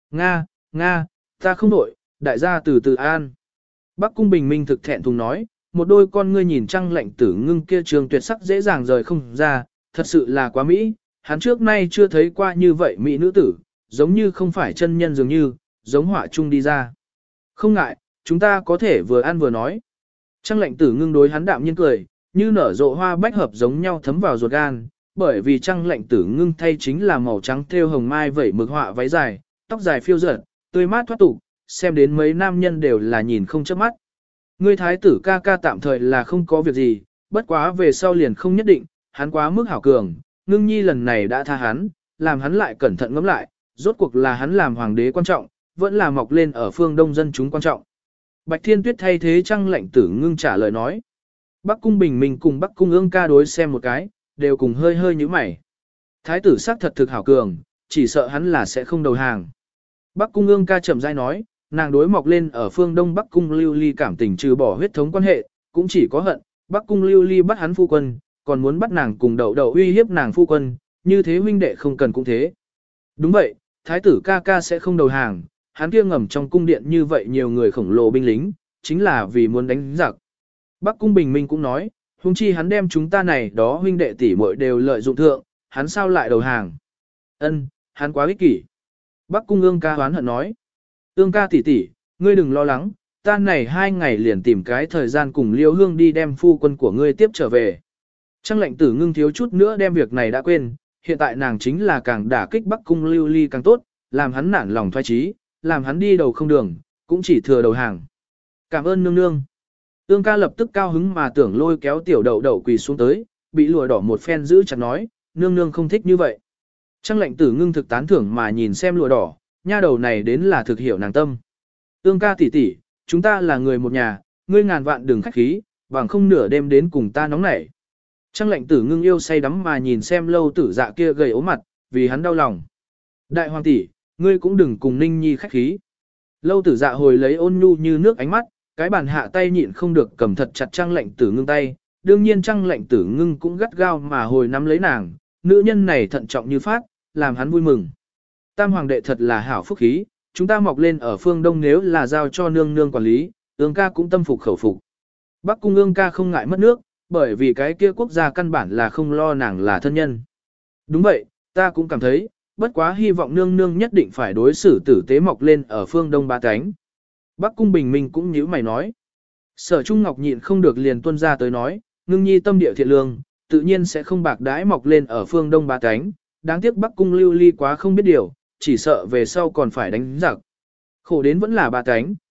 Nga, ta không nội, đại gia từ từ an. Bắc cung Bình Minh thực thẹn thùng nói, một đôi con ngươi nhìn Trăng Lệnh Tử Ngưng kia trường tuyệt sắc dễ dàng rời không ra, thật sự là quá mỹ, hắn trước nay chưa thấy qua như vậy mỹ nữ tử, giống như không phải chân nhân dường như, giống họa chung đi ra. Không ngại, chúng ta có thể vừa ăn vừa nói. Trăng Lệnh Tử Ngưng đối hắn đạm nhiên cười, như nở rộ hoa bách hợp giống nhau thấm vào ruột gan, bởi vì Trăng Lệnh Tử Ngưng thay chính là màu trắng thêu hồng mai vẩy mực họa váy dài, tóc dài phiêu dật, tươi mát thoát tục, xem đến mấy nam nhân đều là nhìn không chớp mắt. Ngươi thái tử ca ca tạm thời là không có việc gì, bất quá về sau liền không nhất định, hắn quá mức hảo cường, Ngưng Nhi lần này đã tha hắn, làm hắn lại cẩn thận ngẫm lại, rốt cuộc là hắn làm hoàng đế quan trọng, vẫn là mọc lên ở phương đông dân chúng quan trọng. Bạch Thiên Tuyết thay thế Trăng Lệnh Tử Ngưng trả lời nói. Bắc cung Bình Minh cùng Bắc cung Ương Ca đối xem một cái, đều cùng hơi hơi nhíu mày. Thái tử xác thật thực hảo cường, chỉ sợ hắn là sẽ không đầu hàng. Bắc cung Ương Ca chậm rãi nói, nàng đối mọc lên ở phương đông Bắc cung Lưu Ly cảm tình trừ bỏ huyết thống quan hệ, cũng chỉ có hận, Bắc cung Lưu Ly bắt hắn phu quân, còn muốn bắt nàng cùng Đậu Đậu uy hiếp nàng phu quân, như thế huynh đệ không cần cũng thế. Đúng vậy, thái tử ca ca sẽ không đầu hàng, hắn kia ngầm trong cung điện như vậy nhiều người khổng lồ binh lính, chính là vì muốn đánh giặc. Bắc cung Bình Minh cũng nói, huống chi hắn đem chúng ta này đó huynh đệ tỷ muội đều lợi dụng thượng, hắn sao lại đầu hàng? Ân, hắn quá ích kỷ. Bắc cung Ương Ca hoán hận nói. Ương Ca tỷ tỷ, ngươi đừng lo lắng, ta này 2 ngày liền tìm cái thời gian cùng Liêu Hương đi đem phu quân của ngươi tiếp trở về. Trăng Lệnh Tử Ngưng thiếu chút nữa đem việc này đã quên, hiện tại nàng chính là càng đả kích Bắc cung Lưu Ly càng tốt, làm hắn nản lòng thoái trí, làm hắn đi đầu không đường, cũng chỉ thừa đầu hàng. Cảm ơn nương nương. Ương Ca lập tức cao hứng mà tưởng lôi kéo Tiểu Đậu Đậu quỳ xuống tới, bị lụa đỏ một phen giữ chặt nói, nương nương không thích như vậy. Trăng Lệnh Tử Ngưng thực tán thưởng mà nhìn xem lụa đỏ, nha đầu này đến là thực hiểu nàng tâm. Ương Ca tỷ tỷ, chúng ta là người một nhà, ngươi ngàn vạn đừng khách khí, bằng không nửa đêm đến cùng ta nóng nảy. Trăng Lệnh Tử Ngưng yêu say đắm mà nhìn xem Lâu Tử Dạ kia gầy ốm mặt, vì hắn đau lòng. Đại hoàng tỷ, ngươi cũng đừng cùng Ninh Nhi khách khí. Lâu Tử Dạ hồi lấy ôn nhu như nước ánh mắt, cái bàn hạ tay nhịn không được cầm thật chặt Trăng Lệnh Tử Ngưng tay, đương nhiên Trăng Lệnh Tử Ngưng cũng gắt gao mà hồi nắm lấy nàng, nữ nhân này thận trọng như phát, làm hắn vui mừng. Tam hoàng đệ thật là hảo phúc khí, chúng ta mọc lên ở phương Đông nếu là giao cho nương nương quản lý, Ương Ca cũng tâm phục khẩu phục. Bắc cung Ương Ca không ngại mất nước, bởi vì cái kia quốc gia căn bản là không lo nàng là thân nhân. Đúng vậy, ta cũng cảm thấy, bất quá hy vọng nương nương nhất định phải đối xử tử tế mọc lên ở phương Đông ba cánh. Bắc cung Bình Minh cũng nhíu mày nói. Sở Trung Ngọc nhịn không được liền tuân ra tới nói, Ngưng Nhi tâm địa thiện lương, tự nhiên sẽ không bạc đãi mọc lên ở phương Đông ba cánh, đáng tiếc Bắc cung Lưu Ly quá không biết điều, chỉ sợ về sau còn phải đánh giặc. Khổ đến vẫn là ba cánh.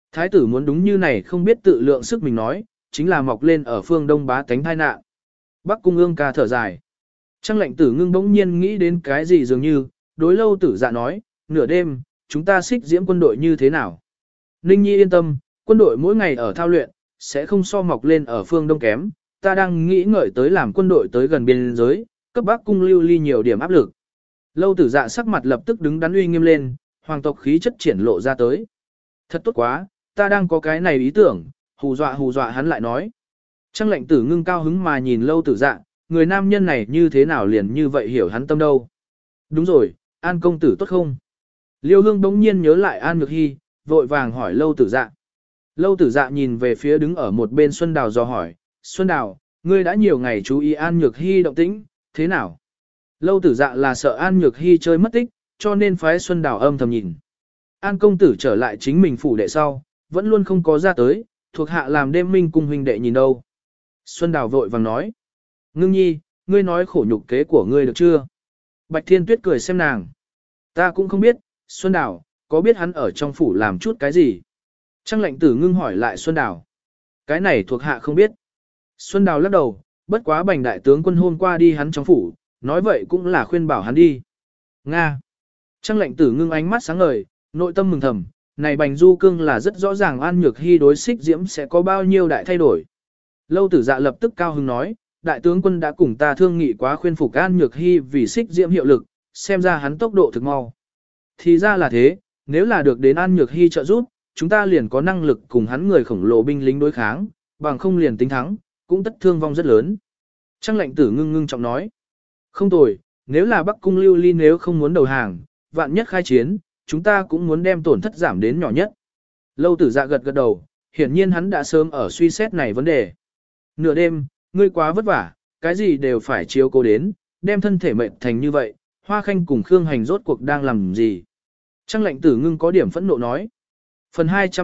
Thái tử muốn đúng như này không biết tự lượng sức mình nói, chính là mọc lên ở phương đông bá tánh tai nạn. Bắc cung ương ca thở dài. Trang lệnh tử ngưng bỗng nhiên nghĩ đến cái gì dường như, đối Lâu Tử Dạ nói, nửa đêm, chúng ta xích diễm quân đội như thế nào? Ninh Nhi yên tâm, quân đội mỗi ngày ở thao luyện, sẽ không so mọc lên ở phương đông kém, ta đang nghĩ ngợi tới làm quân đội tới gần biên giới, cấp Bắc cung lưu ly nhiều điểm áp lực. Lâu Tử Dạ sắc mặt lập tức đứng đắn uy nghiêm lên, hoàng tộc khí chất triển lộ ra tới. Thật tốt quá, ta đang có cái này ý tưởng, hù dọa hắn lại nói. Trang lệnh tử ngưng cao hứng mà nhìn Lâu Tử Dạ, người nam nhân này như thế nào liền như vậy hiểu hắn tâm đâu. Đúng rồi, An công tử tốt không? Liêu Hương bỗng nhiên nhớ lại An Nhược Hy, vội vàng hỏi Lâu Tử Dạ. Lâu Tử Dạ nhìn về phía đứng ở một bên Xuân Đào dò hỏi, Xuân Đào, ngươi đã nhiều ngày chú ý An Nhược Hy động tĩnh, thế nào? Lâu Tử Dạ là sợ An Nhược Hy chơi mất tích, cho nên phái Xuân Đào âm thầm nhìn. An công tử trở lại chính mình phủ đệ sau, vẫn luôn không có ra tới, thuộc hạ làm đêm minh cung huynh đệ nhìn đâu. Xuân Đào vội vàng nói, Ngưng Nhi, ngươi nói khổ nhục kế của ngươi được chưa? Bạch Thiên Tuyết cười xem nàng. Ta cũng không biết, Xuân Đào, có biết hắn ở trong phủ làm chút cái gì? Trang lệnh tử ngưng hỏi lại Xuân Đào. Cái này thuộc hạ không biết. Xuân Đào lắc đầu, bất quá Bành đại tướng quân hôm qua đi hắn trong phủ, nói vậy cũng là khuyên bảo hắn đi. Nga. Trang lệnh tử ngưng ánh mắt sáng ngời, nội tâm mừng thầm, này Bành Du Cương là rất rõ ràng An Nhược Hy đối Xích Diễm sẽ có bao nhiêu đại thay đổi. Lâu Tử Dạ lập tức cao hứng nói, đại tướng quân đã cùng ta thương nghị quá khuyên phục An Nhược Hy vì Xích Diễm hiệu lực, xem ra hắn tốc độ thực mau. Thì ra là thế, nếu là được đến An Nhược Hy trợ giúp, chúng ta liền có năng lực cùng hắn người khổng lồ binh lính đối kháng, bằng không liền tính thắng, cũng tất thương vong rất lớn. Trang lệnh tử ngưng trọng nói, không tồi, nếu là Bắc cung lưu ly nếu không muốn đầu hàng, vạn nhất khai chiến, chúng ta cũng muốn đem tổn thất giảm đến nhỏ nhất. Lâu Tử Dạ gật đầu, hiển nhiên hắn đã sớm ở suy xét này vấn đề. Nửa đêm, ngươi quá vất vả, cái gì đều phải chiếu cố đến, đem thân thể mệt thành như vậy, Hoa Khanh cùng Khương Hành rốt cuộc đang làm gì? Trang lệnh tử ngưng có điểm phẫn nộ nói. Phần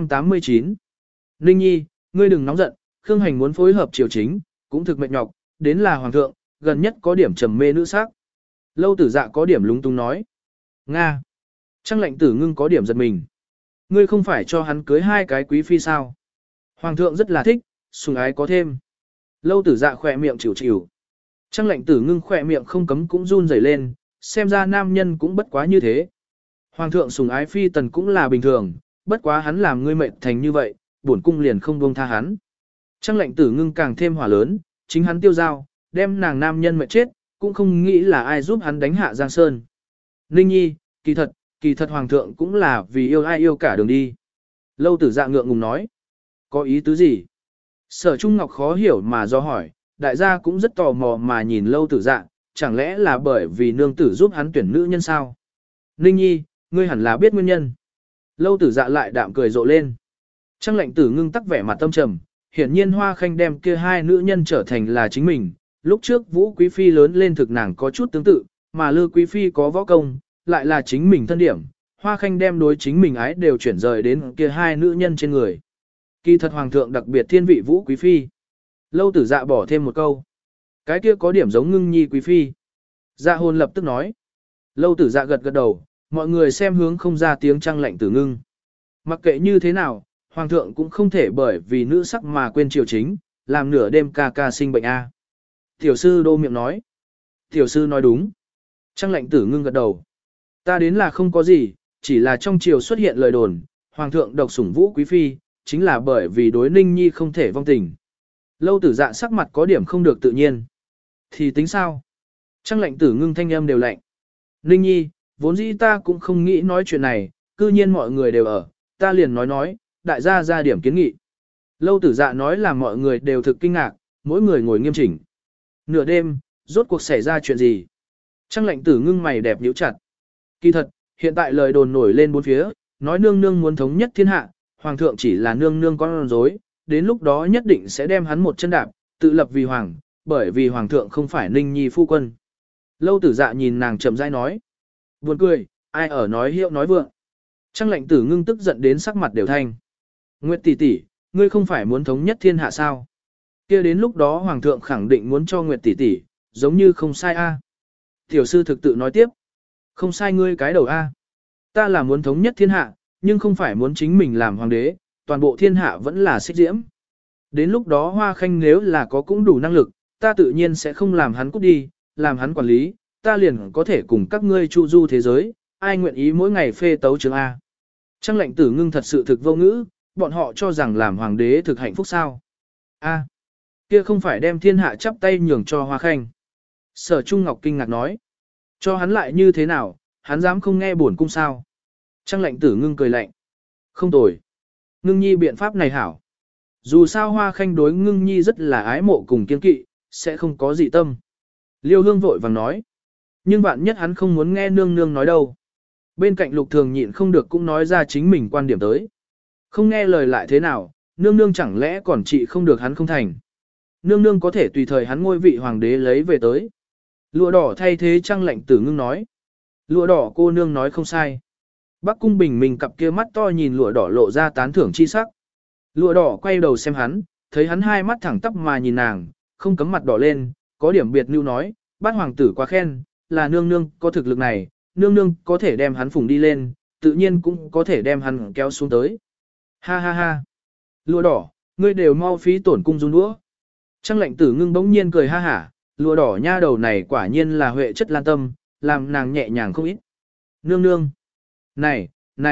289 Ninh Nhi, ngươi đừng nóng giận, Khương Hành muốn phối hợp triều chính, cũng thực mệt nhọc, đến là hoàng thượng, gần nhất có điểm trầm mê nữ sắc. Lâu Tử Dạ có điểm lúng túng nói. Nga. Trang lệnh tử ngưng có điểm giật mình. Ngươi không phải cho hắn cưới hai cái quý phi sao? Hoàng thượng rất là thích, sủng ái có thêm. Lâu Tử Dạ khỏe miệng chịu chịu. Trang lệnh tử ngưng khỏe miệng không cấm cũng run rẩy lên, xem ra nam nhân cũng bất quá như thế. Hoàng thượng sủng ái phi tần cũng là bình thường, bất quá hắn làm ngươi mệt thành như vậy, bổn cung liền không buông tha hắn. Trang lệnh tử ngưng càng thêm hỏa lớn, chính hắn tiêu dao, đem nàng nam nhân mệt chết, cũng không nghĩ là ai giúp hắn đánh hạ Giang Sơn. Ninh Nhi, kỳ thật hoàng thượng cũng là vì yêu ai yêu cả đường đi. Lâu Tử Dạ ngượng ngùng nói. Có ý tứ gì? Sở Trung Ngọc khó hiểu mà do hỏi, đại gia cũng rất tò mò mà nhìn Lâu Tử Dạ, chẳng lẽ là bởi vì nương tử giúp hắn tuyển nữ nhân sao? Ninh Nhi, ngươi hẳn là biết nguyên nhân. Lâu Tử Dạ lại đạm cười rộ lên. Trang lệnh tử ngưng tắc vẻ mặt tâm trầm, hiển nhiên Hoa Khanh đem kia hai nữ nhân trở thành là chính mình. Lúc trước Vũ Quý Phi lớn lên thực nàng có chút tương tự, mà Lư Quý Phi có võ công, lại là chính mình thân điểm. Hoa Khanh đem đối chính mình ái đều chuyển rời đến kia hai nữ nhân trên người. Kỳ thật hoàng thượng đặc biệt thiên vị Vũ Quý Phi. Lâu Tử Dạ bỏ thêm một câu. Cái kia có điểm giống Ngưng Nhi Quý Phi. Dạ hồn lập tức nói. Lâu Tử Dạ gật đầu, mọi người xem hướng không ra tiếng Trang lệnh tử ngưng. Mặc kệ như thế nào, hoàng thượng cũng không thể bởi vì nữ sắc mà quên triều chính, làm nửa đêm ca ca sinh bệnh a. Tiểu sư đô miệng nói. Tiểu sư nói đúng. Trang lệnh tử ngưng gật đầu. Ta đến là không có gì, chỉ là trong triều xuất hiện lời đồn, hoàng thượng độc sủng Vũ Quý Phi, chính là bởi vì đối Ninh Nhi không thể vong tình. Lâu Tử Dạ sắc mặt có điểm không được tự nhiên. Thì tính sao? Trang lệnh tử ngưng thanh âm đều lạnh. Ninh Nhi, vốn dĩ ta cũng không nghĩ nói chuyện này, cư nhiên mọi người đều ở, ta liền nói, đại gia ra điểm kiến nghị. Lâu Tử Dạ nói là mọi người đều thực kinh ngạc, mỗi người ngồi nghiêm chỉnh. Nửa đêm, rốt cuộc xảy ra chuyện gì? Trang lệnh tử ngưng mày đẹp nhíu chặt. Kỳ thật, hiện tại lời đồn nổi lên bốn phía, nói nương nương muốn thống nhất thiên hạ, hoàng thượng chỉ là nương nương con rối, đến lúc đó nhất định sẽ đem hắn một chân đạp, tự lập vì hoàng, bởi vì hoàng thượng không phải Ninh Nhi phu quân. Lâu Tử Dạ nhìn nàng chậm rãi nói. Buồn cười, ai ở nói hiệu nói vượng. Trang lệnh tử ngưng tức giận đến sắc mặt đều thanh. Nguyệt tỷ tỷ, ngươi không phải muốn thống nhất thiên hạ sao? Kia đến lúc đó hoàng thượng khẳng định muốn cho Nguyệt tỷ tỷ, giống như không sai a. Tiểu sư thực tự nói tiếp. Không sai ngươi cái đầu a. Ta là muốn thống nhất thiên hạ, nhưng không phải muốn chính mình làm hoàng đế, toàn bộ thiên hạ vẫn là xích diễm. Đến lúc đó Hoa Khanh nếu là có cũng đủ năng lực, ta tự nhiên sẽ không làm hắn cút đi, làm hắn quản lý, ta liền có thể cùng các ngươi chu du thế giới, ai nguyện ý mỗi ngày phê tấu chương A. Trang lệnh tử ngưng thật sự thực vô ngữ, bọn họ cho rằng làm hoàng đế thực hạnh phúc sao. A, kia không phải đem thiên hạ chắp tay nhường cho Hoa Khanh. Sở Trung Ngọc kinh ngạc nói, cho hắn lại như thế nào, hắn dám không nghe bổn cung sao. Trang lệnh tử ngưng cười lạnh, không tồi. Ngưng nhi biện pháp này hảo. Dù sao Hoa Khanh đối ngưng nhi rất là ái mộ cùng kiên kỵ, sẽ không có dị tâm. Liêu Hương vội vàng nói, nhưng bạn nhất hắn không muốn nghe nương nương nói đâu. Bên cạnh Lục Thường nhịn không được cũng nói ra chính mình quan điểm tới. Không nghe lời lại thế nào, nương nương chẳng lẽ còn trị không được hắn không thành. Nương nương có thể tùy thời hắn ngôi vị hoàng đế lấy về tới. Lụa đỏ thay thế Trang lệnh tử ngưng nói. Lụa đỏ cô nương nói không sai. Bắc cung bình mình cặp kia mắt to nhìn lụa đỏ lộ ra tán thưởng chi sắc. Lụa đỏ quay đầu xem hắn, thấy hắn hai mắt thẳng tắp mà nhìn nàng, không cấm mặt đỏ lên, có điểm biệt lưu nói, bát hoàng tử quá khen, là nương nương có thực lực này, nương nương có thể đem hắn phủng đi lên, tự nhiên cũng có thể đem hắn kéo xuống tới. Ha ha ha. Lụa đỏ, ngươi đều mau phí tổn cung dung đũa. Trang lệnh tử ngưng bỗng nhiên cười ha hả, lụa đỏ nha đầu này quả nhiên là huệ chất lan tâm, làm nàng nhẹ nhàng không ít. Nương nương. Này,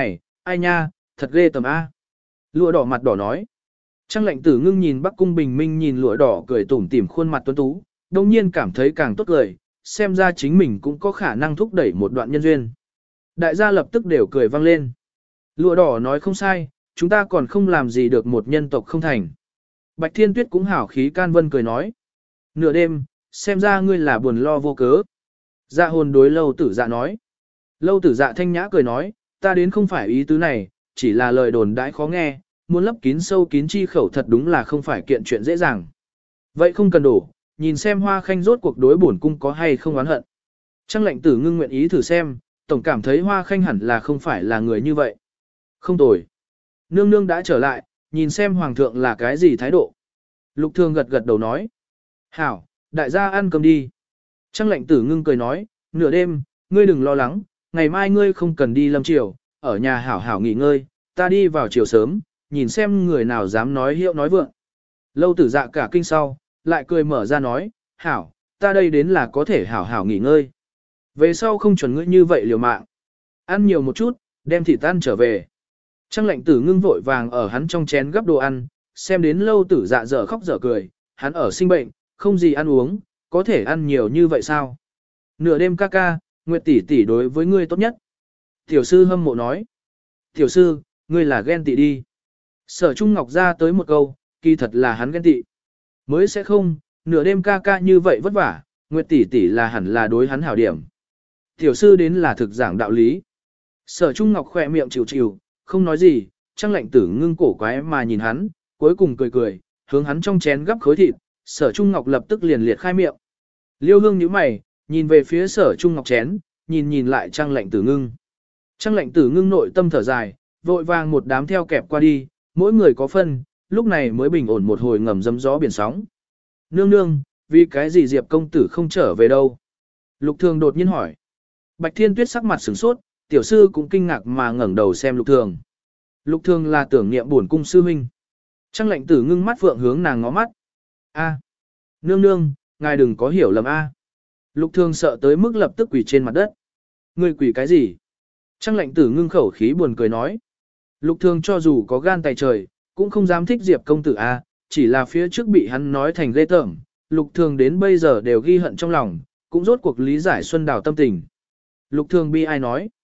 ai nha, thật ghê tầm A. Lụa đỏ mặt đỏ nói. Trang lệnh tử ngưng nhìn Bắc cung bình minh nhìn lụa đỏ cười tủm tỉm khuôn mặt tuấn tú, đồng nhiên cảm thấy càng tốt cười, xem ra chính mình cũng có khả năng thúc đẩy một đoạn nhân duyên. Đại gia lập tức đều cười vang lên. Lụa đỏ nói không sai, chúng ta còn không làm gì được một nhân tộc không thành. Bạch Thiên Tuyết cũng hảo khí can vân cười nói. Nửa đêm, xem ra ngươi là buồn lo vô cớ. Dạ hồn đối Lâu Tử Dạ nói. Lâu Tử Dạ thanh nhã cười nói, ta đến không phải ý tứ này, chỉ là lời đồn đãi khó nghe, muốn lấp kín sâu kín chi khẩu thật đúng là không phải kiện chuyện dễ dàng. Vậy không cần đổ, nhìn xem Hoa Khanh rốt cuộc đối bổn cung có hay không oán hận. Trang lệnh tử ngưng nguyện ý thử xem, tổng cảm thấy Hoa Khanh hẳn là không phải là người như vậy. Không tồi. Nương nương đã trở lại, nhìn xem hoàng thượng là cái gì thái độ. Lục Thường gật gật đầu nói. Hảo, đại gia ăn cơm đi. Trang lệnh tử ngưng cười nói, nửa đêm, ngươi đừng lo lắng, ngày mai ngươi không cần đi lâm triều, ở nhà hảo hảo nghỉ ngơi, ta đi vào chiều sớm, nhìn xem người nào dám nói hiệu nói vượng. Lâu Tử Dạ cả kinh sau, lại cười mở ra nói, hảo, ta đây đến là có thể hảo hảo nghỉ ngơi. Về sau không chuẩn ngươi như vậy liều mạng. Ăn nhiều một chút, đem thịt ăn trở về. Trang lệnh tử ngưng vội vàng ở hắn trong chén gấp đồ ăn, xem đến Lâu Tử Dạ dở khóc dở cười, hắn ở sinh bệnh, không gì ăn uống, có thể ăn nhiều như vậy sao? Nửa đêm ca ca, Nguyệt tỷ tỷ đối với ngươi tốt nhất. Tiểu sư hâm mộ nói. Tiểu sư, ngươi là ghen tị đi. Sở Trung Ngọc ra tới một câu, kỳ thật là hắn ghen tị. Mới sẽ không, nửa đêm ca ca như vậy vất vả, Nguyệt tỷ tỷ là hẳn là đối hắn hảo điểm. Tiểu sư đến là thực giảng đạo lý. Sở Trung Ngọc khỏe miệng chịu chịu, không nói gì, Trang lệnh tử ngưng cổ quái mà nhìn hắn, cuối cùng cười cười, hướng hắn trong chén gắp khối thịt, Sở Trung Ngọc lập tức liền liệt khai miệng. Liêu Hương nhíu mày, nhìn về phía Sở Trung Ngọc chén, nhìn lại Trang lệnh tử ngưng. Trang lệnh tử ngưng nội tâm thở dài, vội vàng một đám theo kẹp qua đi, mỗi người có phân, lúc này mới bình ổn một hồi ngầm dấm gió biển sóng. Nương nương, vì cái gì Diệp công tử không trở về đâu? Lục Thường đột nhiên hỏi. Bạch Thiên Tuyết sắc mặt sửng sốt, tiểu sư cũng kinh ngạc mà ngẩng đầu xem Lục Thường. Lục Thường là tưởng niệm bổn cung sư huynh. Trang lệnh tử ngưng mắt phượng hướng nàng ngó mắt. A, nương nương, ngài đừng có hiểu lầm a. Lục Thường sợ tới mức lập tức quỳ trên mặt đất. Ngươi quỳ cái gì? Trang lệnh tử ngưng khẩu khí buồn cười nói. Lục Thường cho dù có gan tài trời, cũng không dám thích Diệp công tử a, chỉ là phía trước bị hắn nói thành ghê tởm, Lục Thường đến bây giờ đều ghi hận trong lòng, cũng rốt cuộc lý giải Xuân Đào tâm tình. Lục Thường bi ai nói.